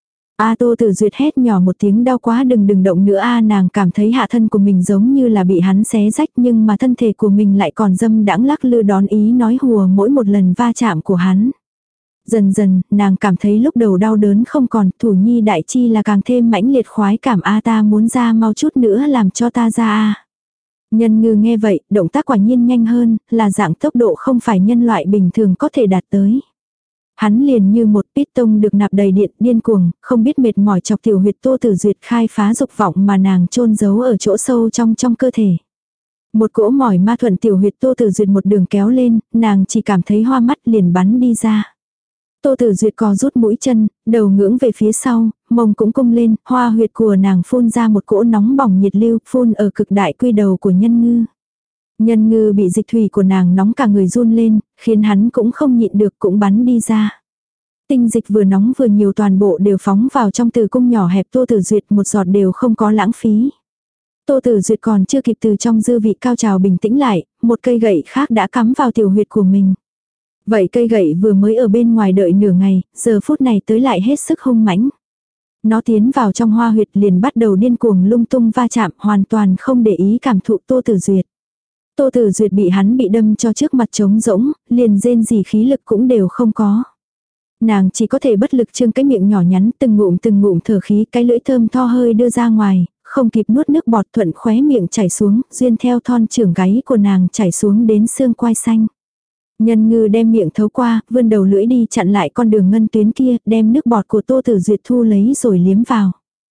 Tô Tử Duyệt hét nhỏ một tiếng, đau quá, đừng động nữa. Nàng cảm thấy hạ thân của mình giống như là bị hắn xé rách, nhưng mà thân thể của mình lại còn dâm đãng lắc lư đón ý nói hùa mỗi một lần va chạm của hắn. Dần dần, nàng cảm thấy lúc đầu đau đớn không còn, thủ nhi đại chi là càng thêm mãnh liệt khoái cảm. Ta muốn ra mau chút nữa làm cho ta ra. Nhân Ngư nghe vậy, động tác quả nhiên nhanh hơn, là dạng tốc độ không phải nhân loại bình thường có thể đạt tới. Hắn liền như một piston được nạp đầy điện, điên cuồng, không biết mệt mỏi chọc tiểu huyệt Tô Tử Duyệt, khai phá dục vọng mà nàng chôn giấu ở chỗ sâu trong cơ thể. Một cỗ mỏi ma thuận tiểu huyệt Tô Tử Duyệt một đường kéo lên, nàng chỉ cảm thấy hoa mắt liền bắn đi ra. Tô Tử Duyệt co rút mũi chân, đầu ngưỡng về phía sau, mông cũng cung lên, hoa huyệt của nàng phun ra một cỗ nóng bỏng nhiệt lưu, phun ở cực đại quy đầu của Nhân Ngư. Nhân Ngư bị dịch thủy của nàng nóng cả người run lên, khiến hắn cũng không nhịn được cũng bắn đi ra. Tinh dịch vừa nóng vừa nhiều toàn bộ đều phóng vào trong tử cung nhỏ hẹp Tô Tử Duyệt, một giọt đều không có lãng phí. Tô Tử Duyệt còn chưa kịp từ trong dư vị cao trào bình tĩnh lại, một cây gậy khác đã cắm vào tiểu huyệt của mình. Vậy cây gậy vừa mới ở bên ngoài đợi nửa ngày, giờ phút này tới lại hết sức hung mãnh. Nó tiến vào trong hoa huyệt liền bắt đầu điên cuồng lung tung va chạm, hoàn toàn không để ý cảm thụ Tô Tử Duyệt. Tô Tử Duyệt bị hắn bị đâm cho trước mặt trống rỗng, liền rên gì khí lực cũng đều không có. Nàng chỉ có thể bất lực trương cái miệng nhỏ nhắn từng ngụm thở khí, cái lưỡi thơm tho hơi đưa ra ngoài, không kịp nuốt nước bọt thuận khóe miệng chảy xuống, duyên theo thon trưởng gáy của nàng chảy xuống đến xương quai xanh. Nhân Ngư đem miệng thấu qua, vươn đầu lưỡi đi chặn lại con đường ngân tuyến kia, đem nước bọt của Tô Tử Duyệt thu lấy rồi liếm vào.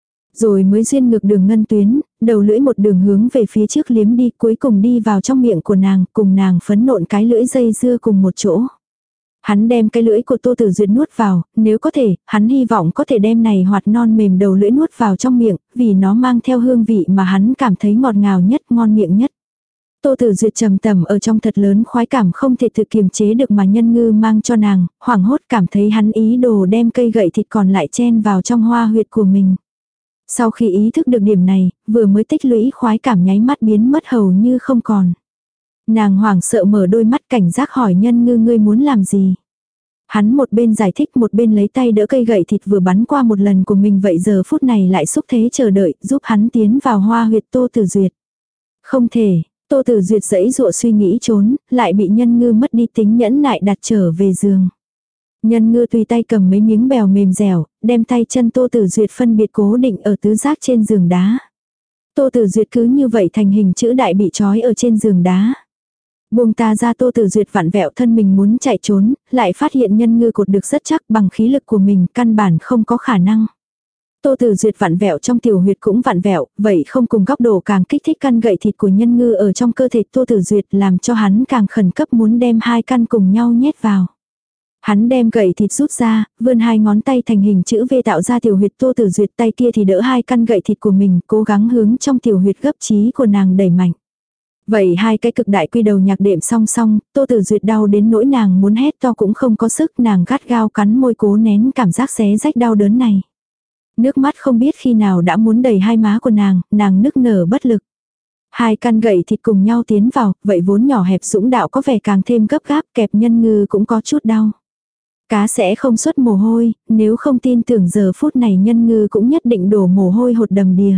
Rồi mới duyên ngược đường ngân tuyến, đầu lưỡi một đường hướng về phía trước liếm đi, cuối cùng đi vào trong miệng của nàng, cùng nàng phấn nộn cái lưỡi dây dưa cùng một chỗ. Hắn đem cái lưỡi của Tô Tử Duyệt nuốt vào, nếu có thể, hắn hy vọng có thể đem này hoạt non mềm đầu lưỡi nuốt vào trong miệng, vì nó mang theo hương vị mà hắn cảm thấy ngọt ngào nhất, ngon miệng nhất. Tô Tử Duyệt trầm tầm ở trong thật lớn khoái cảm không thể tự kiềm chế được mà Nhân Ngư mang cho nàng, hoảng hốt cảm thấy hắn ý đồ đem cây gậy thịt còn lại chen vào trong hoa huyệt của mình. Sau khi ý thức được điểm này, vừa mới tích lũy khoái cảm nháy mắt biến mất hầu như không còn. Nàng hoảng sợ mở đôi mắt cảnh giác hỏi Nhân Ngư ngươi muốn làm gì. Hắn một bên giải thích một bên lấy tay đỡ cây gậy thịt vừa bắn qua một lần của mình, vậy giờ phút này lại xúc thế chờ đợi giúp hắn tiến vào hoa huyệt Tô Tử Duyệt. Không thể, Tô Tử Duyệt giãy giụa suy nghĩ trốn, lại bị Nhân Ngư mất đi tính nhẫn nại đặt trở về giường. Nhân Ngư tùy tay cầm mấy miếng bèo mềm dẻo, đem tay chân Tô Tử Duyệt phân biệt cố định ở tứ giác trên giường đá. Tô Tử Duyệt cứ như vậy thành hình chữ đại bị trói ở trên giường đá. Buông ta ra, Tô Tử Duyệt vặn vẹo thân mình muốn chạy trốn, lại phát hiện Nhân Ngư cột được rất chắc, bằng khí lực của mình căn bản không có khả năng. Tô Tử Duyệt vặn vẹo trong tiểu huyệt cũng vặn vẹo, vậy không cùng góc độ càng kích thích căn gậy thịt của Nhân Ngư ở trong cơ thể Tô Tử Duyệt, làm cho hắn càng khẩn cấp muốn đem hai căn cùng nhau nhét vào. Hắn đem gậy thịt rút ra, vươn hai ngón tay thành hình chữ V tạo ra tiểu huyệt Tô Tử Duyệt, tay kia thì đỡ hai căn gậy thịt của mình, cố gắng hướng trong tiểu huyệt gấp trí của nàng đẩy mạnh. Vậy hai cái cực đại quy đầu nhạc đệm song song, Tô Tử Duyệt đau đến nỗi nàng muốn hét to cũng không có sức, nàng gắt gao cắn môi cố nén cảm giác xé rách đau đớn này. Nước mắt không biết khi nào đã muốn đầy hai má của nàng nức nở bất lực. Hai căn gậy thịt cùng nhau tiến vào, vậy vốn nhỏ hẹp dũng đạo có vẻ càng thêm gấp gáp, kẹp Nhân Ngư cũng có chút đau. Cá sẽ không xuất mồ hôi, nếu không tin tưởng giờ phút này Nhân Ngư cũng nhất định đổ mồ hôi hột đầm đìa.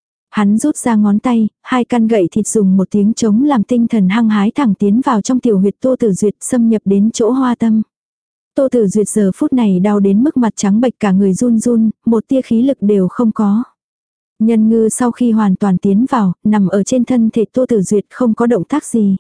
Hắn rút ra ngón tay, hai căn gậy thịt dùng một tiếng trống làm tinh thần hăng hái thẳng tiến vào trong tiểu huyệt Tô Tử Duyệt, xâm nhập đến chỗ hoa tâm. Tô Tử Duyệt giờ phút này đau đến mức mặt trắng bệch, cả người run run, một tia khí lực đều không có. Nhân Ngư sau khi hoàn toàn tiến vào, nằm ở trên thân thể Tô Tử Duyệt không có động tác gì.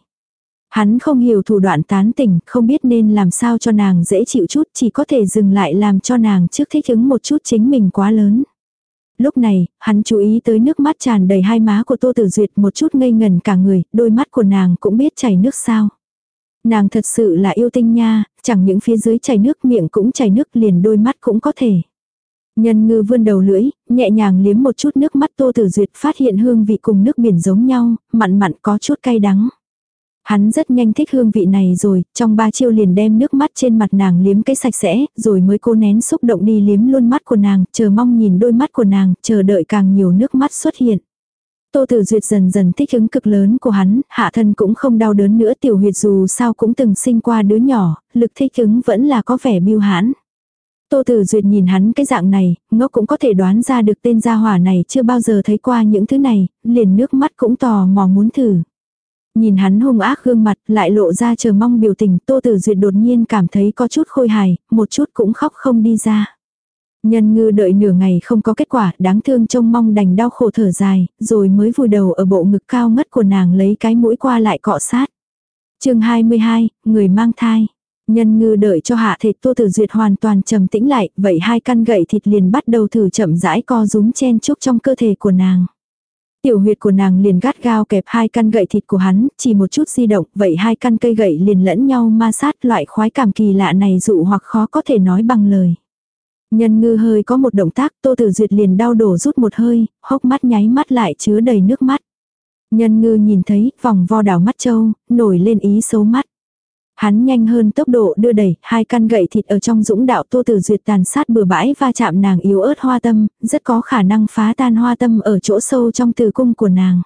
Hắn không hiểu thủ đoạn tán tỉnh, không biết nên làm sao cho nàng dễ chịu chút, chỉ có thể dừng lại làm cho nàng trước thích ứng một chút chính mình quá lớn. Lúc này, hắn chú ý tới nước mắt tràn đầy hai má của Tô Tử Duyệt, một chút ngây ngần cả người, đôi mắt của nàng cũng biết chảy nước sao. Nàng thật sự là yêu tinh nha, chẳng những phía dưới chảy nước, miệng cũng chảy nước, liền đôi mắt cũng có thể. Nhân Ngư vươn đầu lưỡi, nhẹ nhàng liếm một chút nước mắt Tô Tử Duyệt, phát hiện hương vị cùng nước biển giống nhau, mặn mặn có chút cay đắng. Hắn rất nhanh thích hương vị này rồi, trong 3 chiêu liền đem nước mắt trên mặt nàng liếm cái sạch sẽ, rồi mới cố nén xúc động đi liếm luôn mắt của nàng, chờ mong nhìn đôi mắt của nàng, chờ đợi càng nhiều nước mắt xuất hiện. Tô Tử Duyệt dần dần thích ứng cực lớn của hắn, hạ thân cũng không đau đớn nữa, tiểu huyệt dù sao cũng từng sinh qua đứa nhỏ, lực thích ứng vẫn là có vẻ biêu hãn. Tô Tử Duyệt nhìn hắn cái dạng này, ngốc cũng có thể đoán ra được tên gia hỏa này chưa bao giờ thấy qua những thứ này, liền nước mắt cũng tò mò muốn thử. Nhìn hắn hung ác gương mặt lại lộ ra chờ mong biểu tình, Tô Tử Duyệt đột nhiên cảm thấy có chút khôi hài, một chút cũng khóc không đi ra. Nhân Ngư đợi nửa ngày không có kết quả, đáng thương trông mong đành đau khổ thở dài, rồi mới vùi đầu ở bộ ngực cao ngất của nàng lấy cái mũi qua lại cọ sát. Chương 22, người mang thai. Nhân Ngư đợi cho hạ thể Tô Tử Duyệt hoàn toàn trầm tĩnh lại, vậy hai căn gậy thịt liền bắt đầu thử chậm rãi co rúm chen chúc trong cơ thể của nàng. Tiểu huyệt của nàng liền gắt gao kẹp hai căn gậy thịt của hắn, chỉ một chút di động, vậy hai căn cây gậy liền lẫn nhau ma sát, loại khoái cảm kỳ lạ này dụ hoặc khó có thể nói bằng lời. Nhân Ngư hơi có một động tác, Tô Tử Duyệt liền đau đổ rút một hơi, hốc mắt nháy mắt lại chứa đầy nước mắt. Nhân Ngư nhìn thấy, vòng vo đảo mắt trâu, nổi lên ý xấu mắt. Hắn nhanh hơn tốc độ đưa đẩy, hai căn gậy thịt ở trong dũng đạo Tô Tử Duyệt tàn sát bừa bãi va chạm nàng yếu ớt hoa tâm, rất có khả năng phá tan hoa tâm ở chỗ sâu trong tử cung của nàng.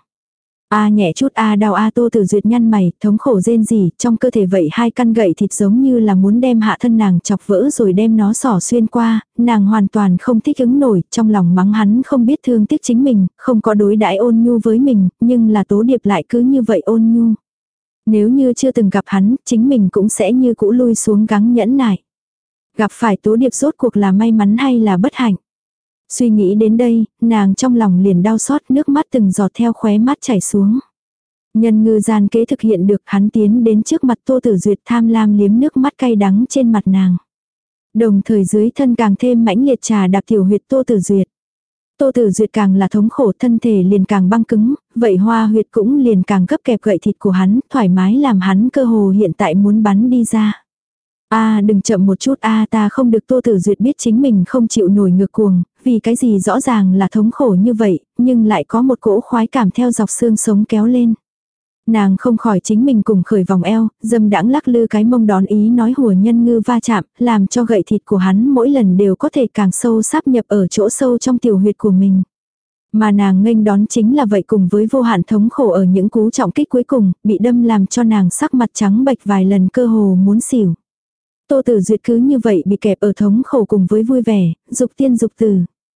Nhẹ chút đau Tô Tử Duyệt nhăn mày, thống khổ rên rỉ, trong cơ thể vậy hai căn gậy thịt giống như là muốn đem hạ thân nàng chọc vỡ rồi đem nó xỏ xuyên qua, nàng hoàn toàn không thích ứng nổi, trong lòng mắng hắn không biết thương tiếc chính mình, không có đối đãi ôn nhu với mình, nhưng là Tố Điệp lại cứ như vậy ôn nhu. Nếu như chưa từng gặp hắn, chính mình cũng sẽ như cũ lui xuống gắng nhẫn nại. Gặp phải Tố Điệp rốt cuộc là may mắn hay là bất hạnh. Suy nghĩ đến đây, nàng trong lòng liền đau xót, nước mắt từng giọt theo khóe mắt chảy xuống. Nhân Ngư gian kế thực hiện được, hắn tiến đến trước mặt Tô Tử Duyệt tham lam liếm nước mắt cay đắng trên mặt nàng. Đồng thời dưới thân càng thêm mãnh liệt trà đạp tiểu huyệt Tô Tử Duyệt. Tô Tử Duyệt càng là thống khổ, thân thể liền càng băng cứng, vậy hoa huyệt cũng liền càng gấp kẹp gậy thịt của hắn, thoải mái làm hắn cơ hồ hiện tại muốn bắn đi ra. Đừng chậm một chút, ta không được. Tô Tử Duyệt biết chính mình không chịu nổi ngược cuồng, vì cái gì rõ ràng là thống khổ như vậy, nhưng lại có một cỗ khoái cảm theo dọc xương sống kéo lên. Nàng không khỏi chính mình cùng khởi vòng eo, dâm đãng lắc lư cái mông đón ý nói hùa Nhân Ngư va chạm, làm cho gậy thịt của hắn mỗi lần đều có thể càng sâu sáp nhập ở chỗ sâu trong tiểu huyệt của mình. Mà nàng nghênh đón chính là vậy, cùng với vô hạn thống khổ ở những cú trọng kích cuối cùng, bị đâm làm cho nàng sắc mặt trắng bệch vài lần, cơ hồ muốn xỉu. Tô Tử Duyệt cứ như vậy bị kẹp ở thống khổ cùng với vui vẻ, dục tiên dục tử.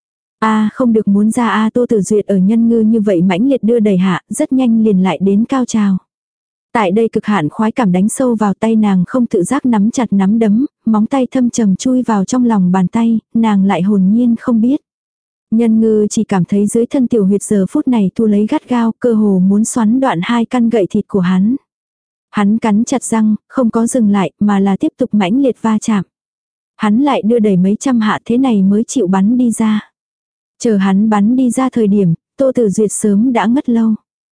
Không được, muốn ra. Tô Tử Duyệt ở Nhân Ngư như vậy mãnh liệt đưa đẩy hạ, rất nhanh liền lại đến cao trào. Tại đây cực hạn khoái cảm đánh sâu vào tay nàng, không tự giác nắm chặt nắm đấm, móng tay thâm trầm chui vào trong lòng bàn tay, nàng lại hồn nhiên không biết. Nhân Ngư chỉ cảm thấy dưới thân tiểu huyệt giờ phút này thu lấy gắt gao, cơ hồ muốn xoắn đoạn hai căn gậy thịt của hắn. Hắn cắn chặt răng, không có dừng lại, mà là tiếp tục mãnh liệt va chạm. Hắn lại đưa đẩy mấy trăm hạ, thế này mới chịu bắn đi ra. Chờ hắn bắn đi ra thời điểm, Tô Tử Duyệt sớm đã ngất lâu.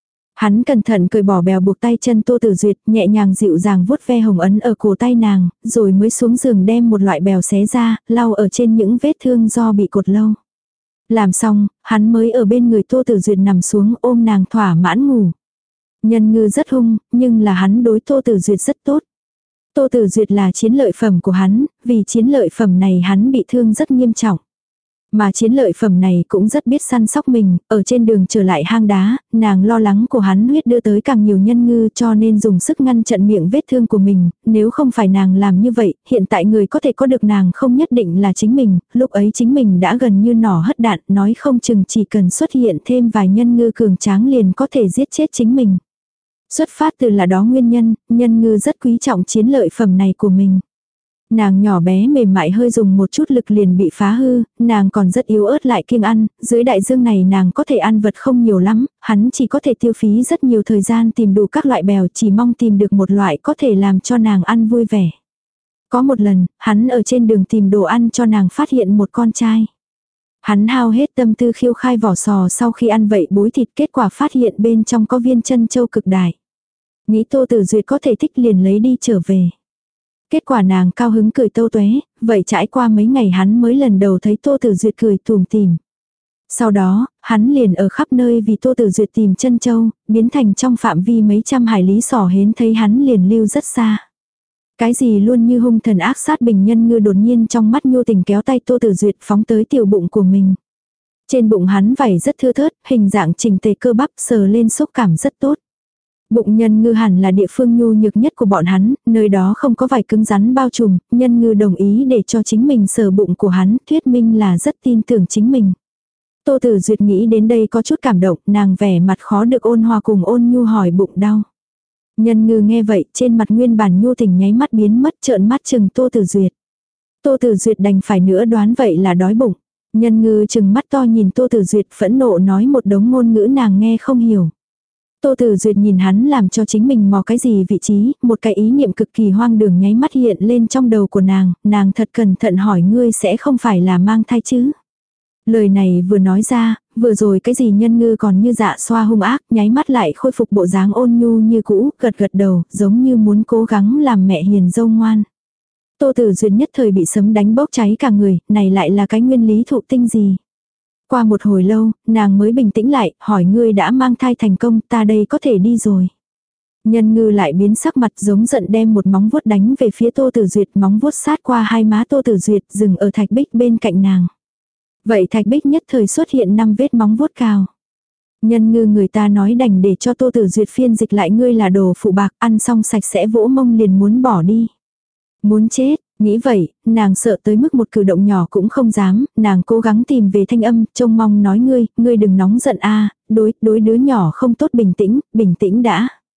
Hắn cẩn thận cởi bỏ bèo buộc tay chân Tô Tử Duyệt, nhẹ nhàng dịu dàng vuốt ve hồng ấn ở cổ tay nàng, rồi mới xuống giường đem một loại bèo xé ra, lau ở trên những vết thương do bị cột lâu. Làm xong, hắn mới ở bên người Tô Tử Duyệt nằm xuống ôm nàng thỏa mãn ngủ. Nhân Ngư rất hung, nhưng là hắn đối Tô Tử Duyệt rất tốt. Tô Tử Duyệt là chiến lợi phẩm của hắn, vì chiến lợi phẩm này hắn bị thương rất nghiêm trọng. Mà chiến lợi phẩm này cũng rất biết săn sóc mình, ở trên đường trở lại hang đá, nàng lo lắng của hắn huyết đưa tới càng nhiều Nhân Ngư, cho nên dùng sức ngăn chặn miệng vết thương của mình, nếu không phải nàng làm như vậy, hiện tại người có thể có được nàng không nhất định là chính mình, lúc ấy chính mình đã gần như nỏ hất đạn, nói không chừng chỉ cần xuất hiện thêm vài Nhân Ngư cường tráng liền có thể giết chết chính mình. Xuất phát từ là đó nguyên nhân, Nhân Ngư rất quý trọng chiến lợi phẩm này của mình. Nàng nhỏ bé mềm mại hơi dùng một chút lực liền bị phá hư, nàng còn rất yếu ớt lại kiêng ăn, dưới đại dương này nàng có thể ăn vật không nhiều lắm, hắn chỉ có thể tiêu phí rất nhiều thời gian tìm đủ các loại bèo, chỉ mong tìm được một loại có thể làm cho nàng ăn vui vẻ. Có một lần, hắn ở trên đường tìm đồ ăn cho nàng phát hiện một con trai. Hắn hao hết tâm tư khiêu khai vỏ sò, sau khi ăn vậy bối thịt, kết quả phát hiện bên trong có viên chân châu cực đại. Nghĩ Tô Tử Duyệt có thể thích liền lấy đi trở về. Kết quả nàng cao hứng cười tâu tuế, vậy trải qua mấy ngày hắn mới lần đầu thấy Tô Tử Duyệt cười tủm tỉm. Sau đó, hắn liền ở khắp nơi vì Tô Tử Duyệt tìm chân châu, biến thành trong phạm vi mấy trăm hải lý sỏ hến thấy hắn liền lưu rất xa. Cái gì luôn như hung thần ác sát bình Nhân Ngư đột nhiên trong mắt nhu tình kéo tay Tô Tử Duyệt phóng tới tiểu bụng của mình. Trên bụng hắn vảy rất thưa thớt, hình dạng chỉnh tề cơ bắp, sờ lên xúc cảm rất tốt. Bụng Nhân Ngư hẳn là địa phương nhu nhược nhất của bọn hắn, nơi đó không có vải cứng rắn bao trùm, Nhân Ngư đồng ý để cho chính mình sờ bụng của hắn, thuyết minh là rất tin tưởng chính mình. Tô Tử Duyệt nghĩ đến đây có chút cảm động, nàng vẻ mặt khó được ôn hòa cùng ôn nhu hỏi bụng đau. Nhân Ngư nghe vậy, trên mặt nguyên bản nhu tình nháy mắt biến mất, trợn mắt chừng Tô Tử Duyệt. Tô Tử Duyệt đành phải nữa đoán vậy là đói bụng. Nhân Ngư chừng mắt to nhìn Tô Tử Duyệt phẫn nộ nói một đống ngôn ngữ nàng nghe không hiểu. Tô Tử Duyệt nhìn hắn làm cho chính mình mò cái gì vị trí, một cái ý niệm cực kỳ hoang đường nháy mắt hiện lên trong đầu của nàng thật cẩn thận hỏi ngươi sẽ không phải là mang thai chứ. Lời này vừa nói ra, vừa rồi cái gì Nhân Ngư còn như dạ xoa hung ác, nháy mắt lại khôi phục bộ dáng ôn nhu như cũ, gật gật đầu, giống như muốn cố gắng làm mẹ hiền dâu ngoan. Tô Tử Duyệt nhất thời bị sấm đánh bốc cháy cả người, này lại là cái nguyên lý thụ tinh gì. Qua một hồi lâu, nàng mới bình tĩnh lại, hỏi ngươi đã mang thai thành công, ta đây có thể đi rồi. Nhân Ngư lại biến sắc mặt giống giận đem một móng vuốt đánh về phía Tô Tử Duyệt, móng vuốt sát qua hai má Tô Tử Duyệt dừng ở thạch bích bên cạnh nàng. Vậy thạch bích nhất thời xuất hiện 5 vết móng vuốt cào. Nhân Ngư người ta nói đành để cho Tô Tử Duyệt phiên dịch lại ngươi là đồ phụ bạc, ăn xong sạch sẽ vỗ mông liền muốn bỏ đi. Muốn chết. Nghĩ vậy, nàng sợ tới mức một cử động nhỏ cũng không dám, nàng cố gắng tìm về thanh âm, trông mong nói ngươi đừng nóng giận a, đối đứa nhỏ không tốt, bình tĩnh đã.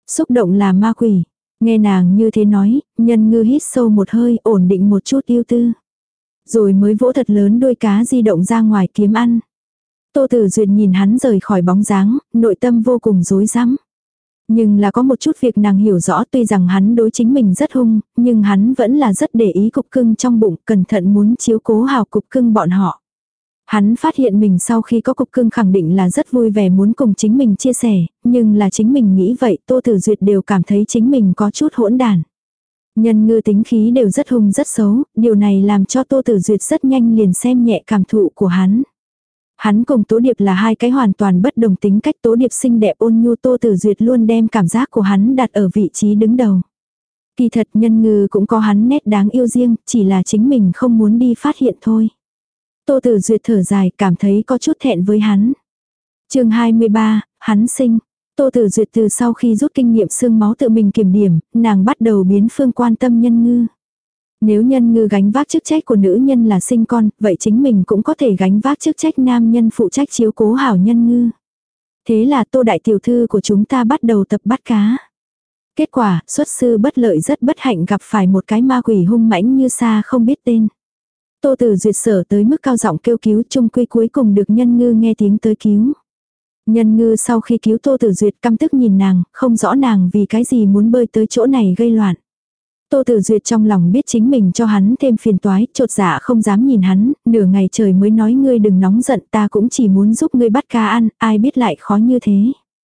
Xúc động là ma quỷ. Nghe nàng như thế nói, Nhân Ngư hít sâu một hơi, ổn định một chút ưu tư. Rồi mới vỗ thật lớn đuôi cá di động ra ngoài kiếm ăn. Tô Tử Duyệt nhìn hắn rời khỏi bóng dáng, nội tâm vô cùng rối rắm. Nhưng là có một chút việc nàng hiểu rõ, tuy rằng hắn đối chính mình rất hung, nhưng hắn vẫn là rất để ý cục cưng trong bụng, cẩn thận muốn chiếu cố hào cục cưng bọn họ. Hắn phát hiện mình sau khi có cục cưng khẳng định là rất vui vẻ muốn cùng chính mình chia sẻ, nhưng là chính mình nghĩ vậy Tô Tử Duyệt đều cảm thấy chính mình có chút hỗn đản. Nhân Ngư tính khí đều rất hung rất xấu, điều này làm cho Tô Tử Duyệt rất nhanh liền xem nhẹ cảm thụ của hắn. Hắn cùng Tố Điệp là hai cái hoàn toàn bất đồng tính cách. Tố Điệp xinh đẹp ôn nhu, Tô Tử Duyệt luôn đem cảm giác của hắn đặt ở vị trí đứng đầu. Kỳ thật Nhân Ngư cũng có hắn nét đáng yêu riêng, chỉ là chính mình không muốn đi phát hiện thôi. Tô Tử Duyệt thở dài, cảm thấy có chút thẹn với hắn. Chương 23, hắn sinh. Tô Tử Duyệt từ sau khi rút kinh nghiệm xương máu tự mình kiểm điểm, nàng bắt đầu biến phương quan tâm Nhân Ngư. Nếu Nhân Ngư gánh vác chức trách của nữ nhân là sinh con, vậy chính mình cũng có thể gánh vác chức trách nam nhân phụ trách chiếu cố hảo Nhân Ngư. Thế là Tô đại tiểu thư của chúng ta bắt đầu tập bắt cá. Kết quả, xuất sư bất lợi rất bất hạnh gặp phải một cái ma quỷ hung mãnh như xa không biết tên. Tô Tử Duyệt sở tới mức cao giọng kêu cứu, chung quy cuối cùng được Nhân Ngư nghe tiếng tới cứu. Nhân Ngư sau khi cứu Tô Tử Duyệt căm tức nhìn nàng, không rõ nàng vì cái gì muốn bơi tới chỗ này gây loạn. Tô Tử Duyệt trong lòng biết chính mình cho hắn thêm phiền toái, chột dạ không dám nhìn hắn, nửa ngày trời mới nói ngươi đừng nóng giận, ta cũng chỉ muốn giúp ngươi bắt cá ăn, ai biết lại khó như thế.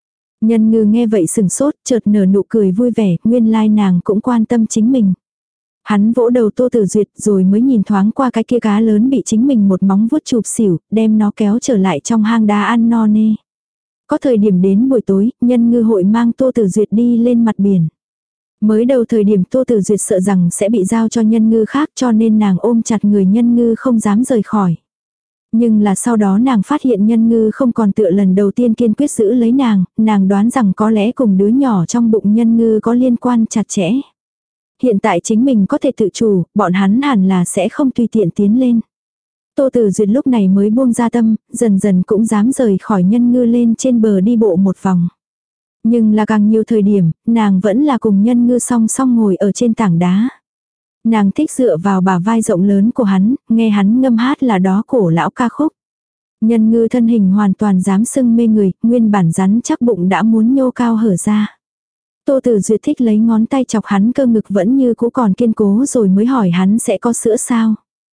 Nhân Ngư nghe vậy sừng sốt, chợt nở nụ cười vui vẻ, nguyên lai nàng cũng quan tâm chính mình. Hắn vỗ đầu Tô Tử Duyệt rồi mới nhìn thoáng qua cái kia cá lớn bị chính mình một móng vuốt chụp xỉu, đem nó kéo trở lại trong hang đá ăn no nê. Có thời điểm đến buổi tối, Nhân Ngư hội mang Tô Tử Duyệt đi lên mặt biển. Mới đầu thời điểm Tô Tử Duyệt sợ rằng sẽ bị giao cho Nhân Ngư khác cho nên nàng ôm chặt người Nhân Ngư không dám rời khỏi. Nhưng là sau đó nàng phát hiện Nhân Ngư không còn tựa lần đầu tiên kiên quyết giữ lấy nàng đoán rằng có lẽ cùng đứa nhỏ trong bụng Nhân Ngư có liên quan chặt chẽ. Hiện tại chính mình có thể tự chủ, bọn hắn hẳn là sẽ không tùy tiện tiến lên. Tô Tử Duyệt lúc này mới buông ra tâm, dần dần cũng dám rời khỏi Nhân Ngư lên trên bờ đi bộ một vòng. Nhưng là càng nhiều thời điểm, nàng vẫn là cùng Nhân Ngư song song ngồi ở trên tảng đá. Nàng thích dựa vào bả vai rộng lớn của hắn, nghe hắn ngâm hát là đó cổ lão ca khúc. Nhân Ngư thân hình hoàn toàn dám sưng mê người, nguyên bản rắn chắc bụng đã muốn nhô cao hở ra. Tô Tử Duyệt thích lấy ngón tay chọc hắn cơ ngực vẫn như cũ còn kiên cố rồi mới hỏi hắn sẽ có sữa sao.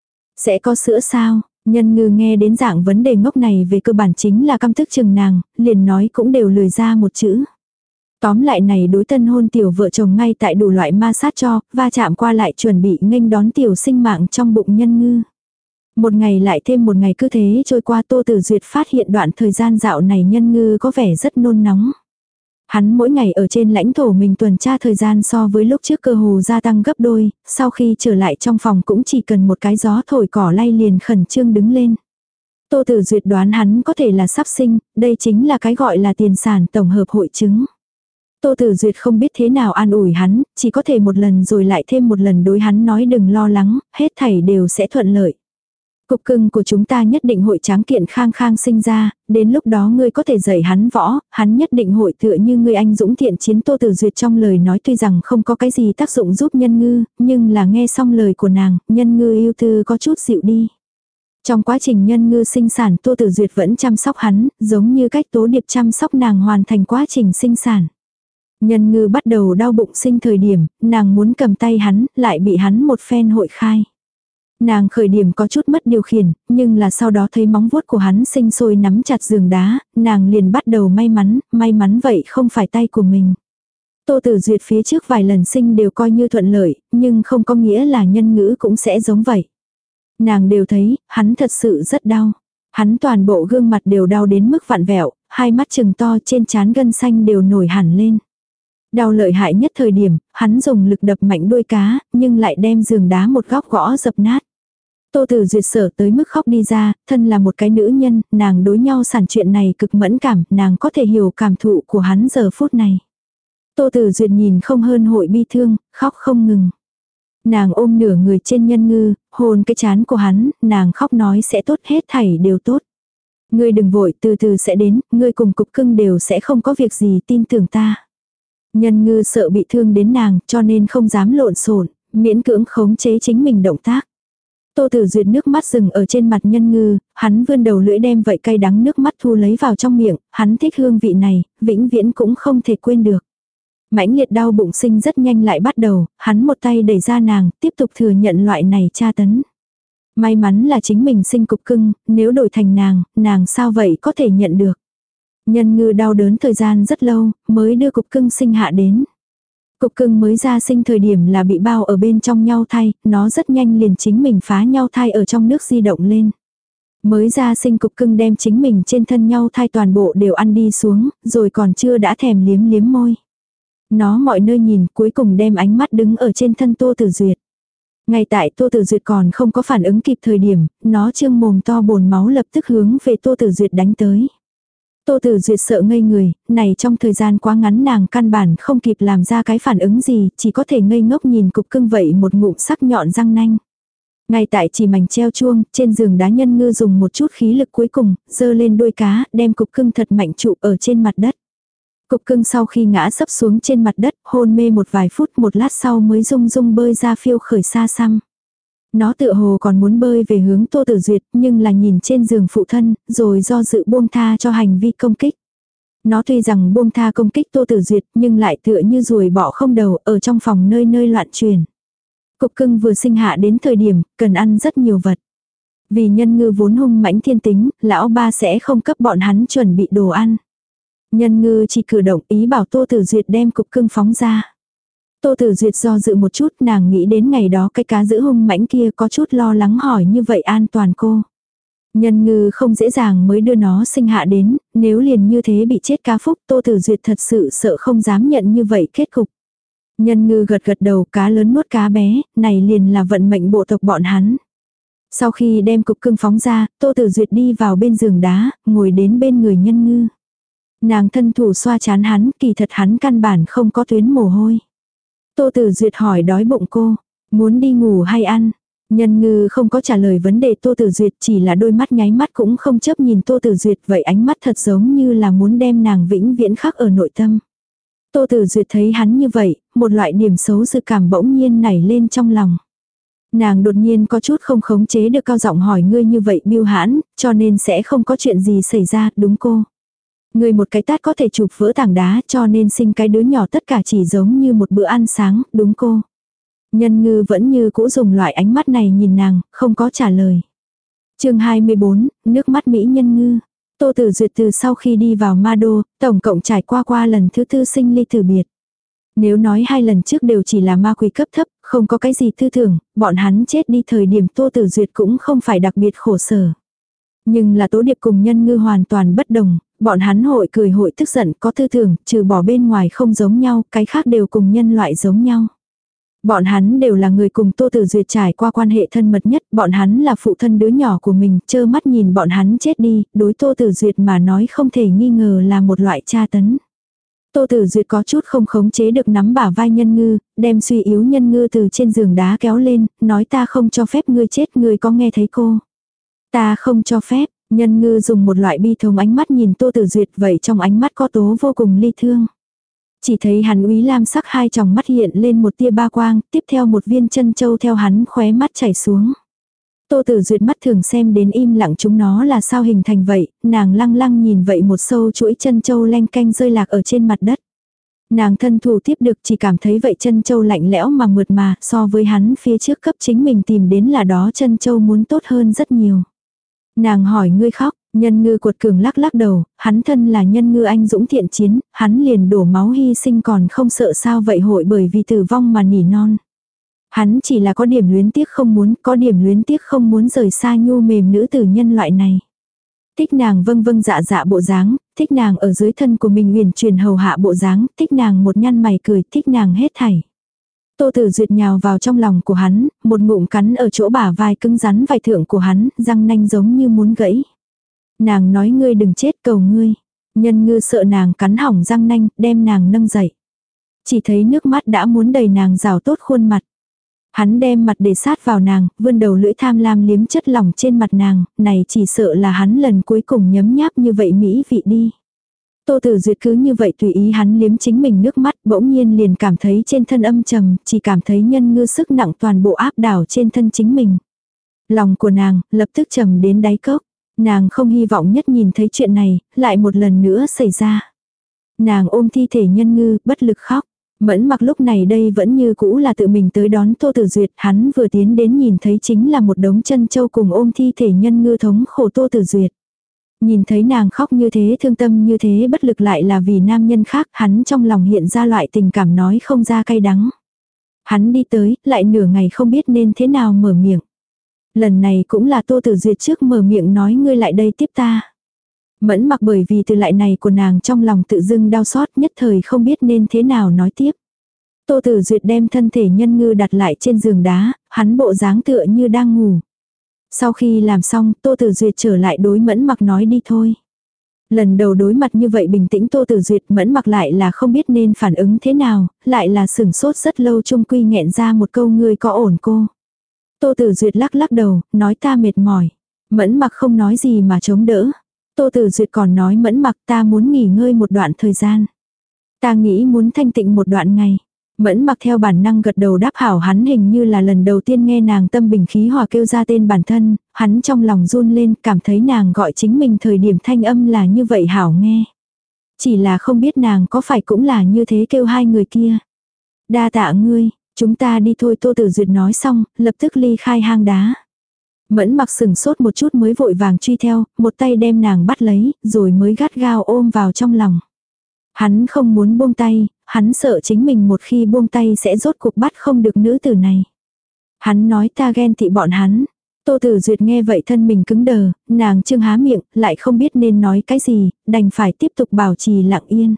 Sẽ có sữa sao? Nhân Ngư nghe đến dạng vấn đề ngốc này về cơ bản chính là căm tức chừng nàng, liền nói cũng đều lười ra một chữ. Tóm lại này đối tân hôn tiểu vợ chồng ngay tại đủ loại ma sát cho, va chạm qua lại chuẩn bị nghênh đón tiểu sinh mạng trong bụng Nhân Ngư. Một ngày lại thêm một ngày cứ thế trôi qua. Tô Tử Duyệt phát hiện đoạn thời gian dạo này Nhân Ngư có vẻ rất nôn nóng. Hắn mỗi ngày ở trên lãnh thổ mình tuần tra thời gian so với lúc trước cơ hồ gia tăng gấp đôi, sau khi trở lại trong phòng cũng chỉ cần một cái gió thổi cỏ lay liền khẩn trương đứng lên. Tô Tử Duyệt đoán hắn có thể là sắp sinh, đây chính là cái gọi là tiền sản tổng hợp hội chứng. Tô Tử Duyệt không biết thế nào an ủi hắn, chỉ có thể một lần rồi lại thêm một lần đối hắn nói đừng lo lắng, hết thảy đều sẽ thuận lợi. Cục cưng của chúng ta nhất định hội tráng kiện khang khang sinh ra, đến lúc đó ngươi có thể dạy hắn võ, hắn nhất định hội tựa như ngươi anh dũng thiện chiến. Tô Tử Duyệt trong lời nói tuy rằng không có cái gì tác dụng giúp Nhân Ngư, nhưng là nghe xong lời của nàng, Nhân Ngư yêu tư có chút dịu đi. Trong quá trình Nhân Ngư sinh sản Tô Tử Duyệt vẫn chăm sóc hắn, giống như cách Tố Điệp chăm sóc nàng hoàn thành quá trình sinh sản. Nhân Ngư bắt đầu đau bụng sinh thời điểm, nàng muốn cầm tay hắn, lại bị hắn một phen hội khai. Nàng khởi điểm có chút mất điều khiển, nhưng là sau đó thấy móng vuốt của hắn sinh sôi nắm chặt giường đá, nàng liền bắt đầu may mắn vậy không phải tay của mình. Tô Tử Duyệt phía trước vài lần sinh đều coi như thuận lợi, nhưng không có nghĩa là Nhân Ngữ cũng sẽ giống vậy. Nàng đều thấy, hắn thật sự rất đau. Hắn toàn bộ gương mặt đều đau đến mức vặn vẹo, hai mắt trừng to, trên trán gân xanh đều nổi hẳn lên. Đau lợi hại nhất thời điểm, hắn dùng lực đập mạnh đuôi cá, nhưng lại đem giường đá một góc gõ dập nát. Tô Tử Duyệt sợ tới mức khóc đi ra, thân là một cái nữ nhân, nàng đối nhau sản chuyện này cực mẫn cảm, nàng có thể hiểu cảm thụ của hắn giờ phút này. Tô Tử Duyệt nhìn không hơn hội bi thương, khóc không ngừng. Nàng ôm nửa người trên Nhân Ngư, hôn cái trán của hắn, nàng khóc nói sẽ tốt, hết thảy đều tốt. Ngươi đừng vội, từ từ sẽ đến, ngươi cùng cục cưng đều sẽ không có việc gì, tin tưởng ta. Nhân Ngư sợ bị thương đến nàng cho nên không dám lộn xộn, miễn cưỡng khống chế chính mình động tác. Tô Tử Duyệt nước mắt dừng ở trên mặt Nhân Ngư, hắn vươn đầu lưỡi đem vậy cay đắng nước mắt thu lấy vào trong miệng, hắn thích hương vị này, vĩnh viễn cũng không thể quên được. Mãnh liệt đau bụng sinh rất nhanh lại bắt đầu, hắn một tay đẩy ra nàng, tiếp tục thừa nhận loại này tra tấn. May mắn là chính mình sinh cục cưng, nếu đổi thành nàng sao vậy có thể nhận được. Nhân Ngư đau đớn thời gian rất lâu, mới đưa cục cưng sinh hạ đến. Cục cưng mới ra sinh thời điểm là bị bao ở bên trong nhau thai, nó rất nhanh liền chính mình phá nhau thai ở trong nước di động lên. Mới ra sinh cục cưng đem chính mình trên thân nhau thai toàn bộ đều ăn đi xuống, rồi còn chưa đã thèm liếm liếm môi. Nó mọi nơi nhìn cuối cùng đem ánh mắt đứng ở trên thân Tô Tử Duyệt. Ngay tại Tô Tử Duyệt còn không có phản ứng kịp thời điểm, nó trương mồm to bồn máu lập tức hướng về Tô Tử Duyệt đánh tới. Tô Tử Duyệt sợ ngây người, này trong thời gian quá ngắn nàng căn bản không kịp làm ra cái phản ứng gì, chỉ có thể ngây ngốc nhìn cục cưng vậy một ngụm sắc nhọn răng nanh. Ngay tại chỉ mảnh treo chuông, trên giường đá Nhân Ngư dùng một chút khí lực cuối cùng, giơ lên đuôi cá, đem cục cưng thật mạnh trụ ở trên mặt đất. Cục cưng sau khi ngã sấp xuống trên mặt đất, hôn mê một vài phút, một lát sau mới rung rung bơi ra phiêu khởi xa xăm. Nó tựa hồ còn muốn bơi về hướng Tô Tử Duyệt, nhưng là nhìn trên giường phụ thân, rồi do dự buông tha cho hành vi công kích. Nó tuy rằng buông tha công kích Tô Tử Duyệt, nhưng lại tựa như ruồi bọ không đầu ở trong phòng nơi nơi loạn truyền. Cục cưng vừa sinh hạ đến thời điểm, cần ăn rất nhiều vật. Vì Nhân Ngư vốn hung mãnh thiên tính, lão ba sẽ không cấp bọn hắn chuẩn bị đồ ăn. Nhân Ngư chỉ cử động ý bảo Tô Tử Duyệt đem cục cưng phóng ra. Tô Tử Duyệt do dự một chút, nàng nghĩ đến ngày đó cái cá giữ hung mãnh kia có chút lo lắng hỏi như vậy an toàn cô. Nhân Ngư không dễ dàng mới đưa nó sinh hạ đến, nếu liền như thế bị chết cá phúc Tô Tử Duyệt thật sự sợ không dám nhận như vậy kết cục. Nhân Ngư gật gật đầu, cá lớn nuốt cá bé, này liền là vận mệnh bộ tộc bọn hắn. Sau khi đem cục cưng phóng ra, Tô Tử Duyệt đi vào bên giường đá, ngồi đến bên người Nhân Ngư. Nàng thân thủ xoa chán hắn, kỳ thật hắn căn bản không có tuyến mồ hôi. Tô Tử Duyệt hỏi đói bụng cô, muốn đi ngủ hay ăn? Nhân Ngư không có trả lời vấn đề Tô Tử Duyệt, chỉ là đôi mắt nháy mắt cũng không chớp nhìn Tô Tử Duyệt, vậy ánh mắt thật giống như là muốn đem nàng vĩnh viễn khắc ở nội tâm. Tô Tử Duyệt thấy hắn như vậy, một loại điểm xấu dự cảm bỗng nhiên nảy lên trong lòng. Nàng đột nhiên có chút không khống chế được cao giọng hỏi ngươi như vậy bưu hãn, cho nên sẽ không có chuyện gì xảy ra, đúng cô? Ngươi một cái tát có thể chụp vỡ tảng đá cho nên sinh cái đứa nhỏ tất cả chỉ giống như một bữa ăn sáng, đúng cô? Nhân Ngư vẫn như cũ dùng loại ánh mắt này nhìn nàng, không có trả lời. Chương 24, nước mắt Mỹ Nhân Ngư. Tô Tử Duyệt từ sau khi đi vào Ma Đô, tổng cộng trải qua lần thứ tư sinh ly tử biệt. Nếu nói 2 lần trước đều chỉ là ma quỷ cấp thấp, không có cái gì tư tưởng, bọn hắn chết đi thời điểm Tô Tử Duyệt cũng không phải đặc biệt khổ sở. Nhưng là Tố Điệp cùng Nhân Ngư hoàn toàn bất đồng, bọn hắn hội cười hội tức giận có tư tưởng, trừ bỏ bên ngoài không giống nhau, cái khác đều cùng nhân loại giống nhau. Bọn hắn đều là người cùng Tô Tử Duyệt trải qua quan hệ thân mật nhất, bọn hắn là phụ thân đứa nhỏ của mình, trơ mắt nhìn bọn hắn chết đi, đối Tô Tử Duyệt mà nói không thể nghi ngờ là một loại tra tấn. Tô Tử Duyệt có chút không khống chế được nắm bả vai Nhân Ngư, đem suy yếu Nhân Ngư từ trên giường đá kéo lên, nói ta không cho phép ngươi chết, ngươi có nghe thấy cô? Ta không cho phép. Nhân Ngư dùng một loại bi thống ánh mắt nhìn Tô Tử Duyệt, vậy trong ánh mắt có tố vô cùng ly thương. Chỉ thấy hắn úy lam sắc hai tròng mắt hiện lên một tia ba quang, tiếp theo một viên chân châu theo hắn khóe mắt chảy xuống. Tô Tử Duyệt mắt thường xem đến im lặng chúng nó là sao hình thành vậy, nàng lăng lăng nhìn vậy một sâu chuỗi chân châu leng keng rơi lạc ở trên mặt đất. Nàng thân thủ tiếp được chỉ cảm thấy vậy chân châu lạnh lẽo mà mượt mà, so với hắn phía trước cấp chính mình tìm đến là đó chân châu muốn tốt hơn rất nhiều. Nàng hỏi ngươi khóc, Nhân Ngư cuột cường lắc lắc đầu, hắn thân là Nhân Ngư anh dũng thiện chiến, hắn liền đổ máu hy sinh còn không sợ sao vậy hội bởi vì tử vong mà nỉ non. Hắn chỉ là có điểm luyến tiếc không muốn, có điểm luyến tiếc không muốn rời xa nhu mềm nữ tử nhân loại này. Thích nàng vâng vâng dạ dạ bộ dáng, thích nàng ở dưới thân của mình uyển chuyển hầu hạ bộ dáng, thích nàng một nhăn mày cười, thích nàng hết thảy. Tô Tử Duyệt nhào vào trong lòng của hắn, một ngụm cắn ở chỗ bả vai cứng rắn vai thượng của hắn, răng nanh giống như muốn gãy. Nàng nói ngươi đừng chết cầu ngươi. Nhân Ngư sợ nàng cắn hỏng răng nanh, đem nàng nâng dậy. Chỉ thấy nước mắt đã muốn đầy nàng rào tốt khuôn mặt. Hắn đem mặt để sát vào nàng, vươn đầu lưỡi tham lam liếm chất lỏng trên mặt nàng, này chỉ sợ là hắn lần cuối cùng nhấm nháp như vậy mỹ vị đi. Tô Tử Duyệt cứ như vậy tùy ý hắn liếm chính mình nước mắt, bỗng nhiên liền cảm thấy trên thân âm trầm, chỉ cảm thấy nhân ngư sức nặng toàn bộ áp đảo trên thân chính mình. Lòng của nàng lập tức trầm đến đáy cốc. Nàng không hy vọng nhất nhìn thấy chuyện này lại một lần nữa xảy ra. Nàng ôm thi thể nhân ngư, bất lực khóc. Mẫn Mặc lúc này đây vẫn như cũ là tự mình tới đón Tô Tử Duyệt, hắn vừa tiến đến nhìn thấy chính là một đống chân châu cùng ôm thi thể nhân ngư thống khổ Tô Tử Duyệt. Nhìn thấy nàng khóc như thế, thương tâm như thế, bất lực lại là vì nam nhân khác, hắn trong lòng hiện ra loại tình cảm nói không ra cay đắng. Hắn đi tới, lại nửa ngày không biết nên thế nào mở miệng. Lần này cũng là Tô Tử Duyệt trước mở miệng nói ngươi lại đây tiếp ta. Mẫn Mặc bởi vì từ lại này của nàng trong lòng tự dưng đau xót, nhất thời không biết nên thế nào nói tiếp. Tô Tử Duyệt đem thân thể nhân ngư đặt lại trên giường đá, hắn bộ dáng tựa như đang ngủ. Sau khi làm xong, Tô Tử Duyệt trở lại đối Mẫn Mặc nói đi thôi. Lần đầu đối mặt như vậy bình tĩnh Tô Tử Duyệt, Mẫn Mặc lại là không biết nên phản ứng thế nào, lại là sửng sốt rất lâu, chung quy nghẹn ra một câu ngươi có ổn cô. Tô Tử Duyệt lắc lắc đầu, nói ta mệt mỏi. Mẫn Mặc không nói gì mà chống đỡ. Tô Tử Duyệt còn nói Mẫn Mặc ta muốn nghỉ ngơi một đoạn thời gian. Ta nghĩ muốn thanh tịnh một đoạn ngày. Mẫn Mặc theo bản năng gật đầu đáp hảo, hắn hình như là lần đầu tiên nghe nàng tâm bình khí hòa kêu ra tên bản thân, hắn trong lòng run lên, cảm thấy nàng gọi chính mình thời điểm thanh âm là như vậy hảo nghe. Chỉ là không biết nàng có phải cũng là như thế kêu hai người kia. Đa tạ ngươi, chúng ta đi thôi. Tô Tử Duyệt nói xong, lập tức ly khai hang đá. Mẫn Mặc sừng sốt một chút mới vội vàng truy theo, một tay đem nàng bắt lấy, rồi mới gắt gao ôm vào trong lòng. Hắn không muốn buông tay, hắn sợ chính mình một khi buông tay sẽ rốt cuộc bắt không được nữ tử này. Hắn nói ta ghen tị bọn hắn. Tô Tử Duyệt nghe vậy thân mình cứng đờ, nàng trương há miệng, lại không biết nên nói cái gì, đành phải tiếp tục bảo trì lặng yên.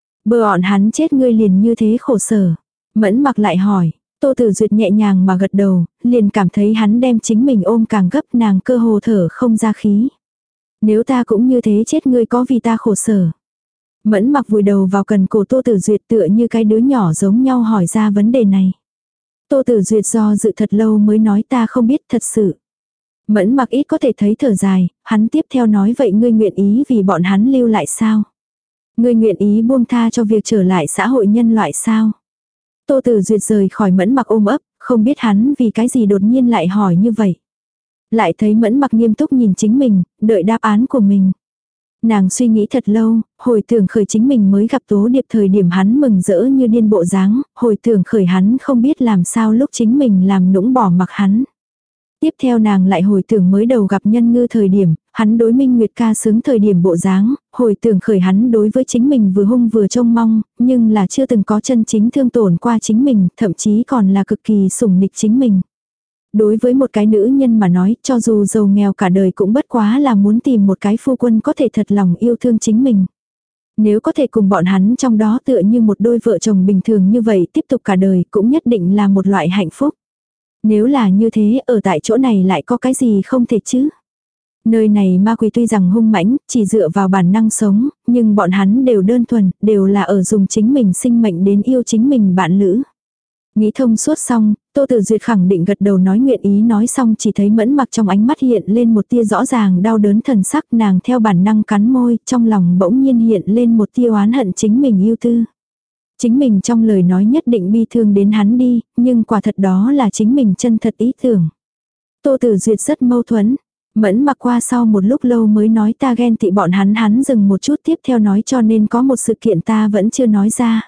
Bọn hắn chết ngươi liền như thế khổ sở. Mẫn Mặc lại hỏi. Tô Tử Duyệt nhẹ nhàng mà gật đầu, liền cảm thấy hắn đem chính mình ôm càng gấp, nàng cơ hồ thở không ra khí. Nếu ta cũng như thế chết ngươi có vì ta khổ sở. Mẫn Mặc vùi đầu vào cần cổ Tô Tử Duyệt tựa như cái đứa nhỏ giống nhau hỏi ra vấn đề này. Tô Tử Duyệt do dự thật lâu mới nói ta không biết thật sự. Mẫn Mặc ít có thể thấy thở dài, hắn tiếp theo nói vậy ngươi nguyện ý vì bọn hắn lưu lại sao? Ngươi nguyện ý buông tha cho việc trở lại xã hội nhân loại sao? Tô Tử Duyệt rời khỏi Mẫn Mặc ôm ấp, không biết hắn vì cái gì đột nhiên lại hỏi như vậy. Lại thấy Mẫn Mặc nghiêm túc nhìn chính mình, đợi đáp án của mình. Nàng suy nghĩ thật lâu, hồi tưởng khởi chính mình mới gặp Tố Điệp thời điểm hắn mừng rỡ như điên bộ dáng, hồi tưởng khởi hắn không biết làm sao lúc chính mình làm nũng bỏ mặc hắn. Tiếp theo nàng lại hồi tưởng mới đầu gặp Nhân Ngư thời điểm, hắn đối Minh Nguyệt ca sướng thời điểm bộ dáng, hồi tưởng khởi hắn đối với chính mình vừa hung vừa trông mong, nhưng là chưa từng có chân chính thương tổn qua chính mình, thậm chí còn là cực kỳ sủng nịch chính mình. Đối với một cái nữ nhân mà nói, cho dù giàu nghèo cả đời cũng bất quá là muốn tìm một cái phu quân có thể thật lòng yêu thương chính mình. Nếu có thể cùng bọn hắn trong đó tựa như một đôi vợ chồng bình thường như vậy tiếp tục cả đời cũng nhất định là một loại hạnh phúc. Nếu là như thế, ở tại chỗ này lại có cái gì không thể chứ? Nơi này ma quỷ tuy rằng hung mãnh, chỉ dựa vào bản năng sống, nhưng bọn hắn đều đơn thuần, đều là ở dùng chính mình sinh mệnh đến yêu chính mình bạn lữ. Nghĩ thông suốt xong, Tô Tử Duyệt khẳng định gật đầu nói nguyện ý, nói xong chỉ thấy Mẫn Mặc trong ánh mắt hiện lên một tia rõ ràng đau đớn thần sắc, nàng theo bản năng cắn môi, trong lòng bỗng nhiên hiện lên một tia oán hận chính mình yêu tư. Chính mình trong lời nói nhất định bi thương đến hắn đi, nhưng quả thật đó là chính mình chân thật ý tưởng. Tô Tử Duyệt rất mâu thuẫn. Mẫn Mặc qua sau một lúc lâu mới nói ta ghen tị bọn hắn dừng một chút tiếp theo nói cho nên có một sự kiện ta vẫn chưa nói ra.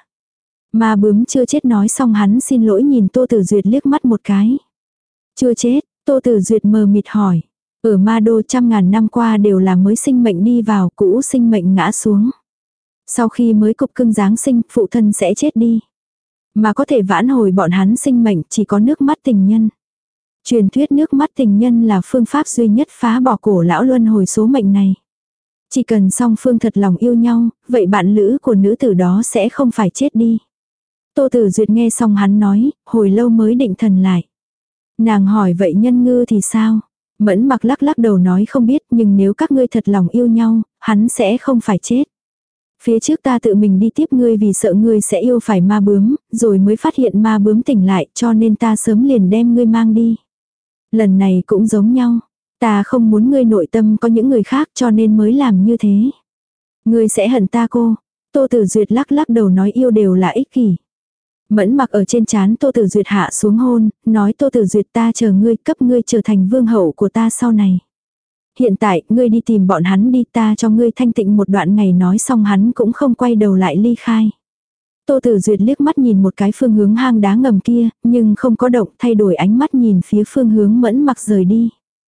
Ma bướm chưa chết nói xong hắn xin lỗi nhìn Tô Tử Duyệt liếc mắt một cái. Chưa chết, Tô Tử Duyệt mờ mịt hỏi. Ở ma đô 100.000 năm qua đều là mới sinh mệnh đi vào, cũ sinh mệnh ngã xuống. Sau khi mới cục cưng giáng sinh, phụ thân sẽ chết đi. Mà có thể vãn hồi bọn hắn sinh mệnh chỉ có nước mắt tình nhân. Truyền thuyết nước mắt tình nhân là phương pháp duy nhất phá bỏ cổ lão luân hồi số mệnh này. Chỉ cần song phương thật lòng yêu nhau, vậy bạn lữ của nữ tử đó sẽ không phải chết đi. Tô Tử Duyệt nghe xong hắn nói, hồi lâu mới định thần lại. Nàng hỏi vậy Nhân Ngư thì sao? Mẫn Mặc lắc lắc đầu nói không biết, nhưng nếu các ngươi thật lòng yêu nhau, hắn sẽ không phải chết. Phía trước ta tự mình đi tiếp ngươi vì sợ ngươi sẽ yêu phải ma bướm, rồi mới phát hiện ma bướm tỉnh lại, cho nên ta sớm liền đem ngươi mang đi. Lần này cũng giống nhau, ta không muốn ngươi nội tâm có những người khác cho nên mới làm như thế. Ngươi sẽ hận ta cô. Tô Tử Duyệt lắc lắc đầu nói yêu đều là ích kỷ. Mẫn Mặc ở trên trán Tô Tử Duyệt hạ xuống hôn, nói Tô Tử Duyệt ta chờ ngươi, cấp ngươi trở thành vương hậu của ta sau này. Hiện tại, ngươi đi tìm bọn hắn đi, ta cho ngươi thanh tịnh một đoạn ngày, nói xong hắn cũng không quay đầu lại ly khai. Tô Tử Duyệt liếc mắt nhìn một cái phương hướng hang đá ngầm kia, nhưng không có động, thay đổi ánh mắt nhìn phía phương hướng Mẫn Mặc rời đi.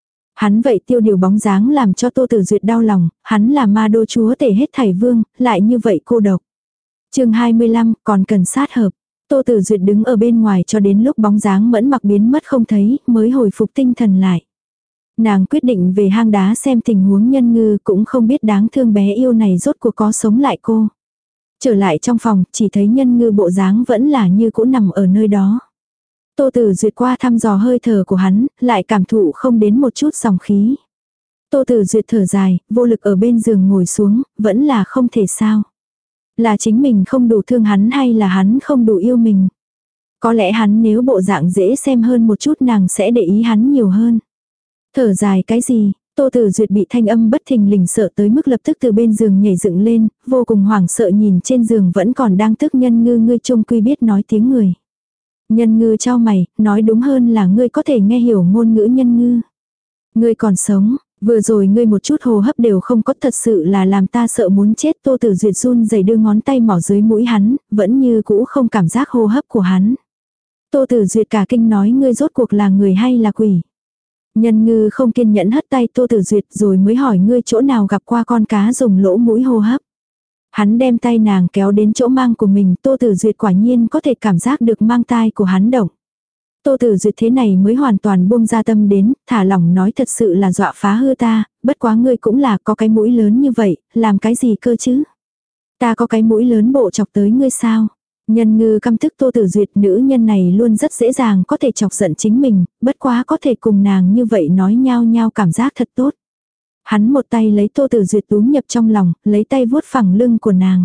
Hắn vậy tiêu điều bóng dáng làm cho Tô Tử Duyệt đau lòng, hắn là ma đô chúa tể hết thảy vương, lại như vậy cô độc. Chương 25, còn cần sát hợp. Tô Tử Duyệt đứng ở bên ngoài cho đến lúc bóng dáng Mẫn Mặc biến mất không thấy, mới hồi phục tinh thần lại. Nàng quyết định về hang đá xem tình huống Nhân Ngư, cũng không biết đáng thương bé yêu này rốt cuộc có sống lại cô. Trở lại trong phòng, chỉ thấy Nhân Ngư bộ dáng vẫn là như cũ nằm ở nơi đó. Tô Tử Duyệt qua thăm dò hơi thở của hắn, lại cảm thụ không đến một chút dòng khí. Tô Tử Duyệt thở dài, vô lực ở bên giường ngồi xuống, vẫn là không thể sao. Là chính mình không đủ thương hắn hay là hắn không đủ yêu mình. Có lẽ hắn nếu bộ dạng dễ xem hơn một chút nàng sẽ để ý hắn nhiều hơn. Thở dài cái gì, Tô Tử Duyệt bị thanh âm bất thình lình sợ tới mức lập tức từ bên giường nhảy dựng lên, vô cùng hoảng sợ nhìn trên giường vẫn còn đang tức Nhân Ngư, ngươi trông quy biết nói tiếng người. Nhân Ngư chau mày, nói đúng hơn là ngươi có thể nghe hiểu ngôn ngữ Nhân Ngư. Ngươi còn sống, vừa rồi ngươi một chút hô hấp đều không có, thật sự là làm ta sợ muốn chết. Tô Tử Duyệt run rẩy đưa ngón tay mỏ dưới mũi hắn, vẫn như cũ không cảm giác hô hấp của hắn. Tô Tử Duyệt cả kinh nói ngươi rốt cuộc là người hay là quỷ. Nhân Ngư không kiên nhẫn hất tay Tô Tử Duyệt rồi mới hỏi ngươi chỗ nào gặp qua con cá dùng lỗ mũi hô hấp. Hắn đem tay nàng kéo đến chỗ mang của mình, Tô Tử Duyệt quả nhiên có thể cảm giác được mang tai của hắn động. Tô Tử Duyệt thế này mới hoàn toàn buông ra tâm đến, thả lỏng nói thật sự là dọa phá hư ta, bất quá ngươi cũng là có cái mũi lớn như vậy, làm cái gì cơ chứ? Ta có cái mũi lớn bộ chọc tới ngươi sao? Nhân Ngư căm tức Tô Tử Duyệt, nữ nhân này luôn rất dễ dàng có thể chọc giận chính mình, bất quá có thể cùng nàng như vậy nói nhao nhao cảm giác thật tốt. Hắn một tay lấy Tô Tử Duyệt túm nhập trong lòng, lấy tay vuốt phẳng lưng của nàng.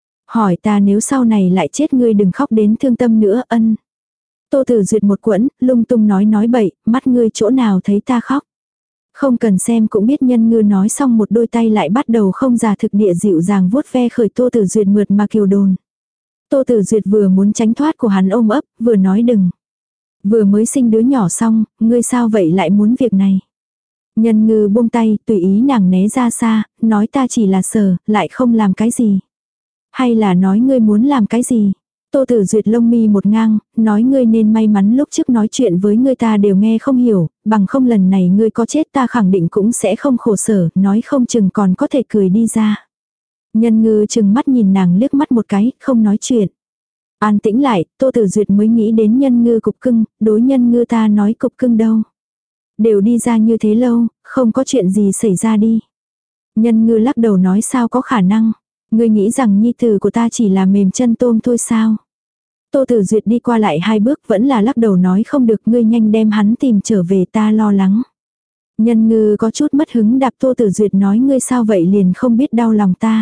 Hỏi ta nếu sau này lại chết ngươi đừng khóc đến thương tâm nữa ân. Tô Tử Duyệt một quẫn, lung tung nói bậy, mắt ngươi chỗ nào thấy ta khóc. Không cần xem cũng biết. Nhân Ngư nói xong một đôi tay lại bắt đầu không giả thực địa dịu dàng vuốt ve khởi Tô Tử Duyệt mượt mà kiều đồn. Tô Tử Duyệt vừa muốn tránh thoát của hắn ôm ấp, vừa nói đừng. Vừa mới sinh đứa nhỏ xong, ngươi sao vậy lại muốn việc này. Nhân Ngư buông tay, tùy ý nàng né ra xa, nói ta chỉ là sờ, lại không làm cái gì. Hay là nói ngươi muốn làm cái gì. Tô Tử Duyệt lông mi một ngang, nói ngươi nên may mắn lúc trước nói chuyện với ngươi ta đều nghe không hiểu, bằng không lần này ngươi có chết ta khẳng định cũng sẽ không khổ sở, nói không chừng còn có thể cười đi ra. Nhân Ngư chừng mắt nhìn nàng liếc mắt một cái, không nói chuyện. An tĩnh lại, Tô Tử Duyệt mới nghĩ đến Nhân Ngư cục cưng, đối Nhân Ngư ta nói cục cưng đâu. Đều đi ra như thế lâu, không có chuyện gì xảy ra đi. Nhân Ngư lắc đầu nói sao có khả năng. Ngươi nghĩ rằng nhi tử của ta chỉ là mềm chân tôm thôi sao. Tô Tử Duyệt đi qua lại hai bước vẫn là lắc đầu nói không được, ngươi nhanh đem hắn tìm trở về ta lo lắng. Nhân Ngư có chút mất hứng đạp Tô Tử Duyệt nói ngươi sao vậy liền không biết đau lòng ta.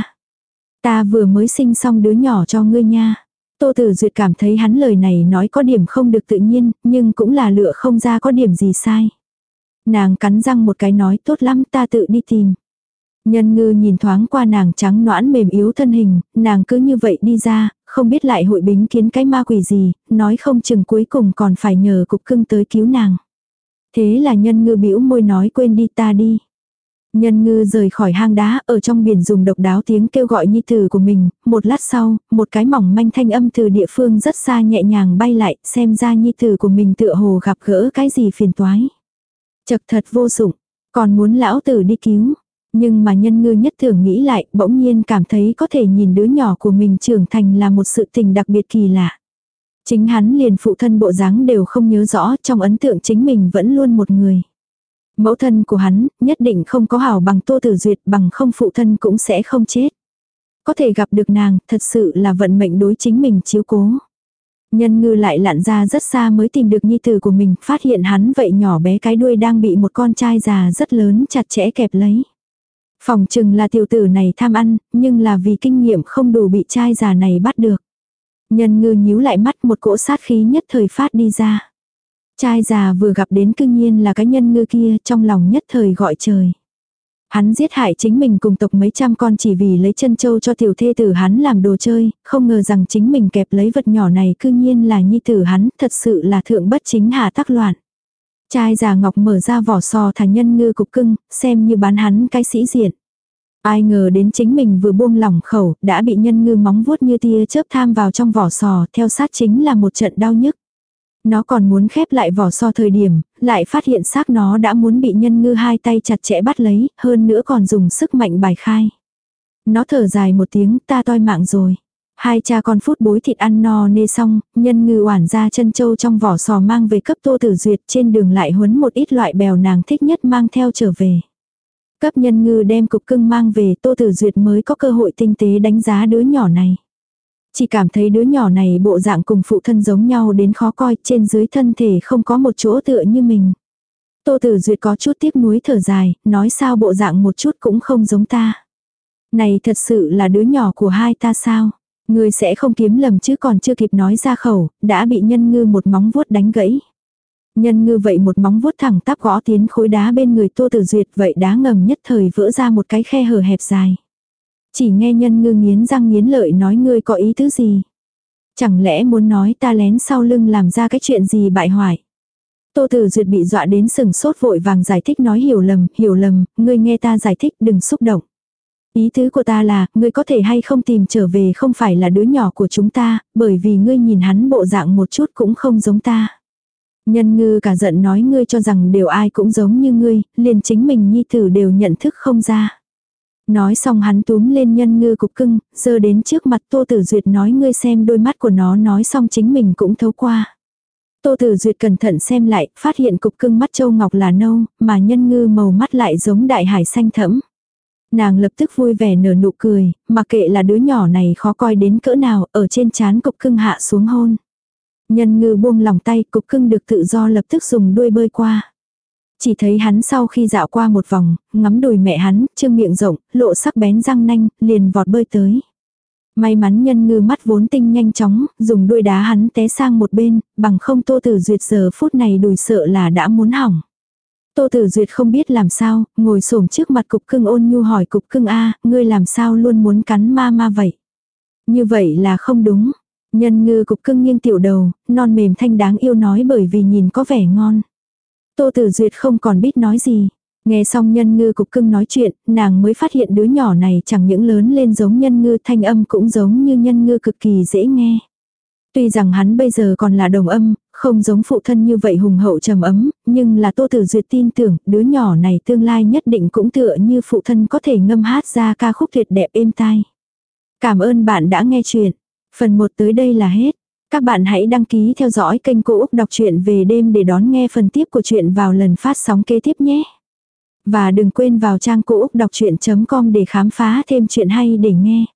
Ta vừa mới sinh xong đứa nhỏ cho ngươi nha. Tô Tử Duyệt cảm thấy hắn lời này nói có điểm không được tự nhiên, nhưng cũng là lựa không ra có điểm gì sai. Nàng cắn răng một cái nói tốt lắm ta tự đi tìm. Nhân Ngư nhìn thoáng qua nàng trắng noãn mềm yếu thân hình, nàng cứ như vậy đi ra, không biết lại hội bính kiến cái ma quỷ gì, nói không chừng cuối cùng còn phải nhờ cục cưng tới cứu nàng. Thế là Nhân Ngư bĩu môi nói quên đi ta đi. Nhân Ngư rời khỏi hang đá, ở trong biển dùng độc đáo tiếng kêu gọi nhi tử của mình, một lát sau, một cái mỏng manh thanh âm từ địa phương rất xa nhẹ nhàng bay lại, xem ra nhi tử của mình tựa hồ gặp gỡ cái gì phiền toái. Chật thật vô dụng, còn muốn lão tử đi cứu. Nhưng mà Nhân Ngư nhất thường nghĩ lại, bỗng nhiên cảm thấy có thể nhìn đứa nhỏ của mình trưởng thành là một sự tình đặc biệt kỳ lạ. Chính hắn liền phụ thân bộ dáng đều không nhớ rõ, trong ấn tượng chính mình vẫn luôn một người. Mẫu thân của hắn, nhất định không có hảo bằng Tô Tử Duyệt, bằng không phụ thân cũng sẽ không chết. Có thể gặp được nàng, thật sự là vận mệnh đối chính mình chiếu cố. Nhân Ngư lại lặn ra rất xa mới tìm được nhi tử của mình, phát hiện hắn vậy nhỏ bé cái đuôi đang bị một con trai già rất lớn chặt chẽ kẹp lấy. Phòng chừng là tiểu tử này tham ăn, nhưng là vì kinh nghiệm không đủ bị trai già này bắt được. Nhân Ngư nhíu lại mắt, một cỗ sát khí nhất thời phát đi ra. Trai già vừa gặp đến cương nhiên là cái Nhân Ngư kia, trong lòng nhất thời gọi trời. Hắn giết hại chính mình cùng tộc mấy trăm con chỉ vì lấy chân châu cho tiểu thê tử hắn làm đồ chơi, không ngờ rằng chính mình kẹp lấy vật nhỏ này cư nhiên là nhi tử hắn, thật sự là thượng bất chính hạ tắc loạn. Trai già ngọc mở ra vỏ sò thả nhân ngư cục cưng, xem như bán hắn cái sĩ diện. Ai ngờ đến chính mình vừa buông lỏng khẩu, đã bị nhân ngư móng vuốt như tia chớp tham vào trong vỏ sò, theo sát chính là một trận đau nhức. Nó còn muốn khép lại vỏ sò thời điểm, lại phát hiện xác nó đã muốn bị nhân ngư hai tay chặt chẽ bắt lấy, hơn nữa còn dùng sức mạnh bài khai. Nó thở dài một tiếng, ta toi mạng rồi. Hai cha con phút bối thịt ăn no nê xong, nhân ngư oản ra chân châu trong vỏ sò mang về cấp Tô Tử Duyệt, trên đường lại huấn một ít loại bèo nàng thích nhất mang theo trở về. Cấp nhân ngư đem cục cưng mang về, Tô Tử Duyệt mới có cơ hội tinh tế đánh giá đứa nhỏ này. Chỉ cảm thấy đứa nhỏ này bộ dạng cùng phụ thân giống nhau đến khó coi, trên dưới thân thể không có một chỗ tựa như mình. Tô Tử Duyệt có chút tiếc nuối thở dài, nói sao bộ dạng một chút cũng không giống ta. Này thật sự là đứa nhỏ của hai ta sao? Ngươi sẽ không kiếm lầm chứ, còn chưa kịp nói ra khẩu, đã bị nhân ngư một móng vuốt đánh gãy. Nhân ngư vậy một móng vuốt thẳng tắp gõ tiến khối đá bên người Tô Tử Duyệt, vậy đá ngầm nhất thời vỡ ra một cái khe hở hẹp dài. Chỉ nghe nhân ngư nghiến răng nghiến lợi nói ngươi có ý tứ gì? Chẳng lẽ muốn nói ta lén sau lưng làm ra cái chuyện gì bại hoại? Tô Tử Duyệt bị dọa đến sừng sốt, vội vàng giải thích nói hiểu lầm, ngươi nghe ta giải thích, đừng xúc động. Ý tứ của ta là, ngươi có thể hay không tìm trở về không phải là đứa nhỏ của chúng ta, bởi vì ngươi nhìn hắn bộ dạng một chút cũng không giống ta. Nhân ngư cả giận nói ngươi cho rằng đều ai cũng giống như ngươi, liền chính mình nhi tử đều nhận thức không ra. Nói xong hắn túm lên nhân ngư cục cưng, giơ đến trước mặt Tô Tử Duyệt nói ngươi xem đôi mắt của nó, nói xong chính mình cũng thấu qua. Tô Tử Duyệt cẩn thận xem lại, phát hiện cục cưng mắt châu ngọc là nâu, mà nhân ngư màu mắt lại giống đại hải xanh thẫm. Nàng lập tức vui vẻ nở nụ cười, mặc kệ là đứa nhỏ này khó coi đến cỡ nào, ở trên trán cục cưng hạ xuống hôn. Nhân ngư buông lòng tay, cục cưng được tự do lập tức dùng đuôi bơi qua. Chỉ thấy hắn sau khi dạo qua một vòng, ngắm đùi mẹ hắn, trương miệng rộng, lộ sắc bén răng nanh, liền vọt bơi tới. May mắn nhân ngư mắt vốn tinh nhanh chóng, dùng đuôi đá hắn té sang một bên, bằng không Tô Tử Duyệt giờ phút này đùi sợ là đã muốn hỏng. Tô Tử Duyệt không biết làm sao, ngồi xổm trước mặt cục cưng ôn nhu hỏi cục cưng a, ngươi làm sao luôn muốn cắn ma vậy? Như vậy là không đúng. Nhân ngư cục cưng nghiêng tiểu đầu, non mềm thanh đáng yêu nói bởi vì nhìn có vẻ ngon. Tô Tử Duyệt không còn biết nói gì. Nghe xong nhân ngư cục cưng nói chuyện, nàng mới phát hiện đứa nhỏ này chẳng những lớn lên giống nhân ngư, thanh âm cũng giống như nhân ngư cực kỳ dễ nghe. Tuy rằng hắn bây giờ còn là đồng âm, không giống phụ thân như vậy hùng hậu trầm ấm, nhưng là Tô Tử Duyệt tin tưởng đứa nhỏ này tương lai nhất định cũng tựa như phụ thân có thể ngâm hát ra ca khúc tuyệt đẹp êm tai. Cảm ơn bạn đã nghe chuyện. Phần 1 tới đây là hết. Các bạn hãy đăng ký theo dõi kênh Cô Úc Đọc truyện về đêm để đón nghe phần tiếp của chuyện vào lần phát sóng kế tiếp nhé. Và đừng quên vào trang cô úc đọc chuyện.com để khám phá thêm chuyện hay để nghe.